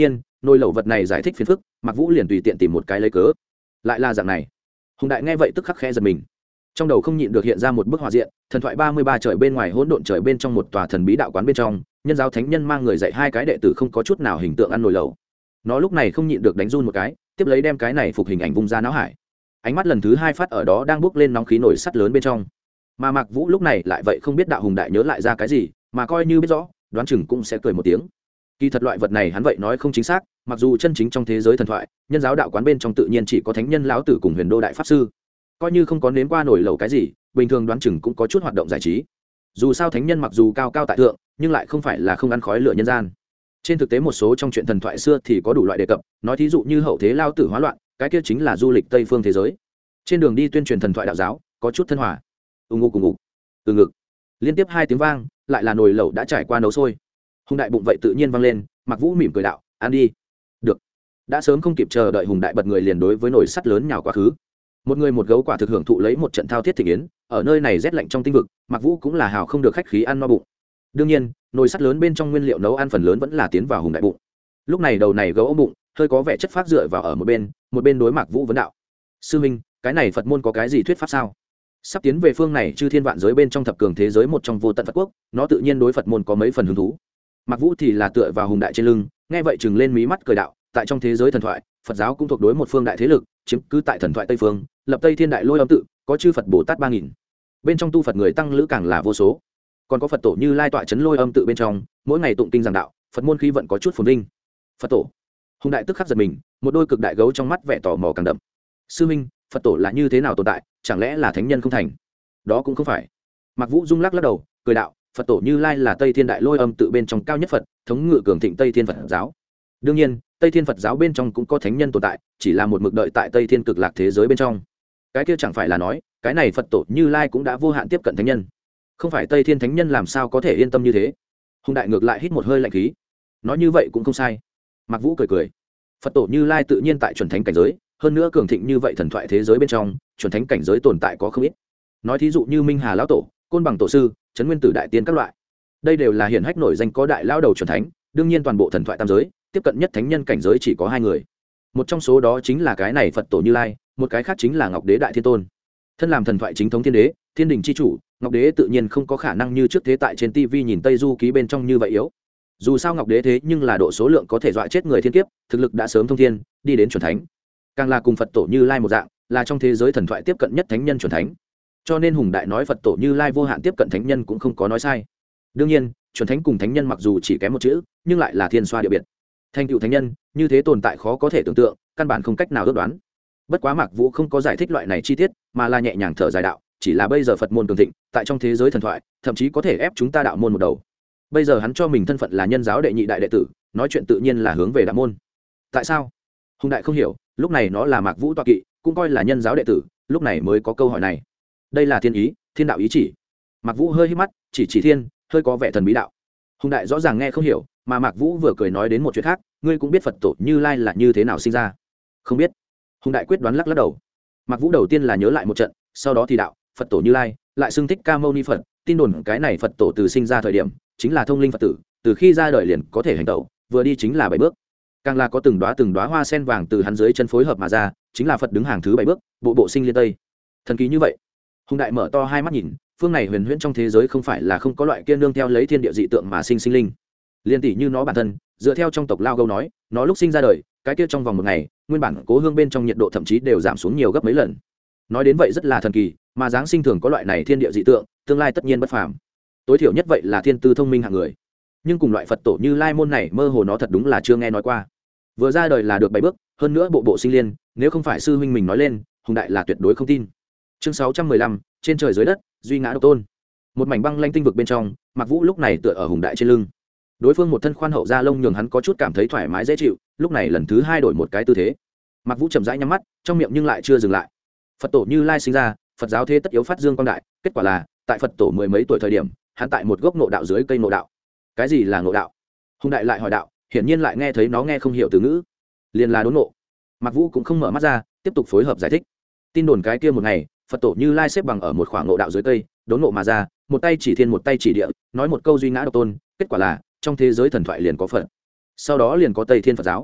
nồi lẩu vật này giải thích phiền phức, Mạc Vũ liền tùy tiện tìm một cái lấy cớ. Lại là dạng này. Hùng đại nghe vậy tức khắc khẽ giật mình, trong đầu không nhịn được hiện ra một bức họa diện, thần thoại 33 trời bên ngoài hỗn độn trời bên trong một tòa thần bí đạo quán bên trong, nhân giáo thánh nhân mang người dạy hai cái đệ tử không có chút nào hình tượng ăn nồi lẩu. Nó lúc này không nhịn được đánh run một cái, tiếp lấy đem cái này phục hình ảnh vung ra não hải. Ánh mắt lần thứ hai phát ở đó đang bốc lên nóng khí nổi sắt lớn bên trong. Mà Mạc Vũ lúc này lại vậy không biết đạo hùng đại nhớ lại ra cái gì, mà coi như biết rõ, đoán chừng cũng sẽ cười một tiếng. Kỳ thật loại vật này hắn vậy nói không chính xác, mặc dù chân chính trong thế giới thần thoại, nhân giáo đạo quán bên trong tự nhiên chỉ có thánh nhân lão tử cùng huyền đô đại pháp sư. Coi như không có nếm qua nổi lẩu cái gì, bình thường đoán chừng cũng có chút hoạt động giải trí. Dù sao thánh nhân mặc dù cao cao tại thượng, nhưng lại không phải là không ăn khói lửa nhân gian. Trên thực tế một số trong chuyện thần thoại xưa thì có đủ loại đề cập, nói thí dụ như hậu thế lao tử hóa loạn, cái kia chính là du lịch tây phương thế giới. Trên đường đi tuyên truyền thần thoại đạo giáo, có chút thân hòa. Cùng ngục. Từ ngực. Liên tiếp hai tiếng vang, lại là nồi lẩu đã trải qua nấu sôi. Hùng đại bụng vậy tự nhiên vang lên, Mạc Vũ mỉm cười đạo, ăn đi. Được. Đã sớm không kịp chờ đợi Hùng đại bật người liền đối với nồi sắt lớn nhào quá khứ. Một người một gấu quả thực hưởng thụ lấy một trận thao thiết thịnh yến, ở nơi này rét lạnh trong tinh vực, Mạc Vũ cũng là hào không được khách khí ăn no bụng. Đương nhiên, nồi sắt lớn bên trong nguyên liệu nấu ăn phần lớn vẫn là tiến vào Hùng đại bụng. Lúc này đầu này gấu ôm bụng, hơi có vẻ chất phác dựa vào ở một bên đối Mạc Vũ vấn đạo: "Sư minh, cái này Phật môn có cái gì thuyết pháp sao?" Sắp tiến về phương này chư thiên vạn giới bên trong thập cường thế giới một trong vô tận Phật quốc, nó tự nhiên đối Phật môn có mấy phần hứng thú. Mạc Vũ thì là tựa vào Hùng đại trên lưng, nghe vậy chừng lên mí mắt cười đạo: "Tại trong thế giới thần thoại, Phật giáo cũng thuộc đối một phương đại thế lực, chiếm cứ tại thần thoại Tây phương, lập Tây Thiên Đại Lôi Âm tự, có chư Phật Bồ Tát 3000. Bên trong tu Phật người tăng lữ càng là vô số. Còn có Phật tổ Như Lai tọa trấn Lôi Âm tự bên trong, mỗi ngày tụng kinh giảng đạo, Phật môn khí vận có chút phồn vinh." Phật tổ. Hùng đại tức khắc giật mình, một đôi cực đại gấu trong mắt vẻ tò mò càng đậm. "Sư minh, Phật tổ là như thế nào tồn tại, chẳng lẽ là thánh nhân không thành?" "Đó cũng không phải." Mạc Vũ rung lắc đầu, cười đạo: "Phật tổ Như Lai là Tây Thiên Đại Lôi Âm tự bên trong cao nhất Phật, thống ngự cường thịnh Tây Thiên Phật giáo. Đương nhiên, Tây Thiên Phật giáo bên trong cũng có thánh nhân tồn tại, chỉ là một mực đợi tại Tây Thiên cực lạc thế giới bên trong. Cái kia chẳng phải là nói, cái này Phật tổ Như Lai cũng đã vô hạn tiếp cận thánh nhân. Không phải Tây Thiên thánh nhân làm sao có thể yên tâm như thế?" Hùng đại ngược lại hít một hơi lạnh khí. Nói như vậy cũng không sai. Mạc Vũ cười. Phật tổ Như Lai tự nhiên tại chuẩn thánh cảnh giới, hơn nữa cường thịnh như vậy thần thoại thế giới bên trong, chuẩn thánh cảnh giới tồn tại có không ít. Nói thí dụ như Minh Hà lão tổ, Côn Bằng tổ sư, Trấn Nguyên tử đại tiên các loại. Đây đều là hiển hách nổi danh có đại lão đầu chuẩn thánh, đương nhiên toàn bộ thần thoại tam giới, tiếp cận nhất thánh nhân cảnh giới chỉ có hai người. Một trong số đó chính là cái này Phật tổ Như Lai, một cái khác chính là Ngọc Đế Đại Thiên Tôn. Thân làm thần thoại chính thống thiên đế, thiên đình chi chủ, Ngọc Đế tự nhiên không có khả năng như trước thế tại trên TV nhìn Tây Du ký bên trong như vậy yếu. Dù sao Ngọc Đế thế nhưng là độ số lượng có thể dọa chết người thiên kiếp, thực lực đã sớm thông thiên, đi đến chuẩn thánh. Càng là cùng Phật tổ Như Lai một dạng, là trong thế giới thần thoại tiếp cận nhất thánh nhân chuẩn thánh. Cho nên Hùng đại nói Phật tổ Như Lai vô hạn tiếp cận thánh nhân cũng không có nói sai. Đương nhiên, chuẩn thánh cùng thánh nhân mặc dù chỉ kém một chữ, nhưng lại là thiên xoa địa biệt. Thành tựu thánh nhân, như thế tồn tại khó có thể tưởng tượng, căn bản không cách nào ước đoán. Bất quá Mạc Vũ không có giải thích loại này chi tiết, mà là nhẹ nhàng thở dài đạo, chỉ là bây giờ Phật môn cường thịnh, tại trong thế giới thần thoại, thậm chí có thể ép chúng ta đạo môn một đầu. Bây giờ hắn cho mình thân phận là nhân giáo đệ nhị đại đệ tử, nói chuyện tự nhiên là hướng về đạo môn. Tại sao? Hùng đại không hiểu, lúc này nó là Mạc Vũ tọa kỵ, cũng coi là nhân giáo đệ tử, lúc này mới có câu hỏi này. Đây là thiên ý, thiên đạo ý chỉ. Mạc Vũ hơi hít mắt, chỉ thiên, hơi có vẻ thần bí đạo. Hùng đại rõ ràng nghe không hiểu, mà Mạc Vũ vừa cười nói đến một chuyện khác, ngươi cũng biết Phật tổ Như Lai là như thế nào sinh ra? Không biết. Hùng đại quyết đoán lắc đầu. Mạc Vũ đầu tiên là nhớ lại một trận, sau đó thì đạo, Phật tổ Như Lai lại xưng Thích Ca Mâu Ni Phật, tin đồn cái này Phật tổ từ sinh ra thời điểm chính là thông linh Phật tử, từ khi ra đời liền có thể hành tẩu, vừa đi chính là 7 bước. Càng là có từng đóa hoa sen vàng từ hắn dưới chân phối hợp mà ra, chính là Phật đứng hàng thứ 7 bước, bộ bộ sinh liên tây. Thần kỳ như vậy. Hùng đại mở to hai mắt nhìn, phương này huyền huyễn trong thế giới không phải là không có loại kia nương theo lấy thiên địa dị tượng mà sinh linh. Liên tỷ như nó bản thân, dựa theo trong tộc Lao Gâu nói, nó lúc sinh ra đời, cái kia trong vòng một ngày, nguyên bản cố hương bên trong nhiệt độ thậm chí đều giảm xuống nhiều gấp mấy lần. Nói đến vậy rất là thần kỳ, mà giáng sinh thường có loại này thiên địa dị tượng, tương lai tất nhiên bất phàm. Tối thiểu nhất vậy là thiên tư thông minh hạng người. Nhưng cùng loại Phật tổ Như Lai môn này mơ hồ nó thật đúng là chưa nghe nói qua. Vừa ra đời là được 7 bước, hơn nữa bộ bộ sinh liên, nếu không phải sư huynh mình nói lên, Hùng đại là tuyệt đối không tin. Chương 615, trên trời dưới đất, duy ngã độc tôn. Một mảnh băng lanh tinh vực bên trong, Mạc Vũ lúc này tựa ở Hùng đại trên lưng. Đối phương một thân khoan hậu da lông nhường hắn có chút cảm thấy thoải mái dễ chịu, lúc này lần thứ hai đổi một cái tư thế. Mạc Vũ chậm rãi nhắm mắt, trong miệng nhưng lại chưa dừng lại. Phật tổ Như Lai sinh ra, Phật giáo thế tất yếu phát dương quang đại, kết quả là, tại Phật tổ mười mấy tuổi thời điểm, hắn tại một gốc ngộ đạo dưới cây ngộ đạo. Cái gì là ngộ đạo? Hùng đại lại hỏi đạo, hiển nhiên lại nghe thấy nó nghe không hiểu từ ngữ. Liền là đốn ngộ. Mạc Vũ cũng không mở mắt ra, tiếp tục phối hợp giải thích. Tin đồn cái kia một ngày, Phật tổ Như Lai xếp bằng ở một khoảng ngộ đạo dưới cây, đốn ngộ mà ra, một tay chỉ thiên một tay chỉ địa, nói một câu duy ngã độc tôn, kết quả là trong thế giới thần thoại liền có Phật, sau đó liền có Tây Thiên Phật giáo.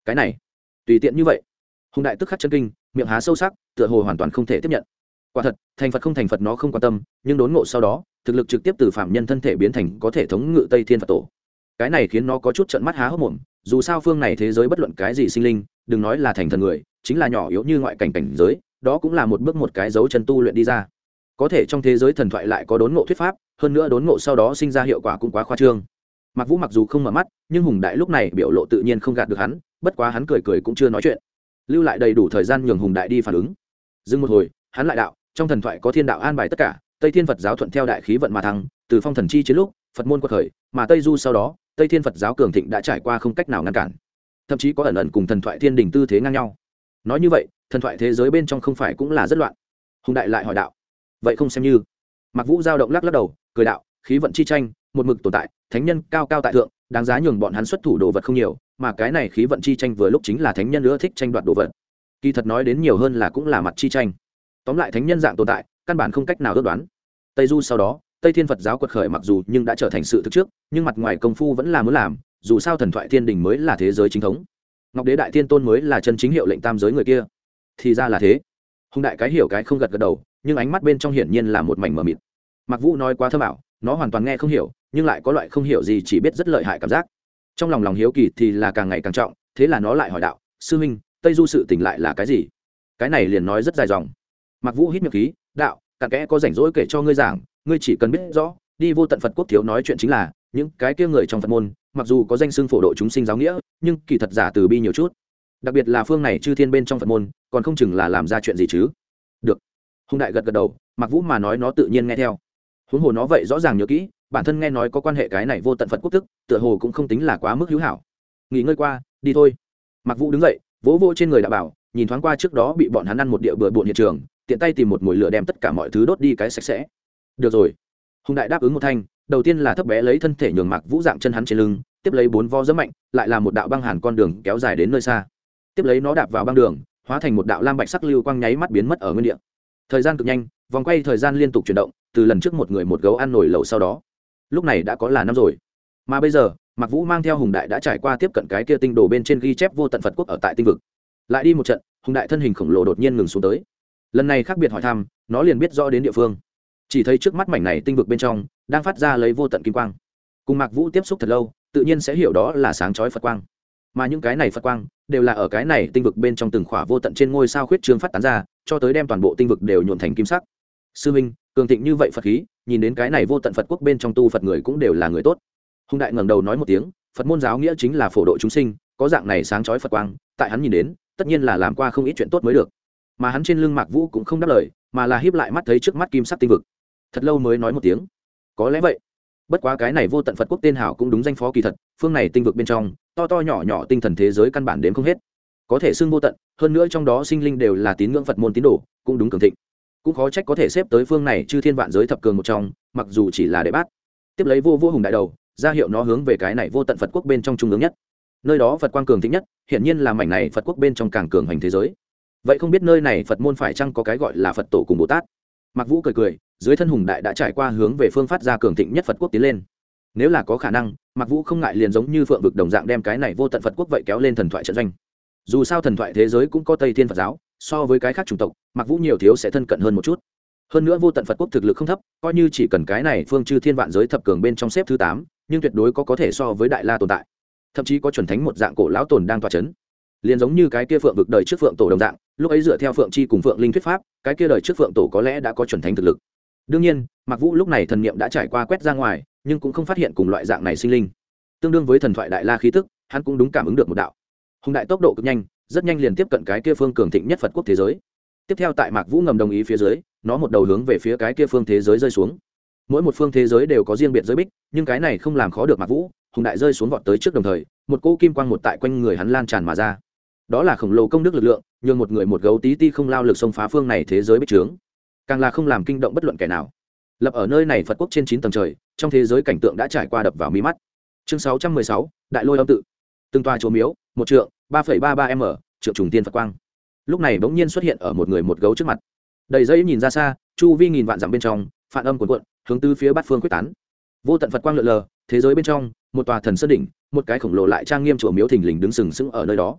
cái này tùy tiện như vậy. Hùng đại tức khắc chân kinh, miệng há sâu sắc, tựa hồ hoàn toàn không thể tiếp nhận. Quả thật, thành Phật không thành Phật nó không quan tâm, nhưng đốn ngộ sau đó, thực lực trực tiếp từ phạm nhân thân thể biến thành có thể thống ngự Tây Thiên Phật tổ. Cái này khiến nó có chút trợn mắt há hốc mồm, dù sao phương này thế giới bất luận cái gì sinh linh, đừng nói là thành thần người, chính là nhỏ yếu như ngoại cảnh cảnh giới, đó cũng là một bước một cái dấu chân tu luyện đi ra. Có thể trong thế giới thần thoại lại có đốn ngộ thuyết pháp, hơn nữa đốn ngộ sau đó sinh ra hiệu quả cũng quá khoa trương. Mạc Vũ mặc dù không mở mắt, nhưng Hùng đại lúc này biểu lộ tự nhiên không gạt được hắn, bất quá hắn cười cười cũng chưa nói chuyện, lưu lại đầy đủ thời gian nhường Hùng đại đi phản ứng. Dừng một hồi, hắn lại đạo, trong thần thoại có thiên đạo an bài tất cả, Tây Thiên Phật giáo thuận theo đại khí vận mà thăng, từ phong thần chi chiến lúc, Phật môn quật khởi, mà Tây Du sau đó, Tây Thiên Phật giáo cường thịnh đã trải qua không cách nào ngăn cản, thậm chí có ẩn ẩn cùng thần thoại thiên đình tư thế ngang nhau. Nói như vậy, thần thoại thế giới bên trong không phải cũng là rất loạn. Hùng đại lại hỏi đạo, vậy không xem như. Mạc Vũ dao động lắc lắc đầu, cười đạo, khí vận chi tranh một mực tồn tại, thánh nhân cao cao tại thượng, đáng giá nhường bọn hắn xuất thủ đồ vật không nhiều, mà cái này khí vận chi tranh vừa lúc chính là thánh nhân ưa thích tranh đoạt đồ vật. Kỳ thật nói đến nhiều hơn là cũng là mặt chi tranh. Tóm lại thánh nhân dạng tồn tại, căn bản không cách nào ước đoán. Tây Du sau đó, Tây Thiên Phật giáo quật khởi mặc dù nhưng đã trở thành sự thực trước, nhưng mặt ngoài công phu vẫn là muốn làm, dù sao thần thoại thiên đình mới là thế giới chính thống. Ngọc Đế Đại Thiên Tôn mới là chân chính hiệu lệnh tam giới người kia. Thì ra là thế. Hùng đại cái hiểu cái không gật gật đầu, nhưng ánh mắt bên trong hiển nhiên là một mảnh mờ mịt. Mạc Vũ nói quá thâm ảo, nó hoàn toàn nghe không hiểu, nhưng lại có loại không hiểu gì chỉ biết rất lợi hại cảm giác. Trong lòng hiếu kỳ thì là càng ngày càng trọng, thế là nó lại hỏi đạo, sư huynh, Tây Du sự tỉnh lại là cái gì? Cái này liền nói rất dài dòng. Mạc Vũ hít miệng khí, đạo, cặn kẽ có rảnh rỗi kể cho ngươi giảng, ngươi chỉ cần biết rõ, đi vô tận Phật quốc thiếu nói chuyện chính là những cái kia người trong Phật môn, mặc dù có danh xưng phổ độ chúng sinh giáo nghĩa, nhưng kỳ thật giả từ bi nhiều chút. Đặc biệt là phương này chư thiên bên trong Phật môn, còn không chừng là làm ra chuyện gì chứ. Được. Hùng đại gật gật đầu, Mạc Vũ mà nói nó tự nhiên nghe theo. Huống hồ nó vậy rõ ràng nhớ kỹ, bản thân nghe nói có quan hệ cái này vô tận Phật quốc tức, tựa hồ cũng không tính là quá mức hữu hảo. Nghỉ ngơi qua, đi thôi. Mạc Vũ đứng dậy, vỗ vỗ trên người đã bảo, nhìn thoáng qua trước đó bị bọn hắn ăn một địa bừa bộn hiện trường, tiện tay tìm một mồi lửa đem tất cả mọi thứ đốt đi cái sạch sẽ. Được rồi. Hùng đại đáp ứng một thanh, đầu tiên là thấp bé lấy thân thể nhường Mạc Vũ dạng chân hắn trên lưng, tiếp lấy 4 vo giẫm mạnh, lại là một đạo băng hàn con đường kéo dài đến nơi xa. Tiếp lấy nó đạp vào băng đường, hóa thành một đạo lam bạch sắc lưu quang nháy mắt biến mất ở nguyên địa. Thời gian cực nhanh, vòng quay thời gian liên tục chuyển động, từ lần trước một người một gấu ăn nổi lẩu sau đó, lúc này đã có là năm rồi. Mà bây giờ, Mạc Vũ mang theo Hùng đại đã trải qua tiếp cận cái kia tinh đồ bên trên ghi chép vô tận Phật quốc ở tại tinh vực. Lại đi một trận, Hùng đại thân hình khổng lồ đột nhiên ngừng xuống tới. Lần này khác biệt hỏi thăm, nó liền biết rõ đến địa phương. Chỉ thấy trước mắt mảnh này tinh vực bên trong đang phát ra lấy vô tận kim quang. Cùng Mạc Vũ tiếp xúc thật lâu, tự nhiên sẽ hiểu đó là sáng chói Phật quang. Mà những cái này Phật quang đều là ở cái này tinh vực bên trong từng khỏa vô tận trên ngôi sao khuyết trương phát tán ra, cho tới đem toàn bộ tinh vực đều nhuộm thành kim sắc. Sư minh, cường thịnh như vậy Phật khí, nhìn đến cái này vô tận Phật quốc bên trong tu Phật người cũng đều là người tốt. Hùng đại ngẩng đầu nói một tiếng, Phật môn giáo nghĩa chính là phổ độ chúng sinh, có dạng này sáng chói Phật quang, tại hắn nhìn đến, tất nhiên là làm qua không ít chuyện tốt mới được. Mà hắn trên lưng Mạc Vũ cũng không đáp lời, mà là híp lại mắt thấy trước mắt kim sắc tinh vực. Thật lâu mới nói một tiếng, có lẽ vậy. Bất quá cái này vô tận Phật quốc tên hảo cũng đúng danh phó kỳ thật, phương này tinh vực bên trong, to to nhỏ nhỏ tinh thần thế giới căn bản đếm không hết. Có thể xưng vô tận, hơn nữa trong đó sinh linh đều là tín ngưỡng Phật môn tín đồ, cũng đúng cường thịnh. Cũng khó trách có thể xếp tới phương này chư thiên vạn giới thập cường một trong, mặc dù chỉ là đệ bát. Tiếp lấy vô Hùng đại đầu, ra hiệu nó hướng về cái này vô tận Phật quốc bên trong trung ương nhất. Nơi đó Phật quang cường thịnh nhất, hiển nhiên là mảnh này Phật quốc bên trong càng cường hành thế giới. Vậy không biết nơi này Phật môn phải chăng có cái gọi là Phật tổ cùng Bồ Tát? Mạc Vũ cười cười, dưới thân Hùng đại đã trải qua hướng về phương phát ra cường thịnh nhất Phật quốc tiến lên. Nếu là có khả năng, Mạc Vũ không ngại liền giống như phượng vực đồng dạng đem cái này vô tận Phật quốc vậy kéo lên thần thoại trận doanh. Dù sao thần thoại thế giới cũng có Tây Thiên Phật giáo, so với cái khác chủng tộc, Mạc Vũ nhiều thiếu sẽ thân cận hơn một chút. Hơn nữa vô tận Phật quốc thực lực không thấp, coi như chỉ cần cái này phương chư thiên vạn giới thập cường bên trong xếp thứ 8, nhưng tuyệt đối có thể so với Đại La tồn tại. Thậm chí có chuẩn thánh một dạng cổ lão tồn đang tọa chấn. Liền giống như cái kia phượng vực đời trước phượng tổ đồng dạng, lúc ấy dựa theo phượng chi cùng phượng linh thuyết pháp, cái kia đời trước phượng tổ có lẽ đã có chuẩn thánh thực lực. Đương nhiên, Mạc Vũ lúc này thần niệm đã trải qua quét ra ngoài, nhưng cũng không phát hiện cùng loại dạng này sinh linh. Tương đương với thần thoại Đại La khí tức, hắn cũng đúng cảm ứng được một đạo. Hùng đại tốc độ cực nhanh, rất nhanh liền tiếp cận cái kia phương cường thịnh nhất Phật quốc thế giới. Tiếp theo tại Mạc Vũ ngầm đồng ý phía dưới, nó một đầu hướng về phía cái kia phương thế giới rơi xuống. Mỗi một phương thế giới đều có riêng biệt giới bích, nhưng cái này không làm khó được Mạc Vũ. Hùng đại rơi xuống vọt tới trước đồng thời, một cỗ kim quang một tại quanh người hắn lan tràn mà ra. Đó là khổng lồ công đức lực lượng, nhưng một người một gấu tí ti không lao lực xông phá phương này thế giới bích trướng, càng là không làm kinh động bất luận kẻ nào. Lập ở nơi này Phật quốc trên 9 tầng trời, trong thế giới cảnh tượng đã trải qua đập vào mí mắt. Chương 616, Đại Lôi âm tự. Từng tòa chùa miếu, một trượng, 3,33 m, trượng trùng tiên Phật quang. Lúc này bỗng nhiên xuất hiện ở một người một gấu trước mặt. Đầy dây nhìn ra xa, chu vi nghìn vạn dặm bên trong, phản âm cuồn cuộn, hướng tứ phía bát phương quyết tán. Vô tận Phật quang lượn lờ, thế giới bên trong, một tòa thần sơn đỉnh, một cái khổng lồ lại trang nghiêm chùa miếu thình lình đứng sừng sững ở nơi đó.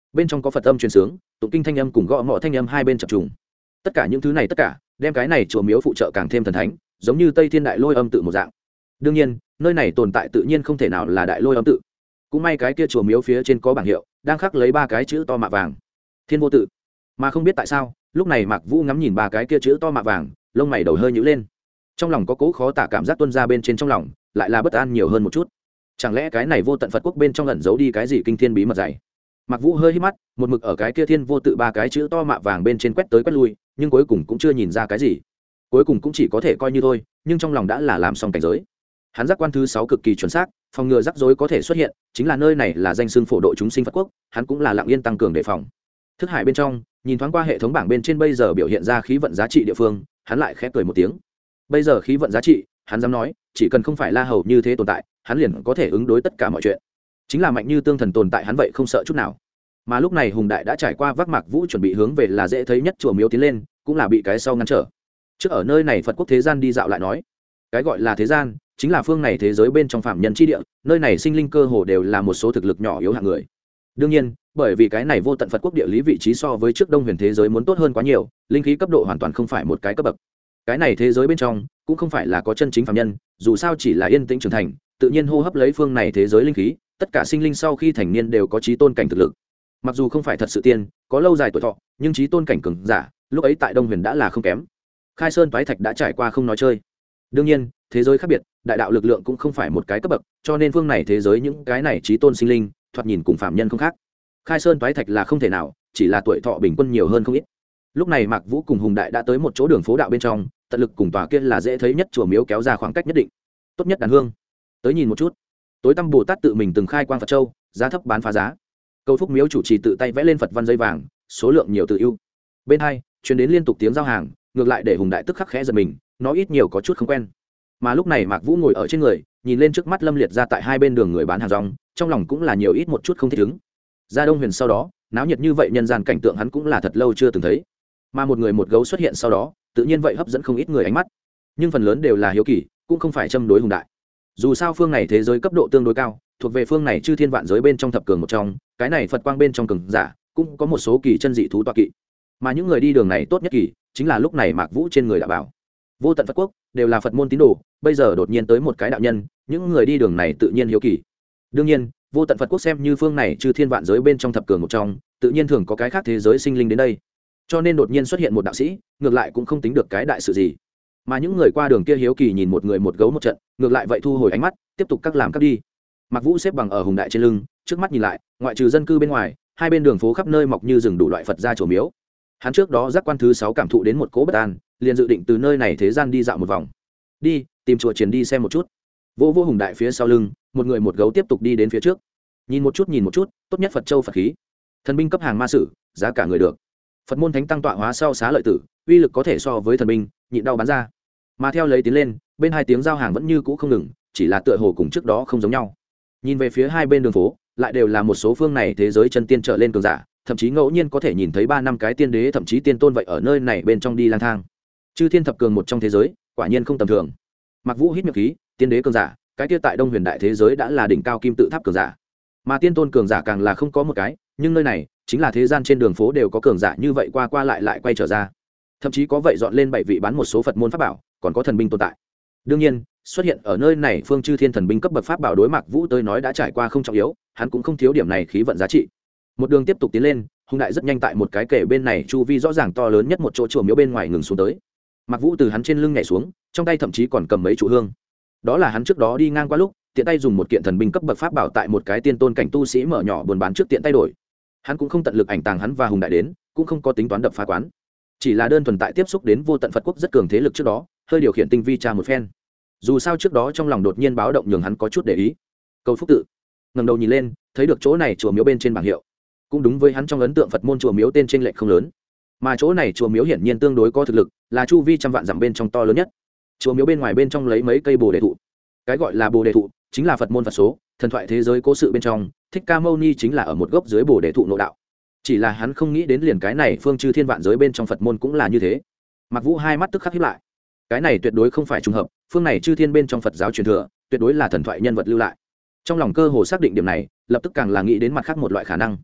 bên trong có phật âm truyền sướng, tụng kinh thanh âm cùng gõ mõ thanh âm hai bên chập trùng. Tất cả những thứ này tất cả đem cái này chùa miếu phụ trợ càng thêm thần thánh, giống như Tây Thiên Đại Lôi Âm tự một dạng. Đương nhiên nơi này tồn tại tự nhiên không thể nào là Đại Lôi Âm tự. Cũng may cái kia chùa miếu phía trên có bảng hiệu đang khắc lấy ba cái chữ to mạ vàng, Thiên Vô Tự. Mà không biết tại sao lúc này Mạc Vũ ngắm nhìn ba cái kia chữ to mạ vàng, lông mày đầu hơi nhíu lên, trong lòng có cố khó tả cảm giác tuôn ra bên trên trong lòng, lại là bất an nhiều hơn một chút. Chẳng lẽ cái này Vô Tận Phật Quốc bên trong ẩn giấu đi cái gì kinh thiên bí mật dày? Mạc Vũ hơi hít mắt, một mực ở cái kia Thiên Vô Tự ba cái chữ to mạ vàng bên trên quét tới quét lui, nhưng cuối cùng cũng chưa nhìn ra cái gì. Cuối cùng cũng chỉ có thể coi như thôi, nhưng trong lòng đã là làm xong cảnh giới. Hắn giác quan thứ 6 cực kỳ chuẩn xác, phòng ngừa rắc rối có thể xuất hiện, chính là nơi này là danh xưng phổ độ chúng sinh Phật Quốc, hắn cũng là lặng yên tăng cường đề phòng. Thức hải bên trong, nhìn thoáng qua hệ thống bảng bên trên bây giờ biểu hiện ra khí vận giá trị địa phương, hắn lại khẽ cười một tiếng. Bây giờ khí vận giá trị, hắn dám nói, chỉ cần không phải La Hầu như thế tồn tại, hắn liền có thể ứng đối tất cả mọi chuyện. Chính là mạnh như tương thần tồn tại hắn vậy không sợ chút nào. Mà lúc này Hùng Đại đã trải qua vác Mạc Vũ chuẩn bị hướng về là dễ thấy nhất chùa miếu tiến lên, cũng là bị cái sau ngăn trở. Trước ở nơi này Phật Quốc thế gian đi dạo lại nói, cái gọi là thế gian chính là phương này thế giới bên trong phạm nhân chi địa, nơi này sinh linh cơ hồ đều là một số thực lực nhỏ yếu hạng người. Đương nhiên, bởi vì cái này Vô Tận Phật Quốc địa lý vị trí so với trước Đông Huyền thế giới muốn tốt hơn quá nhiều, linh khí cấp độ hoàn toàn không phải một cái cấp bậc. Cái này thế giới bên trong cũng không phải là có chân chính phạm nhân, dù sao chỉ là yên tĩnh trưởng thành, tự nhiên hô hấp lấy phương này thế giới linh khí, tất cả sinh linh sau khi thành niên đều có chí tôn cảnh thực lực. Mặc dù không phải thật sự tiên, có lâu dài tuổi thọ, nhưng chí tôn cảnh cường giả, lúc ấy tại Đông Huyền đã là không kém. Khai Sơn Toái Thạch đã trải qua không nói chơi. Đương nhiên, thế giới khác biệt, đại đạo lực lượng cũng không phải một cái cấp bậc, cho nên phương này thế giới những cái này chí tôn sinh linh, thoạt nhìn cùng phạm nhân không khác. Khai Sơn Toái Thạch là không thể nào, chỉ là tuổi thọ bình quân nhiều hơn không ít. Lúc này Mạc Vũ cùng Hùng Đại đã tới một chỗ đường phố đạo bên trong, tận lực cùng tòa kia là dễ thấy nhất chùa miếu kéo ra khoảng cách nhất định. Tốt nhất đàn hương, tới nhìn một chút. Tối tăm Bồ Tát tự mình từng khai quang Phật châu, giá thấp bán phá giá. Câu Phúc miếu chủ trì tự tay vẽ lên Phật văn dây vàng, số lượng nhiều tự ưu. Bên hai truyền đến liên tục tiếng giao hàng, ngược lại để Hùng Đại tức khắc khẽ giật mình, nó ít nhiều có chút không quen. Mà lúc này Mạc Vũ ngồi ở trên người, nhìn lên trước mắt lâm liệt ra tại hai bên đường người bán hàng rong, trong lòng cũng là nhiều ít một chút không thích ứng. Ra Đông Huyền sau đó, náo nhiệt như vậy nhân gian cảnh tượng hắn cũng là thật lâu chưa từng thấy. Mà một người một gấu xuất hiện sau đó, tự nhiên vậy hấp dẫn không ít người ánh mắt. Nhưng phần lớn đều là hiếu kỳ, cũng không phải châm đối Hùng Đại. Dù sao phương này thế giới cấp độ tương đối cao, thuộc về phương này chư thiên vạn giới bên trong thập cường một trong, cái này Phật quang bên trong cường giả, cũng có một số kỳ chân dị thú tọa kỵ. Mà những người đi đường này tốt nhất kỳ, chính là lúc này Mạc Vũ trên người đã bảo. Vô Tận Phật Quốc đều là Phật môn tín đồ, bây giờ đột nhiên tới một cái đạo nhân, những người đi đường này tự nhiên hiếu kỳ. Đương nhiên, Vô Tận Phật Quốc xem như phương này chư thiên vạn giới bên trong thập cường một trong, tự nhiên thường có cái khác thế giới sinh linh đến đây. Cho nên đột nhiên xuất hiện một đạo sĩ, ngược lại cũng không tính được cái đại sự gì. Mà những người qua đường kia hiếu kỳ nhìn một người một gấu một trận, ngược lại vậy thu hồi ánh mắt, tiếp tục các làm các đi. Mạc Vũ xếp bằng ở Hùng Đại trên lưng, trước mắt nhìn lại, ngoại trừ dân cư bên ngoài, hai bên đường phố khắp nơi mọc như rừng đủ loại Phật gia chùa miếu. Hắn trước đó giác quan thứ 6 cảm thụ đến một cỗ bất an, liền dự định từ nơi này thế gian đi dạo một vòng. Đi, tìm chùa triển đi xem một chút. Vô Hùng Đại phía sau lưng, một người một gấu tiếp tục đi đến phía trước. Nhìn một chút, tốt nhất Phật châu Phật khí. Thần binh cấp hàng ma sử, giá cả người được. Phật môn thánh tăng tọa hóa sau xá lợi tử, uy lực có thể so với thần binh, nhịn đau bán ra. Mà theo lấy tiến lên, bên hai tiếng giao hàng vẫn như cũ không ngừng, chỉ là tựa hồ cùng trước đó không giống nhau. Nhìn về phía hai bên đường phố, lại đều là một số phương này thế giới chân tiên trở lên cường giả, thậm chí ngẫu nhiên có thể nhìn thấy 3 năm cái tiên đế thậm chí tiên tôn vậy ở nơi này bên trong đi lang thang. Chư thiên thập cường một trong thế giới, quả nhiên không tầm thường. Mạc Vũ hít miệng khí, tiên đế cường giả, cái kia tại Đông Huyền đại thế giới đã là đỉnh cao kim tự tháp cường giả. Mà tiên tôn cường giả càng là không có một cái, nhưng nơi này chính là thế gian trên đường phố đều có cường giả như vậy qua qua lại quay trở ra. Thậm chí có vậy dọn lên 7 vị bán một số Phật môn pháp bảo, còn có thần binh tồn tại. Đương nhiên, xuất hiện ở nơi này phương chư thiên thần binh cấp bậc pháp bảo đối Mạc Vũ tới nói đã trải qua không trọng yếu, hắn cũng không thiếu điểm này khí vận giá trị. Một đường tiếp tục tiến lên, Hùng Đại rất nhanh tại một cái kể bên này chu vi rõ ràng to lớn nhất một chỗ chùa miếu bên ngoài ngừng xuống tới. Mạc Vũ từ hắn trên lưng nhảy xuống, trong tay thậm chí còn cầm mấy trụ hương. Đó là hắn trước đó đi ngang qua lúc, tiện tay dùng một kiện thần binh cấp bậc pháp bảo tại một cái tiên tôn cảnh tu sĩ mở nhỏ buôn bán trước tiện tay đổi. Hắn cũng không tận lực ảnh tàng hắn và Hùng Đại đến, cũng không có tính toán đập phá quán, chỉ là đơn thuần tại tiếp xúc đến Vô Tận Phật Quốc rất cường thế lực trước đó, hơi điều khiển tinh vi tra một phen. Dù sao trước đó trong lòng đột nhiên báo động nhường hắn có chút để ý. Cầu Phúc tự ngẩng đầu nhìn lên, thấy được chỗ này chùa miếu bên trên bảng hiệu, cũng đúng với hắn trong ấn tượng Phật môn chùa miếu tên trên lệch không lớn. Mà chỗ này chùa miếu hiển nhiên tương đối có thực lực, là chu vi trăm vạn dặm bên trong to lớn nhất. Chùa miếu bên ngoài bên trong lấy mấy cây bồ đề thụ. Cái gọi là bồ đề thụ chính là Phật môn Phật số, thần thoại thế giới cố sự bên trong, Thích Ca Mâu Ni chính là ở một gốc dưới bồ đề thụ nội đạo. Chỉ là hắn không nghĩ đến liền cái này phương chư thiên vạn giới bên trong Phật môn cũng là như thế. Mặc Vũ hai mắt tức khắc híp lại. Cái này tuyệt đối không phải trùng hợp, phương này chư thiên bên trong Phật giáo truyền thừa, tuyệt đối là thần thoại nhân vật lưu lại. Trong lòng cơ hồ xác định điểm này, lập tức càng là nghĩ đến mặt khác một loại khả năng.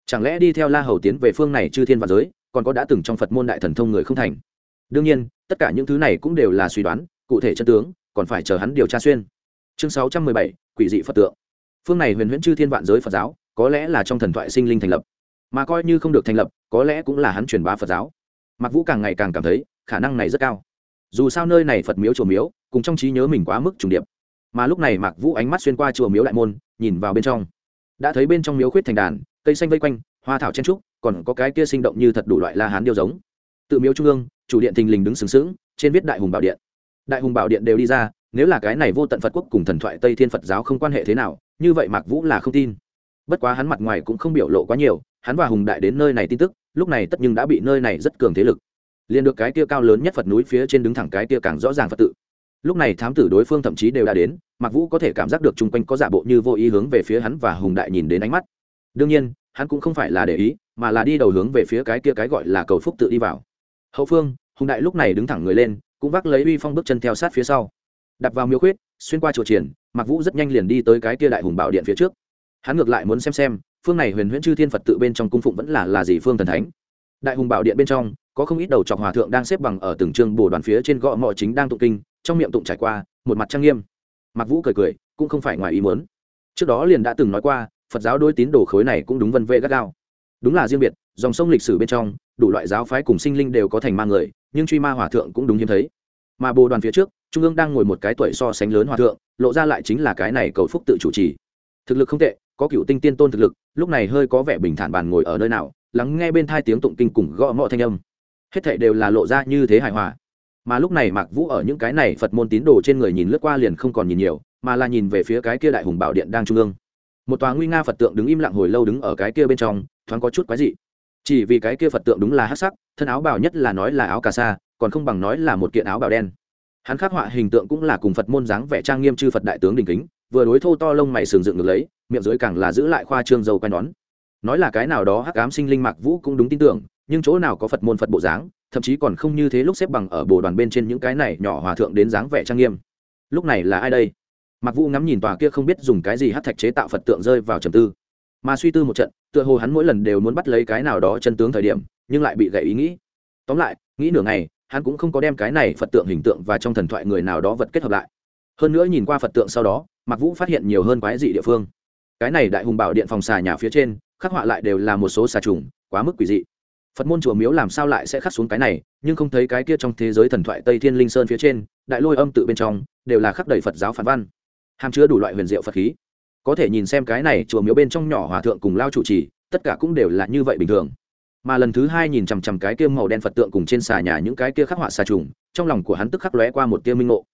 chẳng lẽ đi theo La Hầu tiến về phương này chư thiên vạn giới còn có đã từng trong Phật môn đại thần thông người không thành? Đương nhiên tất cả những thứ này cũng đều là suy đoán, cụ thể chân tướng còn phải chờ hắn điều tra xuyên. Chương 617, quỷ dị Phật tượng. Phương này huyền huyễn chư thiên vạn giới Phật giáo có lẽ là trong thần thoại sinh linh thành lập, mà coi như không được thành lập có lẽ cũng là hắn truyền bá Phật giáo. Mạc Vũ càng ngày càng cảm thấy khả năng này rất cao, dù sao nơi này Phật miếu chùa miếu cùng trong trí nhớ mình quá mức trùng điệp. Mà lúc này Mạc Vũ ánh mắt xuyên qua chùa miếu đại môn, nhìn vào bên trong, đã thấy bên trong miếu khuyết thành đàn, cây xanh vây quanh, hoa thảo chen trúc, còn có cái kia sinh động như thật đủ loại la hán điêu giống. Tự miếu trung ương, chủ điện thình lình đứng sừng sững, trên viết Đại Hùng Bảo Điện. Đại Hùng Bảo Điện đều đi ra, nếu là cái này vô tận Phật quốc cùng thần thoại Tây Thiên Phật giáo không quan hệ thế nào, như vậy Mạc Vũ là không tin. Bất quá hắn mặt ngoài cũng không biểu lộ quá nhiều, hắn và Hùng Đại đến nơi này tin tức, lúc này tất nhưng đã bị nơi này rất cường thế lực. Liên được cái kia cao lớn nhất Phật núi phía trên đứng thẳng cái kia càng rõ ràng Phật tự. Lúc này thám tử đối phương thậm chí đều đã đến, Mạc Vũ có thể cảm giác được chung quanh có giả bộ như vô ý hướng về phía hắn và Hùng Đại nhìn đến ánh mắt. Đương nhiên, hắn cũng không phải là để ý, mà là đi đầu hướng về phía cái kia cái gọi là cầu phúc tự đi vào. Hậu phương, Hùng Đại lúc này đứng thẳng người lên, cũng vác lấy uy phong bước chân theo sát phía sau. Đặt vào miếu khuyết, xuyên qua chùa triển, Mạc Vũ rất nhanh liền đi tới cái kia Đại Hùng Bảo Điện phía trước. Hắn ngược lại muốn xem phương này huyền huyễn chư thiên Phật tự bên trong cung phụng vẫn là gì phương thần thánh. Đại Hùng Bảo Điện bên trong có không ít đầu trọc hòa thượng đang xếp bằng ở từng chương bồ đoàn phía trên gõ mõ chính đang tụng kinh, trong miệng tụng trải qua, một mặt trang nghiêm. Mạc Vũ cười cũng không phải ngoài ý muốn. Trước đó liền đã từng nói qua, Phật giáo đối tín đồ khối này cũng đúng vân vệ gắt gao. Đúng là riêng biệt, dòng sông lịch sử bên trong, đủ loại giáo phái cùng sinh linh đều có thành ma người, nhưng truy ma hòa thượng cũng đúng hiếm thấy. Mà bồ đoàn phía trước, trung ương đang ngồi một cái tuổi so sánh lớn hòa thượng, lộ ra lại chính là cái này cầu phúc tự chủ trì. Thực lực không tệ, có cựu tinh tiên tôn thực lực, lúc này hơi có vẻ bình thản bàn ngồi ở nơi nào, lắng nghe bên thai tiếng tụng kinh cùng gõ mõ thanh âm. Hết thảy đều là lộ ra như thế hài hòa. Mà lúc này Mạc Vũ ở những cái này Phật môn tín đồ trên người nhìn lướt qua liền không còn nhìn nhiều, mà là nhìn về phía cái kia Đại Hùng Bảo Điện đang trung ương. Một tòa nguy nga Phật tượng đứng im lặng hồi lâu đứng ở cái kia bên trong, thoáng có chút quái dị. Chỉ vì cái kia Phật tượng đúng là hắc sắc, thân áo bào nhất là nói là áo cà sa, còn không bằng nói là một kiện áo bào đen. Hắn khắc họa hình tượng cũng là cùng Phật môn dáng vẻ trang nghiêm chư Phật đại tướng đình kính, vừa đối thô to lông mày sừng dựng ngược lấy, miệng dưới càng là giữ lại khoa trương dâu quai nón. Nói là cái nào đó hắc ám sinh linh Mạc Vũ cũng đúng tin tưởng, nhưng chỗ nào có Phật môn Phật bộ dáng, thậm chí còn không như thế lúc xếp bằng ở bồ đoàn bên trên những cái này nhỏ hòa thượng đến dáng vẻ trang nghiêm. Lúc này là ai đây? Mạc Vũ ngắm nhìn tòa kia không biết dùng cái gì hắc thạch chế tạo Phật tượng rơi vào trầm tư. Mà suy tư một trận, tựa hồ hắn mỗi lần đều muốn bắt lấy cái nào đó chân tướng thời điểm, nhưng lại bị gãy ý nghĩ. Tóm lại, nghĩ nửa ngày, hắn cũng không có đem cái này Phật tượng hình tượng và trong thần thoại người nào đó vật kết hợp lại. Hơn nữa nhìn qua Phật tượng sau đó, Mạc Vũ phát hiện nhiều hơn quái dị địa phương. Cái này Đại Hùng Bảo Điện phòng xà nhà phía trên, khắc họa lại đều là một số xà trùng, quá mức quỷ dị. Phật môn chùa miếu làm sao lại sẽ khắc xuống cái này, nhưng không thấy cái kia trong thế giới thần thoại Tây Thiên Linh Sơn phía trên, Đại Lôi Âm tự bên trong, đều là khắc đầy Phật giáo phản văn, hàm chứa đủ loại huyền diệu Phật khí. Có thể nhìn xem cái này chùa miếu bên trong nhỏ hòa thượng cùng lao trụ trì, tất cả cũng đều là như vậy bình thường. Mà lần thứ hai nhìn chằm chằm cái kia màu đen Phật tượng cùng trên xà nhà những cái kia khắc họa xà trùng, trong lòng của hắn tức khắc lóe qua một tia minh ngộ.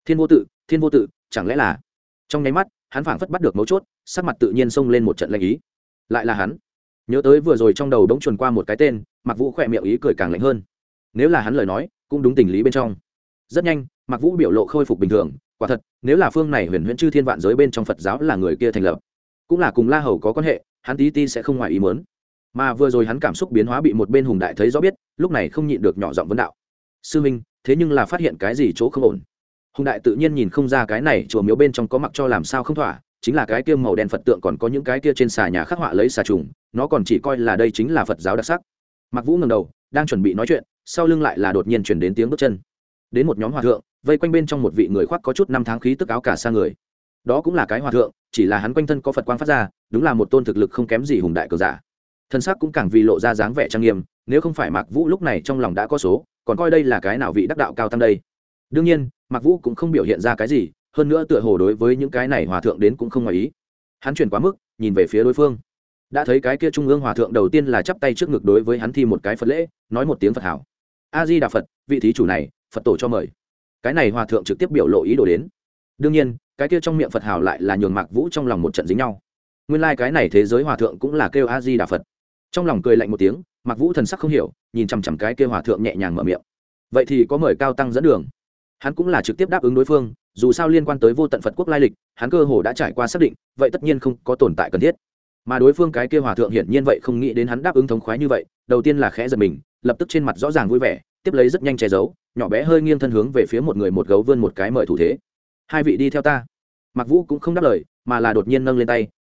Thiên vô tự, chẳng lẽ là? Trong nháy mắt, hắn phảng phất bắt được mấu chốt, sắc mặt tự nhiên xông lên một trận lạnh ý. Lại là hắn. Nhớ tới vừa rồi trong đầu đống chuồn qua một cái tên, Mạc Vũ khỏe miệng ý cười càng lạnh hơn. Nếu là hắn lời nói, cũng đúng tình lý bên trong. Rất nhanh, Mạc Vũ biểu lộ khôi phục bình thường, quả thật, nếu là phương này huyền huyễn chư thiên vạn giới bên trong Phật giáo là người kia thành lập, cũng là cùng La Hầu có quan hệ, hắn tí ti sẽ không ngoài ý muốn. Mà vừa rồi hắn cảm xúc biến hóa bị một bên Hùng Đại thấy rõ biết, lúc này không nhịn được nhỏ giọng vấn đạo: "Sư huynh, thế nhưng là phát hiện cái gì chỗ không ổn?" Hùng Đại tự nhiên nhìn không ra cái này chùa miếu bên trong có mặc cho làm sao không thỏa, chính là cái kia màu đen Phật tượng còn có những cái kia trên xà nhà khắc họa lấy xà trùng, nó còn chỉ coi là đây chính là Phật giáo đặc sắc. Mạc Vũ ngẩng đầu, đang chuẩn bị nói chuyện, sau lưng lại là đột nhiên truyền đến tiếng bước chân. Đến một nhóm hòa thượng, vây quanh bên trong một vị người khoác có chút năm tháng khí tức áo cả sa người. Đó cũng là cái hòa thượng, chỉ là hắn quanh thân có Phật quang phát ra, đúng là một tôn thực lực không kém gì Hùng Đại cường giả. Thân xác cũng càng vì lộ ra dáng vẻ trang nghiêm, nếu không phải Mạc Vũ lúc này trong lòng đã có số, còn coi đây là cái nào vị đắc đạo cao tăng đây. Đương nhiên, Mạc Vũ cũng không biểu hiện ra cái gì, hơn nữa tựa hồ đối với những cái này hòa thượng đến cũng không ngoài ý. Hắn chuyển quá mức, nhìn về phía đối phương, đã thấy cái kia trung ương hòa thượng đầu tiên là chắp tay trước ngực đối với hắn thi một cái Phật lễ, nói một tiếng Phật hảo. A Di Đà Phật, vị thí chủ này, Phật tổ cho mời. Cái này hòa thượng trực tiếp biểu lộ ý đồ đến. Đương nhiên, cái kia trong miệng Phật hảo lại là nhường Mạc Vũ trong lòng một trận dính nhau. Nguyên lai cái này thế giới hòa thượng cũng là kêu A Di Đà Phật. Trong lòng cười lạnh một tiếng, Mạc Vũ thần sắc không hiểu, nhìn chằm chằm cái kia hòa thượng nhẹ nhàng mở miệng. Vậy thì có mời cao tăng dẫn đường. Hắn cũng là trực tiếp đáp ứng đối phương, dù sao liên quan tới vô tận Phật quốc lai lịch, hắn cơ hồ đã trải qua xác định, vậy tất nhiên không có tồn tại cần thiết. Mà đối phương cái kia hòa thượng hiển nhiên vậy không nghĩ đến hắn đáp ứng thống khoái như vậy, đầu tiên là khẽ giật mình, lập tức trên mặt rõ ràng vui vẻ, tiếp lấy rất nhanh che giấu, nhỏ bé hơi nghiêng thân hướng về phía một người một gấu vươn một cái mời thủ thế. Hai vị đi theo ta. Mạc Vũ cũng không đáp lời, mà là đột nhiên nâng lên tay,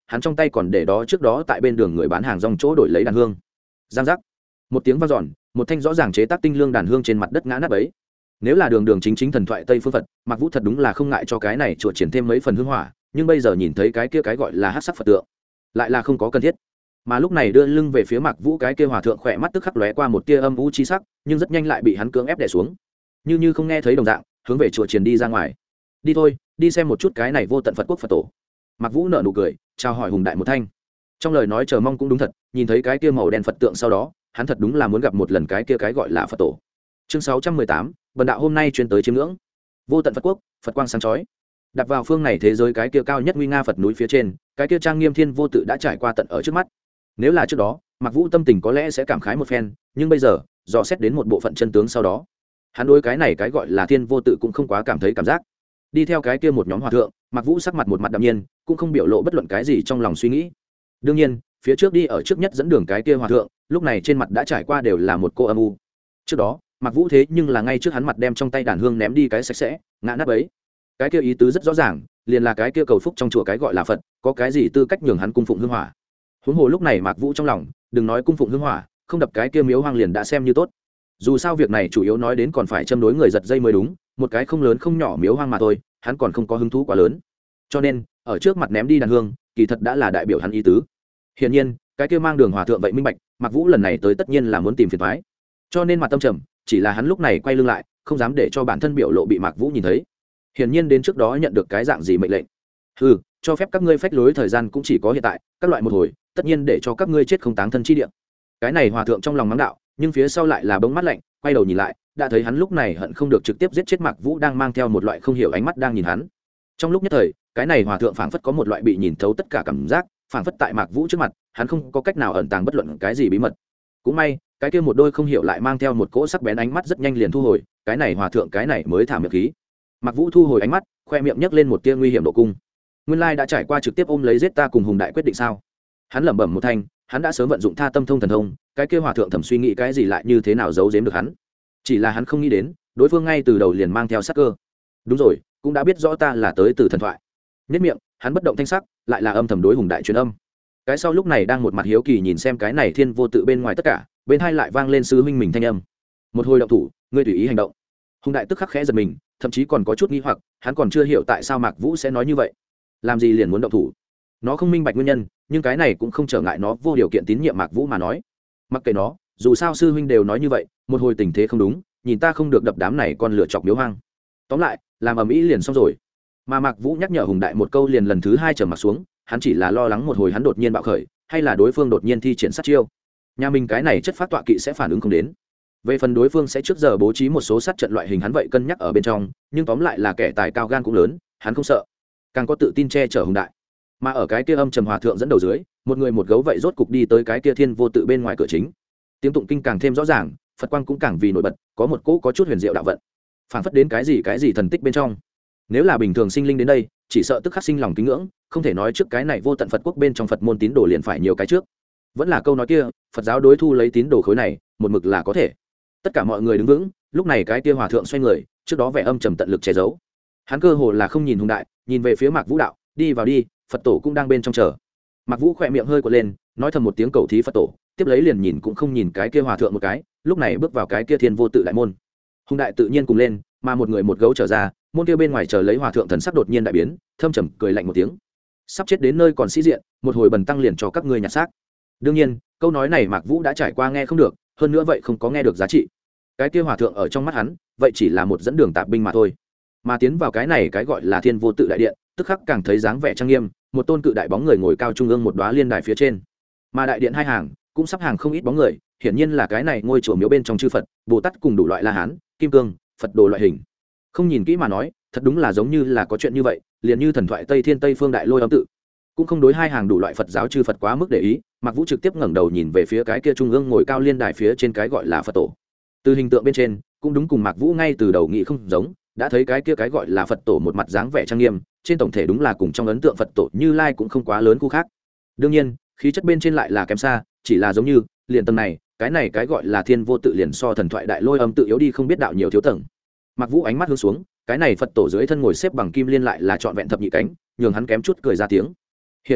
hắn trong tay còn để đó trước đó tại bên đường người bán hàng rong chỗ đổi lấy đàn hương. Giang giác, một tiếng vang dọn, một thanh rõ ràng chế tác tinh lương đàn hương trên mặt đất ngã nát ấy. Nếu là đường đường chính chính thần thoại Tây phương Phật, Mạc Vũ thật đúng là không ngại cho cái này chùa triển thêm mấy phần hương hỏa, nhưng bây giờ nhìn thấy cái kia cái gọi là hắc sắc Phật tượng, lại là không có cần thiết. Mà lúc này đưa lưng về phía Mạc Vũ cái kia hòa thượng khỏe mắt tức khắc lóe qua một tia âm u chi sắc, nhưng rất nhanh lại bị hắn cưỡng ép đè xuống. Như không nghe thấy đồng dạng, hướng về chùa triển đi ra ngoài. Đi thôi, đi xem một chút cái này vô tận Phật quốc Phật tổ. Mạc Vũ nở nụ cười, chào hỏi Hùng Đại một thanh. Trong lời nói chờ mong cũng đúng thật, nhìn thấy cái kia màu đen Phật tượng sau đó, hắn thật đúng là muốn gặp một lần cái kia cái gọi là Phật tổ. Chương 618, bần đạo hôm nay chuyên tới chiêm ngưỡng vô tận Phật quốc, Phật quang sáng chói. Đặt vào phương này thế giới cái kia cao nhất nguy nga Phật núi phía trên, cái kia trang nghiêm thiên vô tự đã trải qua tận ở trước mắt. Nếu là trước đó, Mạc Vũ tâm tình có lẽ sẽ cảm khái một phen, nhưng bây giờ, dò xét đến một bộ phận chân tướng sau đó, hắn đối cái này cái gọi là thiên vô tự cũng không quá cảm thấy cảm giác. Đi theo cái kia một nhóm hòa thượng, Mạc Vũ sắc mặt một mặt đạm nhiên, cũng không biểu lộ bất luận cái gì trong lòng suy nghĩ. Đương nhiên, phía trước đi ở trước nhất dẫn đường cái kia hòa thượng, lúc này trên mặt đã trải qua đều là một cô âm u. Trước đó, Mạc Vũ thế nhưng là ngay trước hắn mặt đem trong tay đàn hương ném đi cái sạch sẽ, ngã nát ấy. Cái kia ý tứ rất rõ ràng, liền là cái kia cầu phúc trong chùa cái gọi là Phật, có cái gì tư cách nhường hắn cung phụng hương hỏa. Huống hồ lúc này Mạc Vũ trong lòng, đừng nói cung phụng hương hỏa, không đập cái kia miếu hoang liền đã xem như tốt. Dù sao việc này chủ yếu nói đến còn phải châm đối người giật dây mới đúng, một cái không lớn không nhỏ miếu hoang mà thôi, hắn còn không có hứng thú quá lớn. Cho nên, ở trước mặt ném đi đàn hương, kỳ thật đã là đại biểu hắn ý tứ. Hiển nhiên, cái kia mang đường hòa thượng vậy minh bạch, Mạc Vũ lần này tới tất nhiên là muốn tìm phiền toái. Cho nên mặt tâm trầm, chỉ là hắn lúc này quay lưng lại, không dám để cho bản thân biểu lộ bị Mạc Vũ nhìn thấy. Hiển nhiên đến trước đó nhận được cái dạng gì mệnh lệnh. Hừ, cho phép các ngươi phách lối thời gian cũng chỉ có hiện tại, các loại một hồi, tất nhiên để cho các ngươi chết không táng thân chi địa. Cái này hòa thượng trong lòng mắng đạo, nhưng phía sau lại là bỗng mắt lạnh, quay đầu nhìn lại, đã thấy hắn lúc này hận không được trực tiếp giết chết Mạc Vũ đang mang theo một loại không hiểu ánh mắt đang nhìn hắn. Trong lúc nhất thời, cái này hòa thượng phảng phất có một loại bị nhìn thấu tất cả cảm giác, phảng phất tại Mạc Vũ trước mặt, hắn không có cách nào ẩn tàng bất luận cái gì bí mật. Cũng may, cái kia một đôi không hiểu lại mang theo một cỗ sắc bén ánh mắt rất nhanh liền thu hồi, cái này hòa thượng cái này mới thả miệng khí. Mạc Vũ thu hồi ánh mắt, khoe miệng nhấc lên một tia nguy hiểm độ cung. Nguyên lai đã trải qua trực tiếp ôm lấy giết ta cùng Hùng Đại quyết định sao? Hắn lẩm bẩm một thanh, hắn đã sớm vận dụng Tha Tâm Thông thần thông, cái kia hòa thượng thầm suy nghĩ cái gì lại như thế nào giấu giếm được hắn. Chỉ là hắn không nghĩ đến, đối phương ngay từ đầu liền mang theo sát cơ. Đúng rồi, cũng đã biết rõ ta là tới từ thần thoại. Nhất miệng, hắn bất động thanh sắc, lại là âm thầm đối Hùng Đại truyền âm. Cái sau lúc này đang một mặt hiếu kỳ nhìn xem cái này thiên vô tự bên ngoài tất cả, bên hai lại vang lên sư huynh mình thanh âm. Một hồi động thủ, ngươi tùy ý hành động. Hùng Đại tức khắc khẽ giật mình, thậm chí còn có chút nghi hoặc, hắn còn chưa hiểu tại sao Mạc Vũ sẽ nói như vậy. Làm gì liền muốn động thủ? Nó không minh bạch nguyên nhân, nhưng cái này cũng không trở ngại nó vô điều kiện tín nhiệm Mạc Vũ mà nói. Mặc kệ nó, dù sao sư huynh đều nói như vậy, một hồi tình thế không đúng, nhìn ta không được đập đám này con lửa chọc miếu hoang. Tóm lại, làm ầm ĩ liền xong rồi. Mà Mạc Vũ nhắc nhở Hùng Đại một câu liền lần thứ hai trở mặt xuống, hắn chỉ là lo lắng một hồi hắn đột nhiên bạo khởi, hay là đối phương đột nhiên thi triển sát chiêu. Nhà mình cái này chất phát tọa kỵ sẽ phản ứng không đến. Về phần đối phương sẽ trước giờ bố trí một số sát trận loại hình hắn vậy cân nhắc ở bên trong, nhưng tóm lại là kẻ tài cao gan cũng lớn, hắn không sợ, càng có tự tin che chở Hùng Đại. Mà ở cái kia âm trầm hòa thượng dẫn đầu dưới, một người một gấu vậy rốt cục đi tới cái kia thiên vô tự bên ngoài cửa chính. Tiếng tụng kinh càng thêm rõ ràng, Phật quang cũng càng vì nổi bật, có một cỗ có chút huyền diệu đạo vận, phảng phất đến cái gì thần tích bên trong. Nếu là bình thường sinh linh đến đây, chỉ sợ tức khắc sinh lòng kính ngưỡng, không thể nói trước cái này vô tận Phật quốc bên trong Phật môn tín đồ liền phải nhiều cái trước. Vẫn là câu nói kia, Phật giáo đối thu lấy tín đồ khối này, một mực là có thể. Tất cả mọi người đứng vững, lúc này cái kia hòa thượng xoay người, trước đó vẻ âm trầm tận lực che giấu. Hắn cơ hồ là không nhìn Hùng Đại, nhìn về phía Mạc Vũ đạo, đi vào đi, Phật tổ cũng đang bên trong chờ. Mạc Vũ khỏe miệng hơi quật lên, nói thầm một tiếng cầu thí Phật tổ, tiếp lấy liền nhìn cũng không nhìn cái kia hòa thượng một cái, lúc này bước vào cái kia thiên vô tự đại môn. Hùng Đại tự nhiên cùng lên, mà một người một gấu trở ra, môn kia bên ngoài chờ lấy hòa thượng thần sắc đột nhiên đại biến, thâm trầm cười lạnh một tiếng. Sắp chết đến nơi còn sĩ diện, một hồi bần tăng liền cho các ngươi nhặt xác. Đương nhiên, câu nói này Mạc Vũ đã trải qua nghe không được, hơn nữa vậy không có nghe được giá trị. Cái kia hòa thượng ở trong mắt hắn, vậy chỉ là một dẫn đường tạp binh mà thôi. Mà tiến vào cái này cái gọi là thiên vô tự đại điện, tức khắc càng thấy dáng vẻ trang nghiêm, một tôn cự đại bóng người ngồi cao trung ương một đóa liên đài phía trên. Mà đại điện hai hàng, cũng sắp hàng không ít bóng người, hiển nhiên là cái này ngôi chùa miếu bên trong chư Phật, Bồ Tát cùng đủ loại La Hán, Kim Cương, Phật đồ loại hình. Không nhìn kỹ mà nói, thật đúng là giống như là có chuyện như vậy, liền như thần thoại Tây Thiên Tây Phương Đại Lôi Âm tự. Cũng không đối hai hàng đủ loại Phật giáo chư Phật quá mức để ý, Mạc Vũ trực tiếp ngẩng đầu nhìn về phía cái kia trung ương ngồi cao liên đài phía trên cái gọi là Phật tổ. Từ hình tượng bên trên, cũng đúng cùng Mạc Vũ ngay từ đầu nghĩ không giống, đã thấy cái kia cái gọi là Phật tổ một mặt dáng vẻ trang nghiêm, trên tổng thể đúng là cùng trong ấn tượng Phật tổ Như Lai cũng không quá lớn khu khác. Đương nhiên, khí chất bên trên lại là kém xa, chỉ là giống như, liền tầng này, cái gọi là thiên vô tự liền so thần thoại Đại Lôi Âm tự yếu đi không biết đạo nhiều thiếu tầng. Mạc Vũ ánh mắt hướng xuống, cái này Phật tổ dưới thân ngồi xếp bằng kim liên lại là trọn vẹn thập nhị cánh, nhường hắn kém chút cười ra tiếng. Hiển nhiên,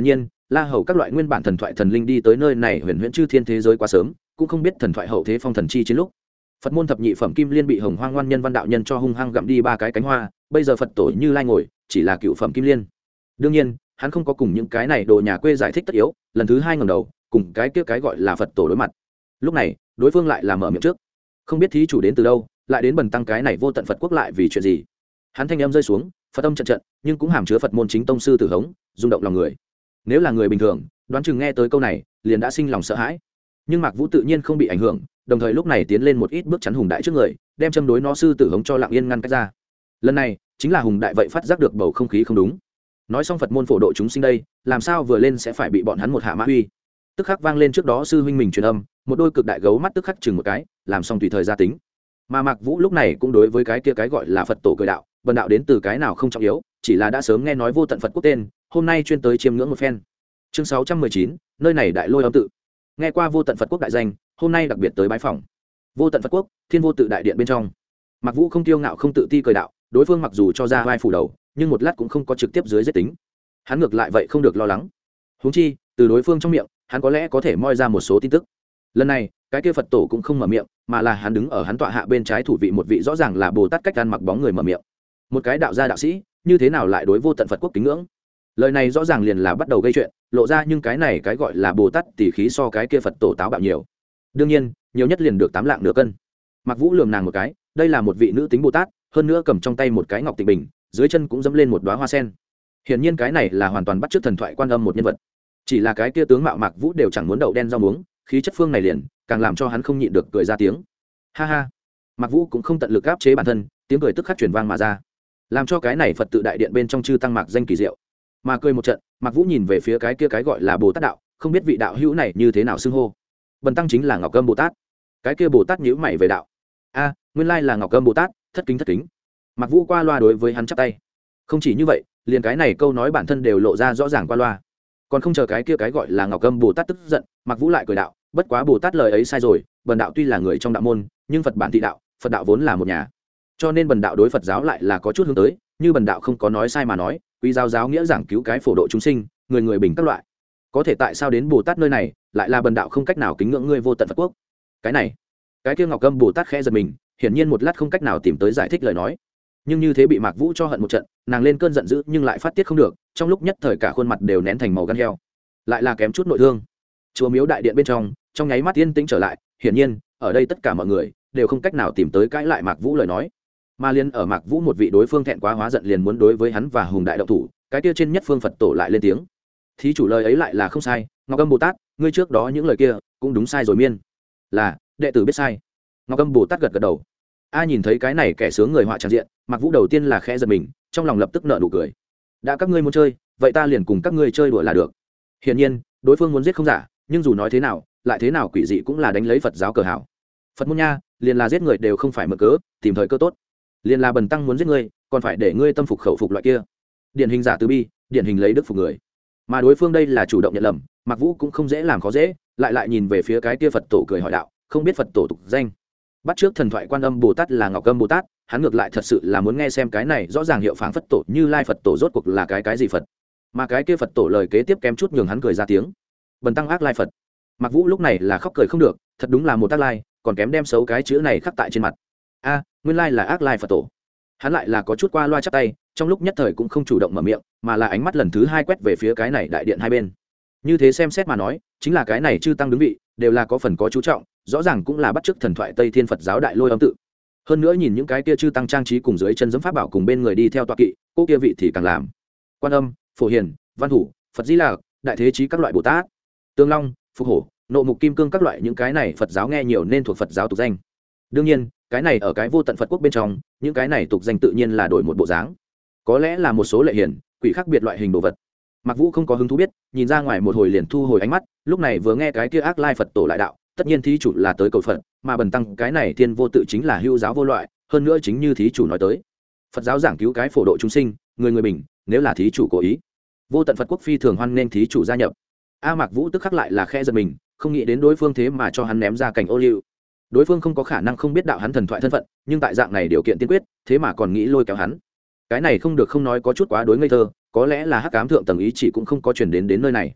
La Hầu các loại nguyên bản thần thoại thần linh đi tới nơi này huyền huyễn chư thiên thế giới quá sớm, cũng không biết thần thoại hậu thế phong thần chi chiến lúc. Phật môn thập nhị phẩm kim liên bị Hồng Hoang ngoan nhân văn đạo nhân cho hung hăng gặm đi 3 cái cánh hoa, bây giờ Phật tổ Như Lai ngồi, chỉ là cựu phẩm kim liên. Đương nhiên, hắn không có cùng những cái này đồ nhà quê giải thích tất yếu, lần thứ 2 ngẩng đầu, cùng cái kia cái gọi là Phật tổ đối mặt. Lúc này, đối phương lại là mở miệng trước. Không biết thí chủ đến từ đâu, lại đến bần tăng cái này vô tận Phật quốc lại vì chuyện gì? Hắn thanh âm rơi xuống, Phật âm trận trận, nhưng cũng hàm chứa Phật môn chính tông sư tử hống, rung động lòng người. Nếu là người bình thường, đoán chừng nghe tới câu này, liền đã sinh lòng sợ hãi. Nhưng Mạc Vũ tự nhiên không bị ảnh hưởng, đồng thời lúc này tiến lên một ít bước chắn Hùng Đại trước người, đem châm đối nó sư tử hống cho lặng yên ngăn cách ra. Lần này, chính là Hùng Đại vậy phát giác được bầu không khí không đúng. Nói xong Phật môn phổ độ chúng sinh đây, làm sao vừa lên sẽ phải bị bọn hắn một hạ mã uy. Tức khắc vang lên trước đó sư huynh mình truyền âm, một đôi cực đại gấu mắt tức khắc chừng một cái, làm xong tùy thời gia tính. Mà Mạc Vũ lúc này cũng đối với cái kia cái gọi là Phật tổ cười đạo, bần đạo đến từ cái nào không trọng yếu, chỉ là đã sớm nghe nói vô tận Phật quốc tên, hôm nay chuyên tới chiêm ngưỡng một phen. Chương 619, nơi này đại lôi âm tự. Nghe qua vô tận Phật quốc đại danh, hôm nay đặc biệt tới bái phỏng vô tận Phật quốc thiên vô tự đại điện bên trong. Mạc Vũ không kiêu ngạo không tự ti cười đạo, đối phương mặc dù cho ra vai phủ đầu, nhưng một lát cũng không có trực tiếp dưới giết tính. Hắn ngược lại vậy không được lo lắng. Huống chi, từ đối phương trong miệng, hắn có lẽ có thể moi ra một số tin tức. Lần này, cái kia Phật tổ cũng không mở miệng, mà là hắn đứng ở hắn tọa hạ bên trái thủ vị một vị rõ ràng là Bồ Tát cách ăn mặc bóng người mở miệng. Một cái đạo gia đạo sĩ, như thế nào lại đối vô tận Phật quốc kính ngưỡng? Lời này rõ ràng liền là bắt đầu gây chuyện, lộ ra nhưng cái này cái gọi là Bồ Tát tỷ khí so cái kia Phật tổ táo bạo nhiều. Đương nhiên, nhiều nhất liền được 8 lạng nửa cân. Mạc Vũ lườm nàng một cái, đây là một vị nữ tính Bồ Tát, hơn nữa cầm trong tay một cái ngọc tịnh bình, dưới chân cũng dẫm lên một đóa hoa sen. Hiển nhiên cái này là hoàn toàn bắt chước thần thoại Quan Âm một nhân vật. Chỉ là cái kia tướng mạo Mạc Vũ đều chẳng muốn đậu đen rau muống, khí chất phương này liền, càng làm cho hắn không nhịn được cười ra tiếng. Ha ha. Mạc Vũ cũng không tận lực áp chế bản thân, tiếng cười tức khắc truyền vang mà ra, làm cho cái này Phật tự đại điện bên trong chư tăng mạc danh kỳ diệu. Mà cười một trận, Mạc Vũ nhìn về phía cái kia cái gọi là Bồ Tát đạo, không biết vị đạo hữu này như thế nào xưng hô. Bần tăng chính là Ngọc Âm Bồ Tát. Cái kia Bồ Tát nhíu mày về đạo. A, nguyên lai là Ngọc Âm Bồ Tát, thất kính thất kính. Mạc Vũ qua loa đối với hắn chắp tay. Không chỉ như vậy, liền cái này câu nói bản thân đều lộ ra rõ ràng qua loa. Còn không chờ cái kia cái gọi là Ngọc Âm Bồ Tát tức giận, Mạc Vũ lại cười đạo, bất quá Bồ Tát lời ấy sai rồi, bần đạo tuy là người trong đạo môn, nhưng Phật bản thị đạo, Phật đạo vốn là một nhà. Cho nên bần đạo đối Phật giáo lại là có chút hướng tới, như bần đạo không có nói sai mà nói, quý giáo giáo nghĩa giảng cứu cái phổ độ chúng sinh, người người bình các loại. Có thể tại sao đến Bồ Tát nơi này, lại là bần đạo không cách nào kính ngưỡng ngươi vô tận Phật quốc? Cái này, cái kia Ngọc Âm Bồ Tát khẽ giật mình, hiển nhiên một lát không cách nào tìm tới giải thích lời nói. Nhưng như thế bị Mạc Vũ cho hận một trận, nàng lên cơn giận dữ nhưng lại phát tiết không được, trong lúc nhất thời cả khuôn mặt đều nén thành màu gan heo. Lại là kém chút nội thương. Chùa miếu đại điện bên trong nháy mắt yên tĩnh trở lại, hiển nhiên, ở đây tất cả mọi người đều không cách nào tìm tới cãi lại Mạc Vũ lời nói. Mà liên ở Mạc Vũ một vị đối phương thẹn quá hóa giận liền muốn đối với hắn và Hùng Đại động thủ, cái kia trên nhất phương Phật tổ lại lên tiếng. Thí chủ lời ấy lại là không sai, Ngọc Âm Bồ Tát, ngươi trước đó những lời kia cũng đúng sai rồi miên. Là, đệ tử biết sai. Ngọc Âm Bồ Tát gật gật đầu. A nhìn thấy cái này kẻ sướng người họa tràn diện, Mạc Vũ đầu tiên là khẽ giật mình, trong lòng lập tức nở nụ cười. Đã các ngươi muốn chơi, vậy ta liền cùng các ngươi chơi đùa là được. Hiển nhiên, đối phương muốn giết không giả, nhưng dù nói thế nào, lại thế nào quỷ dị cũng là đánh lấy Phật giáo cờ hảo. Phật môn nha, liền là giết người đều không phải mượn cớ, tìm thời cơ tốt. Liền là bần tăng muốn giết ngươi, còn phải để ngươi tâm phục khẩu phục loại kia. Điển hình giả từ bi, điển hình lấy đức phục người. Mà đối phương đây là chủ động nhận lầm, Mạc Vũ cũng không dễ làm khó dễ, lại nhìn về phía cái kia Phật tổ cười hỏi đạo, không biết Phật tổ tục danh. Bắt trước thần thoại Quan Âm Bồ Tát là Ngọc Âm Bồ Tát, hắn ngược lại thật sự là muốn nghe xem cái này rõ ràng hiệu phảng Phật tổ Như Lai Phật tổ rốt cuộc là cái gì Phật. Mà cái kia Phật tổ lời kế tiếp kém chút nhường hắn cười ra tiếng. Bần tăng ác lai Phật. Mạc Vũ lúc này là khóc cười không được, thật đúng là một ác lai, còn kém đem xấu cái chữ này khắc tại trên mặt. A, nguyên lai là ác lai Phật tổ. Hắn lại là có chút qua loa chắp tay, trong lúc nhất thời cũng không chủ động mở miệng, mà là ánh mắt lần thứ 2 quét về phía cái này đại điện hai bên. Như thế xem xét mà nói, chính là cái này chư tăng đứng vị, đều là có phần có chú trọng, rõ ràng cũng là bắt chước thần thoại Tây Thiên Phật giáo đại lôi âm tự. Hơn nữa nhìn những cái kia chư tăng trang trí cùng dưới chân giẫm pháp bảo cùng bên người đi theo tọa kỵ, cô kia vị thì càng làm. Quan Âm, Phổ Hiền, Văn Thủ, Phật Di Lặc, Đại Thế Chí các loại Bồ Tát, Tương Long, Phục Hổ, Nộ Mục Kim Cương các loại những cái này Phật giáo nghe nhiều nên thuộc Phật giáo tục danh. Đương nhiên, cái này ở cái vô tận Phật quốc bên trong, những cái này tục danh tự nhiên là đổi một bộ dáng. Có lẽ là một số lệ hiền, quỷ khác biệt loại hình đồ vật. Mạc Vũ không có hứng thú biết, nhìn ra ngoài một hồi liền thu hồi ánh mắt, lúc này vừa nghe cái kia ác lai Phật tổ lại đạo, tất nhiên thí chủ là tới cầu Phật, mà bần tăng cái này thiên vô tự chính là hữu giáo vô loại, hơn nữa chính như thí chủ nói tới. Phật giáo giảng cứu cái phổ độ chúng sinh, người người bình, nếu là thí chủ cố ý, vô tận Phật quốc phi thường hoan nên thí chủ gia nhập. A Mạc Vũ tức khắc lại là khẽ giật mình, không nghĩ đến đối phương thế mà cho hắn ném ra cảnh ô liu. Đối phương không có khả năng không biết đạo hắn thần thoại thân phận, nhưng tại dạng này điều kiện tiên quyết, thế mà còn nghĩ lôi kéo hắn. Cái này không được không nói có chút quá đối ngây thơ, có lẽ là hắc ám thượng tầng ý chỉ cũng không có truyền đến nơi này.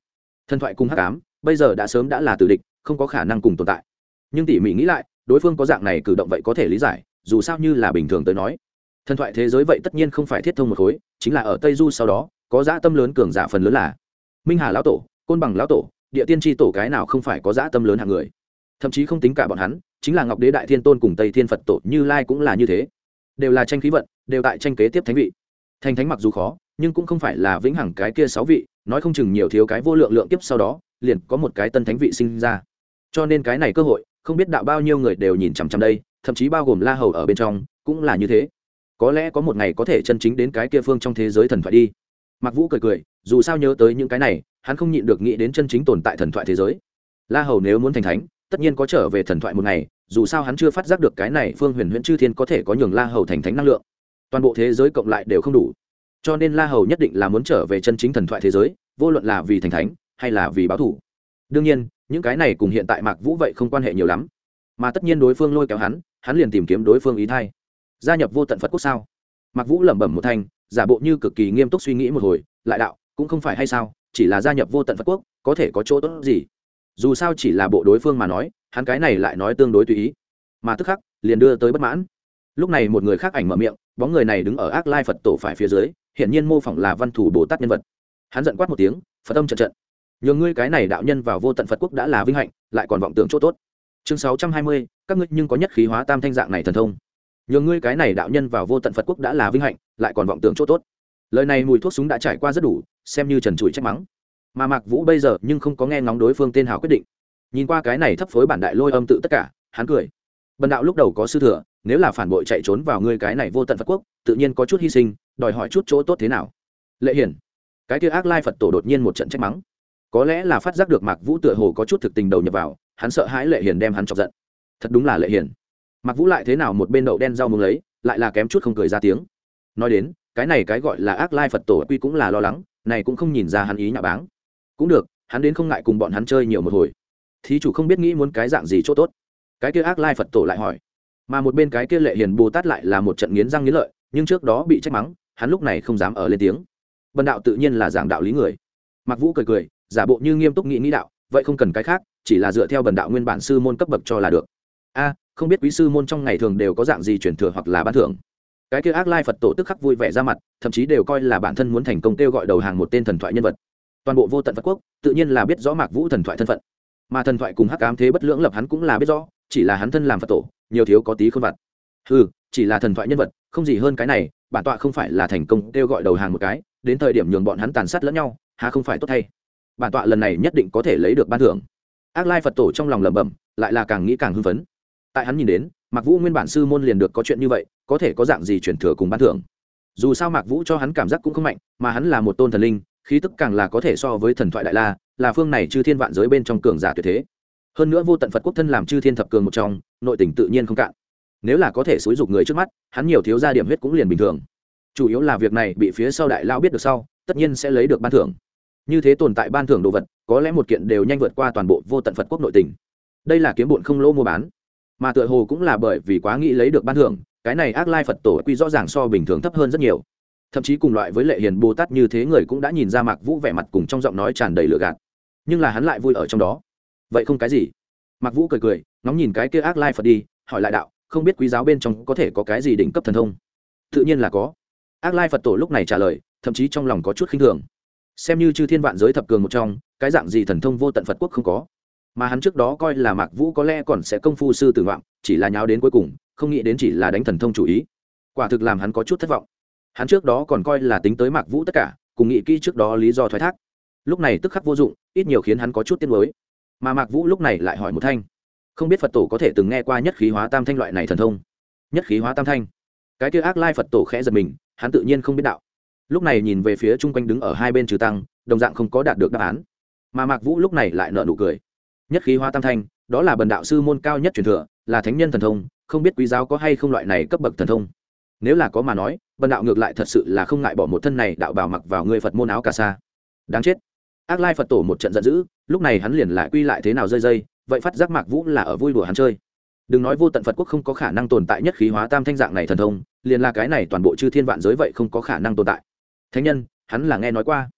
thần thoại cùng hắc ám bây giờ đã sớm đã là tử địch, không có khả năng cùng tồn tại. Nhưng tỉ mỉ nghĩ lại, đối phương có dạng này cử động vậy có thể lý giải, dù sao như là bình thường tới nói, thần thoại thế giới vậy tất nhiên không phải thiết thông một khối, chính là ở Tây Du sau đó có dã tâm lớn cường giả phần lớn là Minh Hà lão tổ, Côn Bằng lão tổ, Địa Tiên tri tổ, cái nào không phải có dã tâm lớn hạng người. Thậm chí không tính cả bọn hắn, chính là Ngọc Đế Đại Thiên Tôn cùng Tây Thiên Phật tổ Như Lai cũng là như thế, đều là tranh khí vận, đều tại tranh kế tiếp thánh vị. Thành thánh mặc dù khó, nhưng cũng không phải là vĩnh hằng cái kia 6 vị, nói không chừng nhiều thiếu cái vô lượng lượng kiếp sau đó, liền có một cái tân thánh vị sinh ra. Cho nên cái này cơ hội, không biết đạo bao nhiêu người đều nhìn chằm chằm đây, thậm chí bao gồm La Hầu ở bên trong, cũng là như thế. Có lẽ có một ngày có thể chân chính đến cái kia phương trong thế giới thần thoại đi. Mạc Vũ cười cười, dù sao nhớ tới những cái này, hắn không nhịn được nghĩ đến chân chính tồn tại thần thoại thế giới. La Hầu nếu muốn thành thánh, tất nhiên có trở về thần thoại một ngày, dù sao hắn chưa phát giác được cái này phương huyền huyễn chư thiên có thể có nhường La Hầu thành thánh năng lượng. Toàn bộ thế giới cộng lại đều không đủ. Cho nên La Hầu nhất định là muốn trở về chân chính thần thoại thế giới, vô luận là vì thành thánh hay là vì báo thù. Đương nhiên, những cái này cùng hiện tại Mạc Vũ vậy không quan hệ nhiều lắm, mà tất nhiên đối phương lôi kéo hắn liền tìm kiếm đối phương ý thay. Gia nhập Vô Tận Phật Quốc sao? Mạc Vũ lẩm bẩm một thanh, giả bộ như cực kỳ nghiêm túc suy nghĩ một hồi, lại đạo, cũng không phải hay sao, chỉ là gia nhập Vô Tận Phật Quốc, có thể có chỗ tốt gì? Dù sao chỉ là bộ đối phương mà nói, hắn cái này lại nói tương đối tùy ý, mà tức khắc liền đưa tới bất mãn. Lúc này một người khác ảnh mở miệng, bóng người này đứng ở Ác Lai Phật tổ phải phía dưới, hiển nhiên mô phỏng là Văn Thủ Bồ Tát nhân vật. Hắn giận quát một tiếng, Phật âm trận trận. Nhường ngươi cái này đạo nhân vào Vô Tận Phật Quốc đã là vinh hạnh, lại còn vọng tưởng chỗ tốt. Chương 620, các ngươi nhưng có nhất khí hóa tam thanh dạng này thần thông. Nhường ngươi cái này đạo nhân vào Vô Tận Phật Quốc đã là vinh hạnh, lại còn vọng tưởng chỗ tốt. Lời này mùi thuốc súng đã trải qua rất đủ, xem như trần trụi trách mắng. Mà Mạc Vũ bây giờ nhưng không có nghe ngóng đối phương tên hào quyết định. Nhìn qua cái này thấp phối bản đại lôi âm tự tất cả, hắn cười. Bần đạo lúc đầu có sư thừa, nếu là phản bội chạy trốn vào ngươi cái này Vô Tận Phật Quốc, tự nhiên có chút hy sinh, đòi hỏi chút chỗ tốt thế nào. Lệ Hiển, cái kia Ác Lai Phật tổ đột nhiên một trận trách mắng. Có lẽ là phát giác được Mạc Vũ tựa hồ có chút thực tình đầu nhập vào, hắn sợ hãi Lệ Hiển đem hắn chọc giận. Thật đúng là Lệ Hiển. Mạc Vũ lại thế nào một bên đậu đen rau muống lấy, lại là kém chút không cười ra tiếng. Nói đến, cái này cái gọi là Ác Lai Phật tổ quy cũng là lo lắng, này cũng không nhìn ra hắn ý nhạ báng. Cũng được, hắn đến không ngại cùng bọn hắn chơi nhiều một hồi. Thí chủ không biết nghĩ muốn cái dạng gì chỗ tốt. Cái kia Ác Lai Phật tổ lại hỏi. Mà một bên cái kia Lệ Hiền Bồ Tát lại là một trận nghiến răng nghiến lợi, nhưng trước đó bị trách mắng, hắn lúc này không dám ở lên tiếng. Bần đạo tự nhiên là giảng đạo lý người. Mạc Vũ cười cười, giả bộ như nghiêm túc nghĩ đạo, vậy không cần cái khác, chỉ là dựa theo bần đạo nguyên bản sư môn cấp bậc cho là được. A, không biết quý sư môn trong ngày thường đều có dạng gì truyền thừa hoặc là ban thưởng. Cái kia Ác Lai Phật tổ tức khắc vui vẻ ra mặt, thậm chí đều coi là bản thân muốn thành công kêu gọi đầu hàng một tên thần thoại nhân vật. Toàn bộ Vô Tận Phật Quốc tự nhiên là biết rõ Mạc Vũ thần thoại thân phận, mà thần thoại cùng hắc ám thế bất lưỡng lập hắn cũng là biết rõ, chỉ là hắn thân làm Phật tổ, nhiều thiếu có tí khôn vặt. Chỉ là thần thoại nhân vật, không gì hơn cái này, bản tọa không phải là thành công kêu gọi đầu hàng một cái, đến thời điểm nhường bọn hắn tàn sát lẫn nhau, há không phải tốt thay. Bản tọa lần này nhất định có thể lấy được ban thưởng. Ác Lai Phật tổ trong lòng lẩm bẩm, lại là càng nghĩ càng hưng phấn. Tại hắn nhìn đến, Mạc Vũ nguyên bản sư môn liền được có chuyện như vậy, có thể có dạng gì chuyển thừa cùng ban thưởng. Dù sao Mạc Vũ cho hắn cảm giác cũng không mạnh, mà hắn là một tôn thần linh, khí tức càng là có thể so với thần thoại đại la, là phương này chư thiên vạn giới bên trong cường giả tuyệt thế. Hơn nữa Vô Tận Phật Quốc thân làm chư thiên thập cường một trong, nội tình tự nhiên không cạn. Nếu là có thể xúi dục người trước mắt, hắn nhiều thiếu ra điểm huyết cũng liền bình thường. Chủ yếu là việc này bị phía sau đại lao biết được sau, tất nhiên sẽ lấy được ban thưởng. Như thế tồn tại ban thưởng đồ vật, có lẽ một kiện đều nhanh vượt qua toàn bộ Vô Tận Phật Quốc nội tình. Đây là kiếm bộn không lỗ mua bán, mà tựa hồ cũng là bởi vì quá nghĩ lấy được ban thưởng, cái này Ác Lai Phật tổ quy rõ ràng so bình thường thấp hơn rất nhiều. Thậm chí cùng loại với Lệ Hiền Bồ Tát như thế người cũng đã nhìn ra Mạc Vũ vẻ mặt cùng trong giọng nói tràn đầy lửa gạt, nhưng là hắn lại vui ở trong đó. Vậy không cái gì. Mạc Vũ cười cười, ngóng nhìn cái kia Ác Lai Phật đi, hỏi lại đạo, không biết quý giáo bên trong có thể có cái gì đỉnh cấp thần thông. Tự nhiên là có. Ác Lai Phật tổ lúc này trả lời, thậm chí trong lòng có chút khinh thường. Xem như chư thiên vạn giới thập cường một trong, cái dạng gì thần thông Vô Tận Phật Quốc không có. Mà hắn trước đó coi là Mạc Vũ có lẽ còn sẽ công phu sư tử ngoạm, chỉ là nháo đến cuối cùng, không nghĩ đến chỉ là đánh thần thông chủ ý. Quả thực làm hắn có chút thất vọng. Hắn trước đó còn coi là tính tới Mạc Vũ tất cả, cùng nghĩ kỹ trước đó lý do thoái thác. Lúc này tức khắc vô dụng, ít nhiều khiến hắn có chút tiếc nuối. Mà Mạc Vũ lúc này lại hỏi một thanh, không biết Phật tổ có thể từng nghe qua nhất khí hóa tam thanh loại này thần thông. Nhất khí hóa tam thanh. Cái kia Ác Lai Phật tổ khẽ giật mình, hắn tự nhiên không biết đạo. Lúc này nhìn về phía chung quanh đứng ở hai bên trừ tăng, đồng dạng không có đạt được đáp án. Mà Mạc Vũ lúc này lại nở nụ cười. Nhất khí hóa tam thanh, đó là bần đạo sư môn cao nhất truyền thừa, là thánh nhân thần thông, không biết quý giáo có hay không loại này cấp bậc thần thông. Nếu là có mà nói, bần đạo ngược lại thật sự là không ngại bỏ một thân này đạo bào mặc vào người Phật môn áo cà sa. Đáng chết. Ác Lai Phật tổ một trận giận dữ, lúc này hắn liền lại quy lại thế nào rơi dây, vậy phát giác Mạc Vũ là ở vui đùa hắn chơi. Đừng nói Vô Tận Phật Quốc không có khả năng tồn tại nhất khí hóa tam thanh dạng này thần thông, liền là cái này toàn bộ chư thiên vạn giới vậy không có khả năng tồn tại. Thánh nhân, hắn là nghe nói qua.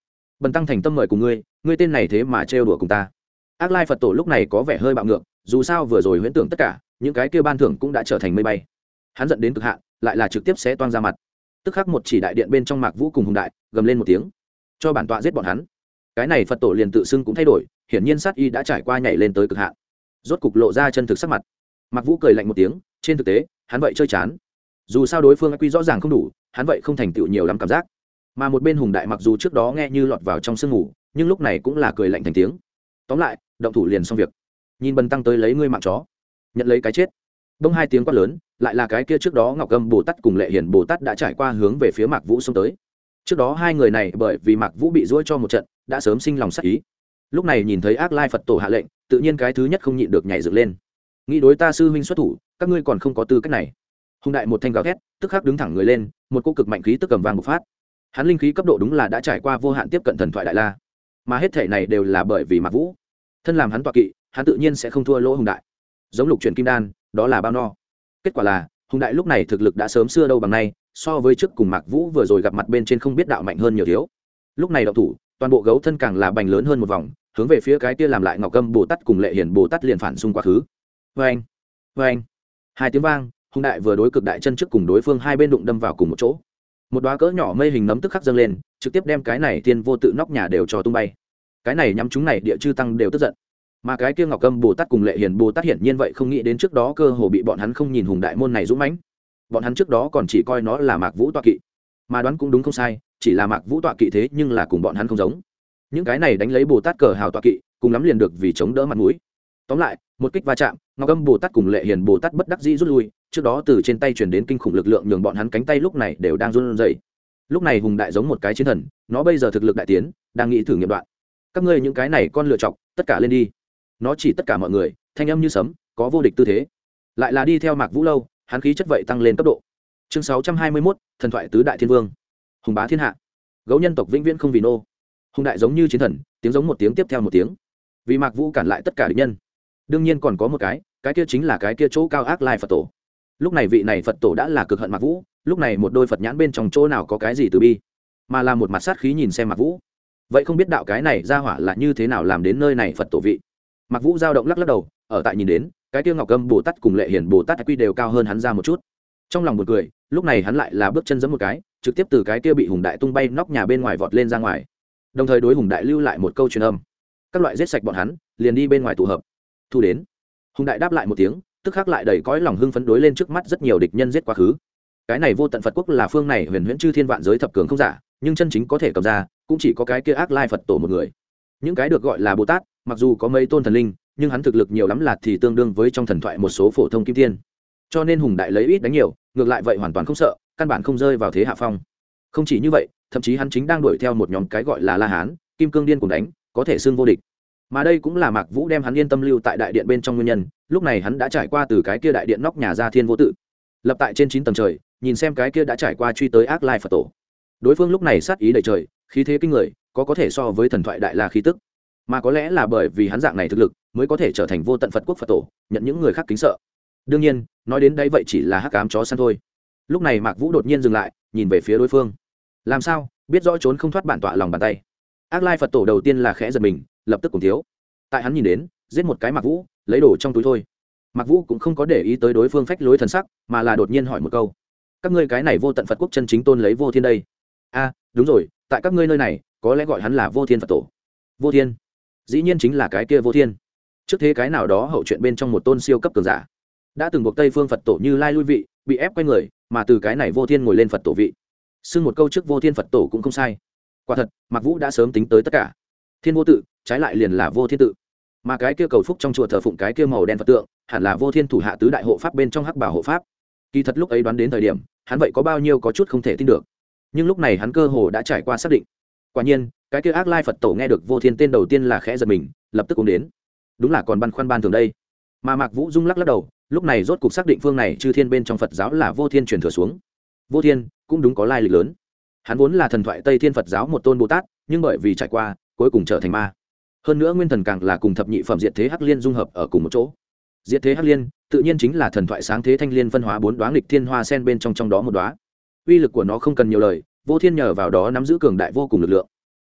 bần tăng thành tâm mời cùng ngươi tên này thế mà trêu đùa cùng ta. Ác Lai Phật Tổ lúc này có vẻ hơi bạo ngược, dù sao vừa rồi huyễn tưởng tất cả những cái kia ban thưởng cũng đã trở thành mây bay. Hắn giận đến cực hạn, lại là trực tiếp xé toang ra mặt. Tức khắc một chỉ đại điện bên trong Mạc Vũ cùng Hùng Đại gầm lên một tiếng, cho bản tọa giết bọn hắn. Cái này Phật Tổ liền tự xưng cũng thay đổi, hiển nhiên sát y đã trải qua nhảy lên tới cực hạn, rốt cục lộ ra chân thực sắc mặt. Mạc Vũ cười lạnh một tiếng, trên thực tế hắn vậy chơi chán, dù sao đối phương quy rõ ràng không đủ, hắn vậy không thành tựu nhiều lắm cảm giác. Mà một bên Hùng Đại mặc dù trước đó nghe như lọt vào trong sương ngủ, nhưng lúc này cũng là cười lạnh thành tiếng. Tóm lại động thủ liền xong việc, nhìn bần tăng tới lấy ngươi mạng chó, nhận lấy cái chết. Đông hai tiếng quát lớn, lại là cái kia trước đó Ngọc Âm Bồ Tát cùng Lệ Hiển Bồ Tát đã trải qua hướng về phía Mạc Vũ xông tới. Trước đó hai người này bởi vì Mạc Vũ bị giũa cho một trận, đã sớm sinh lòng sát ý. Lúc này nhìn thấy Ác Lai Phật Tổ hạ lệnh, tự nhiên cái thứ nhất không nhịn được nhảy dựng lên. Nghĩ đối ta sư huynh xuất thủ, các ngươi còn không có tư cách này. Hùng Đại một thanh gào thét, tức khắc đứng thẳng người lên, một cỗ cực mạnh khí tức cầm vang bộc phát. Hắn linh khí cấp độ đúng là đã trải qua vô hạn tiếp cận thần thoại đại la, mà hết thể này đều là bởi vì Mạc Vũ. Thân làm hắn tọa kỵ, hắn tự nhiên sẽ không thua lỗ Hùng Đại. Giống lục chuyển kim đan, đó là bao no. Kết quả là Hùng Đại lúc này thực lực đã sớm xưa đâu bằng nay, so với trước cùng Mạc Vũ vừa rồi gặp mặt bên trên không biết đạo mạnh hơn nhiều thiếu. Lúc này động thủ, toàn bộ gấu thân càng là bành lớn hơn một vòng, hướng về phía cái kia làm lại Ngọc Âm Bồ Tát cùng Lệ Hiển Bồ Tát liền phản xung quá khứ. Oeng, oeng, hai tiếng vang, Hùng Đại vừa đối cực đại chân trước cùng đối phương hai bên đụng đâm vào cùng một chỗ. Một đóa cỡ nhỏ mây hình nấm tức khắc dâng lên, trực tiếp đem cái này tiên vô tự nóc nhà đều cho tung bay. Cái này nhắm chúng này địa chư tăng đều tức giận, mà cái kia Ngọc Âm Bồ Tát cùng Lệ Hiển Bồ Tát hiển nhiên vậy không nghĩ đến trước đó cơ hồ bị bọn hắn không nhìn Hùng Đại môn này dũng mãnh. Bọn hắn trước đó còn chỉ coi nó là Mạc Vũ tọa kỵ, mà đoán cũng đúng không sai, chỉ là Mạc Vũ tọa kỵ thế nhưng là cùng bọn hắn không giống. Những cái này đánh lấy Bồ Tát cờ hào tọa kỵ, cùng lắm liền được vì chống đỡ mặt mũi. Tóm lại, một kích va chạm, Ngọc Âm Bồ Tát cùng Lệ Hiển Bồ Tát bất đắc dĩ rút lui, trước đó từ trên tay truyền đến kinh khủng lực lượng nhường bọn hắn cánh tay lúc này đều đang run rẩy. Lúc này Hùng Đại giống một cái chiến thần, nó bây giờ thực lực đại tiến, đang nghĩ thử nghiệm đoạn. Các ngươi những cái này con lựa chọc, tất cả lên đi. Nó chỉ tất cả mọi người, thanh âm như sấm, có vô địch tư thế. Lại là đi theo Mạc Vũ lâu, hắn khí chất vậy tăng lên cấp độ. Chương 621, thần thoại tứ đại thiên vương. Hùng bá thiên hạ. Gấu nhân tộc vĩnh viễn không vì nô. Hùng Đại giống như chiến thần, tiếng giống một tiếng tiếp theo một tiếng. Vì Mạc Vũ cản lại tất cả địch nhân. Đương nhiên còn có một cái kia chính là cái kia chỗ cao Ác Lai Phật Tổ. Lúc này vị này Phật Tổ đã là cực hận Mạc Vũ, lúc này một đôi Phật nhãn bên trong chỗ nào có cái gì từ bi, mà là một mặt sát khí nhìn xem Mạc Vũ. Vậy không biết đạo cái này ra hỏa là như thế nào làm đến nơi này Phật Tổ vị. Mạc Vũ dao động lắc lắc đầu, ở tại nhìn đến, cái kia Ngọc Âm Bồ Tát cùng Lệ Hiển Bồ Tát quy đều cao hơn hắn ra một chút. Trong lòng buồn cười, lúc này hắn lại là bước chân giẫm một cái, trực tiếp từ cái kia bị Hùng Đại tung bay nóc nhà bên ngoài vọt lên ra ngoài. Đồng thời đối Hùng Đại lưu lại một câu truyền âm: các loại giết sạch bọn hắn, liền đi bên ngoài tụ hợp. Thu đến. Hùng Đại đáp lại một tiếng, tức khắc lại đầy cõi lòng hưng phấn đối lên trước mắt rất nhiều địch nhân giết quá khứ. Cái này Vô Tận Phật Quốc là phương này huyền huyễn chư thiên vạn giới thập cường không giả, nhưng chân chính có thể cầm ra, cũng chỉ có cái kia Ác Lai Phật Tổ một người. Những cái được gọi là Bồ Tát, mặc dù có mấy tôn thần linh, nhưng hắn thực lực nhiều lắm là thì tương đương với trong thần thoại một số phổ thông kim tiên. Cho nên Hùng Đại lấy ít đánh nhiều, ngược lại vậy hoàn toàn không sợ, căn bản không rơi vào thế hạ phong. Không chỉ như vậy, thậm chí hắn chính đang đuổi theo một nhóm cái gọi là La Hán, Kim Cương điên cùng đánh, có thể xưng vô địch. Mà đây cũng là Mạc Vũ đem hắn yên tâm lưu tại đại điện bên trong nguyên nhân, lúc này hắn đã trải qua từ cái kia đại điện nóc nhà ra thiên vô tự, lập tại trên 9 tầng trời, nhìn xem cái kia đã trải qua truy tới Ác Lai Phật Tổ. Đối phương lúc này sát ý đầy trời, khí thế kinh người, có thể so với thần thoại đại la khí tức. Mà có lẽ là bởi vì hắn dạng này thực lực, mới có thể trở thành Vô Tận Phật Quốc Phật Tổ, nhận những người khác kính sợ. Đương nhiên, nói đến đây vậy chỉ là hắc ám chó săn thôi. Lúc này Mạc Vũ đột nhiên dừng lại, nhìn về phía đối phương. Làm sao, biết rõ trốn không thoát bản tọa lòng bàn tay. Ác Lai Phật Tổ đầu tiên là khẽ giật mình, lập tức cùng thiếu. Tại hắn nhìn đến, giết một cái Mạc Vũ, lấy đồ trong túi thôi. Mạc Vũ cũng không có để ý tới đối phương phách lối thần sắc, mà là đột nhiên hỏi một câu: các ngươi cái này Vô Tận Phật Quốc chân chính tôn lấy Vô Thiên đây? A, đúng rồi, tại các ngươi nơi này, có lẽ gọi hắn là Vô Thiên Phật Tổ. Vô Thiên? Dĩ nhiên chính là cái kia Vô Thiên. Trước thế cái nào đó hậu chuyện bên trong một tôn siêu cấp cường giả, đã từng buộc Tây Phương Phật Tổ Như Lai lui vị, bị ép quay người, mà từ cái này Vô Thiên ngồi lên Phật Tổ vị. Xưng một câu trước Vô Thiên Phật Tổ cũng không sai. Quả thật, Mạc Vũ đã sớm tính tới tất cả. Thiên vô tự, trái lại liền là Vô Thiên tự. Mà cái kia cầu phúc trong chùa thờ phụng cái kia màu đen Phật tượng, hẳn là Vô Thiên thủ hạ tứ đại hộ pháp bên trong Hắc Bảo hộ pháp. Kỳ thật lúc ấy đoán đến thời điểm, hắn vậy có bao nhiêu có chút không thể tin được. Nhưng lúc này hắn cơ hồ đã trải qua xác định. Quả nhiên, cái kia Ác Lai Phật Tổ nghe được Vô Thiên tên đầu tiên là khẽ giật mình, lập tức cũng đến. Đúng là còn băn khoăn ban thường đây. Mà Mạc Vũ rung lắc lắc đầu, lúc này rốt cục xác định phương này chư thiên bên trong Phật giáo là Vô Thiên truyền thừa xuống. Vô Thiên cũng đúng có lai lịch lớn. Hắn vốn là thần thoại Tây Thiên Phật giáo một tôn Bồ Tát, nhưng bởi vì trải qua, cuối cùng trở thành ma. Hơn nữa nguyên thần càng là cùng thập nhị phẩm diệt thế Hắc Liên dung hợp ở cùng một chỗ. Diệt thế Hắc Liên, tự nhiên chính là thần thoại sáng thế Thanh Liên phân hóa 4 đóa nghịch thiên hoa sen bên trong đó một đóa. Uy lực của nó không cần nhiều lời, Vô Thiên nhờ vào đó nắm giữ cường đại vô cùng lực lượng.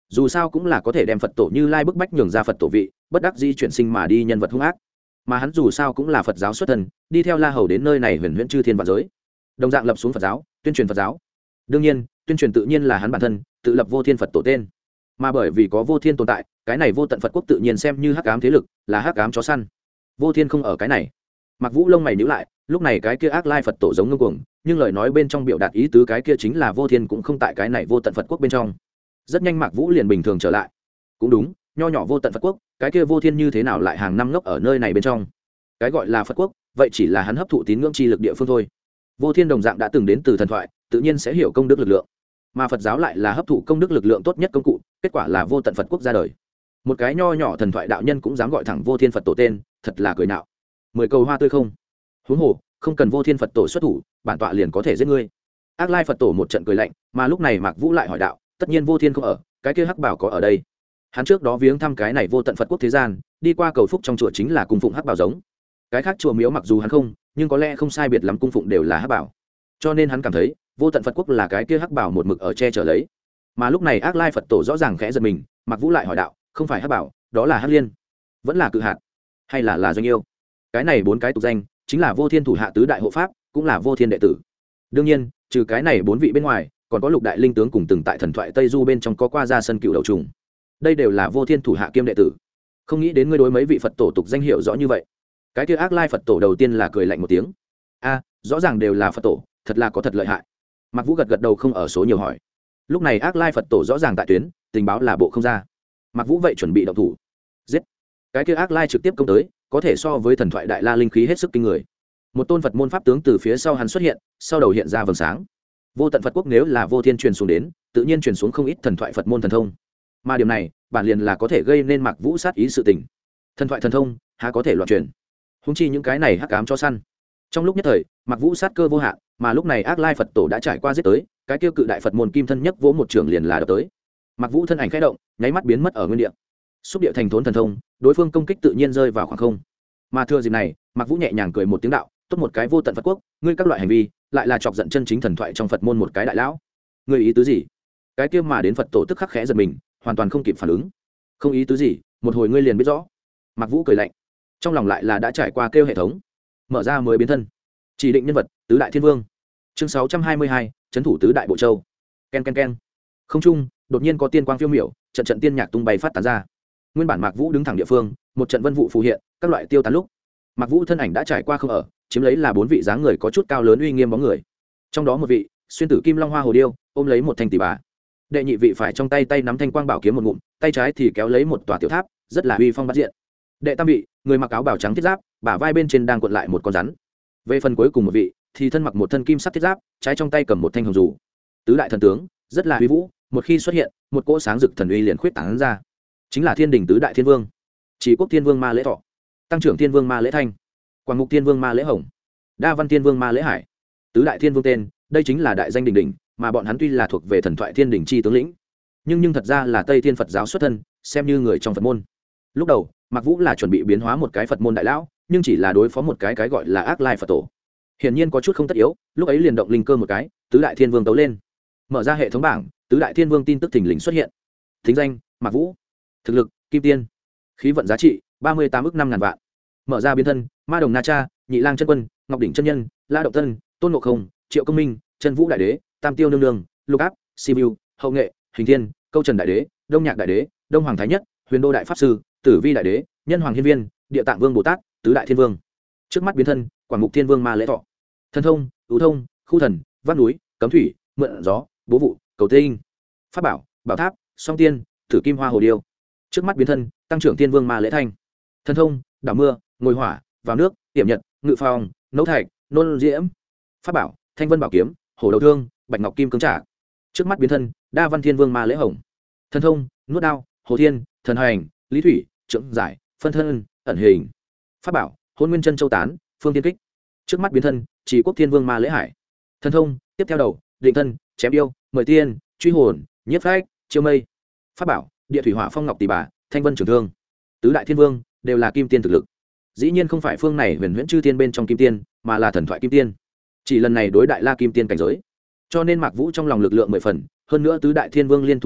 dù sao cũng là có thể đem Phật tổ Như Lai bức bách nhường ra Phật tổ vị, bất đắc dĩ chuyển sinh mà đi nhân vật hung ác. Mà hắn dù sao cũng là Phật giáo xuất thân, đi theo La Hầu đến nơi này huyền huyễn chư thiên vạn giới, đồng dạng lập xuống Phật giáo, tuyên truyền Phật giáo. Đương nhiên, tuyên truyền tự nhiên là hắn bản thân, tự lập Vô Thiên Phật tổ tên. Mà bởi vì có Vô Thiên tồn tại, cái này Vô Tận Phật quốc tự nhiên xem như hắc ám thế lực, là hắc ám chó săn. Vô Thiên không ở cái này. Mặc Vũ lông mày nhíu lại, lúc này cái kia ác lai Phật tổ giống ngông cuồng, nhưng lời nói bên trong biểu đạt ý tứ cái kia chính là Vô Thiên cũng không tại cái này Vô Tận Phật quốc bên trong. Rất nhanh Mạc Vũ liền bình thường trở lại. Cũng đúng, nho nhỏ Vô Tận Phật quốc, cái kia Vô Thiên như thế nào lại hàng năm ngốc ở nơi này bên trong? Cái gọi là Phật quốc, vậy chỉ là hắn hấp thụ tín ngưỡng chi lực địa phương thôi. Vô Thiên đồng dạng đã từng đến từ thần thoại, tự nhiên sẽ hiểu công đức lực lượng. Mà Phật giáo lại là hấp thụ công đức lực lượng tốt nhất công cụ, kết quả là Vô Tận Phật quốc ra đời. Một cái nho nhỏ thần thoại đạo nhân cũng dám gọi thẳng Vô Thiên Phật tổ tên, thật là cười nạo. 10 câu hoa tươi không. Huống hồ, không cần Vô Thiên Phật tổ xuất thủ, bản tọa liền có thể giết ngươi. Ác lai Phật tổ một trận cười lạnh, mà lúc này Mạc Vũ lại hỏi đạo, tất nhiên Vô Thiên không ở, cái kia hắc bảo có ở đây? Hắn trước đó viếng thăm cái này Vô Tận Phật quốc thế gian, đi qua cầu phúc trong chùa chính là cung phụng hắc bảo giống. Cái khác chùa miếu mặc dù hắn không, nhưng có lẽ không sai biệt lắm cung phụng đều là hắc bảo. Cho nên hắn cảm thấy, Vô Tận Phật quốc là cái kia hắc bảo một mực ở che chở lấy. Mà lúc này ác lai Phật tổ rõ ràng khẽ giật mình, Mạc Vũ lại hỏi đạo, không phải hắc bảo, đó là hắc liên, vẫn là cự hạt, hay là doanh yêu? Cái này 4 cái tục danh chính là Vô Thiên thủ hạ tứ đại hộ pháp, cũng là Vô Thiên đệ tử. Đương nhiên, trừ cái này 4 vị bên ngoài, còn có lục đại linh tướng cùng từng tại thần thoại Tây Du bên trong có qua ra sân cựu đầu trùng. Đây đều là Vô Thiên thủ hạ kiêm đệ tử. Không nghĩ đến ngươi đối mấy vị Phật tổ tục danh hiệu rõ như vậy. Cái kia ác lai Phật tổ đầu tiên là cười lạnh một tiếng. A, rõ ràng đều là Phật tổ, thật là có thật lợi hại. Mạc Vũ gật gật đầu không ở số nhiều hỏi. Lúc này ác lai Phật tổ rõ ràng tại tuyến, tình báo là bộ không ra. Mạc Vũ vậy chuẩn bị động thủ. Giết. Cái kia ác lai trực tiếp công tới, có thể so với thần thoại đại la linh khí hết sức kinh người. Một tôn Phật môn pháp tướng từ phía sau hắn xuất hiện, sau đầu hiện ra vầng sáng. Vô Tận Phật quốc nếu là Vô Thiên truyền xuống đến, tự nhiên truyền xuống không ít thần thoại Phật môn thần thông. Mà điều này, bản liền là có thể gây nên Mạc Vũ sát ý sự tình. Thần thoại thần thông, há có thể loạn truyền. Huống chi những cái này hắc ám cho săn. Trong lúc nhất thời, Mạc Vũ sát cơ vô hạn, mà lúc này ác lai Phật tổ đã trải qua giết tới, cái kia cự đại Phật môn kim thân nhất vỗ một trường liền là đập tới. Mạc Vũ thân ảnh khẽ động, nháy mắt biến mất ở nguyên địa. Xúc địa thành thốn thần thông, đối phương công kích tự nhiên rơi vào khoảng không. Mà thừa dịp này, Mạc Vũ nhẹ nhàng cười một tiếng đạo, tốt một cái Vô Tận Phật quốc, ngươi các loại hành vi, lại là chọc giận chân chính thần thoại trong Phật môn một cái đại lão. Ngươi ý tứ gì? Cái kia mà đến Phật tổ tức khắc khẽ giật mình, hoàn toàn không kịp phản ứng. Không ý tứ gì, một hồi ngươi liền biết rõ. Mạc Vũ cười lạnh, trong lòng lại là đã trải qua kêu hệ thống, mở ra mới biến thân, chỉ định nhân vật tứ đại thiên vương. Chương 622, trấn thủ tứ đại bộ châu. Ken ken ken. Không trung đột nhiên có tiên quang phiêu miểu, trận trận tiên nhạc tung bay phát tán ra. Nguyên bản Mạc Vũ đứng thẳng địa phương, một trận vân vụ phù hiện, các loại tiêu tán lúc, Mạc Vũ thân ảnh đã trải qua không ở, chiếm lấy là 4 vị dáng người có chút cao lớn uy nghiêm bóng người. Trong đó một vị, xuyên tử kim long hoa hồ điêu, ôm lấy một thanh tỷ bà. Đệ nhị vị phải trong tay nắm thanh quang bảo kiếm một ngụm, tay trái thì kéo lấy một tòa tiểu tháp, rất là uy phong bát diện. Đệ tam vị, người mặc áo bào trắng thiết giáp, bả vai bên trên đang cuộn lại một con rắn. Về phần cuối cùng một vị, thì thân mặc một thân kim sắc thiết giáp, trái trong tay cầm một thanh hồng dù. Tứ đại thần tướng, rất là uy vũ, một khi xuất hiện, một cỗ sáng rực thần uy liền khuyết tán ra. Chính là Thiên Đình tứ đại thiên vương. Chỉ Quốc Thiên Vương Ma Lễ Thọ, Tăng Trưởng Thiên Vương Ma Lễ Thanh, Quảng Mục Thiên Vương Ma Lễ Hồng, Đa Văn Thiên Vương Ma Lễ Hải. Tứ đại thiên vương tên, đây chính là đại danh đình đình, mà bọn hắn tuy là thuộc về thần thoại Thiên Đình chi tướng lĩnh, nhưng thật ra là Tây Thiên Phật giáo xuất thân, xem như người trong Phật môn. Lúc đầu, Mạc Vũ là chuẩn bị biến hóa một cái Phật môn đại lão, nhưng chỉ là đối phó một cái gọi là ác lai Phật tổ. Hiển nhiên có chút không tất yếu, lúc ấy liền động linh cơ một cái, tứ đại thiên vương tấu lên. Mở ra hệ thống bảng, tứ đại thiên vương tin tức thình lình xuất hiện. Thính danh: Mạc Vũ. Thực lực: Kim Tiên. Khí vận giá trị: 38 ức 5.000 vạn. Mở ra biến thân: Ma Đồng Na Cha, Nhị Lang Chân Quân, Ngọc Đỉnh Chân Nhân, La Động Tân, Tôn Ngộ Không, Triệu Công Minh, Chân Vũ Đại Đế, Tam Tiêu Nương Nương, Lục Áp, Sibiu, Hậu Nghệ, Hình Thiên, Câu Trần Đại Đế, Đông Nhạc Đại Đế, Đông Hoàng Thái Nhất, Huyền Đô Đại Pháp Sư, Tử Vi Đại Đế, Nhân Hoàng Hiên Viên, Địa Tạng Vương Bồ Tát, tứ đại thiên vương. Trước mắt biến thân: Quảng Mục Thiên Vương Ma Lễ Thọ. Thần thông: Ưu Thông, Khu Thần, Vác Núi, Cấm Thủy, Mượn Gió, Bố Vụ, Cầu Tinh. Pháp bảo: Bảo Tháp, Song Tiên, Thử Kim Hoa Hồ Điêu. Trước mắt biến thân: Tăng Trưởng Thiên Vương Ma Lễ Thanh. Thần thông: Đảo Mưa, Ngồi Hỏa, Vào Nước, Tiểm Nhật, Ngự Phong, Nấu Thạch, Nôn Diễm. Pháp bảo: Thanh Vân Bảo Kiếm, Hổ Đầu Thương, Bạch Ngọc Kim Cương Trạc. Trước mắt biến thân: Đa Văn Thiên Vương Ma Lễ Hồng. Thần thông: Nuốt Đao, Hồ Thiên, Thần Hành, Lý Thủy, Trượng Giải, Phân Thân, Ẩn Hình. Pháp bảo: Hôn Nguyên Chân Châu Tán, Phương Tiên Kích. Trước mắt biến thân: Chỉ Quốc Thiên Vương Ma Lễ Hải. Thần thông: Tiếp theo đầu, Định Thân, Chém Yêu, Mời Tiên, Truy Hồn, Nhiếp Phách, Chiêu Mây. Pháp bảo: Địa Thủy Hỏa Phong Ngọc Tỷ Bà, Thanh Vân Trường Thương. Tứ đại thiên vương đều là kim tiên thực lực, dĩ nhiên không phải phương này huyền huyễn chư tiên bên trong kim tiên, mà là thần thoại kim tiên, chỉ lần này đối đại la kim tiên cảnh giới, cho nên Mạc Vũ trong lòng lực lượng 10 phần, hơn nữa tứ đại thiên vương liên thủ đối địch,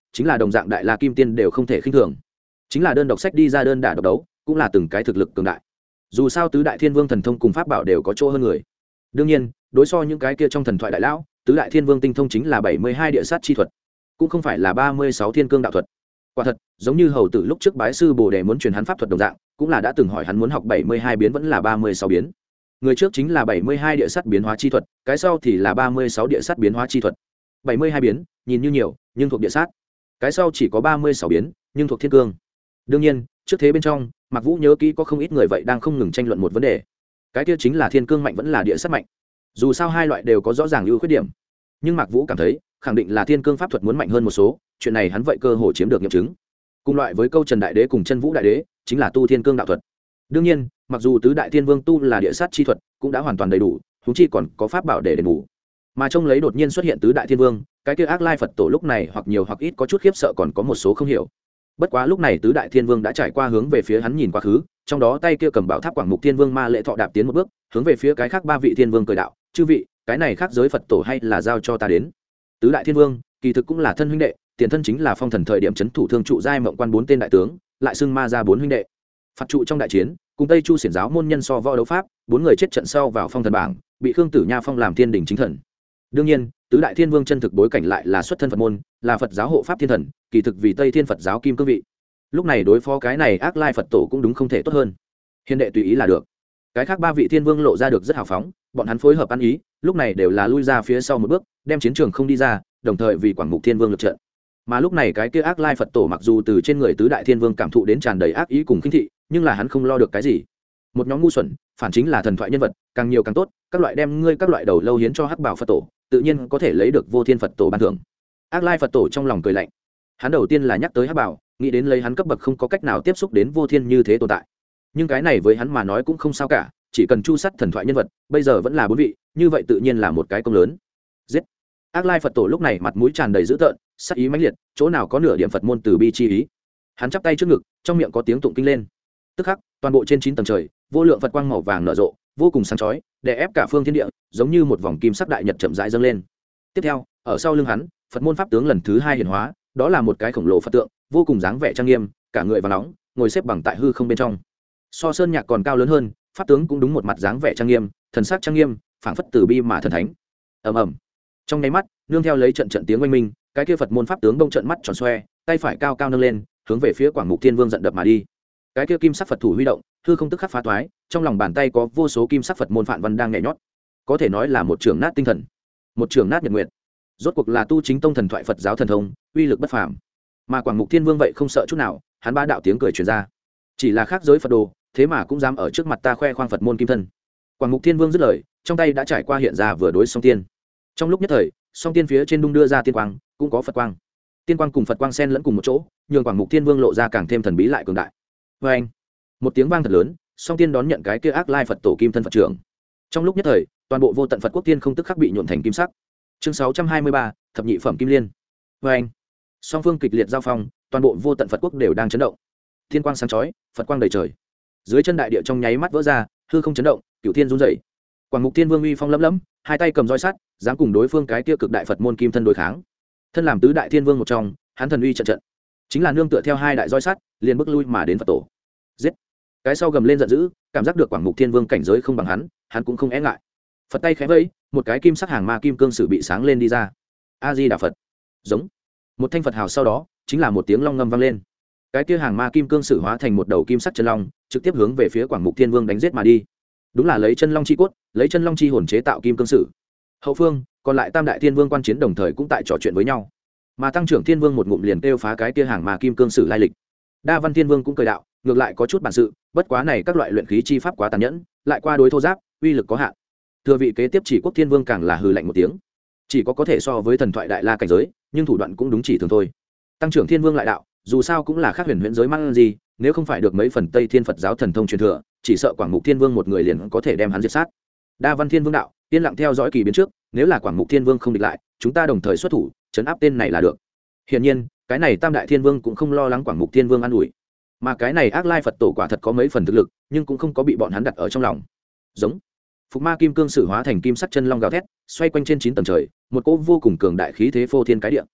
chính là đồng dạng đại la kim tiên đều không thể khinh thường, chính là đơn độc sách đi ra đơn đả độc đấu cũng là từng cái thực lực cường đại. Dù sao tứ đại thiên vương thần thông cùng pháp bảo đều có chỗ hơn người. Đương nhiên đối so những cái kia trong thần thoại đại lão, tứ đại thiên vương tinh thông chính là 72 địa sát chi thuật, cũng không phải là 36 thiên cương đạo thuật. Quả thật giống như hầu tử lúc trước bái sư bồ đề muốn truyền hắn pháp thuật đồng dạng, cũng là đã từng hỏi hắn muốn học 72 biến vẫn là 36 biến. Người trước chính là 72 địa sát biến hóa chi thuật, cái sau thì là 36 địa sát biến hóa chi thuật. 72 biến nhìn như nhiều nhưng thuộc địa sát, cái sau chỉ có 36 biến nhưng thuộc thiên cương. Đương nhiên trước thế bên trong, Mạc Vũ nhớ kỹ có không ít người vậy đang không ngừng tranh luận một vấn đề, cái kia chính là thiên cương mạnh vẫn là địa sát mạnh. Dù sao hai loại đều có rõ ràng ưu khuyết điểm, nhưng Mạc Vũ cảm thấy khẳng định là thiên cương pháp thuật muốn mạnh hơn một số, chuyện này hắn vậy cơ hội chiếm được nghiệm chứng. Cùng loại với câu Trần Đại Đế cùng Chân Vũ Đại Đế chính là tu thiên cương đạo thuật. Đương nhiên mặc dù tứ đại thiên vương tu là địa sát chi thuật cũng đã hoàn toàn đầy đủ, huống chi còn có pháp bảo để đền bù. Mà trông lấy đột nhiên xuất hiện tứ đại thiên vương, cái kia ác lai Phật tổ lúc này hoặc nhiều hoặc ít có chút khiếp sợ, còn có một số không hiểu. Bất quá lúc này tứ đại thiên vương đã trải qua hướng về phía hắn nhìn quá khứ, trong đó tay kia cầm bảo tháp Quảng Mục Thiên Vương Ma Lệ Thọ đạp tiến một bước, hướng về phía cái khác ba vị thiên vương cười đạo: "Chư vị, cái này khác giới Phật tổ hay là giao cho ta đến." Tứ đại thiên vương kỳ thực cũng là thân huynh đệ, tiền thân chính là phong thần thời điểm trấn thủ thương trụ giai mộng quan bốn tên đại tướng, lại xưng ma ra bốn huynh đệ. Phật trụ trong đại chiến, cùng Tây Chu xiển giáo môn nhân so võ đấu pháp, bốn người chết trận sau vào phong thần bảng, bị Khương Tử Nha phong làm thiên đình chính thần. Đương nhiên, tứ đại thiên vương chân thực bối cảnh lại là xuất thân Phật môn, là Phật giáo hộ pháp thiên thần, kỳ thực vì Tây Thiên Phật giáo kim cương vị. Lúc này đối phó cái này ác lai Phật tổ cũng đúng không thể tốt hơn. Hiền đệ tùy ý là được. Cái khác ba vị thiên vương lộ ra được rất hào phóng, bọn hắn phối hợp ăn ý, lúc này đều là lui ra phía sau một bước, đem chiến trường không đi ra, đồng thời vì Quảng Mục Thiên Vương lực trận. Mà lúc này cái kia ác lai Phật tổ mặc dù từ trên người tứ đại thiên vương cảm thụ đến tràn đầy ác ý cùng khinh thị, nhưng là hắn không lo được cái gì. Một nhóm ngu xuẩn, phản chính là thần thoại nhân vật, càng nhiều càng tốt, các loại đem ngươi các loại đầu lâu hiến cho hắc bảo Phật tổ, tự nhiên có thể lấy được vô thiên Phật tổ ban thưởng. Ác lai Phật tổ trong lòng cười lạnh. Hắn đầu tiên là nhắc tới hắc bảo, nghĩ đến lấy hắn cấp bậc không có cách nào tiếp xúc đến vô thiên như thế tồn tại. Nhưng cái này với hắn mà nói cũng không sao cả, chỉ cần chu sắt thần thoại nhân vật, bây giờ vẫn là bốn vị, như vậy tự nhiên là một cái công lớn. Giết! Ác lai Phật tổ lúc này mặt mũi tràn đầy dữ tợn, sắc ý mãnh liệt, chỗ nào có nửa điểm Phật môn từ bi chi ý. Hắn chắp tay trước ngực, trong miệng có tiếng tụng kinh lên. Tức khắc, toàn bộ trên 9 tầng trời, vô lượng Phật quang màu vàng nở rộ, vô cùng sáng chói, đè ép cả phương thiên địa, giống như một vòng kim sắc đại nhật chậm rãi dâng lên. Tiếp theo, ở sau lưng hắn, Phật môn pháp tướng lần thứ 2 hiện hóa, đó là một cái khổng lồ Phật tượng, vô cùng dáng vẻ trang nghiêm, cả người vàng nóng, ngồi xếp bằng tại hư không bên trong. So sơn nhạc còn cao lớn hơn, pháp tướng cũng đúng một mặt dáng vẻ trang nghiêm, thần sắc trang nghiêm, phảng phất từ bi mà thần thánh. Ầm ầm. Trong nháy mắt, nương theo lấy trận trận tiếng oanh minh, cái kia Phật môn pháp tướng đông trận mắt tròn xoe, tay phải cao cao nâng lên, hướng về phía Quảng Mục Thiên Vương giận đập mà đi. Cái kia kim sắc Phật thủ huy động, hư không tức khắc phá toái, trong lòng bàn tay có vô số kim sắc Phật môn phản văn đang nhẹ nhót. Có thể nói là một trường nát tinh thần, một trường nát nhật nguyệt. Rốt cuộc là tu chính tông thần thoại Phật giáo thần thông, uy lực bất phàm. Mà Quảng Mục Thiên Vương vậy không sợ chút nào, hắn ba đạo tiếng cười truyền ra. Chỉ là khác giới Phật đồ, thế mà cũng dám ở trước mặt ta khoe khoang Phật môn kim thân. Quảng Mục Thiên Vương dứt lời, trong tay đã trải qua hiện ra vừa đối song tiên. Trong lúc nhất thời, song tiên phía trên đung đưa ra tiên quang, cũng có Phật quang. Tiên quang cùng Phật quang xen lẫn cùng một chỗ, nhường Quảng Mục Thiên Vương lộ ra càng thêm thần bí lại cường đại. Và anh, một tiếng vang thật lớn, song tiên đón nhận cái kia ác lai Phật tổ kim thân Phật trưởng. Trong lúc nhất thời, toàn bộ vô tận Phật quốc tiên không tức khắc bị nhuộn thành kim sắc. Chương 623, thập nhị phẩm kim liên. Và anh, song phương kịch liệt giao phong, toàn bộ vô tận Phật quốc đều đang chấn động. Thiên quang sáng chói, Phật quang đầy trời. Dưới chân đại địa trong nháy mắt vỡ ra, hư không chấn động, cửu thiên rung rẩy. Quảng Mục Thiên Vương uy phong lẫm lẫm, hai tay cầm roi sắt, dám cùng đối phương cái kia cực đại Phật môn kim thân đối kháng. Thân làm tứ đại thiên vương một trong, hắn thần uy trận trận, chính là nương tựa theo hai đại roi sắt, liền bước lui mà đến Phật tổ. Giết! Cái sau gầm lên giận dữ, cảm giác được Quảng Mục Thiên Vương cảnh giới không bằng hắn cũng không e ngại. Phật tay khẽ vẫy, một cái kim sắc hàng ma kim cương sử bị sáng lên đi ra. A Di Đà Phật. Giống. Một thanh Phật hào sau đó, chính là một tiếng long ngâm vang lên. Cái kia hàng ma kim cương sử hóa thành một đầu kim sắc chân long, trực tiếp hướng về phía Quảng Mục Thiên Vương đánh giết mà đi. Đúng là lấy chân long chi cốt, lấy chân long chi hồn chế tạo kim cương sử. Hậu phương, còn lại tam đại thiên vương quan chiến đồng thời cũng tại trò chuyện với nhau. Mà tăng trưởng thiên vương một ngụm liền kêu phá cái kia hàng ma kim cương sử lai lịch. Đa Văn Thiên Vương cũng cười đạo, ngược lại có chút bản sự, bất quá này các loại luyện khí chi pháp quá tàn nhẫn, lại qua đối thô giáp, uy lực có hạn. Thừa vị kế tiếp Chỉ Quốc Thiên Vương càng là hừ lạnh một tiếng. Chỉ có thể so với thần thoại đại la cảnh giới, nhưng thủ đoạn cũng đúng chỉ thường thôi. Tăng trưởng Thiên Vương lại đạo, dù sao cũng là khác huyền huyễn giới mang gì, nếu không phải được mấy phần Tây Thiên Phật giáo thần thông truyền thừa, chỉ sợ Quảng Mục Thiên Vương một người liền có thể đem hắn diệt sát. Đa Văn Thiên Vương đạo, yên lặng theo dõi kỳ biến trước, nếu là Quảng Mục Thiên Vương không địch lại, chúng ta đồng thời xuất thủ, trấn áp tên này là được. Hiển nhiên, cái này Tam đại Thiên Vương cũng không lo lắng Quảng Mục Thiên Vương an ủi, mà cái này ác lai Phật tổ quả thật có mấy phần thực lực, nhưng cũng không có bị bọn hắn đặt ở trong lòng. Giống. Phục ma kim cương sử hóa thành kim sắc chân long gào thét, xoay quanh trên 9 tầng trời, một cỗ vô cùng cường đại khí thế phô thiên cái địa.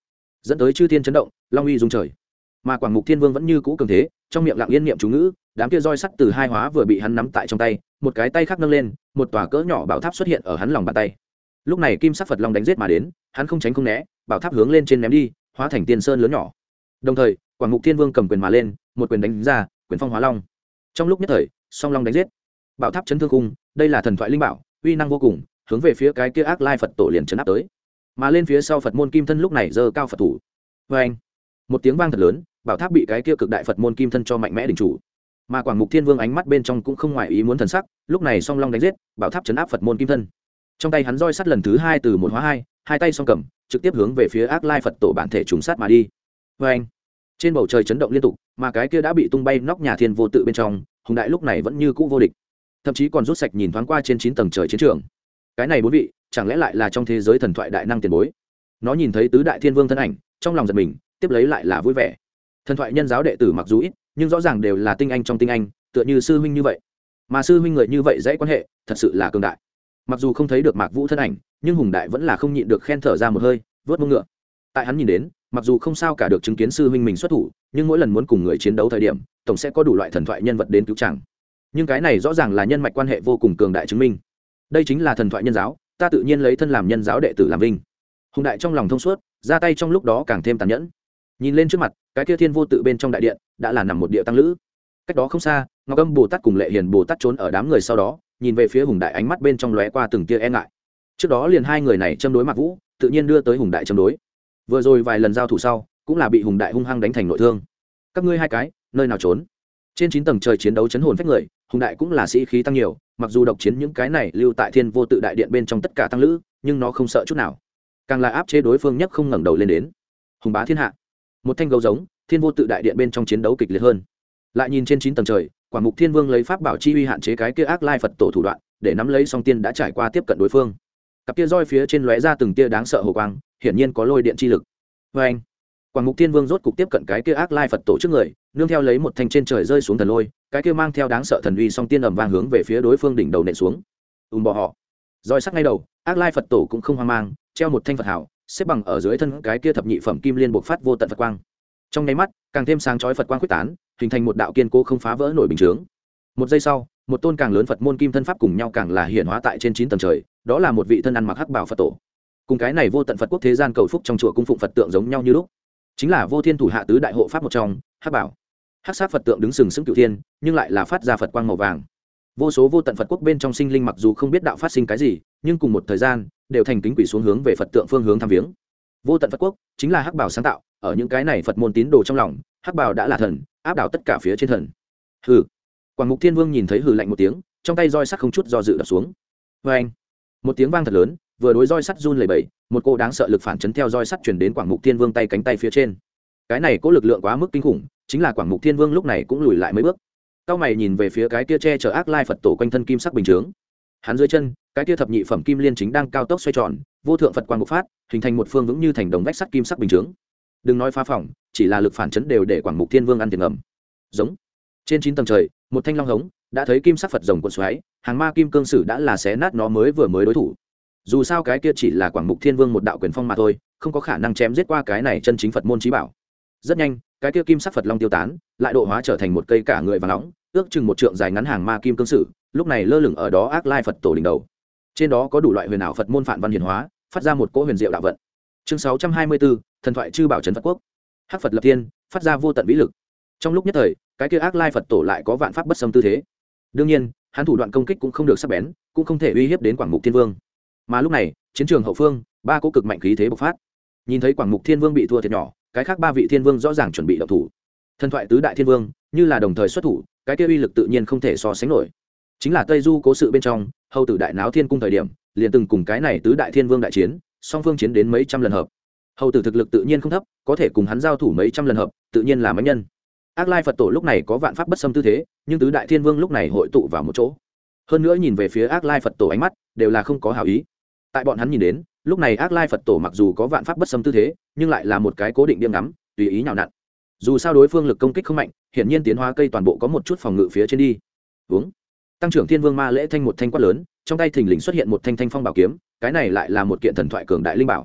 dẫn tới chư thiên chấn động, long uy rung trời. Mà Quảng Mục Thiên Vương vẫn như cũ cường thế, trong miệng lặng yên niệm chú ngữ, đám kia roi sắt từ hai hóa vừa bị hắn nắm tại trong tay, một cái tay khác nâng lên, một tòa cỡ nhỏ bảo tháp xuất hiện ở hắn lòng bàn tay. Lúc này kim sắc Phật long đánh giết mà đến, hắn không tránh không né, bảo tháp hướng lên trên ném đi, hóa thành tiên sơn lớn nhỏ. Đồng thời, Quảng Mục Thiên Vương cầm quyền mà lên, một quyền đánh ra, quyền phong hóa long. Trong lúc nhất thời, song long đánh giết, bảo tháp chấn thương cung, đây là thần thoại linh bảo, uy năng vô cùng, hướng về phía cái kia ác lai Phật tổ liền chấn áp tới. Mà lên phía sau Phật môn kim thân lúc này giơ cao Phật thủ. Và anh, một tiếng vang thật lớn, bảo tháp bị cái kia cực đại Phật môn kim thân cho mạnh mẽ đỉnh chủ. Mà Quảng Mục Thiên Vương ánh mắt bên trong cũng không ngoài ý muốn thần sắc, lúc này song long đánh giết, bảo tháp chấn áp Phật môn kim thân. Trong tay hắn roi sắt lần thứ hai từ một hóa hai, hai tay song cầm, trực tiếp hướng về phía ác lai Phật tổ bản thể trùng sát mà đi. Và anh, trên bầu trời chấn động liên tục, mà cái kia đã bị tung bay nóc nhà thiên vô tự bên trong, hùng đại lúc này vẫn như cũ vô địch, thậm chí còn rút sạch nhìn thoáng qua trên 9 tầng trời chiến trường. Cái này bốn vị, chẳng lẽ lại là trong thế giới thần thoại đại năng tiền bối? Nó nhìn thấy tứ đại thiên vương thân ảnh, trong lòng giật mình, tiếp lấy lại là vui vẻ. Thần thoại nhân giáo đệ tử mặc dù ít, nhưng rõ ràng đều là tinh anh trong tinh anh, tựa như sư huynh như vậy. Mà sư huynh người như vậy dễ quan hệ, thật sự là cường đại. Mặc dù không thấy được Mạc Vũ thân ảnh, nhưng hùng đại vẫn là không nhịn được khen thở ra một hơi, vớt mông ngựa. Tại hắn nhìn đến, mặc dù không sao cả được chứng kiến sư huynh mình xuất thủ, nhưng mỗi lần muốn cùng người chiến đấu thời điểm, tổng sẽ có đủ loại thần thoại nhân vật đến cứu chàng. Nhưng cái này rõ ràng là nhân mạch quan hệ vô cùng cường đại chứng minh. Đây chính là thần thoại nhân giáo, ta tự nhiên lấy thân làm nhân giáo đệ tử làm vinh. Hùng đại trong lòng thông suốt, ra tay trong lúc đó càng thêm tàn nhẫn. Nhìn lên trước mặt, cái kia thiên vô tự bên trong đại điện, đã là nằm một địa tăng lữ. Cách đó không xa, Ngọc Âm Bồ Tát cùng Lệ Hiền Bồ Tát trốn ở đám người sau đó, nhìn về phía hùng đại, ánh mắt bên trong lóe qua từng tia e ngại. Trước đó liền hai người này châm đối Mạc Vũ, tự nhiên đưa tới hùng đại châm đối. Vừa rồi vài lần giao thủ sau, cũng là bị hùng đại hung hăng đánh thành nội thương. Các ngươi hai cái, nơi nào trốn? Trên 9 tầng trời chiến đấu chấn hồn phách người, hùng đại cũng là sĩ khí tăng nhiều, mặc dù độc chiến những cái này lưu tại thiên vô tự đại điện bên trong tất cả tăng lữ, nhưng nó không sợ chút nào, càng là áp chế đối phương nhất không ngẩng đầu lên đến. Hùng bá thiên hạ, một thanh gấu giống, thiên vô tự đại điện bên trong chiến đấu kịch liệt hơn. Lại nhìn trên 9 tầng trời, Quảng Mục Thiên Vương lấy pháp bảo chi uy hạn chế cái kia ác lai Phật tổ thủ đoạn, để nắm lấy song tiên đã trải qua tiếp cận đối phương. Cặp kia roi phía trên lóe ra từng tia đáng sợ hồ quang, hiển nhiên có lôi điện chi lực. Và anh, Quảng Mục Thiên Vương rốt cục tiếp cận cái kia ác lai Phật tổ trước người, nương theo lấy một thanh trên trời rơi xuống thần lôi, cái kia mang theo đáng sợ thần uy song tiên ầm vang hướng về phía đối phương đỉnh đầu nện xuống. Bỏ họ. Roi sắc ngay đầu, ác lai Phật tổ cũng không hoang mang, treo một thanh Phật hảo, xếp bằng ở dưới thân cái kia thập nhị phẩm kim liên bộc phát vô tận Phật quang. Trong nháy mắt, càng thêm sáng chói Phật quang quyết tán, hình thành một đạo kiên cố không phá vỡ nổi bình chướng. Một giây sau, một tôn càng lớn Phật môn kim thân pháp cùng nhau càng là hiển hóa tại trên 9 tầng trời, đó là một vị thân ăn mặc hắc bào Phật tổ. Cùng cái này vô tận Phật quốc thế gian cầu phúc trong chùa cung phụng Phật tượng giống nhau như lúc, chính là Vô Thiên thủ hạ tứ đại hộ pháp một trong, hắc bảo. Hắc sát Phật tượng đứng sừng sững cửu thiên, nhưng lại là phát ra Phật quang màu vàng. Vô số vô tận Phật quốc bên trong sinh linh mặc dù không biết đạo phát sinh cái gì, nhưng cùng một thời gian đều thành kính quỷ xuống hướng về Phật tượng phương hướng thăm viếng. Vô tận Phật quốc chính là hắc bảo sáng tạo, ở những cái này Phật môn tín đồ trong lòng, hắc bảo đã là thần, áp đảo tất cả phía trên thần. Hừ. Quảng Mục Thiên Vương nhìn thấy hừ lạnh một tiếng, trong tay roi sắt không chút do dự đập xuống. Và anh, một tiếng vang thật lớn, vừa đối roi sắt run lẩy bẩy, một cô đáng sợ lực phản chấn theo roi sắt truyền đến Quảng Mục Thiên Vương tay cánh tay phía trên. Cái này có lực lượng quá mức kinh khủng, chính là Quảng Mục Thiên Vương lúc này cũng lùi lại mấy bước. Cao mày nhìn về phía cái kia che chở ác lai Phật tổ quanh thân kim sắc bình chướng. Hắn dưới chân, cái kia thập nhị phẩm kim liên chính đang cao tốc xoay tròn, vô thượng Phật quang bộc phát, hình thành một phương vững như thành đồng vách sắt kim sắc bình chướng. Đừng nói phá phỏng, chỉ là lực phản chấn đều để Quảng Mục Thiên Vương ăn tiền ngầm. Giống. Trên 9 tầng trời, một thanh long hống, đã thấy kim sắc Phật rồng cuộn xoáy, hàng ma kim cương sử đã là xé nát nó mới đối thủ. Dù sao cái kia chỉ là Quảng Mục Thiên Vương một đạo quyền phong mà thôi, không có khả năng chém giết qua cái này chân chính Phật môn chí bảo. Rất nhanh, cái kia kim sắc Phật long tiêu tán, lại độ hóa trở thành một cây cả người vàng nóng, ước chừng một trượng dài ngắn hàng ma kim cương sử, lúc này lơ lửng ở đó ác lai Phật tổ đỉnh đầu. Trên đó có đủ loại huyền ảo Phật môn phản văn hiển hóa, phát ra một cỗ huyền diệu đạo vận. Chương 624, thần thoại chư bảo trấn Phật quốc. Hắc Phật lập thiên, phát ra vô tận vĩ lực. Trong lúc nhất thời, cái kia ác lai Phật tổ lại có vạn pháp bất xâm tư thế. Đương nhiên, hắn thủ đoạn công kích cũng không được sắc bén, cũng không thể uy hiếp đến Quảng Mục Thiên Vương. Mà lúc này, chiến trường hậu phương, ba cỗ cực mạnh khí thế bộc phát. Nhìn thấy Quảng Mục Thiên Vương bị thua thiệt nhỏ, cái khác ba vị thiên vương rõ ràng chuẩn bị động thủ. Thần thoại tứ đại thiên vương, như là đồng thời xuất thủ, cái kia uy lực tự nhiên không thể so sánh nổi. Chính là Tây Du cố sự bên trong, Hầu tử đại náo thiên cung thời điểm, liền từng cùng cái này tứ đại thiên vương đại chiến, song phương chiến đến mấy trăm lần hợp. Hầu tử thực lực tự nhiên không thấp, có thể cùng hắn giao thủ mấy trăm lần hợp, tự nhiên là mãnh nhân. Ác lai Phật tổ lúc này có vạn pháp bất xâm tư thế, nhưng tứ đại thiên vương lúc này hội tụ vào một chỗ. Hơn nữa nhìn về phía ác lai Phật tổ ánh mắt đều là không có hảo ý. Tại bọn hắn nhìn đến, lúc này ác lai Phật tổ mặc dù có vạn pháp bất xâm tư thế, nhưng lại là một cái cố định điểm ngắm, tùy ý nhào nặn. Dù sao đối phương lực công kích không mạnh, hiển nhiên tiến hóa cây toàn bộ có một chút phòng ngự phía trên đi. Uống. Tăng trưởng thiên vương ma lễ thanh một thanh quát lớn, trong tay thình lình xuất hiện một thanh thanh phong bảo kiếm, cái này lại là một kiện thần thoại cường đại linh bảo.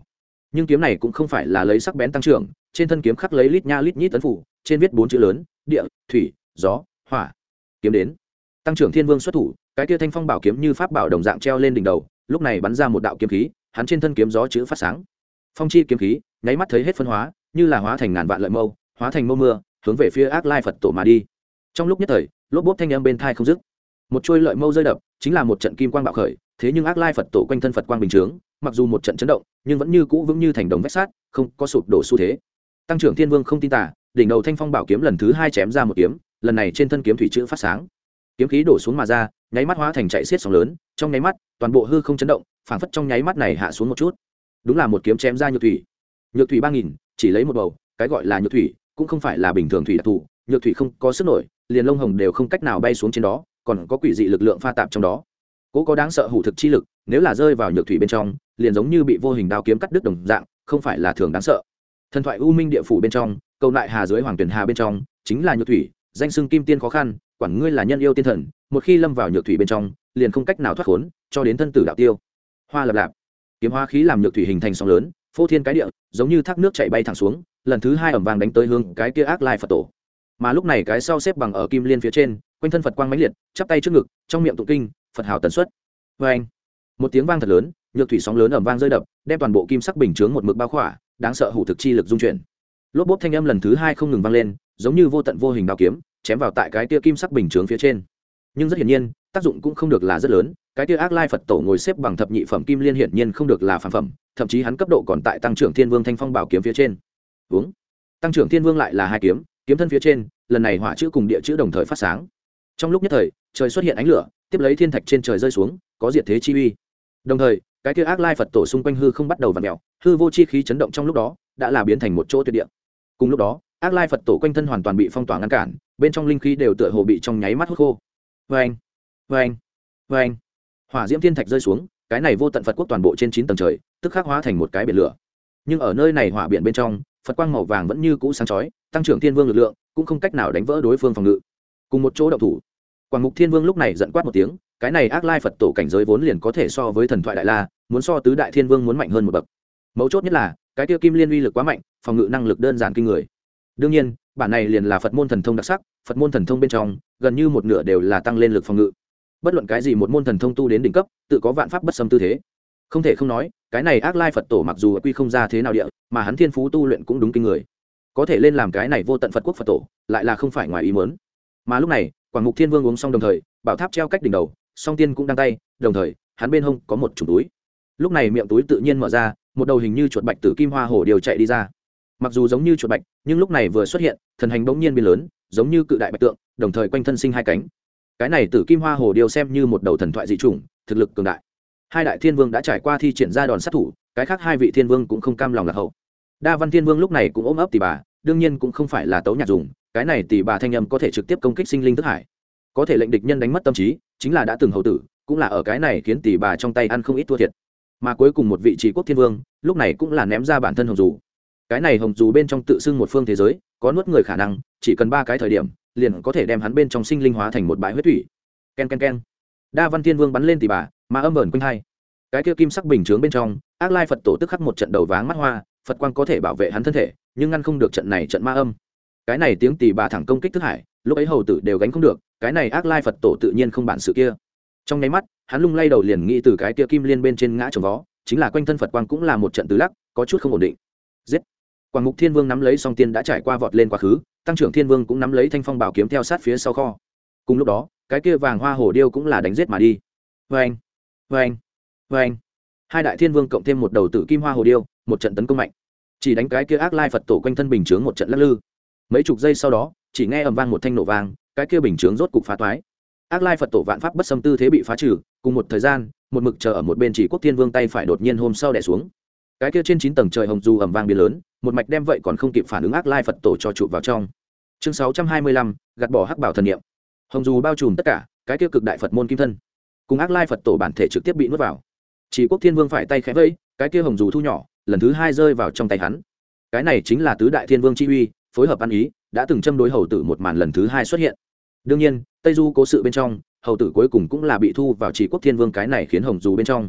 nhưng kiếm này cũng không phải là lấy sắc bén tăng trưởng, trên thân kiếm khắc lấy lít nha lít nhít tấn phủ, trên viết 4 chữ lớn: địa, thủy, gió, hỏa. Kiếm đến. Tăng trưởng Thiên Vương xuất thủ, cái kia thanh phong bảo kiếm như pháp bảo đồng dạng treo lên đỉnh đầu, lúc này bắn ra một đạo kiếm khí, hắn trên thân kiếm gió chữ phát sáng. Phong chi kiếm khí, nháy mắt thấy hết phân hóa, như là hóa thành ngàn vạn lợi mâu, hóa thành mâu mưa, hướng về phía Ác Lai Phật Tổ mà đi. Trong lúc nhất thời, lốp bốp thanh âm bên tai không dứt. Một chuôi lợi mâu rơi đập, chính là một trận kim quang bạo khởi, thế nhưng Ác Lai Phật Tổ quanh thân Phật quang bình chướng, mặc dù một trận chấn động, nhưng vẫn như cũ vững như thành đồng vách sắt, không có sụp đổ xu thế. Tăng trưởng Thiên Vương không tin tà, đỉnh đầu thanh phong bảo kiếm lần thứ 2 chém ra một kiếm, lần này trên thân kiếm thủy chữ phát sáng. Kiếm khí đổ xuống mà ra, nháy mắt hóa thành chạy xiết sóng lớn, trong nháy mắt, toàn bộ hư không chấn động, phảng phất trong nháy mắt này hạ xuống một chút. Đúng là một kiếm chém ra nhược thủy. Nhược thủy 3000, chỉ lấy một bầu, cái gọi là nhược thủy, cũng không phải là bình thường thủy đặc thù, nhược thủy không có sức nổi, liền lông hồng đều không cách nào bay xuống trên đó, còn có quỷ dị lực lượng pha tạp trong đó. Cố có đáng sợ hủ thực chi lực, nếu là rơi vào nhược thủy bên trong, liền giống như bị vô hình đao kiếm cắt đứt đồng dạng, không phải là thường đáng sợ. Thần thoại U Minh địa phủ bên trong, câu lại hà dưới hoàng tuyển hà bên trong, chính là nhược thủy, danh xưng kim tiên khó khăn, quản ngươi là nhân yêu tiên thần, một khi lâm vào nhược thủy bên trong, liền không cách nào thoát khốn, cho đến thân tử đạo tiêu. Hoa lập lạp, kiếm hóa khí làm nhược thủy hình thành sóng lớn, phô thiên cái địa, giống như thác nước chảy bay thẳng xuống, lần thứ 2 ầm vang đánh tới hướng cái kia Ác Lai Phật Tổ. Mà lúc này cái sau xếp bằng ở kim liên phía trên, quanh thân Phật quang mãnh liệt, chắp tay trước ngực, trong miệng tụng kinh, Phật hào tần suất. Oeng! Một tiếng vang thật lớn, nhược thủy sóng lớn ầm vang rơi đập, đem toàn bộ kim sắc bình chướng một mực bao khỏa, đáng sợ hủ thực chi lực dung chuyển. Lốp bốp thanh âm lần thứ 2 không ngừng vang lên, giống như vô tận vô hình đao kiếm, chém vào tại cái kia kim sắc bình chướng phía trên. Nhưng rất hiển nhiên, tác dụng cũng không được là rất lớn, cái kia Ác Lai Phật Tổ ngồi xếp bằng thập nhị phẩm kim liên hiển nhiên không được là phàm phẩm, thậm chí hắn cấp độ còn tại Tăng trưởng Thiên Vương thanh phong bảo kiếm phía trên. Uống. Tăng trưởng Thiên Vương lại là 2 kiếm, kiếm thân phía trên, lần này hỏa chữ cùng địa chữ đồng thời phát sáng. Trong lúc nhất thời, trời xuất hiện ánh lửa, tiếp lấy thiên thạch trên trời rơi xuống, có diệt thế chi uy. Đồng thời, cái kia Ác Lai Phật Tổ xung quanh hư không bắt đầu vặn mèo, hư vô chi khí chấn động trong lúc đó, đã là biến thành một chỗ tuyệt địa. Cùng lúc đó, Ác Lai Phật Tổ quanh thân hoàn toàn bị phong tỏa ngăn cản, bên trong linh khí đều tựa hồ bị trong nháy mắt hút khô. Oeng, oeng, oeng. Hỏa diễm thiên thạch rơi xuống, cái này vô tận Phật quốc toàn bộ trên 9 tầng trời, tức khắc hóa thành một cái biển lửa. Nhưng ở nơi này hỏa biển bên trong, Phật quang màu vàng vẫn như cũ sáng chói, Tăng trưởng Thiên Vương lực lượng cũng không cách nào đánh vỡ đối phương phòng ngự. Cùng một chỗ động thủ, Quảng Mục Thiên Vương lúc này giận quát một tiếng, cái này Ác Lai Phật Tổ cảnh giới vốn liền có thể so với thần thoại đại la, muốn so tứ đại thiên vương muốn mạnh hơn một bậc. Mấu chốt nhất là, cái tiêu kim liên uy lực quá mạnh, phòng ngự năng lực đơn giản kinh người. Đương nhiên, bản này liền là Phật môn thần thông đặc sắc, Phật môn thần thông bên trong, gần như một nửa đều là tăng lên lực phòng ngự. Bất luận cái gì một môn thần thông tu đến đỉnh cấp, tự có vạn pháp bất xâm tư thế. Không thể không nói, cái này Ác Lai Phật Tổ mặc dù quy không ra thế nào địa, mà hắn thiên phú tu luyện cũng đúng kinh người. Có thể lên làm cái này vô tận Phật quốc Phật Tổ, lại là không phải ngoài ý muốn. Mà lúc này, Quảng Mục Thiên Vương uống xong đồng thời, bảo tháp treo cách đỉnh đầu, song tiên cũng đang tay, đồng thời, hắn bên hông có một chùm túi. Lúc này miệng túi tự nhiên mở ra, một đầu hình như chuột bạch tử kim hoa hổ điều chạy đi ra. Mặc dù giống như chuột bạch, nhưng lúc này vừa xuất hiện, thần hành bỗng nhiên biến lớn, giống như cự đại bạch tượng, đồng thời quanh thân sinh 2 cánh. Cái này tử kim hoa hổ điều xem như một đầu thần thoại dị chủng, thực lực cường đại. 2 đại thiên vương đã trải qua thi triển ra đòn sát thủ, cái khác 2 vị thiên vương cũng không cam lòng lạc hậu. Đa Văn Thiên Vương lúc này cũng ôm ấp tỷ bà, đương nhiên cũng không phải là tấu nhạc dùng, cái này tỷ bà thanh âm có thể trực tiếp công kích sinh linh thức hải, có thể lệnh địch nhân đánh mất tâm trí, chính là đã từng hầu tử, cũng là ở cái này khiến tỷ bà trong tay ăn không ít thua thiệt. Mà cuối cùng một vị Trì Quốc Thiên Vương, lúc này cũng là ném ra bản thân hồng dù. Cái này hồng dù bên trong tự xưng một phương thế giới, có nuốt người khả năng, chỉ cần 3 cái thời điểm, liền có thể đem hắn bên trong sinh linh hóa thành một bãi huyết thủy. Ken ken ken. Đa Văn Thiên Vương bắn lên tỷ bà, mà âm ẩn quanh hai. Cái kia kim sắc bình chướng bên trong, Ác Lai Phật Tổ tức khắc một trận đầu váng mắt hoa, Phật quang có thể bảo vệ hắn thân thể, nhưng ngăn không được trận này trận ma âm. Cái này tiếng tỷ bà thẳng công kích thức hải, lúc ấy hầu tử đều gánh không được, cái này Ác Lai Phật Tổ tự nhiên không bản sự kia. Trong nháy mắt, hắn lung lay đầu liền nghĩ từ cái kia kim liên bên trên ngã trồng vó, chính là quanh thân Phật quang cũng là một trận tứ lắc, có chút không ổn định. Giết! Quảng Mục Thiên Vương nắm lấy song tiên đã trải qua vọt lên quá khứ, Tăng trưởng Thiên Vương cũng nắm lấy thanh phong bảo kiếm theo sát phía sau kho. Cùng lúc đó, cái kia vàng hoa hổ điêu cũng là đánh giết mà đi. Oeng, oeng, oeng. 2 đại thiên vương cộng thêm một đầu tử kim hoa hổ điêu, một trận tấn công mạnh. Chỉ đánh cái kia Ác Lai Phật Tổ quanh thân bình chướng một trận lắc lư. Mấy chục giây sau đó, chỉ nghe ầm vang một thanh nổ vang, cái kia bình chướng rốt cục phá toái. Ác Lai Phật Tổ vạn pháp bất xâm tư thế bị phá trừ, cùng một thời gian, một mực chờ ở một bên Chỉ Quốc Thiên Vương tay phải đột nhiên hôm sau đè xuống. Cái kia trên 9 tầng trời hồng du ầm vang biến lớn, một mạch đem vậy còn không kịp phản ứng Ác Lai Phật Tổ cho trụ vào trong. Chương 625, gạt bỏ hắc bảo thần niệm. Hồng du bao trùm tất cả, cái kia cực đại Phật môn kim thân, cùng Ác Lai Phật Tổ bản thể trực tiếp bị nuốt vào. Chỉ Quốc Thiên Vương phải tay khẽ vẫy, cái kia hồng dù thu nhỏ, lần thứ 2 rơi vào trong tay hắn. Cái này chính là tứ đại thiên vương chi uy, phối hợp ăn ý, đã từng châm đối hầu tử một màn lần thứ 2 xuất hiện. Đương nhiên, Tây Du cố sự bên trong, hầu tử cuối cùng cũng là bị thu vào Chỉ Quốc Thiên Vương cái này khiến hồng dù bên trong.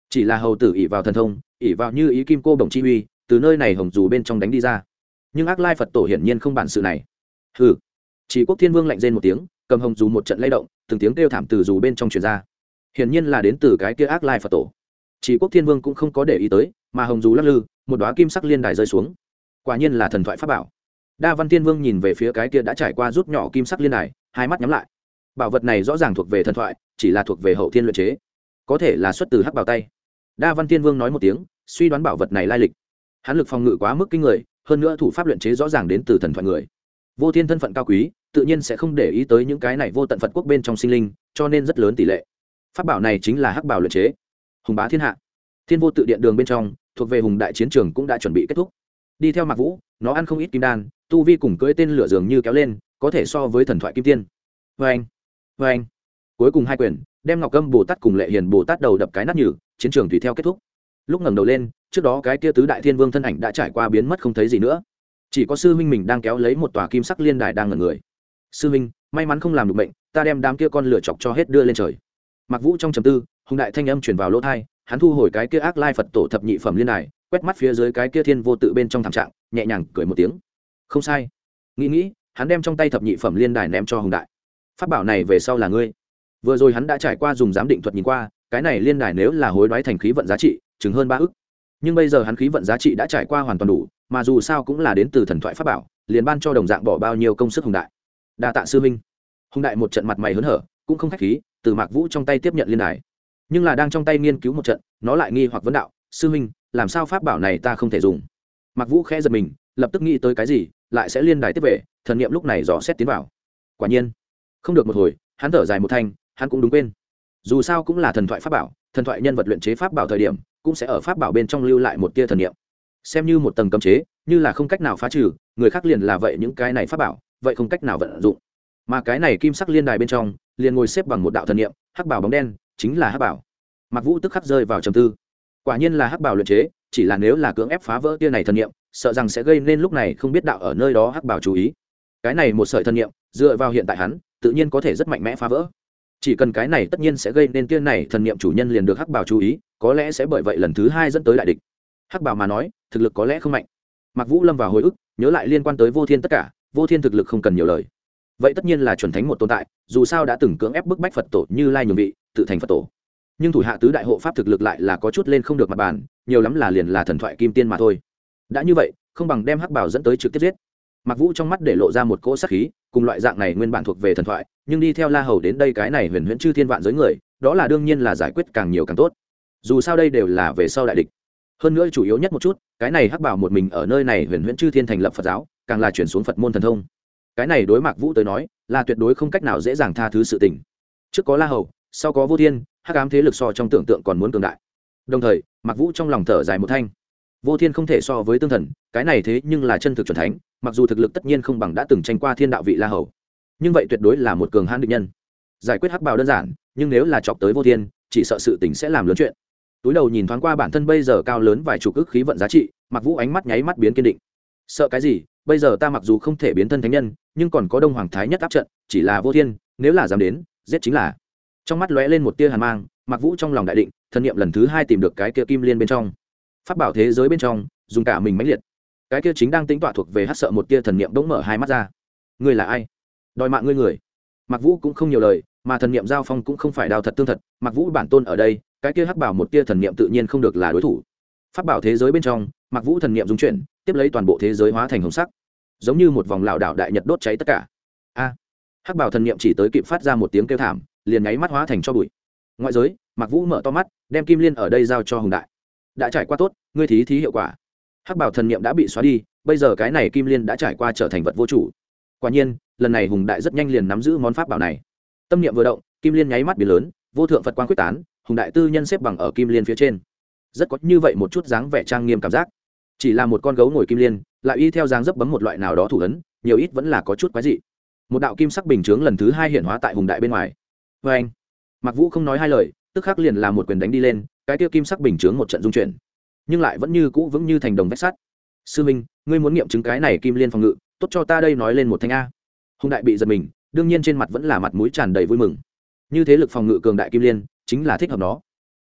chỉ là hầu tử ỉ vào thần thông, ỉ vào như ý kim cô bổng chi uy, từ nơi này hồng dù bên trong đánh đi ra. Nhưng ác lai Phật tổ hiển nhiên không bản sự này. Hừ. Chỉ Quốc Thiên Vương lạnh rên một tiếng, cầm hồng dù một trận lay động, từng tiếng kêu thảm từ dù bên trong truyền ra. Hiển nhiên là đến từ cái kia ác lai Phật tổ. Chỉ Quốc Thiên Vương cũng không có để ý tới, mà hồng dù lắc lư, một đóa kim sắc liên đài rơi xuống. Quả nhiên là thần thoại pháp bảo. Đa Văn Thiên Vương nhìn về phía cái kia đã trải qua rút nhỏ kim sắc liên đài, hai mắt nhắm lại. Bảo vật này rõ ràng thuộc về thần thoại, chỉ là thuộc về hậu thiên luyện chế, có thể là xuất từ hắc bảo tay. Đa Văn Thiên Vương nói một tiếng, suy đoán bảo vật này lai lịch. Hắn lực phòng ngự quá mức kinh người, hơn nữa thủ pháp luyện chế rõ ràng đến từ thần thoại người. Vô Thiên thân phận cao quý, tự nhiên sẽ không để ý tới những cái này vô tận Phật quốc bên trong sinh linh, cho nên rất lớn tỷ lệ. Pháp bảo này chính là hắc bảo luyện chế. Hùng bá thiên hạ. Thiên Vô tự điện đường bên trong, thuộc về hùng đại chiến trường cũng đã chuẩn bị kết thúc. Đi theo Mạc Vũ, nó ăn không ít kim đan, tu vi cùng cưỡi tên lửa dường như kéo lên, có thể so với thần thoại kim tiên. Vâng, vâng. Cuối cùng hai quyền, đem Ngọc Câm Bồ Tát cùng Lệ Hiền Bồ Tát đầu đập cái nát nhừ, chiến trường tùy theo kết thúc. Lúc ngẩng đầu lên, trước đó cái kia tứ đại thiên vương thân ảnh đã trải qua biến mất không thấy gì nữa, chỉ có sư huynh mình đang kéo lấy một tòa kim sắc liên đài đang ngẩn người. Sư huynh, may mắn không làm được bệnh, ta đem đám kia con lửa chọc cho hết đưa lên trời. Mạc Vũ trong trầm tư, hùng đại thanh âm truyền vào lỗ tai, hắn thu hồi cái kia ác lai Phật tổ thập nhị phẩm liên đài, quét mắt phía dưới cái kia thiên vô tự bên trong thảm trạng, nhẹ nhàng cười một tiếng. Không sai. Nghĩ, hắn đem trong tay thập nhị phẩm liên đài ném cho hùng đại. Pháp bảo này về sau là ngươi. Vừa rồi hắn đã trải qua dùng giám định thuật nhìn qua, cái này liên đài nếu là hối đoái thành khí vận giá trị, chừng hơn 3 ức. Nhưng bây giờ hắn khí vận giá trị đã trải qua hoàn toàn đủ, mà dù sao cũng là đến từ thần thoại pháp bảo, liền ban cho đồng dạng bỏ bao nhiêu công sức hùng đại. Đa tạ sư huynh. Hùng đại một trận mặt mày hớn hở, cũng không khách khí, từ Mạc Vũ trong tay tiếp nhận liên đài. Nhưng là đang trong tay nghiên cứu một trận, nó lại nghi hoặc vấn đạo, sư huynh, làm sao pháp bảo này ta không thể dùng? Mạc Vũ khẽ giật mình, lập tức nghĩ tới cái gì, lại sẽ liên đài tiếp về, thần niệm lúc này dò xét tiến vào. Quả nhiên, không được một hồi, hắn thở dài một thanh, hắn cũng đúng quên. Dù sao cũng là thần thoại pháp bảo, thần thoại nhân vật luyện chế pháp bảo thời điểm, cũng sẽ ở pháp bảo bên trong lưu lại một tia thần niệm, xem như một tầng cấm chế, như là không cách nào phá trừ, người khác liền là vậy những cái này pháp bảo, vậy không cách nào vận dụng. Mà cái này kim sắc liên đài bên trong, liền ngồi xếp bằng một đạo thần niệm, hắc bảo bóng đen, chính là hắc bảo. Mạc Vũ tức khắc rơi vào trầm tư. Quả nhiên là hắc bảo luyện chế, chỉ là nếu là cưỡng ép phá vỡ tia này thần niệm, sợ rằng sẽ gây nên lúc này không biết đạo ở nơi đó hắc bảo chú ý. Cái này một sợi thần niệm, dựa vào hiện tại hắn, tự nhiên có thể rất mạnh mẽ phá vỡ. Chỉ cần cái này tất nhiên sẽ gây nên tia này thần niệm chủ nhân liền được hắc bảo chú ý, có lẽ sẽ bởi vậy lần thứ hai dẫn tới đại địch. Hắc bảo mà nói, thực lực có lẽ không mạnh. Mạc Vũ lâm vào hồi ức, nhớ lại liên quan tới Vô Thiên tất cả, Vô Thiên thực lực không cần nhiều lời. Vậy tất nhiên là chuẩn thánh một tồn tại, dù sao đã từng cưỡng ép bức bách Phật tổ Như Lai nhường vị, tự thành Phật tổ. Nhưng thủ hạ tứ đại hộ pháp thực lực lại là có chút lên không được mặt bàn, nhiều lắm là liền là thần thoại kim tiên mà thôi. Đã như vậy, không bằng đem hắc bảo dẫn tới trực tiếp giết. Mạc Vũ trong mắt để lộ ra một cỗ sát khí, cùng loại dạng này nguyên bản thuộc về thần thoại, nhưng đi theo La Hầu đến đây cái này huyền huyễn chư thiên vạn giới người, đó là đương nhiên là giải quyết càng nhiều càng tốt. Dù sao đây đều là về sau đại địch. Hơn nữa chủ yếu nhất một chút, cái này hắc bảo một mình ở nơi này huyền huyễn chư thiên thành lập Phật giáo, càng là chuyển xuống Phật môn thần thông. Cái này đối Mạc Vũ tới nói, là tuyệt đối không cách nào dễ dàng tha thứ sự tình. Trước có La Hầu, sau có Vô Thiên, hắc ám thế lực so trong tưởng tượng còn muốn cường đại. Đồng thời, Mạc Vũ trong lòng thở dài một thanh. Vô Thiên không thể so với tương thần, cái này thế nhưng là chân thực chuẩn thánh, mặc dù thực lực tất nhiên không bằng đã từng tranh qua thiên đạo vị La Hầu, nhưng vậy tuyệt đối là một cường hãn địch nhân. Giải quyết hắc bào đơn giản, nhưng nếu là chọc tới Vô Thiên, chỉ sợ sự tình sẽ làm lớn chuyện. Túi đầu nhìn thoáng qua bản thân bây giờ cao lớn vài chục ức khí vận giá trị, Mạc Vũ ánh mắt nháy mắt biến kiên định. Sợ cái gì, bây giờ ta mặc dù không thể biến thân thánh nhân, nhưng còn có Đông Hoàng Thái Nhất áp trận, chỉ là Vô Thiên, nếu là dám đến, giết chính là. Trong mắt lóe lên một tia hàn mang, Mạc Vũ trong lòng đại định, thần niệm lần thứ hai tìm được cái kia kim liên bên trong. Pháp bảo thế giới bên trong, dùng cả mình mãnh liệt. Cái kia chính đang tính tọa thuộc về hắc sợ một tia thần niệm bỗng mở hai mắt ra. Ngươi là ai? Đòi mạng ngươi người. Mạc Vũ cũng không nhiều lời, mà thần niệm giao phong cũng không phải đao thật tương thật, Mạc Vũ bản tôn ở đây, cái kia hắc bảo một tia thần niệm tự nhiên không được là đối thủ. Pháp bảo thế giới bên trong, Mạc Vũ thần niệm dung chuyển, tiếp lấy toàn bộ thế giới hóa thành hồng sắc, giống như một vòng lão đảo đại nhật đốt cháy tất cả. A! Hắc bảo thần niệm chỉ tới kịp phát ra một tiếng kêu thảm, liền nháy mắt hóa thành cho bụi. Ngoại giới, Mạc Vũ mở to mắt, đem kim liên ở đây giao cho Hùng Đại. Đã trải qua tốt, ngươi thí hiệu quả. Hắc bảo thần niệm đã bị xóa đi, bây giờ cái này kim liên đã trải qua trở thành vật vô chủ. Quả nhiên, lần này Hùng Đại rất nhanh liền nắm giữ món pháp bảo này. Tâm niệm vừa động, kim liên nháy mắt biến lớn, vô thượng Phật quang quyết tán, Hùng Đại tư nhân xếp bằng ở kim liên phía trên. Rất có như vậy một chút dáng vẻ trang nghiêm cảm giác. Chỉ là một con gấu ngồi kim liên, lại y theo dáng dấp bấm một loại nào đó thủ ấn, nhiều ít vẫn là có chút quái dị. Một đạo kim sắc bình chướng lần thứ hai hiện hóa tại Hùng Đại bên ngoài. Và anh, Mạc Vũ không nói hai lời, tức khắc liền làm một quyền đánh đi lên, cái tiêu kim sắc bình chướng một trận dung chuyển, nhưng lại vẫn như cũ vững như thành đồng vách sắt. Sư minh, ngươi muốn nghiệm chứng cái này kim liên phòng ngự, tốt cho ta đây nói lên một thanh a. Hùng Đại bị giật mình, đương nhiên trên mặt vẫn là mặt mũi tràn đầy vui mừng. Như thế lực phòng ngự cường đại kim liên, chính là thích hợp nó.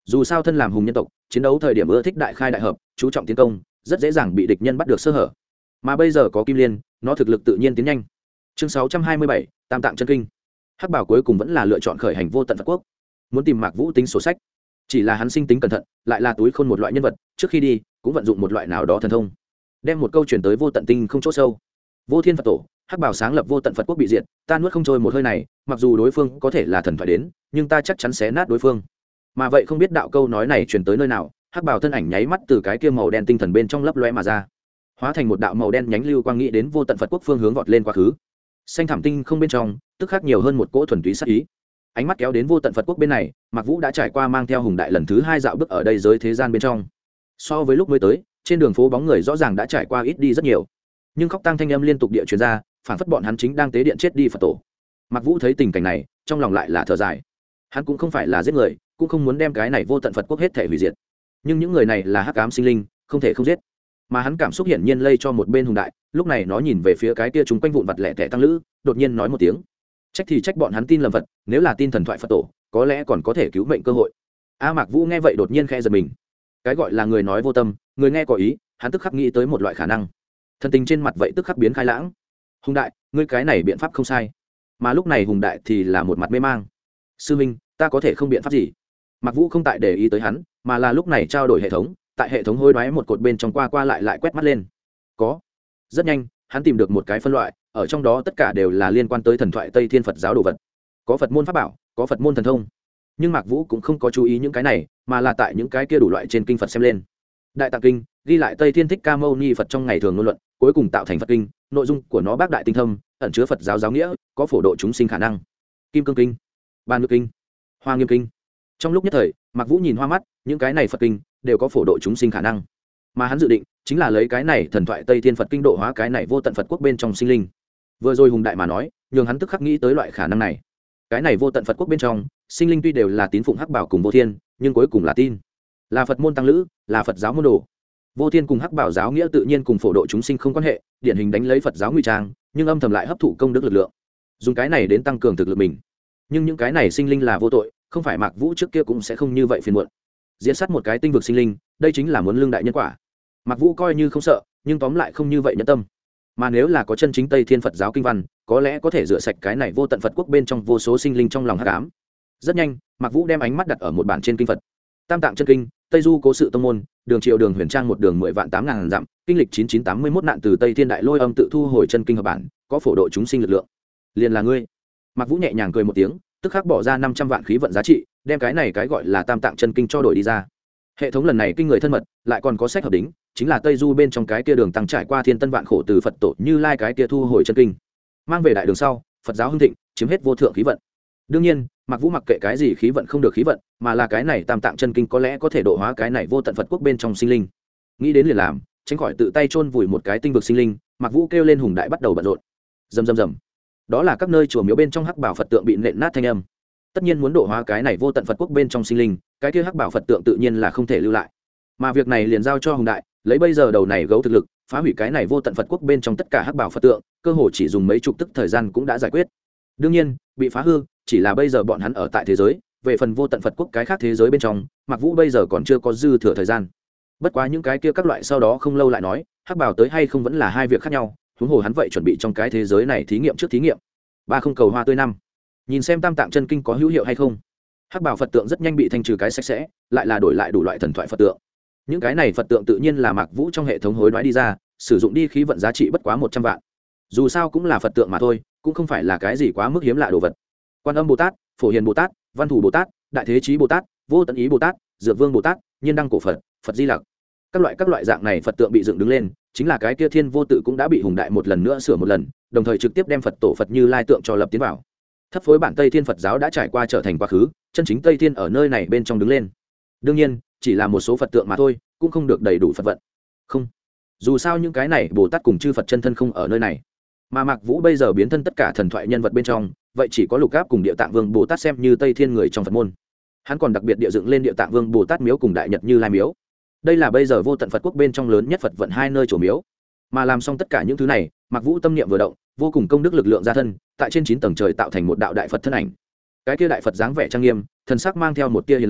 dù sao thân làm hùng nhân tộc chiến đấu thời điểm ưa thích đại khai đại hợp chú trọng tiến công rất dễ dàng bị địch nhân bắt được sơ hở mà bây giờ có kim liên nó thực lực tự nhiên tiến nhanh. Chương 627, tam tạng chân kinh. Hắc bảo cuối cùng vẫn là lựa chọn khởi hành vô tận Phật quốc, muốn tìm Mạc Vũ tính sổ sách. Chỉ là hắn sinh tính cẩn thận, lại là túi khôn một loại nhân vật, trước khi đi cũng vận dụng một loại nào đó thần thông, đem một câu chuyển tới vô tận tinh không chỗ sâu. Vô Thiên Phật Tổ, Hắc bảo sáng lập vô tận Phật quốc bị diệt, ta nuốt không trôi một hơi này, mặc dù đối phương có thể là thần thoại đến, nhưng ta chắc chắn xé nát đối phương. Mà vậy không biết đạo câu nói này truyền tới nơi nào, Hắc bảo thân ảnh nháy mắt từ cái kia màu đen tinh thần bên trong lấp lóe mà ra, hóa thành một đạo màu đen nhánh lưu quang nghĩ đến vô tận Phật quốc phương hướng vọt lên quá khứ. Xanh thảm tinh không bên trong tức khắc nhiều hơn một cỗ thuần túy sát ý. Ánh mắt kéo đến vô tận Phật quốc bên này, Mạc Vũ đã trải qua mang theo hùng đại lần thứ 2 dạo bước ở đây giới thế gian bên trong. So với lúc mới tới, trên đường phố bóng người rõ ràng đã trải qua ít đi rất nhiều, nhưng khóc tang thanh âm liên tục địa truyền ra, phảng phất bọn hắn chính đang tế điện chết đi Phật tổ. Mạc Vũ thấy tình cảnh này, trong lòng lại là thở dài. Hắn cũng không phải là giết người, cũng không muốn đem cái này vô tận Phật quốc hết thể hủy diệt, nhưng những người này là hắc ám sinh linh, không thể không giết. Mà hắn cảm xúc hiển nhiên lây cho một bên hùng đại, lúc này nó nhìn về phía cái kia chúng quanh vụn vặt lẻ tẻ tăng lữ, đột nhiên nói một tiếng. Trách thì trách bọn hắn tin lầm Phật, nếu là tin thần thoại Phật tổ, có lẽ còn có thể cứu mệnh cơ hội. Mạc Vũ nghe vậy đột nhiên khẽ giật mình. Cái gọi là người nói vô tâm, người nghe có ý, hắn tức khắc nghĩ tới một loại khả năng. Thần tình trên mặt vậy tức khắc biến khai lãng. Hùng đại, ngươi cái này biện pháp không sai. Mà lúc này hùng đại thì là một mặt mê mang. Sư minh, ta có thể không biện pháp gì? Mạc Vũ không tại để ý tới hắn, mà là lúc này trao đổi hệ thống, tại hệ thống hối đoái một cột bên trong qua qua lại quét mắt lên. Có. Rất nhanh, hắn tìm được một cái phân loại, ở trong đó tất cả đều là liên quan tới thần thoại Tây Thiên Phật giáo đồ vật. Có Phật môn pháp bảo, có Phật môn thần thông. Nhưng Mạc Vũ cũng không có chú ý những cái này, mà là tại những cái kia đủ loại trên kinh Phật xem lên. Đại Tạng kinh ghi lại Tây Thiên Thích Ca Mâu Ni Phật trong ngày thường ngôn luận, cuối cùng tạo thành Phật kinh, nội dung của nó bác đại tinh thâm, ẩn chứa Phật giáo giáo nghĩa, có phổ độ chúng sinh khả năng. Kim Cương kinh, Ban Nhược kinh, Hoa Nghiêm kinh. Trong lúc nhất thời, Mạc Vũ nhìn hoa mắt, những cái này Phật kinh đều có phổ độ chúng sinh khả năng. Mà hắn dự định chính là lấy cái này thần thoại Tây Thiên Phật kinh độ hóa cái này vô tận Phật quốc bên trong sinh linh. Vừa rồi hùng đại mà nói, nhường hắn tức khắc nghĩ tới loại khả năng này. Cái này vô tận Phật quốc bên trong, sinh linh tuy đều là tín phụng Hắc bảo cùng Vô Thiên, nhưng cuối cùng là tin, là Phật môn tăng lữ, là Phật giáo môn đồ. Vô Thiên cùng Hắc bảo giáo nghĩa tự nhiên cùng phổ độ chúng sinh không quan hệ, điển hình đánh lấy Phật giáo nguy trang, nhưng âm thầm lại hấp thụ công đức lực lượng, dùng cái này đến tăng cường thực lực mình. Nhưng những cái này sinh linh là vô tội, không phải Mạc Vũ trước kia cũng sẽ không như vậy phiền muộn. Diễn sát một cái tinh vực sinh linh, đây chính là muốn lương đại nhân quả. Mạc Vũ coi như không sợ, nhưng tóm lại không như vậy nhẫn tâm. Mà nếu là có chân chính Tây Thiên Phật giáo kinh văn, có lẽ có thể rửa sạch cái này vô tận Phật quốc bên trong vô số sinh linh trong lòng hắc ám. Rất nhanh, Mạc Vũ đem ánh mắt đặt ở một bản trên kinh Phật. Tam Tạng chân kinh, Tây Du cố sự tông môn, đường Triệu đường Huyền Trang một đường 10.800.000 dặm, kinh lịch 9981 nạn từ Tây Thiên Đại Lôi Âm tự thu hồi chân kinh hợp bản, có phổ độ chúng sinh lực lượng. Liền là ngươi. Mạc Vũ nhẹ nhàng cười một tiếng, tức khắc bỏ ra 500 vạn khí vận giá trị, đem cái này cái gọi là Tam Tạng chân kinh cho đổi đi ra. Hệ thống lần này kinh người thân mật, lại còn có sách hợp đính, chính là Tây Du bên trong cái kia đường tăng trải qua thiên tân vạn khổ từ Phật tổ Như Lai cái kia thu hồi chân kinh, mang về đại đường sau, Phật giáo hưng thịnh, chiếm hết vô thượng khí vận. Đương nhiên, Mạc Vũ mặc kệ cái gì khí vận không được khí vận, mà là cái này Tam Tạng chân kinh có lẽ có thể độ hóa cái này vô tận Phật quốc bên trong sinh linh. Nghĩ đến liền làm, tránh khỏi tự tay chôn vùi một cái tinh vực sinh linh, Mạc Vũ kêu lên hùng đại bắt đầu bận rộn. Rầm rầm rầm. Đó là các nơi chùa miếu bên trong hắc bảo Phật tượng bị nện nát thanh âm. Tất nhiên muốn độ hóa cái này vô tận Phật quốc bên trong sinh linh, cái kia hắc bảo Phật tượng tự nhiên là không thể lưu lại. Mà việc này liền giao cho hùng đại, lấy bây giờ đầu này gấu thực lực, phá hủy cái này vô tận Phật quốc bên trong tất cả hắc bảo Phật tượng, cơ hồ chỉ dùng mấy chục tức thời gian cũng đã giải quyết. Đương nhiên, bị phá hư chỉ là bây giờ bọn hắn ở tại thế giới, về phần vô tận Phật quốc cái khác thế giới bên trong, Mạc Vũ bây giờ còn chưa có dư thừa thời gian. Bất quá những cái kia các loại sau đó không lâu lại nói, hắc bảo tới hay không vẫn là hai việc khác nhau, huống hồ hắn vậy chuẩn bị trong cái thế giới này thí nghiệm trước thí nghiệm. Ba không cầu hoa tươi năm. Nhìn xem Tam Tạng chân kinh có hữu hiệu hay không. Hắc bảo Phật tượng rất nhanh bị thanh trừ cái sạch sẽ, lại là đổi lại đủ loại thần thoại Phật tượng. Những cái này Phật tượng tự nhiên là Mạc Vũ trong hệ thống hối đoái đi ra, sử dụng đi khí vận giá trị bất quá 100 vạn. Dù sao cũng là Phật tượng mà thôi, cũng không phải là cái gì quá mức hiếm lạ đồ vật. Quan Âm Bồ Tát, Phổ Hiền Bồ Tát, Văn Thủ Bồ Tát, Đại Thế Chí Bồ Tát, Vô Tận Ý Bồ Tát, Dược Vương Bồ Tát, Nhiên Đăng Cổ Phật, Phật Di Lặc. Các loại dạng này Phật tượng bị dựng đứng lên, chính là cái kia Thiên Vô Tự cũng đã bị hùng đại một lần nữa sửa một lần, đồng thời trực tiếp đem Phật tổ Phật Như Lai tượng cho lập tiến vào. Thấp phối bản Tây Thiên Phật giáo đã trải qua trở thành quá khứ, chân chính Tây Thiên ở nơi này bên trong đứng lên. Đương nhiên, chỉ là một số Phật tượng mà thôi, cũng không được đầy đủ Phật vận. Không. Dù sao những cái này Bồ Tát cùng chư Phật chân thân không ở nơi này. Mà Mạc Vũ bây giờ biến thân tất cả thần thoại nhân vật bên trong, vậy chỉ có Lục Áp cùng Địa Tạng Vương Bồ Tát xem như Tây Thiên người trong Phật môn. Hắn còn đặc biệt địa dựng lên Địa Tạng Vương Bồ Tát miếu cùng Đại Nhật Như Lai miếu. Đây là bây giờ vô tận Phật quốc bên trong lớn nhất Phật vận hai nơi chùa miếu. Mà làm xong tất cả những thứ này, Mạc Vũ tâm niệm vừa động, vô cùng công đức lực lượng ra thân, tại trên 9 tầng trời tạo thành một đạo đại Phật thân ảnh. Cái kia đại Phật dáng vẻ trang nghiêm, thần sắc mang theo một tia hiền lành,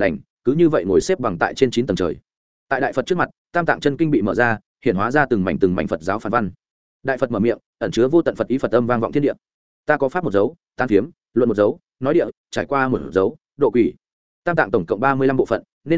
cứ như vậy ngồi xếp bằng tại trên 9 tầng trời. Tại đại Phật trước mặt, tam tạng chân kinh bị mở ra, hiện hóa ra từng mảnh Phật giáo phản văn. Đại Phật mở miệng, ẩn chứa vô tận Phật ý Phật âm vang vọng thiên địa. Ta có pháp một dấu, tan phiếm, luận một dấu, nói địa, trải qua một dấu, độ quỷ. Tam tạng tổng cộng 35 bộ phận, nên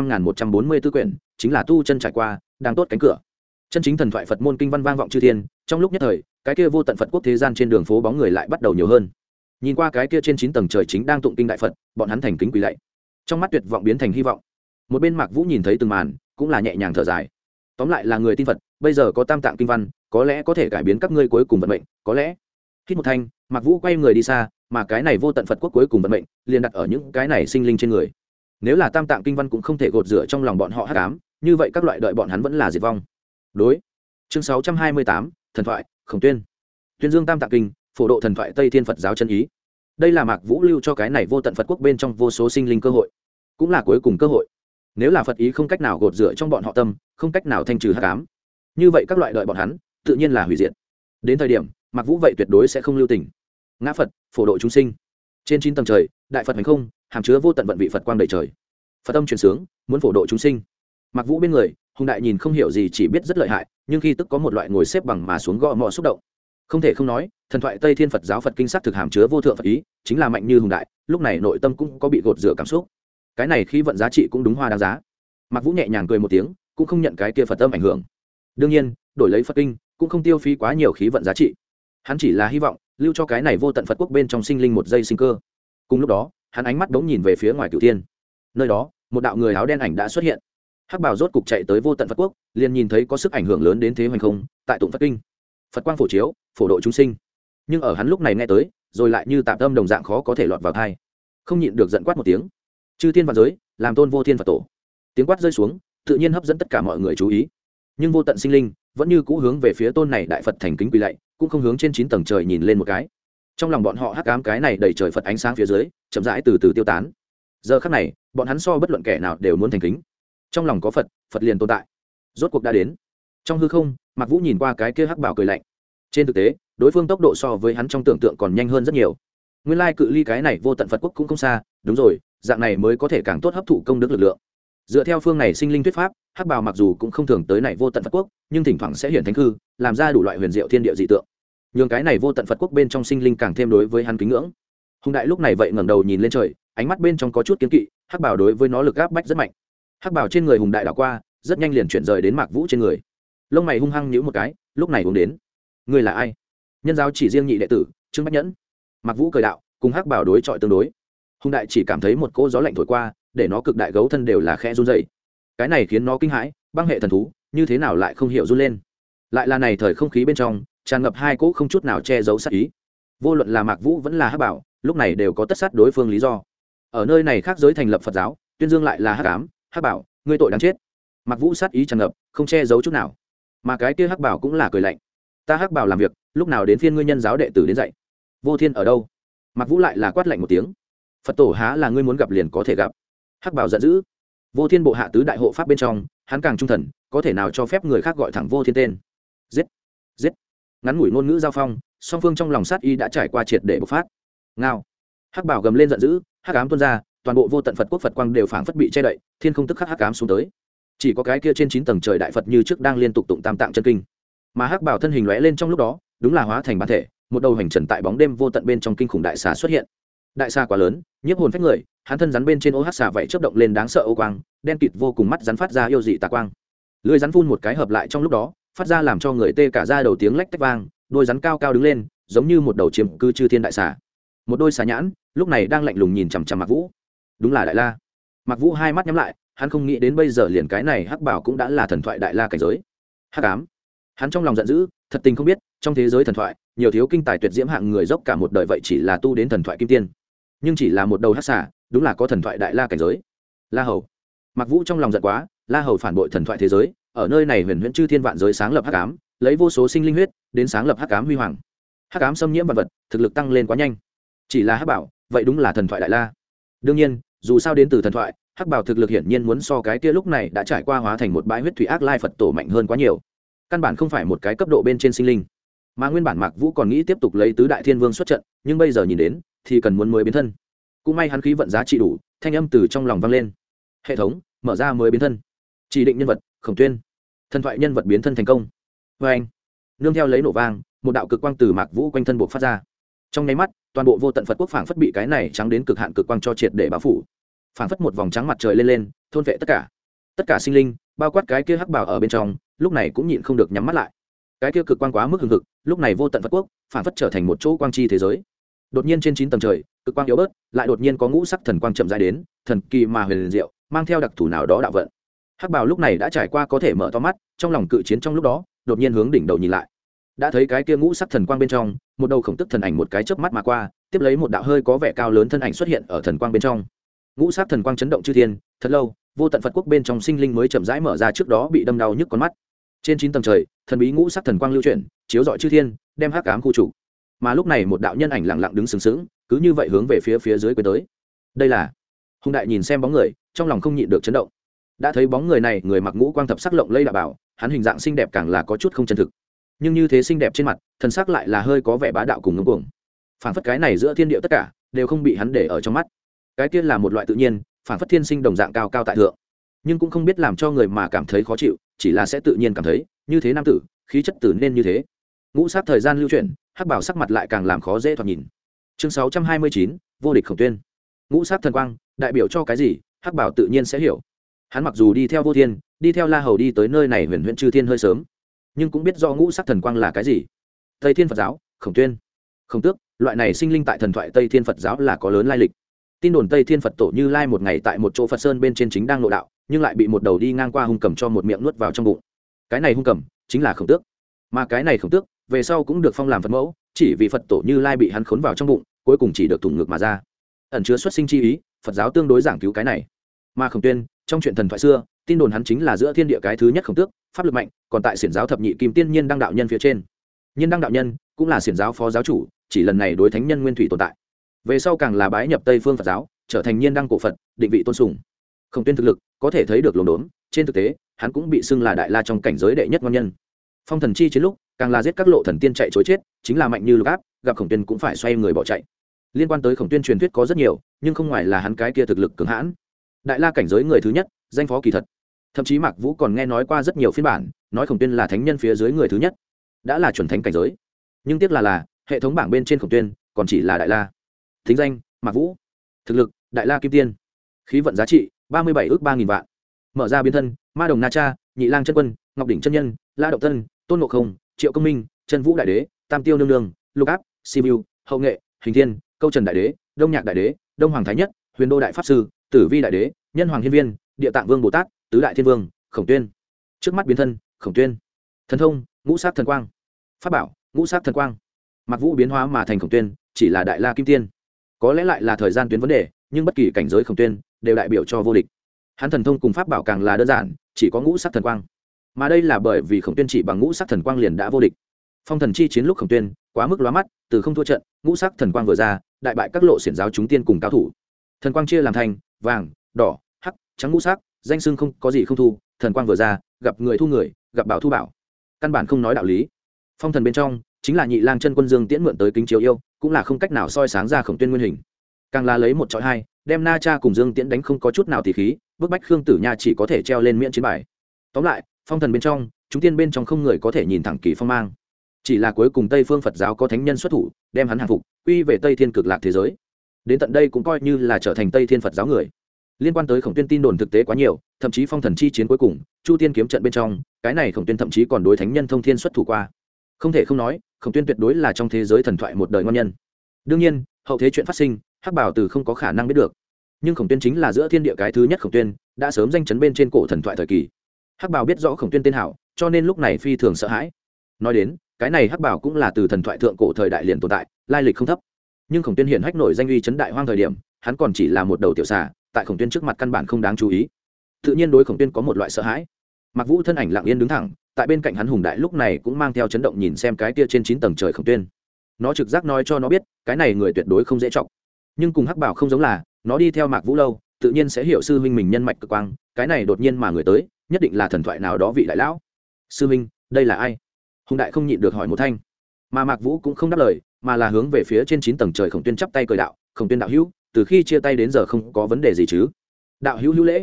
1.5144 quyển, chính là tu chân trải qua, đang tốt cánh cửa. Chân chính thần thoại Phật môn kinh văn vang vọng chư thiên, trong lúc nhất thời, cái kia vô tận Phật quốc thế gian trên đường phố bóng người lại bắt đầu nhiều hơn. Nhìn qua cái kia trên 9 tầng trời chính đang tụng kinh đại Phật, bọn hắn thành kính quỳ lạy. Trong mắt tuyệt vọng biến thành hy vọng. Một bên Mạc Vũ nhìn thấy từng màn, cũng là nhẹ nhàng thở dài. Tóm lại là người tin Phật, bây giờ có tam tạng kinh văn, có lẽ có thể cải biến các ngươi cuối cùng vận mệnh, có lẽ. Hít một thanh, Mạc Vũ quay người đi xa, mà cái này vô tận Phật quốc cuối cùng vận mệnh, liền đặt ở những cái này sinh linh trên người. Nếu là tam tạng kinh văn cũng không thể gột rửa trong lòng bọn họ hắc ám, như vậy các loại đợi bọn hắn vẫn là diệt vong. Đối. Chương 628, thần thoại, Khổng Tuyên. Tuyên Dương tam tạng kinh, phổ độ thần thoại Tây Thiên Phật giáo chân ý. Đây là Mạc Vũ lưu cho cái này vô tận Phật quốc bên trong vô số sinh linh cơ hội, cũng là cuối cùng cơ hội. Nếu là Phật ý không cách nào gột rửa trong bọn họ tâm, không cách nào thanh trừ hắc ám, như vậy các loại đợi bọn hắn, tự nhiên là hủy diệt. Đến thời điểm, Mạc Vũ vậy tuyệt đối sẽ không lưu tình. Ngã Phật, phổ độ chúng sinh. Trên 9 tầng trời, đại Phật hành không, hàm chứa vô tận vận vị Phật quang đầy trời. Phật âm truyền sướng, muốn phổ độ chúng sinh. Mạc Vũ bên người, Hùng Đại nhìn không hiểu gì, chỉ biết rất lợi hại, nhưng khi tức có một loại ngồi xếp bằng mà xuống gõ mõ xúc động. Không thể không nói, thần thoại Tây Thiên Phật giáo Phật kinh sắc thực hàm chứa vô thượng Phật ý, chính là mạnh như Hùng Đại, lúc này nội tâm cũng có bị gột rửa cảm xúc. Cái này khí vận giá trị cũng đúng hoa đáng giá. Mạc Vũ nhẹ nhàng cười một tiếng, cũng không nhận cái kia Phật âm ảnh hưởng. Đương nhiên, đổi lấy Phật kinh, cũng không tiêu phí quá nhiều khí vận giá trị. Hắn chỉ là hy vọng lưu cho cái này vô tận Phật quốc bên trong sinh linh một giây sinh cơ. Cùng lúc đó, hắn ánh mắt bỗng nhìn về phía ngoài Cửu Thiên. Nơi đó, một đạo người áo đen ảnh đã xuất hiện. Hắc Bảo rốt cục chạy tới vô tận Phật quốc, liền nhìn thấy có sức ảnh hưởng lớn đến thế hoành không, tại tụng Phật kinh. Phật quang phổ chiếu, phổ độ chúng sinh. Nhưng ở hắn lúc này nghe tới, rồi lại như tạm tâm đồng dạng khó có thể lọt vào tai. Không nhịn được giận quát một tiếng. Chư thiên vạn giới, làm tôn vô thiên Phật tổ. Tiếng quát rơi xuống, tự nhiên hấp dẫn tất cả mọi người chú ý. Nhưng vô tận sinh linh vẫn như cũ hướng về phía tôn này đại Phật thành kính quỳ lạy, cũng không hướng trên 9 tầng trời nhìn lên một cái. Trong lòng bọn họ hắc ám cái này đầy trời Phật ánh sáng phía dưới, chậm rãi từ từ tiêu tán. Giờ khắc này, bọn hắn so bất luận kẻ nào đều muốn thành kính. Trong lòng có Phật, Phật liền tồn tại. Rốt cuộc đã đến. Trong hư không, Mạc Vũ nhìn qua cái kia hắc bảo cười lạnh. Trên thực tế, đối phương tốc độ so với hắn trong tưởng tượng còn nhanh hơn rất nhiều. Nguyên lai cự ly cái này vô tận Phật quốc cũng không xa, đúng rồi, dạng này mới có thể càng tốt hấp thụ công đức lực lượng. Dựa theo phương này sinh linh thuyết pháp, hắc bào mặc dù cũng không thường tới này vô tận Phật quốc, nhưng thỉnh thoảng sẽ hiện thánh hư, làm ra đủ loại huyền diệu thiên địa dị tượng. Nhưng cái này vô tận Phật quốc bên trong sinh linh càng thêm đối với hắn kính ngưỡng. Hùng Đại lúc này vậy ngẩng đầu nhìn lên trời, ánh mắt bên trong có chút kiên kỵ, hắc bào đối với nó lực áp bách rất mạnh. Hắc bào trên người Hùng Đại đảo qua, rất nhanh liền chuyển rời đến Mạc Vũ trên người. Lông mày hung hăng nhíu một cái, lúc này uống đến. Ngươi là ai? Nhân giáo chỉ riêng nhị đệ tử, Trương Bách Nhẫn. Mạc Vũ cười đạo, cùng hắc bào đối chọi tương đối. Hùng Đại chỉ cảm thấy một cỗ gió lạnh thổi qua, để nó cực đại gấu thân đều là khẽ run rẩy. Cái này khiến nó kinh hãi, băng hệ thần thú, như thế nào lại không hiểu run lên? Lại là này thời không khí bên trong, tràn ngập hai cỗ không chút nào che giấu sát ý. Vô luận là Mạc Vũ vẫn là hắc bảo, lúc này đều có tất sát đối phương lý do. Ở nơi này khác giới thành lập Phật giáo, tuyên dương lại là hắc ám, hắc bảo, ngươi tội đáng chết. Mạc Vũ sát ý tràn ngập, không che giấu chút nào. Mà cái kia hắc bảo cũng là cười lạnh. Ta hắc bảo làm việc, lúc nào đến phiên ngươi nhân giáo đệ tử đến dạy? Vô Thiên ở đâu? Mạc Vũ lại là quát lạnh một tiếng. Phật tổ há là ngươi muốn gặp liền có thể gặp? Hắc bảo giận dữ. Vô Thiên bộ hạ tứ đại hộ pháp bên trong, hắn càng trung thần, có thể nào cho phép người khác gọi thẳng Vô Thiên tên? Giết, giết. Ngắn ngủi ngôn ngữ giao phong, song phương trong lòng sát y đã trải qua triệt để bộc phát. Ngao. Hắc bảo gầm lên giận dữ, hắc ám tuôn ra, toàn bộ vô tận Phật quốc Phật quang đều phảng phất bị che đậy, thiên không tức khắc hắc ám xuống tới. Chỉ có cái kia trên 9 tầng trời đại Phật như trước đang liên tục tụng tam tạng chân kinh. Mà hắc bảo thân hình lóe lên trong lúc đó, đúng là hóa thành bản thể, một đầu hành trần tại bóng đêm vô tận bên trong kinh khủng đại xà xuất hiện. Đại xà quá lớn, nhiếp hồn phách người, hắn thân rắn bên trên ô hắc xà vậy chớp động lên đáng sợ ô quang, đen kịt vô cùng, mắt rắn phát ra yêu dị tà quang. Lưỡi rắn phun một cái hợp lại trong lúc đó, phát ra làm cho người tê cả da đầu tiếng lách tách vang, đôi rắn cao cao đứng lên, giống như một đầu chiếm cư chư thiên đại xà. Một đôi xà nhãn, lúc này đang lạnh lùng nhìn chằm chằm Mạc Vũ. Đúng là Đại La. Mạc Vũ hai mắt nhắm lại, hắn không nghĩ đến bây giờ liền cái này hắc bảo cũng đã là thần thoại Đại La cảnh giới. Hắc ám. Hắn trong lòng giận dữ, thật tình không biết, trong thế giới thần thoại, nhiều thiếu kinh tài tuyệt diễm hạng người dốc cả một đời vậy chỉ là tu đến thần thoại kim tiên. Nhưng chỉ là một đầu hắc xà, đúng là có thần thoại Đại La cảnh giới. La Hầu. Mạc Vũ trong lòng giận quá, La Hầu phản bội thần thoại thế giới, ở nơi này huyền huyễn chư thiên vạn giới sáng lập hắc ám, lấy vô số sinh linh huyết đến sáng lập hắc ám huy hoàng. Hắc ám xâm nhiễm vạn vật, thực lực tăng lên quá nhanh. Chỉ là hắc bảo, vậy đúng là thần thoại Đại La. Đương nhiên, dù sao đến từ thần thoại, hắc bảo thực lực hiển nhiên muốn so cái kia lúc này đã trải qua hóa thành một bãi huyết thủy ác lai Phật tổ mạnh hơn quá nhiều. Căn bản không phải một cái cấp độ bên trên sinh linh. Mà nguyên bản Mạc Vũ còn nghĩ tiếp tục lấy tứ đại thiên vương xuất trận, nhưng bây giờ nhìn đến thì cần muốn mới biến thân. Cũng may hắn khí vận giá trị đủ, thanh âm từ trong lòng vang lên. hệ thống mở ra mới biến thân, chỉ định nhân vật Khổng Tuyên, thần thoại nhân vật biến thân thành công. Vê anh, nương theo lấy nổ vang, một đạo cực quang từ Mạc Vũ quanh thân buộc phát ra. Trong nháy mắt, toàn bộ vô tận Phật quốc phảng phất bị cái này trắng đến cực hạn cực quang cho triệt để bao phủ, phảng phất một vòng trắng mặt trời lên thôn vệ tất cả sinh linh, bao quát cái kia hắc bào ở bên trong, lúc này cũng nhịn không được nhắm mắt lại. Cái kia cực quang quá mức hừng hực, lúc này vô tận Phật quốc phảng phất trở thành một chỗ quang chi thế giới. Đột nhiên trên 9 tầng trời, cực quang yếu bớt, lại đột nhiên có ngũ sắc thần quang chậm rãi đến, thần kỳ mà huyền diệu, mang theo đặc thù nào đó đạo vận. Hắc bào lúc này đã trải qua có thể mở to mắt, trong lòng cự chiến trong lúc đó, đột nhiên hướng đỉnh đầu nhìn lại, đã thấy cái kia ngũ sắc thần quang bên trong, một đầu khổng tức thần ảnh một cái chớp mắt mà qua, tiếp lấy một đạo hơi có vẻ cao lớn thân ảnh xuất hiện ở thần quang bên trong. Ngũ sắc thần quang chấn động chư thiên, thật lâu, vô tận Phật quốc bên trong sinh linh mới chậm rãi mở ra trước đó bị đâm đau nhức con mắt. Trên 9 tầng trời, thần bí ngũ sắc thần quang lưu chuyển, chiếu rọi chư thiên, đem hắc ám khu chủ. Mà lúc này một đạo nhân ảnh lặng lặng đứng sừng sững, cứ như vậy hướng về phía dưới quay tới. Đây là Hùng Đại nhìn xem bóng người, trong lòng không nhịn được chấn động. Đã thấy bóng người này, người mặc ngũ quang thập sắc lộng lẫy đạo bảo, hắn hình dạng xinh đẹp càng là có chút không chân thực. Nhưng như thế xinh đẹp trên mặt, thần sắc lại là hơi có vẻ bá đạo cùng ngông cuồng. Phảng phất cái này giữa thiên địa tất cả đều không bị hắn để ở trong mắt. Cái kia là một loại tự nhiên, phảng phất thiên sinh đồng dạng cao cao tại thượng, nhưng cũng không biết làm cho người mà cảm thấy khó chịu, chỉ là sẽ tự nhiên cảm thấy, như thế nam tử, khí chất tử nên như thế. Ngũ sát thời gian lưu chuyển, hắc bảo sắc mặt lại càng làm khó dễ thoạt nhìn. Chương 629, vô địch Khổng Tuyên. Ngũ sát thần quang đại biểu cho cái gì, hắc bảo tự nhiên sẽ hiểu. Hắn mặc dù đi theo Vô Thiên, đi theo La Hầu đi tới nơi này huyền huyễn chư thiên hơi sớm, nhưng cũng biết do ngũ sắc thần quang là cái gì. Tây Thiên Phật giáo, Khổng Tuyên, Khổng Tước, loại này sinh linh tại thần thoại Tây Thiên Phật giáo là có lớn lai lịch. Tin đồn Tây Thiên Phật tổ Như Lai một ngày tại một chỗ Phật sơn bên trên chính đang nội đạo, nhưng lại bị một đầu đi ngang qua hung cầm cho một miệng nuốt vào trong bụng. Cái này hung cầm chính là Khổng Tước, mà cái này Khổng Tước về sau cũng được phong làm Phật mẫu, chỉ vì Phật tổ Như Lai bị hắn khốn vào trong bụng, cuối cùng chỉ được thủng ngược mà ra, ẩn chứa xuất sinh chi ý. Phật giáo tương đối giảng cứu cái này. Mà Khổng Tuyên trong chuyện thần thoại xưa, tin đồn hắn chính là giữa thiên địa cái thứ nhất Khổng Tước, pháp lực mạnh, còn tại xiển giáo thập nhị kim tiên nhiên đăng đạo nhân phía trên. Nhiên đăng đạo nhân cũng là xiển giáo phó giáo chủ, chỉ lần này đối thánh nhân nguyên thủy tồn tại. Về sau càng là bái nhập Tây phương Phật giáo, trở thành nhiên đăng cổ Phật, định vị tôn sùng. Khổng Tuyên thực lực có thể thấy được lồn đốn, trên thực tế hắn cũng bị xưng là đại la trong cảnh giới đệ nhất ngon nhân. Phong thần chi chiến lúc càng là giết các lộ thần tiên chạy chối chết, chính là mạnh như lục áp, gặp Khổng Tuyên cũng phải xoay người bỏ chạy. Liên quan tới Khổng Tuyên truyền thuyết có rất nhiều, nhưng không ngoài là hắn cái kia thực lực cường hãn, đại la cảnh giới người thứ nhất, danh phó kỳ thật. Thậm chí Mạc Vũ còn nghe nói qua rất nhiều phiên bản, nói Khổng Tuyên là thánh nhân phía dưới người thứ nhất, đã là chuẩn thánh cảnh giới. Nhưng tiếc là hệ thống bảng bên trên Khổng Tuyên còn chỉ là đại la. Thính danh Mạc Vũ, thực lực đại la kim tiên, khí vận giá trị 37 ước 3.000 vạn. Mở ra biến thân Ma Đồng Na Cha, Nhị Lang chân quân, Ngọc đỉnh chân nhân, La Động Tân, Tôn Ngộ Không, Triệu Công Minh, Chân Vũ đại đế, Tam Tiêu nương nương, Lục Áp, Sibiu, Hậu Nghệ, Hình Thiên, Câu Trần đại đế, Đông Nhạc đại đế, Đông Hoàng thái nhất, Huyền Đô đại pháp sư, Tử Vi đại đế, Nhân Hoàng hiên viên, Địa Tạng vương Bồ Tát, Tứ đại thiên vương, Khổng Tuyên. Trước mắt biến thân Khổng Tuyên. Thần thông ngũ sát thần quang, pháp bảo ngũ sát thần quang. Mặc Vũ biến hóa mà thành Khổng Tuyên chỉ là đại la kim tiên, có lẽ lại là thời gian tuyến vấn đề, nhưng bất kỳ cảnh giới Khổng Tuyên đều đại biểu cho vô địch. Hắn thần thông cùng pháp bảo càng là đơn giản, chỉ có ngũ sắc thần quang, mà đây là bởi vì Khổng Tuyên chỉ bằng ngũ sắc thần quang liền đã vô địch. Phong thần chi chiến lúc Khổng Tuyên quá mức lóa mắt, từ không thua trận, ngũ sắc thần quang vừa ra, đại bại các lộ xiển giáo chúng tiên cùng cao thủ. Thần quang chia làm thành vàng, đỏ, hắc, trắng ngũ sắc, danh xưng không có gì không thu, thần quang vừa ra, gặp người thu người, gặp bảo thu bảo, căn bản không nói đạo lý. Phong thần bên trong chính là Nhị Lang chân quân Dương Tiễn mượn tới kính chiếu yêu, cũng là không cách nào soi sáng ra Khổng Tuyên nguyên hình. Càng là lấy một chọi hai, đem Na Cha cùng Dương Tiễn đánh không có chút nào tỉ khí, bức bách Khương Tử Nha chỉ có thể treo lên miễn chiến bài. Tóm lại, phong thần bên trong, chúng tiên bên trong không người có thể nhìn thẳng kỳ phong mang. Chỉ là cuối cùng Tây phương Phật giáo có thánh nhân xuất thủ, đem hắn hàng phục, quy về Tây Thiên cực lạc thế giới. Đến tận đây cũng coi như là trở thành Tây Thiên Phật giáo người. Liên quan tới Khổng Tuyên tin đồn thực tế quá nhiều, thậm chí phong thần chi chiến cuối cùng, Chu Tiên kiếm trận bên trong, cái này Khổng Tuyên thậm chí còn đối thánh nhân thông thiên xuất thủ qua. Không thể không nói, Khổng Tuyên tuyệt đối là trong thế giới thần thoại một đời ngon nhân. Đương nhiên, hậu thế chuyện phát sinh, Hắc Bảo Tử không có khả năng biết được. Nhưng Khổng Tuyên chính là giữa thiên địa cái thứ nhất Khổng Tuyên, đã sớm danh chấn bên trên cổ thần thoại thời kỳ. Hắc Bảo biết rõ Khổng Tuyên tên hảo, cho nên lúc này phi thường sợ hãi. Nói đến, cái này Hắc Bảo cũng là từ thần thoại thượng cổ thời đại liền tồn tại, lai lịch không thấp. Nhưng Khổng Tuyên hiển hách nổi danh uy chấn đại hoang thời điểm, hắn còn chỉ là một đầu tiểu xà, tại Khổng Tuyên trước mặt căn bản không đáng chú ý. Tự nhiên đối Khổng Tuyên có một loại sợ hãi. Mặc Vũ thân ảnh lặng yên đứng thẳng, tại bên cạnh hắn Hùng Đại lúc này cũng mang theo chấn động nhìn xem cái kia trên 9 tầng trời Khổng Tuyên. Nó trực giác nói cho nó biết, cái này người tuyệt đối không dễ trọng. Nhưng cùng Hắc Bảo không giống là, nó đi theo Mạc Vũ lâu, tự nhiên sẽ hiểu sư huynh mình nhân mạch cực quang, cái này đột nhiên mà người tới, nhất định là thần thoại nào đó vị đại lão. Sư huynh, đây là ai? Hùng Đại không nhịn được hỏi một thanh. Mà Mạc Vũ cũng không đáp lời, mà là hướng về phía trên 9 tầng trời Khổng Tuyên chắp tay cười đạo, Khổng Tuyên đạo hữu, từ khi chia tay đến giờ không có vấn đề gì chứ? Đạo hữu hữu lễ.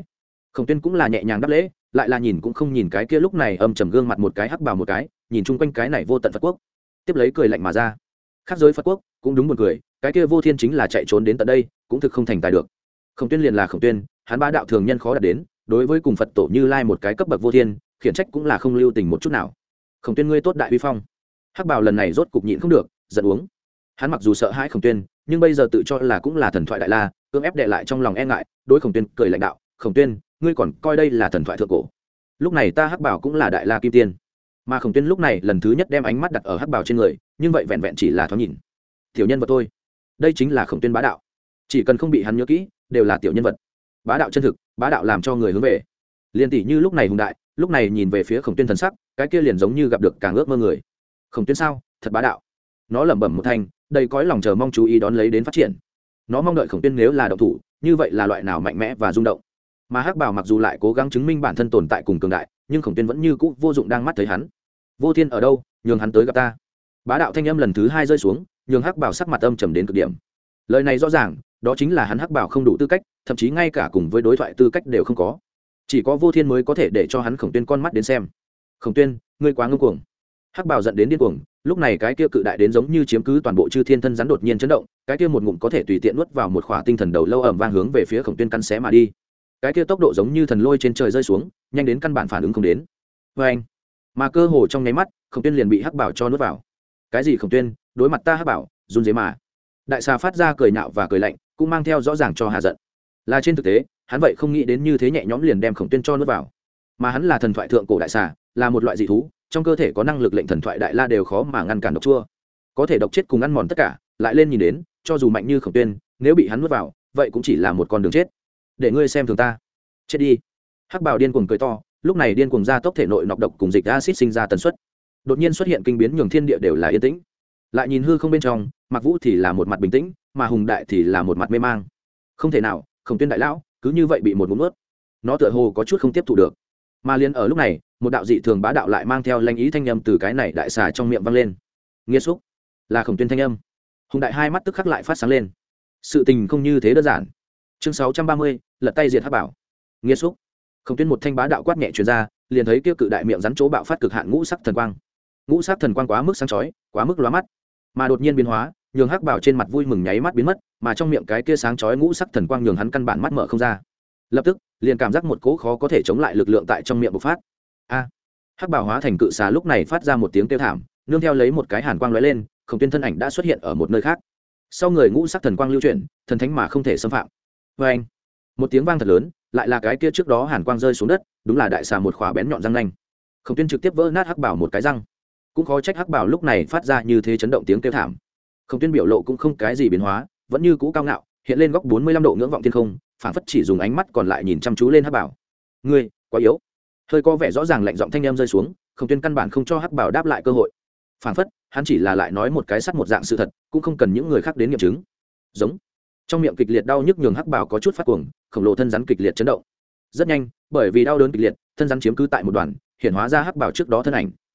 Khổng Tuyên cũng là nhẹ nhàng đáp lễ, lại là nhìn cũng không nhìn cái kia lúc này âm trầm gương mặt một cái hắc bào một cái, nhìn chung quanh cái này vô tận Phật quốc, tiếp lấy cười lạnh mà ra. Khác giới Phật quốc cũng đúng buồn cười, cái kia Vô Thiên chính là chạy trốn đến tận đây, cũng thực không thành tài được. Khổng Tuyên liền là Khổng Tuyên, hắn bá đạo thường nhân khó đạt đến, đối với cùng Phật tổ Như Lai một cái cấp bậc Vô Thiên, khiển trách cũng là không lưu tình một chút nào. Khổng Tuyên ngươi tốt đại uy phong. Hắc bào lần này rốt cục nhịn không được, giận uống. Hắn mặc dù sợ hãi Khổng Tuyên, nhưng bây giờ tự cho là cũng là thần thoại đại la, cưỡng ép đè lại trong lòng e ngại, đối Khổng Tuyên cười lãnh đạo, Khổng Tuyên, ngươi còn coi đây là thần thoại thượng cổ. Lúc này ta Hắc Bảo cũng là đại la kim tiên, mà Khổng Tuyên lúc này lần thứ nhất đem ánh mắt đặt ở Hắc Bảo trên người, nhưng vậy vẹn vẹn chỉ là thoáng nhìn. Tiểu nhân vật thôi, đây chính là Khổng Tuyên bá đạo, chỉ cần không bị hắn nhớ kỹ, đều là tiểu nhân vật. Bá đạo chân thực, bá đạo làm cho người hướng về. Liên tỷ như lúc này hùng đại, lúc này nhìn về phía Khổng Tuyên thần sắc, cái kia liền giống như gặp được càng ước mơ người. Khổng Tuyên sao, thật bá đạo. Nó lẩm bẩm một thanh, đầy cõi lòng chờ mong chú ý đón lấy đến phát triển. Nó mong đợi Khổng Tuyên nếu là động thủ, như vậy là loại nào mạnh mẽ và rung động. Mà Hắc Bảo mặc dù lại cố gắng chứng minh bản thân tồn tại cùng cường đại, nhưng Khổng Tuyên vẫn như cũ vô dụng đang mắt thấy hắn. Vô Thiên ở đâu, nhường hắn tới gặp ta. Bá đạo thanh âm lần thứ hai rơi xuống, nhường Hắc Bảo sắc mặt âm trầm đến cực điểm. Lời này rõ ràng, đó chính là hắn Hắc Bảo không đủ tư cách, thậm chí ngay cả cùng với đối thoại tư cách đều không có. Chỉ có Vô Thiên mới có thể để cho hắn Khổng Tuyên con mắt đến xem. Khổng Tuyên, ngươi quá ngông cuồng. Hắc Bảo giận đến điên cuồng, lúc này cái kia cự đại đến giống như chiếm cứ toàn bộ chư thiên thân rắn đột nhiên chấn động, cái kia một ngụm có thể tùy tiện nuốt vào một khỏa tinh thần đầu lâu ầm vang hướng về phía Khổng Tuyên căn xé mà đi. Cái kia tốc độ giống như thần lôi trên trời rơi xuống, nhanh đến căn bản phản ứng không đến. Và anh, mà cơ hồ trong nháy mắt, Khổng Tuyên liền bị Hắc Bảo cho nuốt vào. Cái gì Khổng Tuyên, đối mặt ta Hắc Bảo, run rẩy mà. Đại xà phát ra cười nhạo và cười lạnh, cũng mang theo rõ ràng cho hà giận. Là trên thực tế, hắn vậy không nghĩ đến như thế nhẹ nhõm liền đem Khổng Tuyên cho nuốt vào. Mà hắn là thần thoại thượng cổ đại xà, là một loại dị thú, trong cơ thể có năng lực lệnh thần thoại đại la đều khó mà ngăn cản độc chua, có thể độc chết cùng ăn mòn tất cả. Lại lên nhìn đến, cho dù mạnh như Khổng Tuyên, nếu bị hắn nuốt vào, vậy cũng chỉ là một con đường chết. Để ngươi xem thường ta, chết đi. Hắc Bảo điên cuồng cười to, lúc này điên cuồng ra tốc thể nội nọc độc cùng dịch acid sinh ra tần suất, đột nhiên xuất hiện kinh biến nhường thiên địa đều là yên tĩnh. Lại nhìn hư không bên trong, Mạc Vũ thì là một mặt bình tĩnh, mà Hùng Đại thì là một mặt mê mang. Không thể nào, Khổng Tuyên đại lão cứ như vậy bị một ngụm nuốt. Nó tựa hồ có chút không tiếp thu được. Mà liền ở lúc này, một đạo dị thường bá đạo lại mang theo lanh ý thanh âm từ cái này đại xà trong miệng vang lên. Nghĩa xúc, là Khổng Tuyên thanh âm. Hùng Đại hai mắt tức khắc lại phát sáng lên. Sự tình không như thế đơn giản. Chương 630, lật tay diệt Hắc Bảo. Nghĩa xúc. Khổng Tuyên một thanh bá đạo quát nhẹ truyền ra, liền thấy kia cự đại miệng rắn chỗ bạo phát cực hạn ngũ sắc thần quang. Ngũ sắc thần quang quá mức sáng chói, quá mức lóa mắt, mà đột nhiên biến hóa, nhường Hắc Bảo trên mặt vui mừng nháy mắt biến mất, mà trong miệng cái kia sáng chói ngũ sắc thần quang nhường hắn căn bản mắt mở không ra. Lập tức, liền cảm giác một cỗ khó có thể chống lại lực lượng tại trong miệng bộc phát. A! Hắc Bảo hóa thành cự xà lúc này phát ra một tiếng kêu thảm, nương theo lấy một cái hàn quang lóe lên, Khổng Tuyên thân ảnh đã xuất hiện ở một nơi khác. Sau người ngũ sắc thần quang lưu chuyển, thần thánh mà không thể xâm phạm. Oeng! Một tiếng vang thật lớn, lại là cái kia trước đó hàn quang rơi xuống đất, đúng là đại xà một khỏa bén nhọn răng nanh. Khổng Tuyên trực tiếp vỡ nát Hắc Bảo một cái răng. Cũng khó trách Hắc Bảo lúc này phát ra như thế chấn động tiếng kêu thảm. Khổng Tuyên biểu lộ cũng không cái gì biến hóa, vẫn như cũ cao ngạo, hiện lên góc 45 độ ngưỡng vọng thiên không, phảng phất chỉ dùng ánh mắt còn lại nhìn chăm chú lên Hắc Bảo. Ngươi, quá yếu. Hơi có vẻ rõ ràng lạnh giọng thanh âm rơi xuống, Khổng Tuyên căn bản không cho Hắc Bảo đáp lại cơ hội. Phảng phất, hắn chỉ là lại nói một cái sắt một dạng sự thật, cũng không cần những người khác đến nghiệm chứng. Giống. Trong miệng kịch liệt đau nhức nhường Hắc Bảo có chút phát cuồng, khổng lồ thân rắn kịch liệt chấn động. Rất nhanh, bởi vì đau đớn kịch liệt, thân rắn chiếm cứ tại một đoàn, hiện hóa ra Hắc Bảo trước đó thân ảnh,